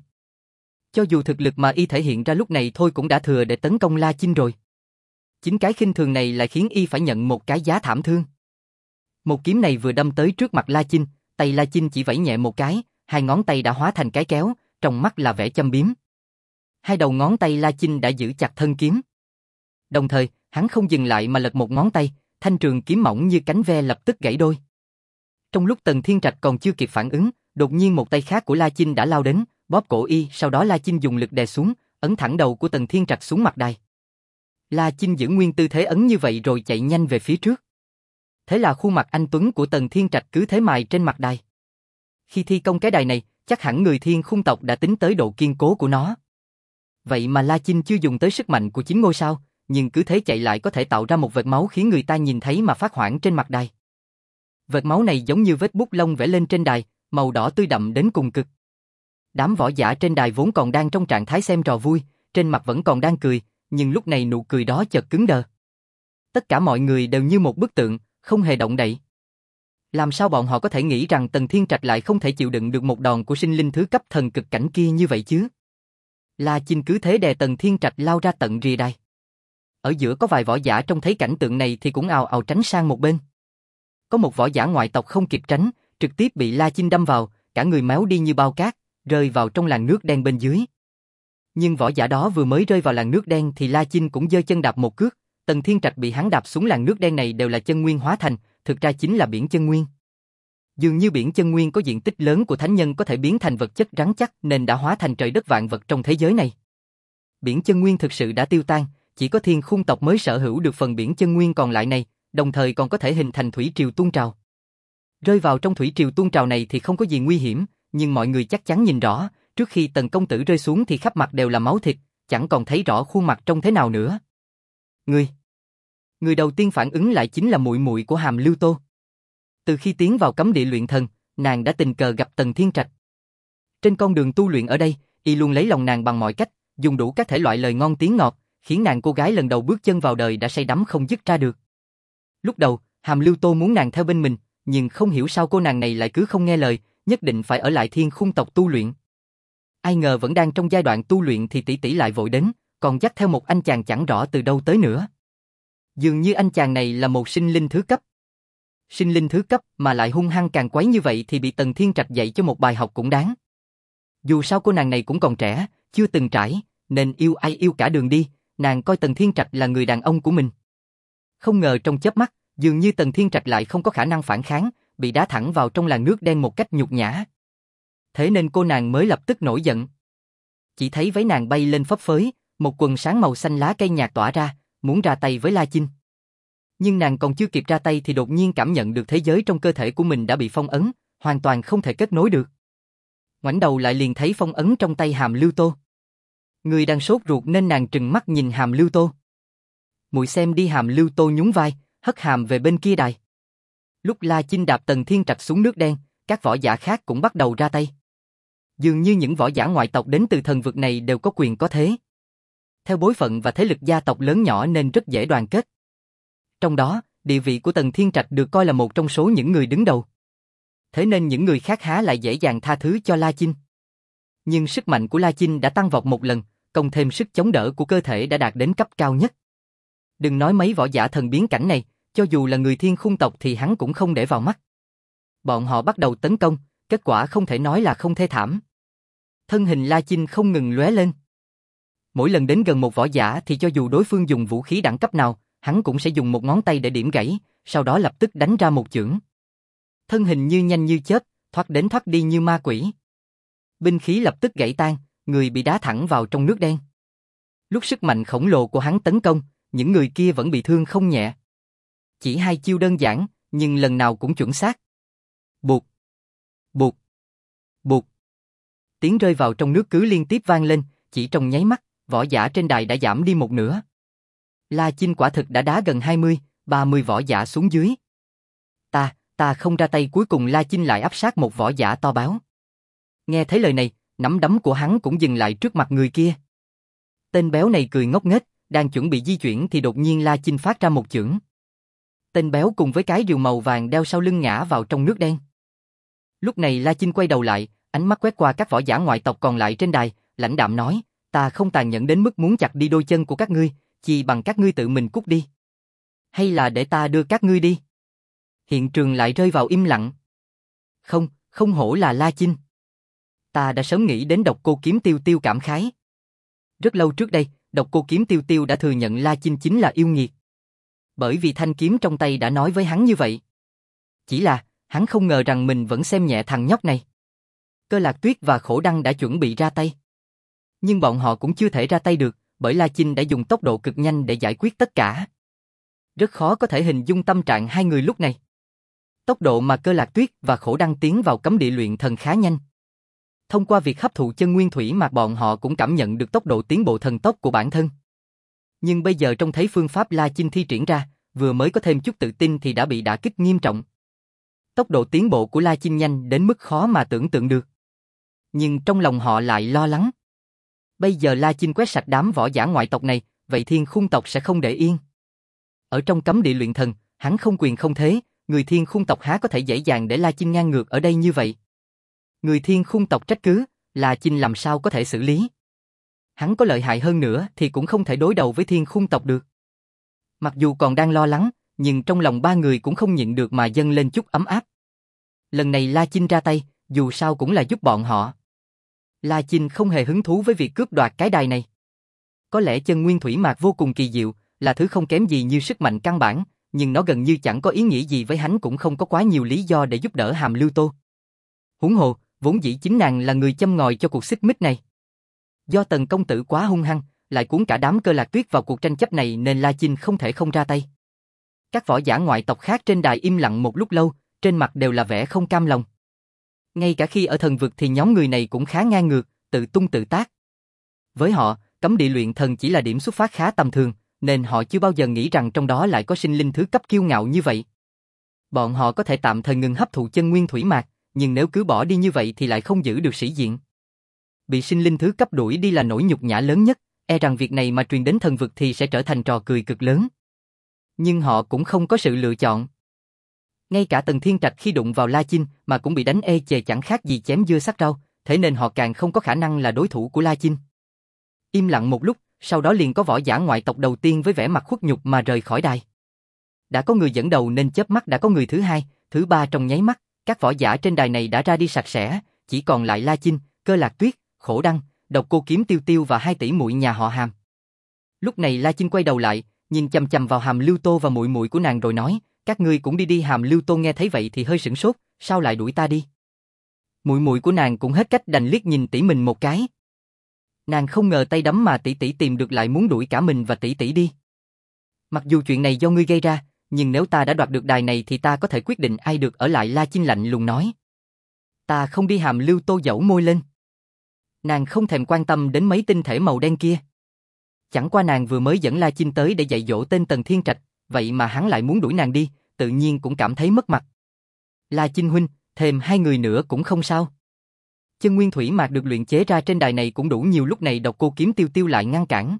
Cho dù thực lực mà Y thể hiện ra lúc này thôi cũng đã thừa để tấn công La Chinh rồi. Chính cái khinh thường này lại khiến Y phải nhận một cái giá thảm thương. Một kiếm này vừa đâm tới trước mặt La Chinh, tay La Chinh chỉ vẫy nhẹ một cái, hai ngón tay đã hóa thành cái kéo, trong mắt là vẻ châm biếm. Hai đầu ngón tay La Chinh đã giữ chặt thân kiếm. Đồng thời, hắn không dừng lại mà lật một ngón tay, thanh trường kiếm mỏng như cánh ve lập tức gãy đôi. Trong lúc Tần Thiên Trạch còn chưa kịp phản ứng, đột nhiên một tay khác của La Chinh đã lao đến, bóp cổ Y, sau đó La Chinh dùng lực đè xuống, ấn thẳng đầu của Tần Thiên Trạch xuống mặt đài. La Chinh giữ nguyên tư thế ấn như vậy rồi chạy nhanh về phía trước. Thế là khuôn mặt anh tuấn của Tần Thiên Trạch cứ thế mài trên mặt đài. Khi thi công cái đài này, chắc hẳn người Thiên Khung tộc đã tính tới độ kiên cố của nó. Vậy mà La Chinh chưa dùng tới sức mạnh của chính ngôi sao, nhưng cứ thế chạy lại có thể tạo ra một vệt máu khiến người ta nhìn thấy mà phát hoảng trên mặt đài. Vệt máu này giống như vết bút lông vẽ lên trên đài, màu đỏ tươi đậm đến cùng cực. Đám võ giả trên đài vốn còn đang trong trạng thái xem trò vui, trên mặt vẫn còn đang cười, nhưng lúc này nụ cười đó chợt cứng đờ. Tất cả mọi người đều như một bức tượng, không hề động đậy. Làm sao bọn họ có thể nghĩ rằng Tần Thiên Trạch lại không thể chịu đựng được một đòn của sinh linh thứ cấp thần cực cảnh kia như vậy chứ? La Chinh cứ thế đè Tần Thiên Trạch lao ra tận rìa đài. Ở giữa có vài võ giả trông thấy cảnh tượng này thì cũng ào ào tránh sang một bên. Có một võ giả ngoại tộc không kịp tránh, trực tiếp bị La Chinh đâm vào, cả người méo đi như bao cát, rơi vào trong làn nước đen bên dưới. Nhưng võ giả đó vừa mới rơi vào làn nước đen thì La Chinh cũng giơ chân đạp một cước, Tần Thiên Trạch bị hắn đạp xuống làn nước đen này đều là chân nguyên hóa thành, thực ra chính là biển chân nguyên. Dường như biển chân nguyên có diện tích lớn của thánh nhân có thể biến thành vật chất rắn chắc nên đã hóa thành trời đất vạn vật trong thế giới này. Biển chân nguyên thực sự đã tiêu tan, chỉ có Thiên Khung tộc mới sở hữu được phần biển chân nguyên còn lại này, đồng thời còn có thể hình thành thủy triều tuôn trào. Rơi vào trong thủy triều tuôn trào này thì không có gì nguy hiểm, nhưng mọi người chắc chắn nhìn rõ, trước khi Tần công tử rơi xuống thì khắp mặt đều là máu thịt, chẳng còn thấy rõ khuôn mặt trông thế nào nữa. Người Người đầu tiên phản ứng lại chính là muội muội của Hàm Lưu Tô. Từ khi tiến vào cấm địa luyện thần, nàng đã tình cờ gặp Tần Thiên Trạch. Trên con đường tu luyện ở đây, y luôn lấy lòng nàng bằng mọi cách, dùng đủ các thể loại lời ngon tiếng ngọt, khiến nàng cô gái lần đầu bước chân vào đời đã say đắm không dứt ra được. Lúc đầu, Hàm Lưu Tô muốn nàng theo bên mình, nhưng không hiểu sao cô nàng này lại cứ không nghe lời, nhất định phải ở lại Thiên Khung tộc tu luyện. Ai ngờ vẫn đang trong giai đoạn tu luyện thì tỷ tỷ lại vội đến, còn dắt theo một anh chàng chẳng rõ từ đâu tới nữa. Dường như anh chàng này là một sinh linh thứ cấp. Sinh linh thứ cấp mà lại hung hăng càng quấy như vậy thì bị Tần Thiên Trạch dạy cho một bài học cũng đáng. Dù sao cô nàng này cũng còn trẻ, chưa từng trải, nên yêu ai yêu cả đường đi, nàng coi Tần Thiên Trạch là người đàn ông của mình. Không ngờ trong chớp mắt, dường như Tần Thiên Trạch lại không có khả năng phản kháng, bị đá thẳng vào trong làn nước đen một cách nhục nhã. Thế nên cô nàng mới lập tức nổi giận. Chỉ thấy váy nàng bay lên phấp phới, một quần sáng màu xanh lá cây nhạt tỏa ra, muốn ra tay với La Chinh. Nhưng nàng còn chưa kịp ra tay thì đột nhiên cảm nhận được thế giới trong cơ thể của mình đã bị phong ấn, hoàn toàn không thể kết nối được. Ngoảnh đầu lại liền thấy phong ấn trong tay Hàm Lưu Tô. Người đang sốt ruột nên nàng trừng mắt nhìn Hàm Lưu Tô. Muội xem đi. Hàm Lưu Tô nhún vai, hất hàm về bên kia đài. Lúc La Chinh đạp Tần Thiên Trạch xuống nước đen, các võ giả khác cũng bắt đầu ra tay. Dường như những võ giả ngoại tộc đến từ thần vực này đều có quyền có thế. Theo bối phận và thế lực gia tộc lớn nhỏ nên rất dễ đoàn kết. Trong đó, địa vị của Tần Thiên Trạch được coi là một trong số những người đứng đầu. thế nên những người khác há lại dễ dàng tha thứ cho La Chinh. Nhưng sức mạnh của La Chinh đã tăng vọt một lần, cộng thêm sức chống đỡ của cơ thể đã đạt đến cấp cao nhất. Đừng nói mấy võ giả thần biến cảnh này, cho dù là người Thiên Khung tộc thì hắn cũng không để vào mắt. Bọn họ bắt đầu tấn công, kết quả không thể nói là không thê thảm. Thân hình La Chinh không ngừng lóe lên. Mỗi lần đến gần một võ giả thì cho dù đối phương dùng vũ khí đẳng cấp nào, hắn cũng sẽ dùng một ngón tay để điểm gãy, sau đó lập tức đánh ra một chưởng. Thân hình như nhanh như chớp, thoát đến thoát đi như ma quỷ. Binh khí lập tức gãy tan, người bị đá thẳng vào trong nước đen. Lúc sức mạnh khổng lồ của hắn tấn công, những người kia vẫn bị thương không nhẹ. Chỉ hai chiêu đơn giản, nhưng lần nào cũng chuẩn xác. Bụt, bụt, bụt. Tiếng rơi vào trong nước cứ liên tiếp vang lên, chỉ trong nháy mắt, võ giả trên đài đã giảm đi một nửa. La Chinh quả thực đã đá gần hai mươi, ba mươi võ giả xuống dưới. Ta, ta không ra tay, cuối cùng La Chinh lại áp sát một võ giả to béo. Nghe thấy lời này, nắm đấm của hắn cũng dừng lại trước mặt người kia. Tên béo này cười ngốc nghếch, đang chuẩn bị di chuyển thì đột nhiên La Chinh phát ra một chưởng. Tên béo cùng với cái rìu màu vàng đeo sau lưng ngã vào trong nước đen. Lúc này La Chinh quay đầu lại, ánh mắt quét qua các võ giả ngoại tộc còn lại trên đài, lãnh đạm nói, ta không tàn nhẫn đến mức muốn chặt đi đôi chân của các ngươi, chỉ bằng các ngươi tự mình cút đi. Hay là để ta đưa các ngươi đi? Hiện trường lại rơi vào im lặng. Không, không hổ là La Chinh. Ta đã sớm nghĩ đến Độc Cô Kiếm Tiêu Tiêu cảm khái. Rất lâu trước đây, Độc Cô Kiếm Tiêu Tiêu đã thừa nhận La Chinh chính là yêu nghiệt. Bởi vì thanh kiếm trong tay đã nói với hắn như vậy. Chỉ là, hắn không ngờ rằng mình vẫn xem nhẹ thằng nhóc này. Cơ Lạc Tuyết và Khổ Đăng đã chuẩn bị ra tay. Nhưng bọn họ cũng chưa thể ra tay được, bởi La Chinh đã dùng tốc độ cực nhanh để giải quyết tất cả. Rất khó có thể hình dung tâm trạng hai người lúc này. Tốc độ mà Cơ Lạc Tuyết và Khổ Đăng tiến vào cấm địa luyện thần khá nhanh. Thông qua việc hấp thụ chân nguyên thủy mạc, bọn họ cũng cảm nhận được tốc độ tiến bộ thần tốc của bản thân. Nhưng bây giờ trông thấy phương pháp La Chinh thi triển ra, vừa mới có thêm chút tự tin thì đã bị đả kích nghiêm trọng. Tốc độ tiến bộ của La Chinh nhanh đến mức khó mà tưởng tượng được. Nhưng trong lòng họ lại lo lắng. Bây giờ La Chinh quét sạch đám võ giả ngoại tộc này, vậy Thiên Khung tộc sẽ không để yên. Ở trong cấm địa luyện thần, hắn không quyền không thế, người Thiên Khung tộc há có thể dễ dàng để La Chinh ngang ngược ở đây như vậy. Người Thiên Khung tộc trách cứ, La Chinh làm sao có thể xử lý. Hắn có lợi hại hơn nữa thì cũng không thể đối đầu với Thiên Khung tộc được. Mặc dù còn đang lo lắng, nhưng trong lòng ba người cũng không nhịn được mà dâng lên chút ấm áp. Lần này La Chinh ra tay, dù sao cũng là giúp bọn họ. La Chinh không hề hứng thú với việc cướp đoạt cái đài này. Có lẽ chân nguyên thủy mạc vô cùng kỳ diệu, là thứ không kém gì như sức mạnh căn bản, nhưng nó gần như chẳng có ý nghĩa gì với hắn, cũng không có quá nhiều lý do để giúp đỡ Hàm Lưu Tô. Huống hồ, vốn dĩ chính nàng là người châm ngòi cho cuộc xích mích này. Do Tần công tử quá hung hăng, lại cuốn cả đám Cơ Lạc Tuyết vào cuộc tranh chấp này nên La Chinh không thể không ra tay. Các võ giả ngoại tộc khác trên đài im lặng một lúc lâu, trên mặt đều là vẻ không cam lòng. Ngay cả khi ở thần vực thì nhóm người này cũng khá ngang ngược, tự tung tự tác. Với họ, cấm địa luyện thần chỉ là điểm xuất phát khá tầm thường, nên họ chưa bao giờ nghĩ rằng trong đó lại có sinh linh thứ cấp kiêu ngạo như vậy. Bọn họ có thể tạm thời ngừng hấp thụ chân nguyên thủy mạc, nhưng nếu cứ bỏ đi như vậy thì lại không giữ được sĩ diện. Bị sinh linh thứ cấp đuổi đi là nỗi nhục nhã lớn nhất, e rằng việc này mà truyền đến thần vực thì sẽ trở thành trò cười cực lớn. Nhưng họ cũng không có sự lựa chọn. Ngay cả Tần Thiên Trạch khi đụng vào La Chinh mà cũng bị đánh ê chề chẳng khác gì chém dưa sắc rau, thế nên họ càng không có khả năng là đối thủ của La Chinh. Im lặng một lúc, sau đó liền có võ giả ngoại tộc đầu tiên với vẻ mặt khuất nhục mà rời khỏi đài. Đã có người dẫn đầu nên chớp mắt đã có người thứ hai, thứ ba trong nháy mắt, các võ giả trên đài này đã ra đi sạch sẽ, chỉ còn lại La Chinh, Cơ Lạc Tuyết, Khổ Đăng, Độc Cô Kiếm Tiêu Tiêu và hai tỷ muội nhà họ Hàm. Lúc này La Chinh quay đầu lại, nhìn chằm chằm vào Hàm Lưu Tô và muội muội của nàng rồi nói, các ngươi cũng đi đi. Hàm Lưu Tô nghe thấy vậy thì hơi sửng sốt, sao lại đuổi ta đi? Muội muội của nàng cũng hết cách đành liếc nhìn tỷ mình một cái. Nàng không ngờ tay đấm mà tỷ tỷ tìm được lại muốn đuổi cả mình và tỷ tỷ đi. Mặc dù chuyện này do ngươi gây ra, nhưng nếu ta đã đoạt được đài này thì ta có thể quyết định ai được ở lại. La Chinh lạnh lùng nói. Ta không đi. Hàm Lưu Tô dẫu môi lên. Nàng không thèm quan tâm đến mấy tinh thể màu đen kia. Chẳng qua nàng vừa mới dẫn La Chinh tới để dạy dỗ tên Tần Thiên Trạch, vậy mà hắn lại muốn đuổi nàng đi, tự nhiên cũng cảm thấy mất mặt. La Chinh huynh, thêm hai người nữa cũng không sao. Chân nguyên thủy mạc được luyện chế ra trên đài này cũng đủ nhiều, lúc này Độc Cô Kiếm Tiêu Tiêu lại ngăn cản.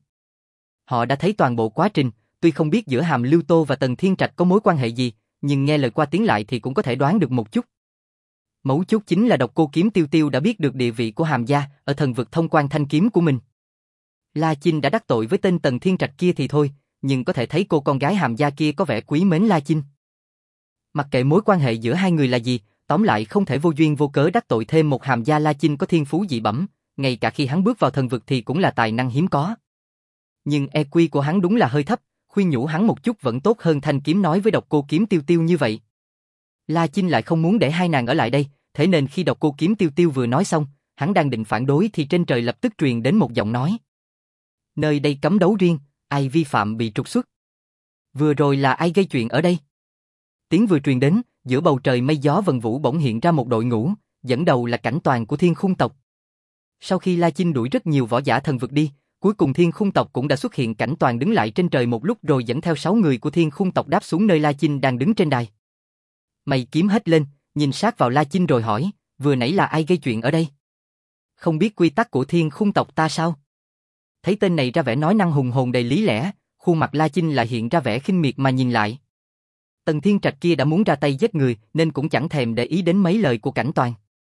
Họ đã thấy toàn bộ quá trình, tuy không biết giữa Hàm Lưu Tô và Tần Thiên Trạch có mối quan hệ gì, nhưng nghe lời qua tiếng lại thì cũng có thể đoán được một chút. Mấu chốt chính là Độc Cô Kiếm Tiêu Tiêu đã biết được địa vị của Hàm gia ở thần vực thông quan thanh kiếm của mình. La Chinh đã đắc tội với tên Tần Thiên Trạch kia thì thôi, nhưng có thể thấy cô con gái Hàm gia kia có vẻ quý mến La Chinh. Mặc kệ mối quan hệ giữa hai người là gì, tóm lại không thể vô duyên vô cớ đắc tội thêm một Hàm gia. La Chinh có thiên phú dị bẩm, ngay cả khi hắn bước vào thần vực thì cũng là tài năng hiếm có. Nhưng e quy của hắn đúng là hơi thấp, khuyên nhủ hắn một chút vẫn tốt hơn thanh kiếm nói với Độc Cô Kiếm Tiêu Tiêu như vậy. La Chinh lại không muốn để hai nàng ở lại đây, thế nên khi Độc Cô Kiếm Tiêu Tiêu vừa nói xong, hắn đang định phản đối thì trên trời lập tức truyền đến một giọng nói. Nơi đây cấm đấu riêng, ai vi phạm bị trục xuất. Vừa rồi là ai gây chuyện ở đây? Tiếng vừa truyền đến, giữa bầu trời mây gió vần vũ bỗng hiện ra một đội ngũ, dẫn đầu là Cảnh Toàn của Thiên Khung tộc. Sau khi La Chinh đuổi rất nhiều võ giả thần vực đi, cuối cùng Thiên Khung tộc cũng đã xuất hiện. Cảnh Toàn đứng lại trên trời một lúc rồi dẫn theo sáu người của Thiên Khung tộc đáp xuống nơi La Chinh đang đứng trên đài. Mày kiếm hết lên, nhìn sát vào La Chinh rồi hỏi, vừa nãy là ai gây chuyện ở đây? Không biết quy tắc của Thiên Khung tộc ta sao? Thấy tên này ra vẻ nói năng hùng hồn đầy lý lẽ, khuôn mặt La Chinh lại hiện ra vẻ khinh miệt mà nhìn lại. Tần Thiên Trạch kia đã muốn ra tay giết người nên cũng chẳng thèm để ý đến mấy lời của Cảnh Toàn.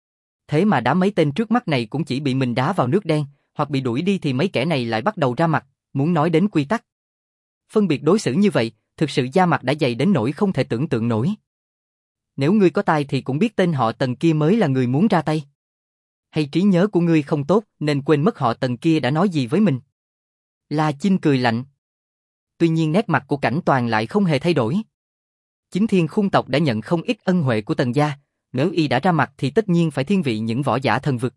Thế mà đá mấy tên trước mắt này cũng chỉ bị mình đá vào nước đen, hoặc bị đuổi đi thì mấy kẻ này lại bắt đầu ra mặt, muốn nói đến quy tắc. Phân biệt đối xử như vậy, thực sự da mặt đã dày đến nỗi không thể tưởng tượng nổi. Nếu ngươi có tai thì cũng biết tên họ Tần kia mới là người muốn ra tay. Hay trí nhớ của ngươi không tốt nên quên mất họ Tần kia đã nói gì với mình? La Chinh cười lạnh. Tuy nhiên nét mặt của Cảnh Toàn lại không hề thay đổi. Chính Thiên Khung tộc đã nhận không ít ân huệ của Tần gia, nếu y đã ra mặt thì tất nhiên phải thiên vị những võ giả thần vực.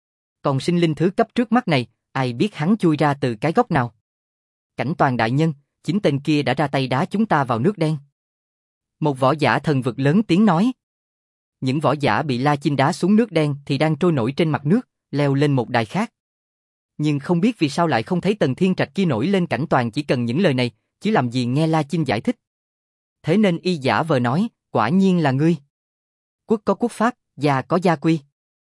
Còn sinh linh thứ cấp trước mắt này, ai biết hắn chui ra từ cái góc nào? Cảnh Toàn đại nhân, chính tên kia đã ra tay đá chúng ta vào nước đen. Một võ giả thần vực lớn tiếng nói. Những võ giả bị La Chinh đá xuống nước đen thì đang trôi nổi trên mặt nước, leo lên một đài khác. Nhưng không biết vì sao lại không thấy Tần Thiên Trạch kia nổi lên. Cảnh Toàn chỉ cần những lời này, chứ làm gì nghe La Chinh giải thích. Thế nên y giả vờ nói, quả nhiên là ngươi. Quốc có quốc pháp, gia có gia quy.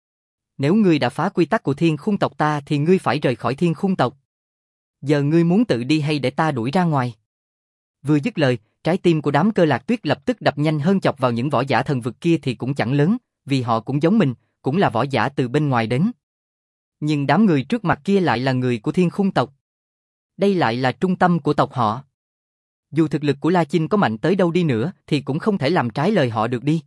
Nếu ngươi đã phá quy tắc của Thiên Khung tộc ta thì ngươi phải rời khỏi Thiên Khung tộc. Giờ ngươi muốn tự đi hay để ta đuổi ra ngoài? Vừa dứt lời, trái tim của đám Cơ Lạc Tuyết lập tức đập nhanh hơn. Chọc vào những võ giả thần vực kia thì cũng chẳng lớn, vì họ cũng giống mình, cũng là võ giả từ bên ngoài đến. Nhưng đám người trước mặt kia lại là người của Thiên Khung tộc. Đây lại là trung tâm của tộc họ. Dù thực lực của La Chinh có mạnh tới đâu đi nữa thì cũng không thể làm trái lời họ được đi.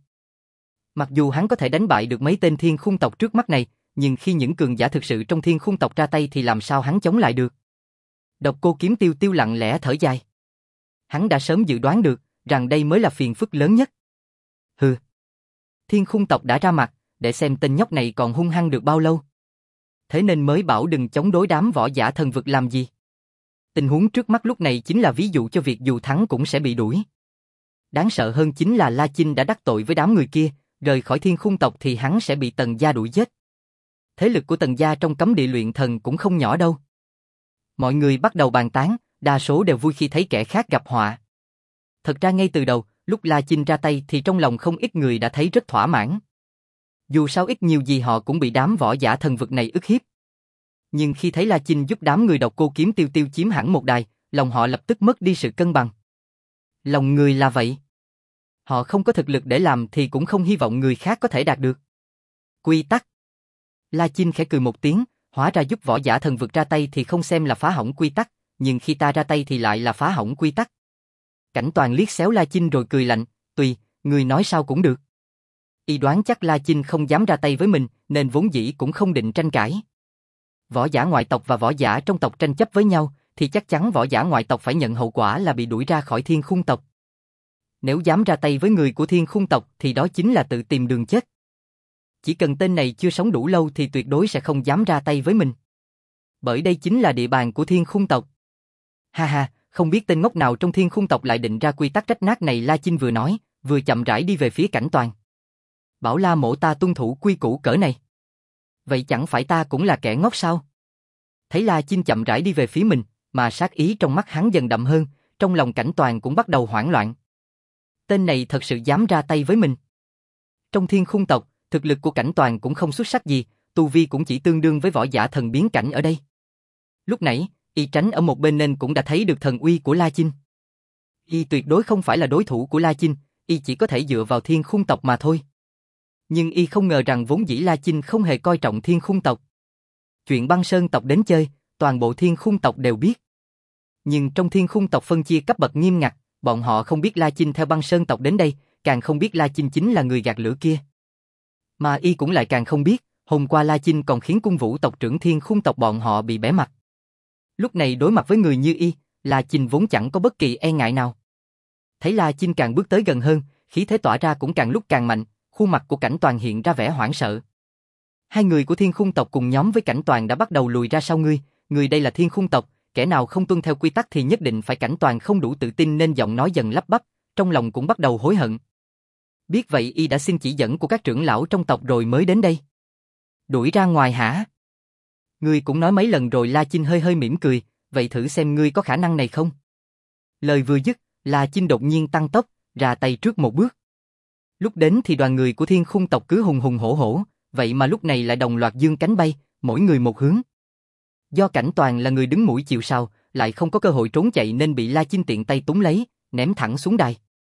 Mặc dù hắn có thể đánh bại được mấy tên Thiên Khung tộc trước mắt này, nhưng khi những cường giả thực sự trong Thiên Khung tộc ra tay thì làm sao hắn chống lại được? Độc Cô Kiếm Tiêu Tiêu lặng lẽ thở dài. Hắn đã sớm dự đoán được rằng đây mới là phiền phức lớn nhất. Hừ. Thiên Khung tộc đã ra mặt, để xem tên nhóc này còn hung hăng được bao lâu. Thế nên mới bảo đừng chống đối đám võ giả thần vực làm gì. Tình huống trước mắt lúc này chính là ví dụ cho việc dù thắng cũng sẽ bị đuổi. Đáng sợ hơn chính là La Chinh đã đắc tội với đám người kia, rời khỏi Thiên Khung tộc thì hắn sẽ bị Tần gia đuổi giết. Thế lực của Tần gia trong cấm địa luyện thần cũng không nhỏ đâu. Mọi người bắt đầu bàn tán, đa số đều vui khi thấy kẻ khác gặp họa. Thật ra ngay từ đầu, lúc La Chinh ra tay thì trong lòng không ít người đã thấy rất thỏa mãn. Dù sao ít nhiều gì họ cũng bị đám võ giả thần vực này ức hiếp. Nhưng khi thấy La Chinh giúp đám người Độc Cô Kiếm Tiêu Tiêu chiếm hẳn một đài, lòng họ lập tức mất đi sự cân bằng. Lòng người là vậy. Họ không có thực lực để làm thì cũng không hy vọng người khác có thể đạt được. Quy tắc. La Chinh khẽ cười một tiếng, hóa ra giúp võ giả thần vực ra tay thì không xem là phá hỏng quy tắc, nhưng khi ta ra tay thì lại là phá hỏng quy tắc. Cảnh Toàn liếc xéo La Chinh rồi cười lạnh, tùy, người nói sao cũng được. Y đoán chắc La Chinh không dám ra tay với mình, nên vốn dĩ cũng không định tranh cãi. Võ giả ngoại tộc và võ giả trong tộc tranh chấp với nhau, thì chắc chắn võ giả ngoại tộc phải nhận hậu quả là bị đuổi ra khỏi Thiên Khung tộc. Nếu dám ra tay với người của Thiên Khung tộc thì đó chính là tự tìm đường chết. Chỉ cần tên này chưa sống đủ lâu thì tuyệt đối sẽ không dám ra tay với mình. Bởi đây chính là địa bàn của Thiên Khung tộc. Ha ha, không biết tên ngốc nào trong Thiên Khung tộc lại định ra quy tắc rách nát này. La Chinh vừa nói, vừa chậm rãi đi về phía Cảnh Toàn. Bảo La mộ ta tuân thủ quy củ cỡ này. Vậy chẳng phải ta cũng là kẻ ngốc sao? Thấy La Chinh chậm rãi đi về phía mình, mà sát ý trong mắt hắn dần đậm hơn, trong lòng Cảnh Toàn cũng bắt đầu hoảng loạn. Tên này thật sự dám ra tay với mình. Trong Thiên Khung tộc, thực lực của Cảnh Toàn cũng không xuất sắc gì, tu vi cũng chỉ tương đương với võ giả thần biến cảnh ở đây. Lúc nãy, y tránh ở một bên nên cũng đã thấy được thần uy của La Chinh. Y tuyệt đối không phải là đối thủ của La Chinh, y chỉ có thể dựa vào Thiên Khung tộc mà thôi. Nhưng y không ngờ rằng vốn dĩ La Chinh không hề coi trọng Thiên Khung tộc. Chuyện băng sơn tộc đến chơi, toàn bộ Thiên Khung tộc đều biết. Nhưng trong Thiên Khung tộc phân chia cấp bậc nghiêm ngặt, bọn họ không biết La Chinh theo băng sơn tộc đến đây, càng không biết La Chinh chính là người gạt lửa kia. Mà y cũng lại càng không biết, hôm qua La Chinh còn khiến cung vũ tộc trưởng Thiên Khung tộc bọn họ bị bẽ mặt. Lúc này đối mặt với người như y, La Chinh vốn chẳng có bất kỳ e ngại nào. Thấy La Chinh càng bước tới gần hơn, khí thế tỏa ra cũng càng lúc càng mạnh, khuôn mặt của Cảnh Toàn hiện ra vẻ hoảng sợ. Hai người của Thiên Khung tộc cùng nhóm với Cảnh Toàn đã bắt đầu lùi ra sau ngươi, người đây là Thiên Khung tộc, kẻ nào không tuân theo quy tắc thì nhất định phải. Cảnh Toàn không đủ tự tin nên giọng nói dần lắp bắp, trong lòng cũng bắt đầu hối hận. Biết vậy y đã xin chỉ dẫn của các trưởng lão trong tộc rồi mới đến đây. Đuổi ra ngoài hả? Ngươi cũng nói mấy lần rồi. La Chinh hơi hơi mỉm cười, vậy thử xem ngươi có khả năng này không? Lời vừa dứt, La Chinh đột nhiên tăng tốc, ra tay trước một bước. Lúc đến thì đoàn người của Thiên Khung tộc cứ hùng hùng hổ hổ, vậy mà lúc này lại đồng loạt giương cánh bay, mỗi người một hướng. Do Cảnh Toàn là người đứng mũi chịu sào, lại không có cơ hội trốn chạy nên bị La Chinh tiện tay túm lấy, ném thẳng xuống đài.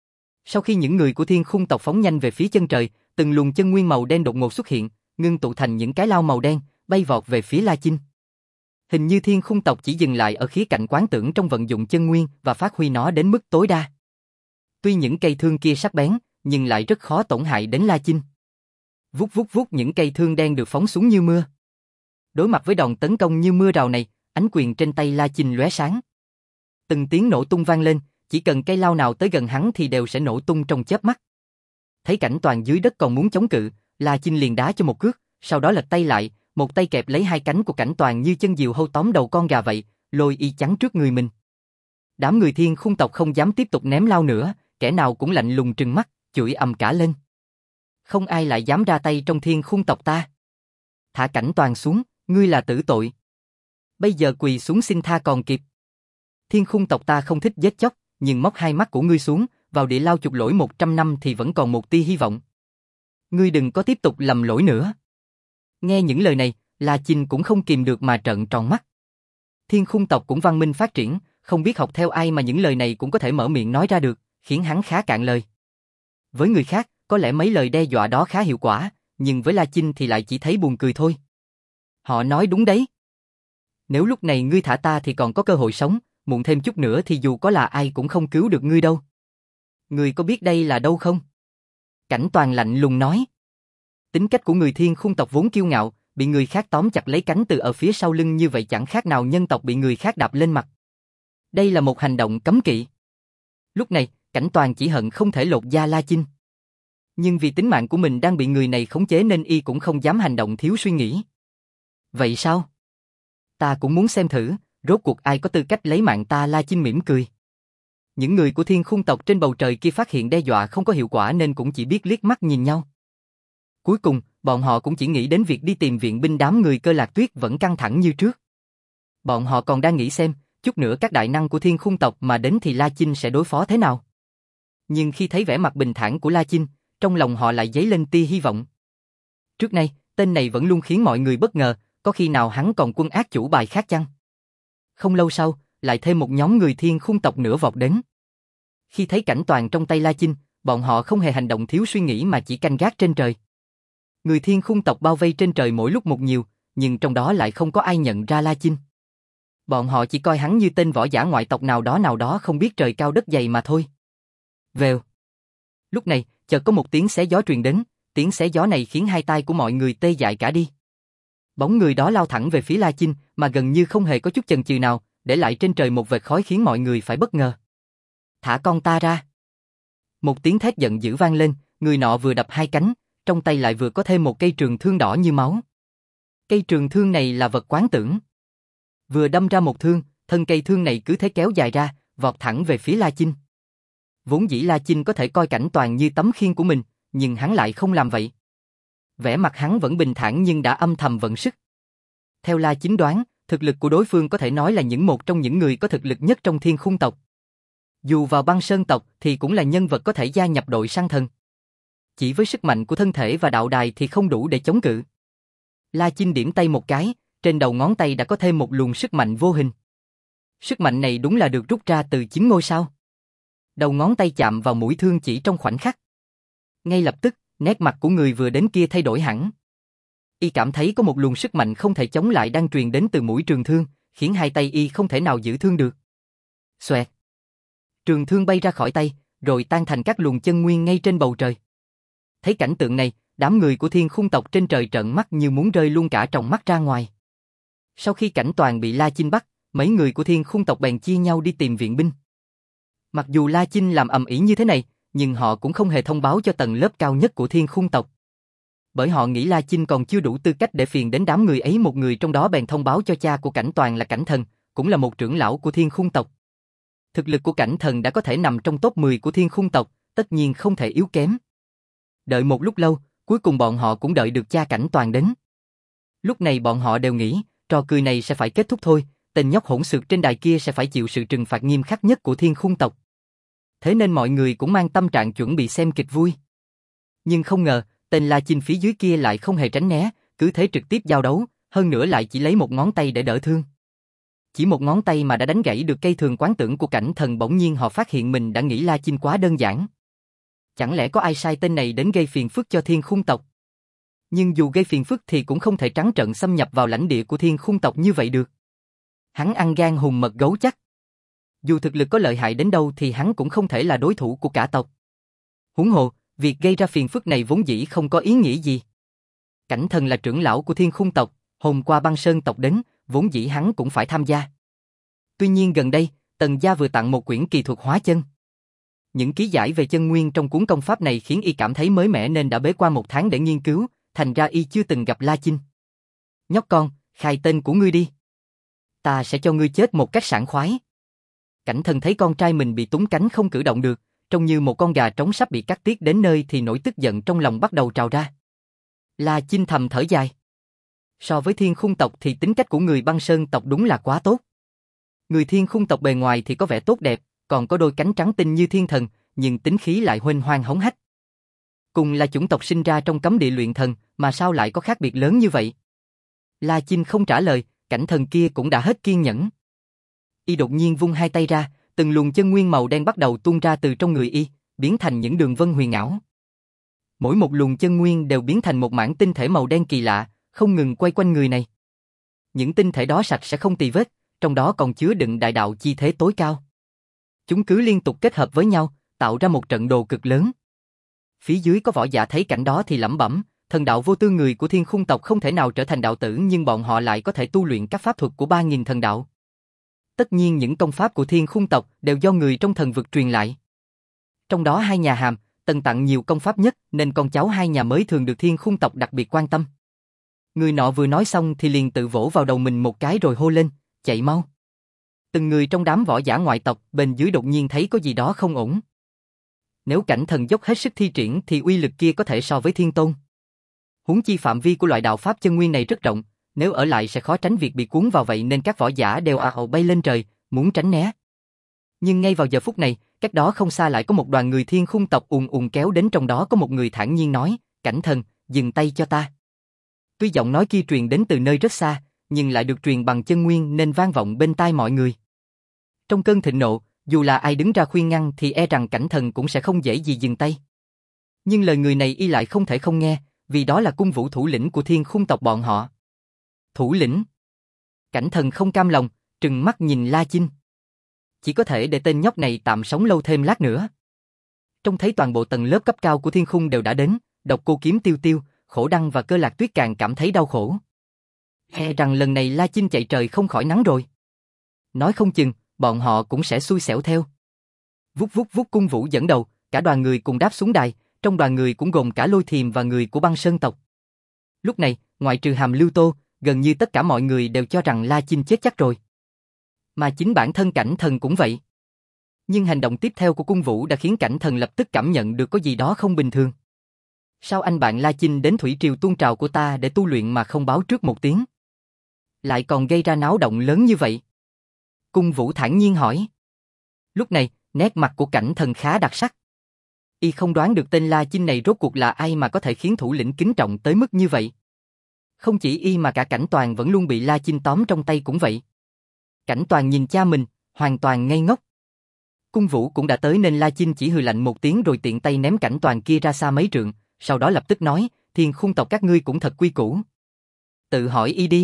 Sau khi những người của Thiên Khung tộc phóng nhanh về phía chân trời, từng luồng chân nguyên màu đen đột ngột xuất hiện, ngưng tụ thành những cái lao màu đen, bay vọt về phía La Chinh. Hình như Thiên Khung tộc chỉ dừng lại ở khía cạnh quán tưởng trong vận dụng chân nguyên và phát huy nó đến mức tối đa. Tuy những cây thương kia sắc bén, nhưng lại rất khó tổn hại đến La Chinh. Vút vút vút những cây thương đen được phóng xuống như mưa. Đối mặt với đòn tấn công như mưa rào này, ánh quyền trên tay La Chinh lóe sáng. Từng tiếng nổ tung vang lên, chỉ cần cây lao nào tới gần hắn thì đều sẽ nổ tung trong chớp mắt. Thấy Cảnh Toàn dưới đất còn muốn chống cự, La Chinh liền đá cho một cước, sau đó lật tay lại, một tay kẹp lấy hai cánh của Cảnh Toàn như chân diều hâu tóm đầu con gà vậy, lôi y chắn trước người mình. Đám người Thiên Khung tộc không dám tiếp tục ném lao nữa, kẻ nào cũng lạnh lùng trừng mắt, chửi ầm cả lên. Không ai lại dám ra tay trong Thiên Khung tộc ta. Thả Cảnh Toàn xuống, ngươi là tử tội. Bây giờ quỳ xuống xin tha còn kịp. Thiên Khung tộc ta không thích giết chóc, nhưng móc hai mắt của ngươi xuống, vào địa lao chục lỗi một trăm năm thì vẫn còn một tia hy vọng. Ngươi đừng có tiếp tục lầm lỗi nữa. Nghe những lời này, La Chinh cũng không kìm được mà trợn tròn mắt. Thiên Khung tộc cũng văn minh phát triển, không biết học theo ai mà những lời này cũng có thể mở miệng nói ra được, khiến hắn khá cạn lời. Với người khác, có lẽ mấy lời đe dọa đó khá hiệu quả, nhưng với La Chinh thì lại chỉ thấy buồn cười thôi. Họ nói đúng đấy. Nếu lúc này ngươi thả ta thì còn có cơ hội sống, muộn thêm chút nữa thì dù có là ai cũng không cứu được ngươi đâu. Ngươi có biết đây là đâu không? Cảnh Toàn lạnh lùng nói. Tính cách của người Thiên Khung tộc vốn kiêu ngạo, bị người khác tóm chặt lấy cánh từ ở phía sau lưng như vậy chẳng khác nào nhân tộc bị người khác đạp lên mặt. Đây là một hành động cấm kỵ. Lúc này, Cảnh Toàn chỉ hận không thể lột da La Chinh. Nhưng vì tính mạng của mình đang bị người này khống chế nên y cũng không dám hành động thiếu suy nghĩ. Vậy sao? Ta cũng muốn xem thử, rốt cuộc ai có tư cách lấy mạng ta. La Chinh mỉm cười. Những người của Thiên Khung tộc trên bầu trời kia phát hiện đe dọa không có hiệu quả nên cũng chỉ biết liếc mắt nhìn nhau. Cuối cùng, bọn họ cũng chỉ nghĩ đến việc đi tìm viện binh. Đám người Cơ Lạc Tuyết vẫn căng thẳng như trước. Bọn họ còn đang nghĩ xem, chút nữa các đại năng của Thiên Khung tộc mà đến thì La Chinh sẽ đối phó thế nào. Nhưng khi thấy vẻ mặt bình thản của La Chinh, trong lòng họ lại dấy lên tia hy vọng. Trước nay, tên này vẫn luôn khiến mọi người bất ngờ, có khi nào hắn còn quân ác chủ bài khác chăng? Không lâu sau, lại thêm một nhóm người Thiên Khung tộc nữa vọt đến. Khi thấy Cảnh Toàn trong tay La Chinh, bọn họ không hề hành động thiếu suy nghĩ mà chỉ canh gác trên trời. Người Thiên Khung tộc bao vây trên trời mỗi lúc một nhiều, nhưng trong đó lại không có ai nhận ra La Chinh. Bọn họ chỉ coi hắn như tên võ giả ngoại tộc nào đó nào đó không biết trời cao đất dày mà thôi. Vèo. Lúc này, chợt có một tiếng xé gió truyền đến, tiếng xé gió này khiến hai tai của mọi người tê dại cả đi. Bóng người đó lao thẳng về phía La Chinh, mà gần như không hề có chút chần chừ nào, để lại trên trời một vệt khói khiến mọi người phải bất ngờ. Thả con ta ra. Một tiếng thét giận dữ vang lên, người nọ vừa đập hai cánh, trong tay lại vừa có thêm một cây trường thương đỏ như máu. Cây trường thương này là vật quán tưởng. Vừa đâm ra một thương, thân cây thương này cứ thế kéo dài ra, vọt thẳng về phía La Chinh. Vốn dĩ La Chinh có thể coi Cảnh Toàn như tấm khiên của mình, nhưng hắn lại không làm vậy. Vẻ mặt hắn vẫn bình thản nhưng đã âm thầm vận sức. Theo La Chinh đoán, thực lực của đối phương có thể nói là những một trong những người có thực lực nhất trong Thiên Khung tộc. Dù vào băng sơn tộc thì cũng là nhân vật có thể gia nhập đội săn thần. Chỉ với sức mạnh của thân thể và đạo đài thì không đủ để chống cự. La Chinh điểm tay một cái, trên đầu ngón tay đã có thêm một luồng sức mạnh vô hình. Sức mạnh này đúng là được rút ra từ chín ngôi sao. Đầu ngón tay chạm vào mũi thương chỉ trong khoảnh khắc. Ngay lập tức, Nét mặt của người vừa đến kia thay đổi hẳn. Y cảm thấy có một luồng sức mạnh không thể chống lại đang truyền đến từ mũi trường thương, khiến hai tay y không thể nào giữ thương được. Xoẹt. Trường thương bay ra khỏi tay, rồi tan thành các luồng chân nguyên ngay trên bầu trời. Thấy cảnh tượng này, đám người của Thiên Khung tộc trên trời trợn mắt như muốn rơi luôn cả tròng mắt ra ngoài. Sau khi Cảnh Toàn bị La Chinh bắt, mấy người của Thiên Khung tộc bèn chia nhau đi tìm viện binh. Mặc dù La Chinh làm ầm ĩ như thế này, nhưng họ cũng không hề thông báo cho tầng lớp cao nhất của Thiên Khung tộc. Bởi họ nghĩ La Chinh còn chưa đủ tư cách để phiền đến đám người ấy, một người trong đó bèn thông báo cho cha của Cảnh Toàn là Cảnh Thần, cũng là một trưởng lão của Thiên Khung tộc. Thực lực của Cảnh Thần đã có thể nằm trong top mười của Thiên Khung tộc, tất nhiên không thể yếu kém. Đợi một lúc lâu, cuối cùng bọn họ cũng đợi được cha Cảnh Toàn đến. Lúc này bọn họ đều nghĩ, trò cười này sẽ phải kết thúc thôi, tên nhóc hỗn xược trên đài kia sẽ phải chịu sự trừng phạt nghiêm khắc nhất của Thiên Khung tộc. Thế nên mọi người cũng mang tâm trạng chuẩn bị xem kịch vui. Nhưng không ngờ, tên La Chinh phía dưới kia lại không hề tránh né, cứ thế trực tiếp giao đấu, hơn nữa lại chỉ lấy một ngón tay để đỡ thương. Chỉ một ngón tay mà đã đánh gãy được cây thường quán tưởng của Cảnh Thần, bỗng nhiên họ phát hiện mình đã nghĩ La Chinh quá đơn giản. Chẳng lẽ có ai sai tên này đến gây phiền phức cho Thiên Khung tộc? Nhưng dù gây phiền phức thì cũng không thể trắng trợn xâm nhập vào lãnh địa của Thiên Khung tộc như vậy được. Hắn ăn gan hùm mật gấu chắc. Dù thực lực có lợi hại đến đâu thì hắn cũng không thể là đối thủ của cả tộc. Huống hồ, việc gây ra phiền phức này vốn dĩ không có ý nghĩa gì. Cảnh Thần là trưởng lão của Thiên Khung tộc, hôm qua Băng Sơn tộc đến, vốn dĩ hắn cũng phải tham gia. Tuy nhiên gần đây, Tần gia vừa tặng một quyển kỳ thuật hóa chân. Những ký giải về chân nguyên trong cuốn công pháp này khiến y cảm thấy mới mẻ nên đã bế quan một tháng để nghiên cứu, thành ra y chưa từng gặp La Chinh. Nhóc con, khai tên của ngươi đi. Ta sẽ cho ngươi chết một cách sảng khoái. Cảnh Thần thấy con trai mình bị túng cánh không cử động được, trông như một con gà trống sắp bị cắt tiết đến nơi thì nỗi tức giận trong lòng bắt đầu trào ra. La Chinh thầm thở dài. So với Thiên Khung tộc thì tính cách của người Băng Sơn tộc đúng là quá tốt. Người Thiên Khung tộc bề ngoài thì có vẻ tốt đẹp, còn có đôi cánh trắng tinh như thiên thần, nhưng tính khí lại huênh hoang hống hách. Cùng là chủng tộc sinh ra trong cấm địa luyện thần, mà sao lại có khác biệt lớn như vậy? La Chinh không trả lời, Cảnh Thần kia cũng đã hết kiên nhẫn. Y đột nhiên vung hai tay ra, từng luồng chân nguyên màu đen bắt đầu tuôn ra từ trong người y, biến thành những đường vân huyền ảo. Mỗi một luồng chân nguyên đều biến thành một mảng tinh thể màu đen kỳ lạ, không ngừng quay quanh người này. Những tinh thể đó sạch sẽ không tì vết, trong đó còn chứa đựng đại đạo chi thế tối cao. Chúng cứ liên tục kết hợp với nhau, tạo ra một trận đồ cực lớn. Phía dưới có võ giả thấy cảnh đó thì lẩm bẩm, thần đạo vô tư người của Thiên Khung tộc không thể nào trở thành đạo tử, nhưng bọn họ lại có thể tu luyện các pháp thuật của ba nghìn thần đạo. Tất nhiên những công pháp của Thiên Khung tộc đều do người trong thần vực truyền lại. Trong đó hai nhà Hàm, Tần tặng nhiều công pháp nhất nên con cháu hai nhà mới thường được Thiên Khung tộc đặc biệt quan tâm. Người nọ vừa nói xong thì liền tự vỗ vào đầu mình một cái rồi hô lên, chạy mau. Từng người trong đám võ giả ngoại tộc bên dưới đột nhiên thấy có gì đó không ổn. Nếu Cảnh Thần dốc hết sức thi triển thì uy lực kia có thể so với Thiên Tôn. Huống chi phạm vi của loại đạo pháp chân nguyên này rất rộng, nếu ở lại sẽ khó tránh việc bị cuốn vào, vậy nên các võ giả đều ào ào bay lên trời, muốn tránh né. Nhưng ngay vào giờ phút này, cách đó không xa lại có một đoàn người Thiên Khung tộc ùn ùn kéo đến, trong đó có một người thản nhiên nói, Cảnh Thần, dừng tay cho ta. Tuy giọng nói kia truyền đến từ nơi rất xa, nhưng lại được truyền bằng chân nguyên nên vang vọng bên tai mọi người. Trong cơn thịnh nộ, dù là ai đứng ra khuyên ngăn thì e rằng Cảnh Thần cũng sẽ không dễ gì dừng tay. Nhưng lời người này y lại không thể không nghe, vì đó là cung vũ thủ lĩnh của Thiên Khung tộc bọn họ. Thủ lĩnh? Cảnh Thần không cam lòng, trừng mắt nhìn La Chinh. Chỉ có thể để tên nhóc này tạm sống lâu thêm lát nữa. Trông thấy toàn bộ tầng lớp cấp cao của Thiên Khung đều đã đến, Độc Cô Kiếm Tiêu Tiêu, Khổ Đăng và Cơ Lạc Tuyết càng cảm thấy đau khổ. E rằng lần này La Chinh chạy trời không khỏi nắng rồi. Nói không chừng, bọn họ cũng sẽ xui xẻo theo. Vút vút vút cung vũ dẫn đầu, cả đoàn người cùng đáp xuống đài, trong đoàn người cũng gồm cả Lôi Thiềm và người của Băng Sơn tộc. Lúc này, ngoại trừ Hàm Lưu Tô, gần như tất cả mọi người đều cho rằng La Chinh chết chắc rồi. Mà chính bản thân Cảnh Thần cũng vậy. Nhưng hành động tiếp theo của cung vũ đã khiến Cảnh Thần lập tức cảm nhận được có gì đó không bình thường. Sao anh bạn La Chinh đến thủy triều tuôn trào của ta để tu luyện mà không báo trước một tiếng? Lại còn gây ra náo động lớn như vậy? Cung vũ thản nhiên hỏi. Lúc này, nét mặt của Cảnh Thần khá đặc sắc. Y không đoán được tên La Chinh này rốt cuộc là ai mà có thể khiến thủ lĩnh kính trọng tới mức như vậy. Không chỉ y mà cả Cảnh Toàn vẫn luôn bị La Chinh tóm trong tay cũng vậy. Cảnh Toàn nhìn cha mình, hoàn toàn ngây ngốc. Cung vũ cũng đã tới nên La Chinh chỉ hừ lạnh một tiếng rồi tiện tay ném Cảnh Toàn kia ra xa mấy trượng, sau đó lập tức nói, Thiên Khung tộc các ngươi cũng thật quy củ. Tự hỏi y đi.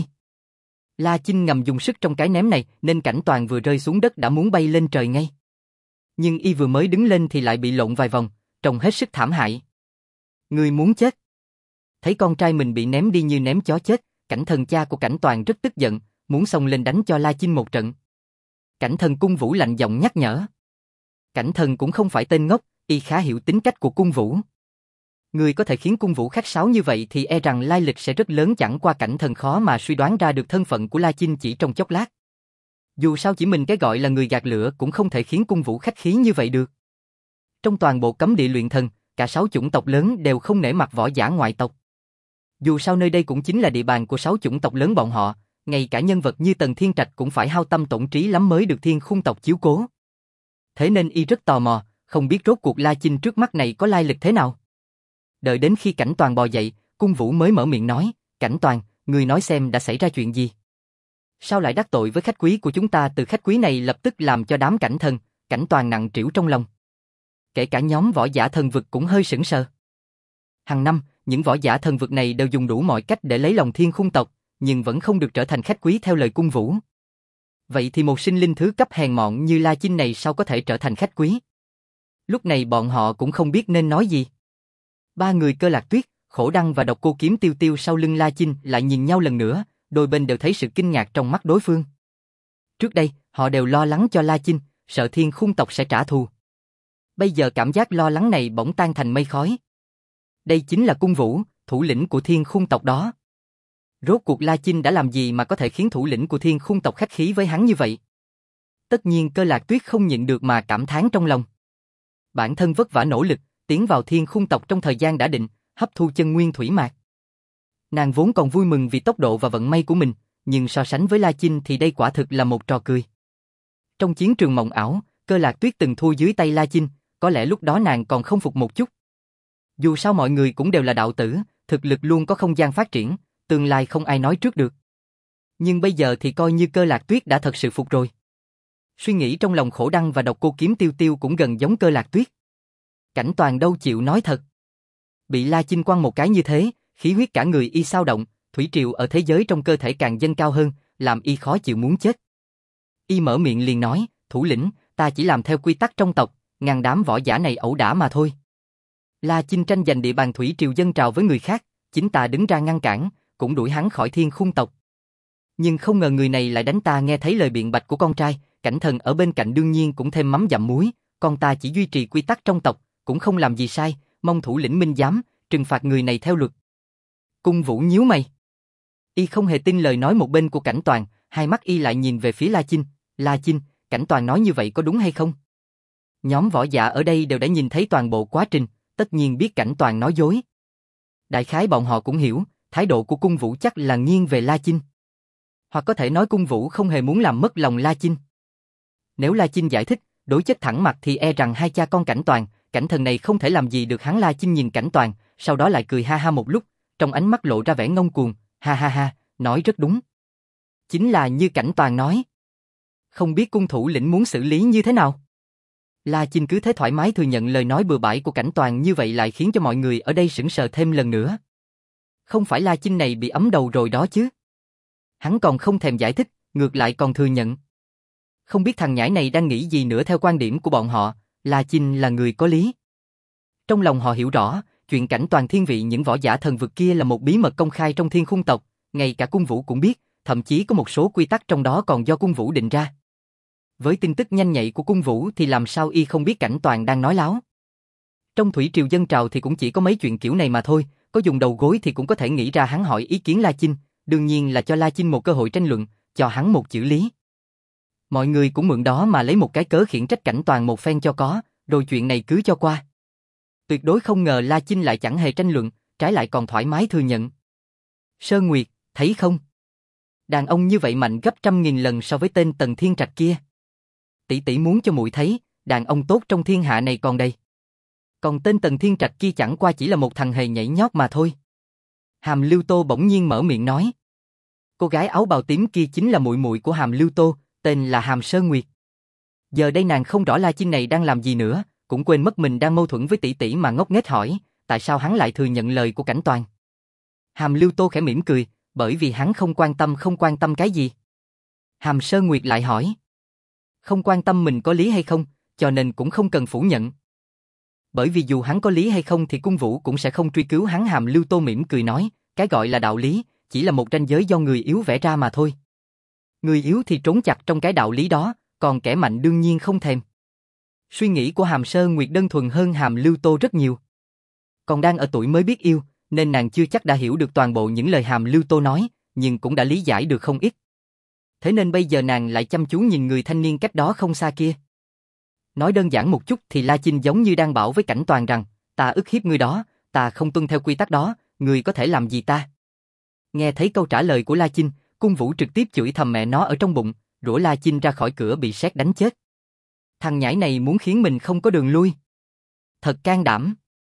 La Chinh ngầm dùng sức trong cái ném này nên Cảnh Toàn vừa rơi xuống đất đã muốn bay lên trời ngay. Nhưng y vừa mới đứng lên thì lại bị lộn vài vòng, trông hết sức thảm hại. Ngươi muốn chết. Thấy con trai mình bị ném đi như ném chó chết, Cảnh Thần cha của Cảnh Toàn rất tức giận, muốn xông lên đánh cho La Chinh một trận. Cảnh Thần Cung Vũ lạnh giọng nhắc nhở. Cảnh Thần cũng không phải tên ngốc, y khá hiểu tính cách của Cung Vũ. Người có thể khiến Cung Vũ khách sáo như vậy thì e rằng lai lịch sẽ rất lớn, chẳng qua Cảnh Thần khó mà suy đoán ra được thân phận của La Chinh chỉ trong chốc lát. Dù sao chỉ mình cái gọi là người gạt lửa cũng không thể khiến Cung Vũ khách khí như vậy được. Trong toàn bộ cấm địa luyện thần, cả sáu chủng tộc lớn đều không nể mặt võ giả ngoại tộc. Dù sao nơi đây cũng chính là địa bàn của sáu chủng tộc lớn bọn họ, ngay cả nhân vật như Tần Thiên Trạch cũng phải hao tâm tổn trí lắm mới được Thiên Khung tộc chiếu cố. Thế nên y rất tò mò, không biết rốt cuộc La Chinh trước mắt này có lai lịch thế nào. Đợi đến khi Cảnh Toàn bò dậy, Cung Vũ mới mở miệng nói, Cảnh Toàn, ngươi nói xem đã xảy ra chuyện gì? Sao lại đắc tội với khách quý của chúng ta? Từ khách quý này lập tức làm cho đám Cảnh Thần, Cảnh Toàn nặng trĩu trong lòng. Kể cả nhóm võ giả thần vực cũng hơi sững sờ. Hàng năm, những võ giả thần vực này đều dùng đủ mọi cách để lấy lòng Thiên Khung tộc, nhưng vẫn không được trở thành khách quý theo lời Cung Vũ. Vậy thì một sinh linh thứ cấp hèn mọn như La Chinh này sao có thể trở thành khách quý? Lúc này bọn họ cũng không biết nên nói gì. Ba người Cơ Lạc Tuyết, Khổ Đăng và Độc Cô Kiếm Tiêu Tiêu sau lưng La Chinh lại nhìn nhau lần nữa, đôi bên đều thấy sự kinh ngạc trong mắt đối phương. Trước đây, họ đều lo lắng cho La Chinh, sợ Thiên Khung tộc sẽ trả thù. Bây giờ cảm giác lo lắng này bỗng tan thành mây khói. Đây chính là Cung Vũ, thủ lĩnh của Thiên Khung tộc đó. Rốt cuộc La Chinh đã làm gì mà có thể khiến thủ lĩnh của Thiên Khung tộc khách khí với hắn như vậy? Tất nhiên Cơ Lạc Tuyết không nhịn được mà cảm thán trong lòng. Bản thân vất vả nỗ lực, tiến vào Thiên Khung tộc trong thời gian đã định, hấp thu chân nguyên thủy mạc. Nàng vốn còn vui mừng vì tốc độ và vận may của mình, nhưng so sánh với La Chinh thì đây quả thực là một trò cười. Trong chiến trường mộng ảo, Cơ Lạc Tuyết từng thua dưới tay La Chinh, có lẽ lúc đó nàng còn không phục một chút. Dù sao mọi người cũng đều là đạo tử, thực lực luôn có không gian phát triển, tương lai không ai nói trước được. Nhưng bây giờ thì coi như Cơ Lạc Tuyết đã thật sự phục rồi. Suy nghĩ trong lòng Khổ Đăng và Độc Cô Kiếm Tiêu Tiêu cũng gần giống Cơ Lạc Tuyết. Cảnh Toàn đâu chịu nói thật. Bị La Chinh quăng một cái như thế, khí huyết cả người y xao động, thủy triều ở thế giới trong cơ thể càng dâng cao hơn, làm y khó chịu muốn chết. Y mở miệng liền nói, thủ lĩnh, ta chỉ làm theo quy tắc trong tộc, ngăn đám võ giả này ẩu đả mà thôi. La Chinh tranh giành địa bàn thủy triều dâng trào với người khác, chính ta đứng ra ngăn cản, cũng đuổi hắn khỏi Thiên Khung tộc. Nhưng không ngờ người này lại đánh ta. Nghe thấy lời biện bạch của con trai, Cảnh Thần ở bên cạnh đương nhiên cũng thêm mắm dặm muối, con ta chỉ duy trì quy tắc trong tộc, cũng không làm gì sai, mong thủ lĩnh minh giám, trừng phạt người này theo luật. Cung Vũ nhíu mày. Y không hề tin lời nói một bên của Cảnh Toàn, hai mắt y lại nhìn về phía La Chinh. La Chinh, Cảnh Toàn nói như vậy có đúng hay không? Nhóm võ giả ở đây đều đã nhìn thấy toàn bộ quá trình, tất nhiên biết Cảnh Toàn nói dối. Đại khái bọn họ cũng hiểu, thái độ của Cung Vũ chắc là nghiêng về La Chinh. Hoặc có thể nói Cung Vũ không hề muốn làm mất lòng La Chinh. Nếu La Chinh giải thích, đối chất thẳng mặt thì e rằng hai cha con Cảnh Toàn, Cảnh Thần này không thể làm gì được hắn. La Chinh nhìn Cảnh Toàn, sau đó lại cười ha ha một lúc, trong ánh mắt lộ ra vẻ ngông cuồng, ha ha ha, nói rất đúng. Chính là như Cảnh Toàn nói. Không biết cung thủ lĩnh muốn xử lý như thế nào? La Chinh cứ thế thoải mái thừa nhận lời nói bừa bãi của Cảnh Toàn, như vậy lại khiến cho mọi người ở đây sững sờ thêm lần nữa. Không phải La Chinh này bị ấm đầu rồi đó chứ? Hắn còn không thèm giải thích, ngược lại còn thừa nhận. Không biết thằng nhãi này đang nghĩ gì nữa. Theo quan điểm của bọn họ, La Chinh là người có lý. Trong lòng họ hiểu rõ, chuyện Cảnh Toàn thiên vị những võ giả thần vực kia là một bí mật công khai trong Thiên Khung tộc, ngay cả Cung Vũ cũng biết, thậm chí có một số quy tắc trong đó còn do Cung Vũ định ra. Với tin tức nhanh nhạy của Cung Vũ thì làm sao y không biết Cảnh Toàn đang nói láo. Trong thủy triều dân trào thì cũng chỉ có mấy chuyện kiểu này mà thôi, có dùng đầu gối thì cũng có thể nghĩ ra. Hắn hỏi ý kiến La Chinh, đương nhiên là cho La Chinh một cơ hội tranh luận, cho hắn một chữ lý. Mọi người cũng mượn đó mà lấy một cái cớ khiển trách Cảnh Toàn một phen cho có, rồi chuyện này cứ cho qua. Tuyệt đối không ngờ La Chinh lại chẳng hề tranh luận, trái lại còn thoải mái thừa nhận. Sơn Nguyệt, thấy không? Đàn ông như vậy mạnh gấp trăm nghìn lần so với tên Tần Thiên Trạch kia. Tỷ tỷ muốn cho muội thấy, đàn ông tốt trong thiên hạ này còn đây. Còn tên Tần Thiên Trạch kia chẳng qua chỉ là một thằng hề nhảy nhót mà thôi. Hàm Lưu Tô bỗng nhiên mở miệng nói. Cô gái áo bào tím kia chính là muội muội của Hàm Lưu Tô, tên là Hàm Sơn Nguyệt. Giờ đây nàng không rõ La Chinh này đang làm gì nữa, cũng quên mất mình đang mâu thuẫn với tỷ tỷ mà ngốc nghếch hỏi, tại sao hắn lại thừa nhận lời của Cảnh Toàn? Hàm Lưu Tô khẽ mỉm cười, bởi vì hắn không quan tâm không quan tâm cái gì. Hàm Sơn Nguyệt lại hỏi. Không quan tâm mình có lý hay không, cho nên cũng không cần phủ nhận. Bởi vì dù hắn có lý hay không thì cung vũ cũng sẽ không truy cứu hắn. Hàm Lưu Tô mỉm cười nói, cái gọi là đạo lý, chỉ là một ranh giới do người yếu vẽ ra mà thôi. Người yếu thì trốn chặt trong cái đạo lý đó, còn kẻ mạnh đương nhiên không thèm. Suy nghĩ của Hàm Sơn Nguyệt đơn thuần hơn Hàm Lưu Tô rất nhiều. Còn đang ở tuổi mới biết yêu, nên nàng chưa chắc đã hiểu được toàn bộ những lời Hàm Lưu Tô nói, nhưng cũng đã lý giải được không ít. Thế nên bây giờ nàng lại chăm chú nhìn người thanh niên cách đó không xa kia. Nói đơn giản một chút thì La Chinh giống như đang bảo với Cảnh Toàn rằng, ta ức hiếp ngươi đó, ta không tuân theo quy tắc đó, ngươi có thể làm gì ta? Nghe thấy câu trả lời của La Chinh, cung vũ trực tiếp chửi thầm mẹ nó ở trong bụng, rủa La Chinh ra khỏi cửa bị sét đánh chết. Thằng nhãi này muốn khiến mình không có đường lui. Thật can đảm.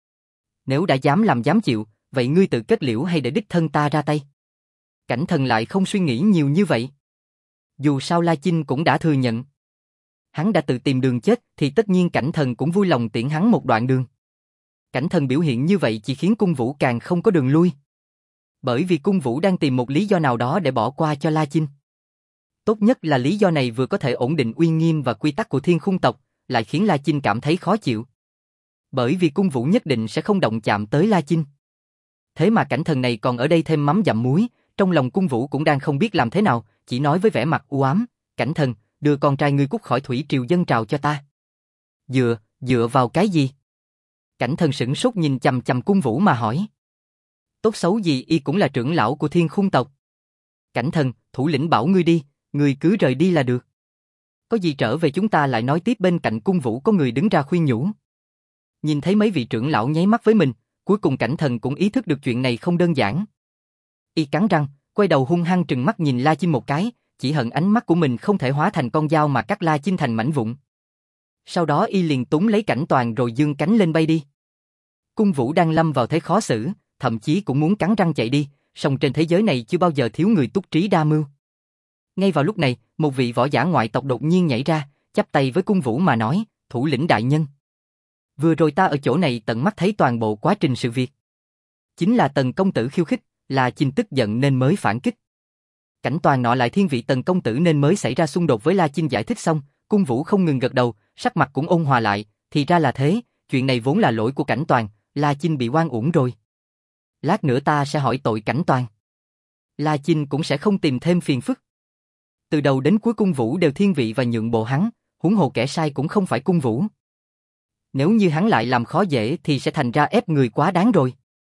Nếu đã dám làm dám chịu, vậy ngươi tự kết liễu hay để đích thân ta ra tay? Cảnh Thần lại không suy nghĩ nhiều như vậy. Dù sao La Chinh cũng đã thừa nhận. Hắn đã tự tìm đường chết thì tất nhiên Cảnh Thần cũng vui lòng tiễn hắn một đoạn đường. Cảnh Thần biểu hiện như vậy chỉ khiến cung vũ càng không có đường lui. Bởi vì cung vũ đang tìm một lý do nào đó để bỏ qua cho La Chinh. Tốt nhất là lý do này vừa có thể ổn định uy nghiêm và quy tắc của Thiên Khung tộc, lại khiến La Chinh cảm thấy khó chịu. Bởi vì cung vũ nhất định sẽ không động chạm tới La Chinh. Thế mà Cảnh Thần này còn ở đây thêm mắm dặm muối, trong lòng cung vũ cũng đang không biết làm thế nào, chỉ nói với vẻ mặt u ám, Cảnh Thần, đưa con trai ngươi cút khỏi thủy triều dân trào cho ta. Dựa, dựa vào cái gì? Cảnh Thần sửng sốt nhìn chằm chằm cung vũ mà hỏi. Tốt xấu gì y cũng là trưởng lão của Thiên Khung tộc. Cảnh Thần, thủ lĩnh bảo ngươi đi, ngươi cứ rời đi là được. Có gì trở về chúng ta lại nói tiếp. Bên cạnh cung vũ có người đứng ra khuyên nhủ. Nhìn thấy mấy vị trưởng lão nháy mắt với mình, cuối cùng Cảnh Thần cũng ý thức được chuyện này không đơn giản. Y cắn răng, quay đầu hung hăng trừng mắt nhìn La Chinh một cái, chỉ hận ánh mắt của mình không thể hóa thành con dao mà cắt La Chinh thành mảnh vụn. Sau đó y liền túm lấy Cảnh Toàn rồi giương cánh lên bay đi. Cung vũ đang lâm vào thế khó xử, thậm chí cũng muốn cắn răng chạy đi, song trên thế giới này chưa bao giờ thiếu người túc trí đa mưu. Ngay vào lúc này, một vị võ giả ngoại tộc đột nhiên nhảy ra, chắp tay với cung vũ mà nói, thủ lĩnh đại nhân. Vừa rồi ta ở chỗ này tận mắt thấy toàn bộ quá trình sự việc. Chính là Tần công tử khiêu khích, là Chinh tức giận nên mới phản kích. Cảnh Toàn nọ lại thiên vị Tần công tử nên mới xảy ra xung đột với La Chinh. Giải thích xong, cung vũ không ngừng gật đầu, sắc mặt cũng ôn hòa lại, thì ra là thế, chuyện này vốn là lỗi của Cảnh Toàn, La Chinh bị oan uổng rồi. Lát nữa ta sẽ hỏi tội Cảnh Toàn. La Chinh cũng sẽ không tìm thêm phiền phức. Từ đầu đến cuối cung vũ đều thiên vị và nhượng bộ hắn, huống hồ kẻ sai cũng không phải cung vũ. Nếu như hắn lại làm khó dễ thì sẽ thành ra ép người quá đáng rồi.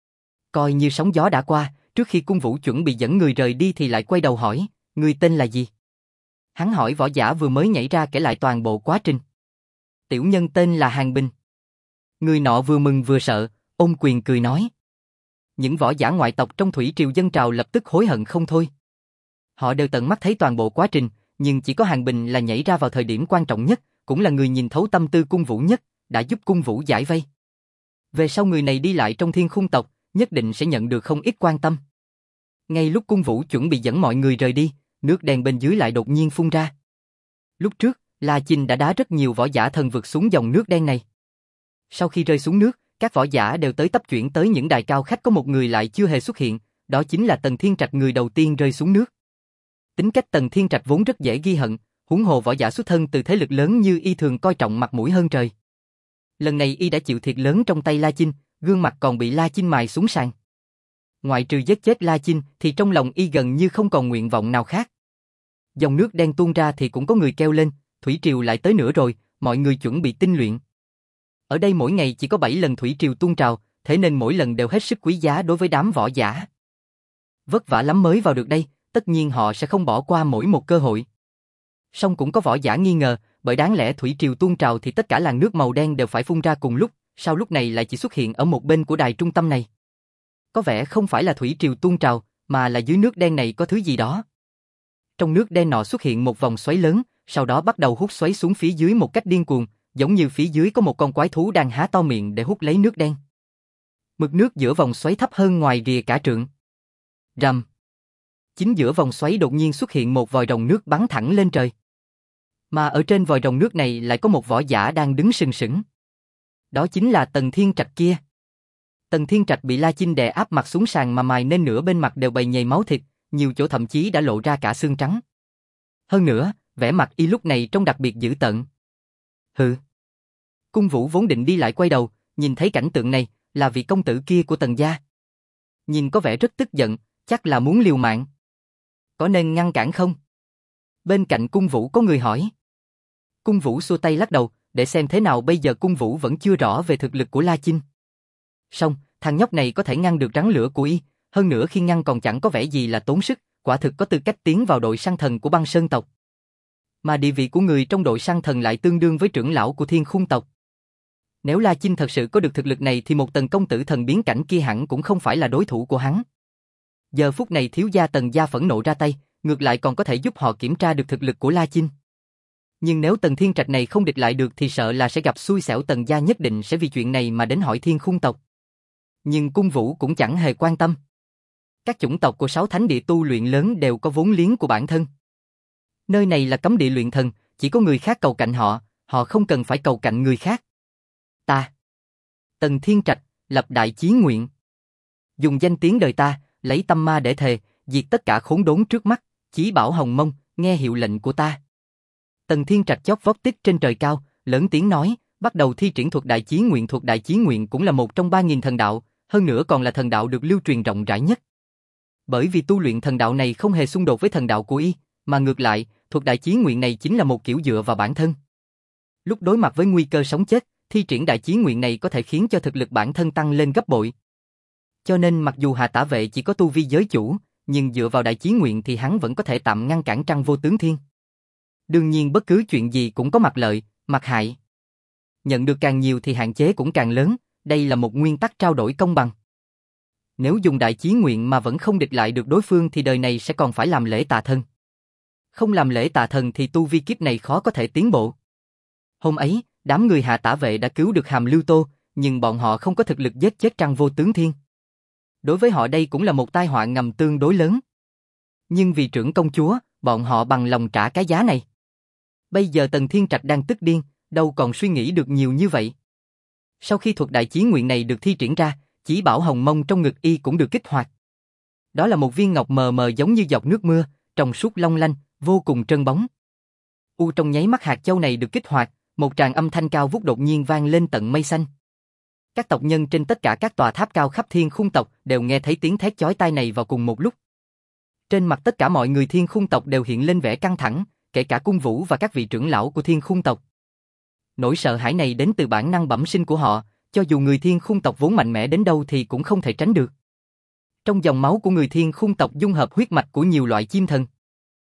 Coi như sóng gió đã qua, trước khi cung vũ chuẩn bị dẫn người rời đi thì lại quay đầu hỏi, người tên là gì? Hắn hỏi võ giả vừa mới nhảy ra kể lại toàn bộ quá trình. Tiểu nhân tên là Hàng Bình. Người nọ vừa mừng vừa sợ, ôm quyền cười nói. Những võ giả ngoại tộc trong thủy triều dân trào lập tức hối hận không thôi. Họ đều tận mắt thấy toàn bộ quá trình, nhưng chỉ có Hàng Bình là nhảy ra vào thời điểm quan trọng nhất, cũng là người nhìn thấu tâm tư cung vũ nhất, đã giúp cung vũ giải vây. Về sau người này đi lại trong Thiên Khung tộc, nhất định sẽ nhận được không ít quan tâm. Ngay lúc cung vũ chuẩn bị dẫn mọi người rời đi, nước đen bên dưới lại đột nhiên phun ra. Lúc trước, La Chinh đã đá rất nhiều võ giả thần vực xuống dòng nước đen này. Sau khi rơi xuống nước, các võ giả đều tới tấp chuyển tới những đài cao khách, có một người lại chưa hề xuất hiện, đó chính là Tần Thiên Trạch, người đầu tiên rơi xuống nước. Tính cách Tần Thiên Trạch vốn rất dễ ghi hận, huống hồ võ giả xuất thân từ thế lực lớn như y thường coi trọng mặt mũi hơn trời. Lần này y đã chịu thiệt lớn trong tay La Chinh, gương mặt còn bị La Chinh mài xuống sàn. Ngoại trừ giết chết La Chinh thì trong lòng y gần như không còn nguyện vọng nào khác. Dòng nước đen tuôn ra thì cũng có người kêu lên, thủy triều lại tới nữa rồi, mọi người chuẩn bị tinh luyện. Ở đây mỗi ngày chỉ có bảy lần thủy triều tuôn trào, thế nên mỗi lần đều hết sức quý giá đối với đám võ giả. Vất vả lắm mới vào được đây, tất nhiên họ sẽ không bỏ qua mỗi một cơ hội. Song cũng có võ giả nghi ngờ, bởi đáng lẽ thủy triều tuôn trào thì tất cả làn nước màu đen đều phải phun ra cùng lúc, sao lúc này lại chỉ xuất hiện ở một bên của đài trung tâm này? Có vẻ không phải là thủy triều tuôn trào, mà là dưới nước đen này có thứ gì đó. Trong nước đen nọ xuất hiện một vòng xoáy lớn, sau đó bắt đầu hút xoáy xuống phía dưới một cách điên cuồng, giống như phía dưới có một con quái thú đang há to miệng để hút lấy nước đen. Mực nước giữa vòng xoáy thấp hơn ngoài rìa cả trượng. Rầm. Chính giữa vòng xoáy đột nhiên xuất hiện một vòi rồng nước bắn thẳng lên trời. Mà ở trên vòi rồng nước này lại có một võ giả đang đứng sừng sững. Đó chính là Tần Thiên Trạch kia. Tần Thiên Trạch bị La Chinh đè áp mặt xuống sàn mà mài nên nửa bên mặt đều bầy nhầy máu thịt, nhiều chỗ thậm chí đã lộ ra cả xương trắng. Hơn nữa, vẻ mặt y lúc này trông đặc biệt dữ tợn. Hừ. Cung Vũ vốn định đi lại quay đầu, nhìn thấy cảnh tượng này, là vị công tử kia của Tần gia. Nhìn có vẻ rất tức giận, chắc là muốn liều mạng. Có nên ngăn cản không? Bên cạnh Cung Vũ có người hỏi. Cung Vũ xua tay lắc đầu, để xem thế nào bây giờ Cung Vũ vẫn chưa rõ về thực lực của La Chinh. Song, thằng nhóc này có thể ngăn được rắn lửa của y, hơn nữa khi ngăn còn chẳng có vẻ gì là tốn sức, quả thực có tư cách tiến vào đội săn thần của băng sơn tộc. Mà địa vị của người trong đội săn thần lại tương đương với trưởng lão của Thiên Khung tộc. Nếu La Chinh thật sự có được thực lực này thì một Tần công tử thần biến cảnh kia hẳn cũng không phải là đối thủ của hắn. Giờ phút này thiếu gia Tần gia phẫn nộ ra tay, ngược lại còn có thể giúp họ kiểm tra được thực lực của La Chinh. Nhưng nếu Tần Thiên Trạch này không địch lại được thì sợ là sẽ gặp xui xẻo, Tần gia nhất định sẽ vì chuyện này mà đến hỏi Thiên Khung tộc. Nhưng Cung Vũ cũng chẳng hề quan tâm. Các chủng tộc của sáu thánh địa tu luyện lớn đều có vốn liếng của bản thân. Nơi này là cấm địa luyện thần, chỉ có người khác cầu cạnh họ, họ không cần phải cầu cạnh người khác. Ta, Tần Thiên Trạch, lập đại chí nguyện. Dùng danh tiếng đời ta, lấy tâm ma để thề, diệt tất cả khốn đốn trước mắt, chí bảo hồng mông, nghe hiệu lệnh của ta. Tần Thiên Trạch chót vót tích trên trời cao, lớn tiếng nói, bắt đầu thi triển thuật đại chí nguyện. Thuật đại chí nguyện cũng là một trong ba nghìn thần đạo, hơn nữa còn là thần đạo được lưu truyền rộng rãi nhất. Bởi vì tu luyện thần đạo này không hề xung đột với thần đạo của y, mà ngược lại, thuật đại chí nguyện này chính là một kiểu dựa vào bản thân. Lúc đối mặt với nguy cơ sống chết, thi triển đại chí nguyện này có thể khiến cho thực lực bản thân tăng lên gấp bội. Cho nên mặc dù Hà Tả Vệ chỉ có tu vi giới chủ, nhưng dựa vào đại chí nguyện thì hắn vẫn có thể tạm ngăn cản Trăng Vô Tướng Thiên. Đương nhiên bất cứ chuyện gì cũng có mặt lợi, mặt hại. Nhận được càng nhiều thì hạn chế cũng càng lớn, đây là một nguyên tắc trao đổi công bằng. Nếu dùng đại chí nguyện mà vẫn không địch lại được đối phương thì đời này sẽ còn phải làm lễ tạ thần. Không làm lễ tạ thần thì tu vi kiếp này khó có thể tiến bộ. Hôm ấy, đám người Hà Tả Vệ đã cứu được Hàm Lưu Tô, nhưng bọn họ không có thực lực giết chết Trăng Vô Tướng Thiên. Đối với họ đây cũng là một tai họa ngầm tương đối lớn. Nhưng vì trưởng công chúa, bọn họ bằng lòng trả cái giá này. Bây giờ Tần Thiên Trạch đang tức điên, đâu còn suy nghĩ được nhiều như vậy. Sau khi thuật đại chí nguyện này được thi triển ra, chỉ bảo hồng mông trong ngực y cũng được kích hoạt. Đó là một viên ngọc mờ mờ giống như giọt nước mưa, trong suốt long lanh, vô cùng trơn bóng. U trong nháy mắt hạt châu này được kích hoạt, một tràng âm thanh cao vút đột nhiên vang lên tận mây xanh. Các tộc nhân trên tất cả các tòa tháp cao khắp Thiên Khung tộc đều nghe thấy tiếng thét chói tai này vào cùng một lúc. Trên mặt tất cả mọi người Thiên Khung tộc đều hiện lên vẻ căng thẳng, kể cả Cung Vũ và các vị trưởng lão của Thiên Khung tộc. Nỗi sợ hãi này đến từ bản năng bẩm sinh của họ, cho dù người Thiên Khung tộc vốn mạnh mẽ đến đâu thì cũng không thể tránh được. Trong dòng máu của người Thiên Khung tộc dung hợp huyết mạch của nhiều loại chim thần.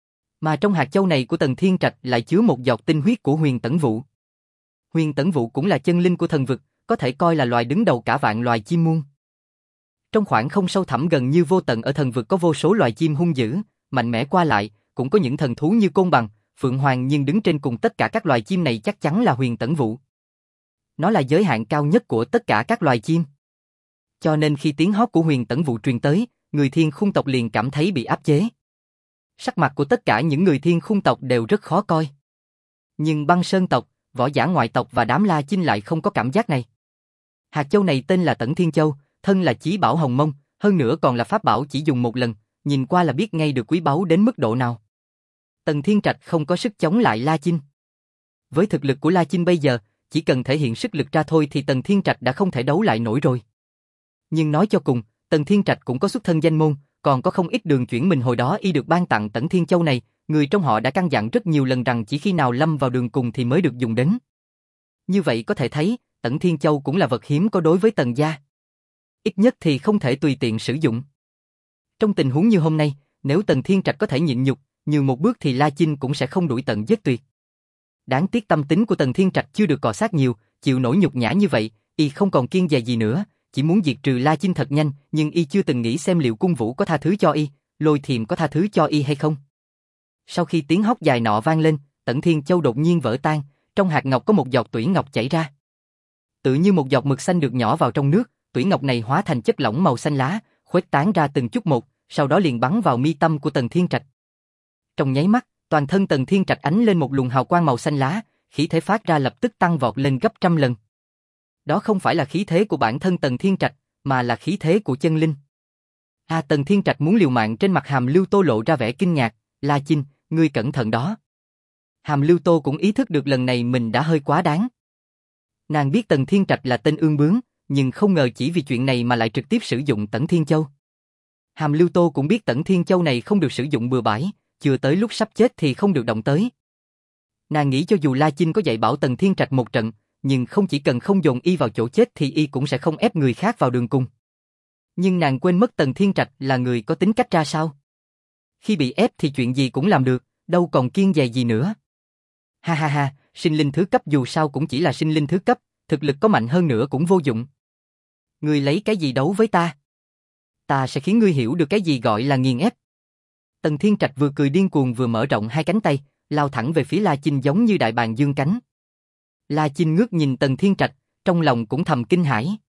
Mà trong hạt châu này của Tần Thiên Trạch lại chứa một giọt tinh huyết của Huyền Tẩn Vụ. Huyền Tẩn Vụ cũng là chân linh của thần vực, có thể coi là loài đứng đầu cả vạn loài chim muôn. Trong khoảng không sâu thẳm gần như vô tận ở thần vực có vô số loài chim hung dữ, mạnh mẽ qua lại, cũng có những thần thú như côn bằng, phượng hoàng, nhưng đứng trên cùng tất cả các loài chim này chắc chắn là Huyền Tẩn Vụ. Nó là giới hạn cao nhất của tất cả các loài chim. Cho nên khi tiếng hót của Huyền Tẩn Vụ truyền tới, người Thiên Khung tộc liền cảm thấy bị áp chế. Sắc mặt của tất cả những người Thiên Khung tộc đều rất khó coi. Nhưng băng sơn tộc, võ giả ngoại tộc và đám La Chinh lại không có cảm giác này. Hạt châu này tên là Tẩn Thiên Châu, thân là chí bảo hồng mông, hơn nữa còn là pháp bảo chỉ dùng một lần, nhìn qua là biết ngay được quý báu đến mức độ nào. Tần Thiên Trạch không có sức chống lại La Chinh. Với thực lực của La Chinh bây giờ, chỉ cần thể hiện sức lực ra thôi thì Tần Thiên Trạch đã không thể đấu lại nổi rồi. Nhưng nói cho cùng, Tần Thiên Trạch cũng có xuất thân danh môn, còn có không ít đường chuyển mình hồi đó y được ban tặng Tẩn Thiên Châu này, người trong họ đã căn dặn rất nhiều lần rằng chỉ khi nào lâm vào đường cùng thì mới được dùng đến. Như vậy có thể thấy, Tẩn Thiên Châu cũng là vật hiếm có đối với Tần gia. Ít nhất thì không thể tùy tiện sử dụng. Trong tình huống như hôm nay, nếu Tần Thiên Trạch có thể nhịn nhục, nhường một bước thì La Chinh cũng sẽ không đuổi tận giết tuyệt. Đáng tiếc tâm tính của Tần Thiên Trạch chưa được cọ sát nhiều, chịu nổi nhục nhã như vậy, y không còn kiêng dè gì nữa, chỉ muốn diệt trừ La Chinh thật nhanh, nhưng y chưa từng nghĩ xem liệu Cung Vũ có tha thứ cho y, Lôi Thiềm có tha thứ cho y hay không. Sau khi tiếng hót dài nọ vang lên, Tẩn Thiên Châu đột nhiên vỡ tan, trong hạt ngọc có một giọt tủy ngọc chảy ra. Tự như một giọt mực xanh được nhỏ vào trong nước, tủy ngọc này hóa thành chất lỏng màu xanh lá, khuếch tán ra từng chút một, sau đó liền bắn vào mi tâm của Tần Thiên Trạch. Trong nháy mắt, toàn thân Tần Thiên Trạch ánh lên một luồng hào quang màu xanh lá, khí thế phát ra lập tức tăng vọt lên gấp trăm lần. Đó không phải là khí thế của bản thân Tần Thiên Trạch, mà là khí thế của chân linh. A Tần Thiên Trạch muốn liều mạng, trên mặt Hàm Lưu Tô lộ ra vẻ kinh ngạc, La Chinh, ngươi cẩn thận đó. Hàm Lưu Tô cũng ý thức được lần này mình đã hơi quá đáng. Nàng biết Tần Thiên Trạch là tên ương bướng, nhưng không ngờ chỉ vì chuyện này mà lại trực tiếp sử dụng Tẩn Thiên Châu. Hàm Lưu Tô cũng biết Tẩn Thiên Châu này không được sử dụng bừa bãi, chưa tới lúc sắp chết thì không được động tới. Nàng nghĩ cho dù La Chinh có dạy bảo Tần Thiên Trạch một trận, nhưng không chỉ cần không dồn y vào chỗ chết thì y cũng sẽ không ép người khác vào đường cùng. Nhưng nàng quên mất Tần Thiên Trạch là người có tính cách ra sao. Khi bị ép thì chuyện gì cũng làm được, đâu còn kiêng dè gì nữa. Ha ha ha, sinh linh thứ cấp dù sao cũng chỉ là sinh linh thứ cấp, thực lực có mạnh hơn nữa cũng vô dụng. Ngươi lấy cái gì đấu với ta? Ta sẽ khiến ngươi hiểu được cái gì gọi là nghiền ép. Tần Thiên Trạch vừa cười điên cuồng vừa mở rộng hai cánh tay, lao thẳng về phía La Chinh giống như đại bàng dương cánh. La Chinh ngước nhìn Tần Thiên Trạch, trong lòng cũng thầm kinh hãi.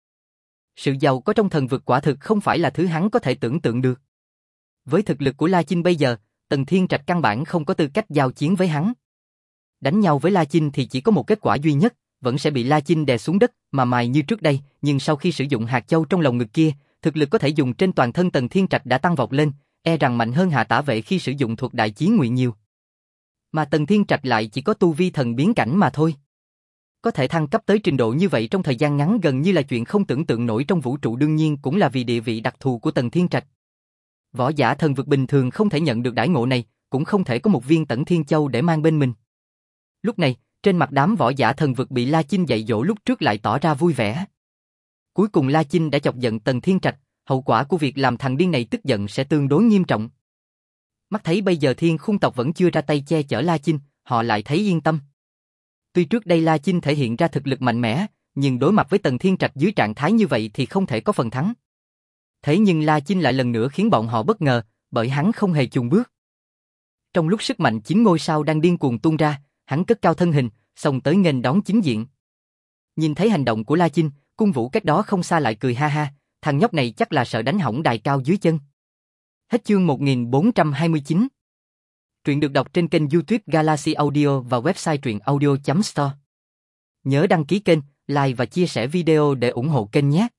Sự giàu có trong thần vực quả thực không phải là thứ hắn có thể tưởng tượng được. Với thực lực của La Chinh bây giờ, Tần Thiên Trạch căn bản không có tư cách giao chiến với hắn. Đánh nhau với La Chinh thì chỉ có một kết quả duy nhất, vẫn sẽ bị La Chinh đè xuống đất mà mài như trước đây, nhưng sau khi sử dụng hạt châu trong lòng ngực kia, thực lực có thể dùng trên toàn thân Tần Thiên Trạch đã tăng vọt lên, e rằng mạnh hơn Hạ Tả Vệ khi sử dụng thuật Đại Chí Nguyện nhiều. Mà Tần Thiên Trạch lại chỉ có tu vi thần biến cảnh mà thôi. Có thể thăng cấp tới trình độ như vậy trong thời gian ngắn gần như là chuyện không tưởng tượng nổi trong vũ trụ, đương nhiên cũng là vì địa vị đặc thù của Tần Thiên Trạch. Võ giả thần vực bình thường không thể nhận được đãi ngộ này, cũng không thể có một viên Tẩn Thiên Châu để mang bên mình. Lúc này, trên mặt đám võ giả thần vực bị La Chinh dạy dỗ lúc trước lại tỏ ra vui vẻ. Cuối cùng La Chinh đã chọc giận Tần Thiên Trạch, hậu quả của việc làm thằng điên này tức giận sẽ tương đối nghiêm trọng. Mắt thấy bây giờ Thiên Khung tộc vẫn chưa ra tay che chở La Chinh, họ lại thấy yên tâm. Tuy trước đây La Chinh thể hiện ra thực lực mạnh mẽ, nhưng đối mặt với Tần Thiên Trạch dưới trạng thái như vậy thì không thể có phần thắng. Thế nhưng La Chinh lại lần nữa khiến bọn họ bất ngờ, bởi hắn không hề chùn bước. Trong lúc sức mạnh chín ngôi sao đang điên cuồng tuôn ra, hắn cất cao thân hình, xông tới nghênh đón chính diện. Nhìn thấy hành động của La Chinh, Cung Vũ cách đó không xa lại cười ha ha, thằng nhóc này chắc là sợ đánh hỏng đài cao dưới chân. Hết chương một nghìn bốn trăm hai mươi chín. Truyện được đọc trên kênh YouTube Galaxy Audio và website truyện audio chấm store. Nhớ đăng ký kênh, like và chia sẻ video để ủng hộ kênh nhé.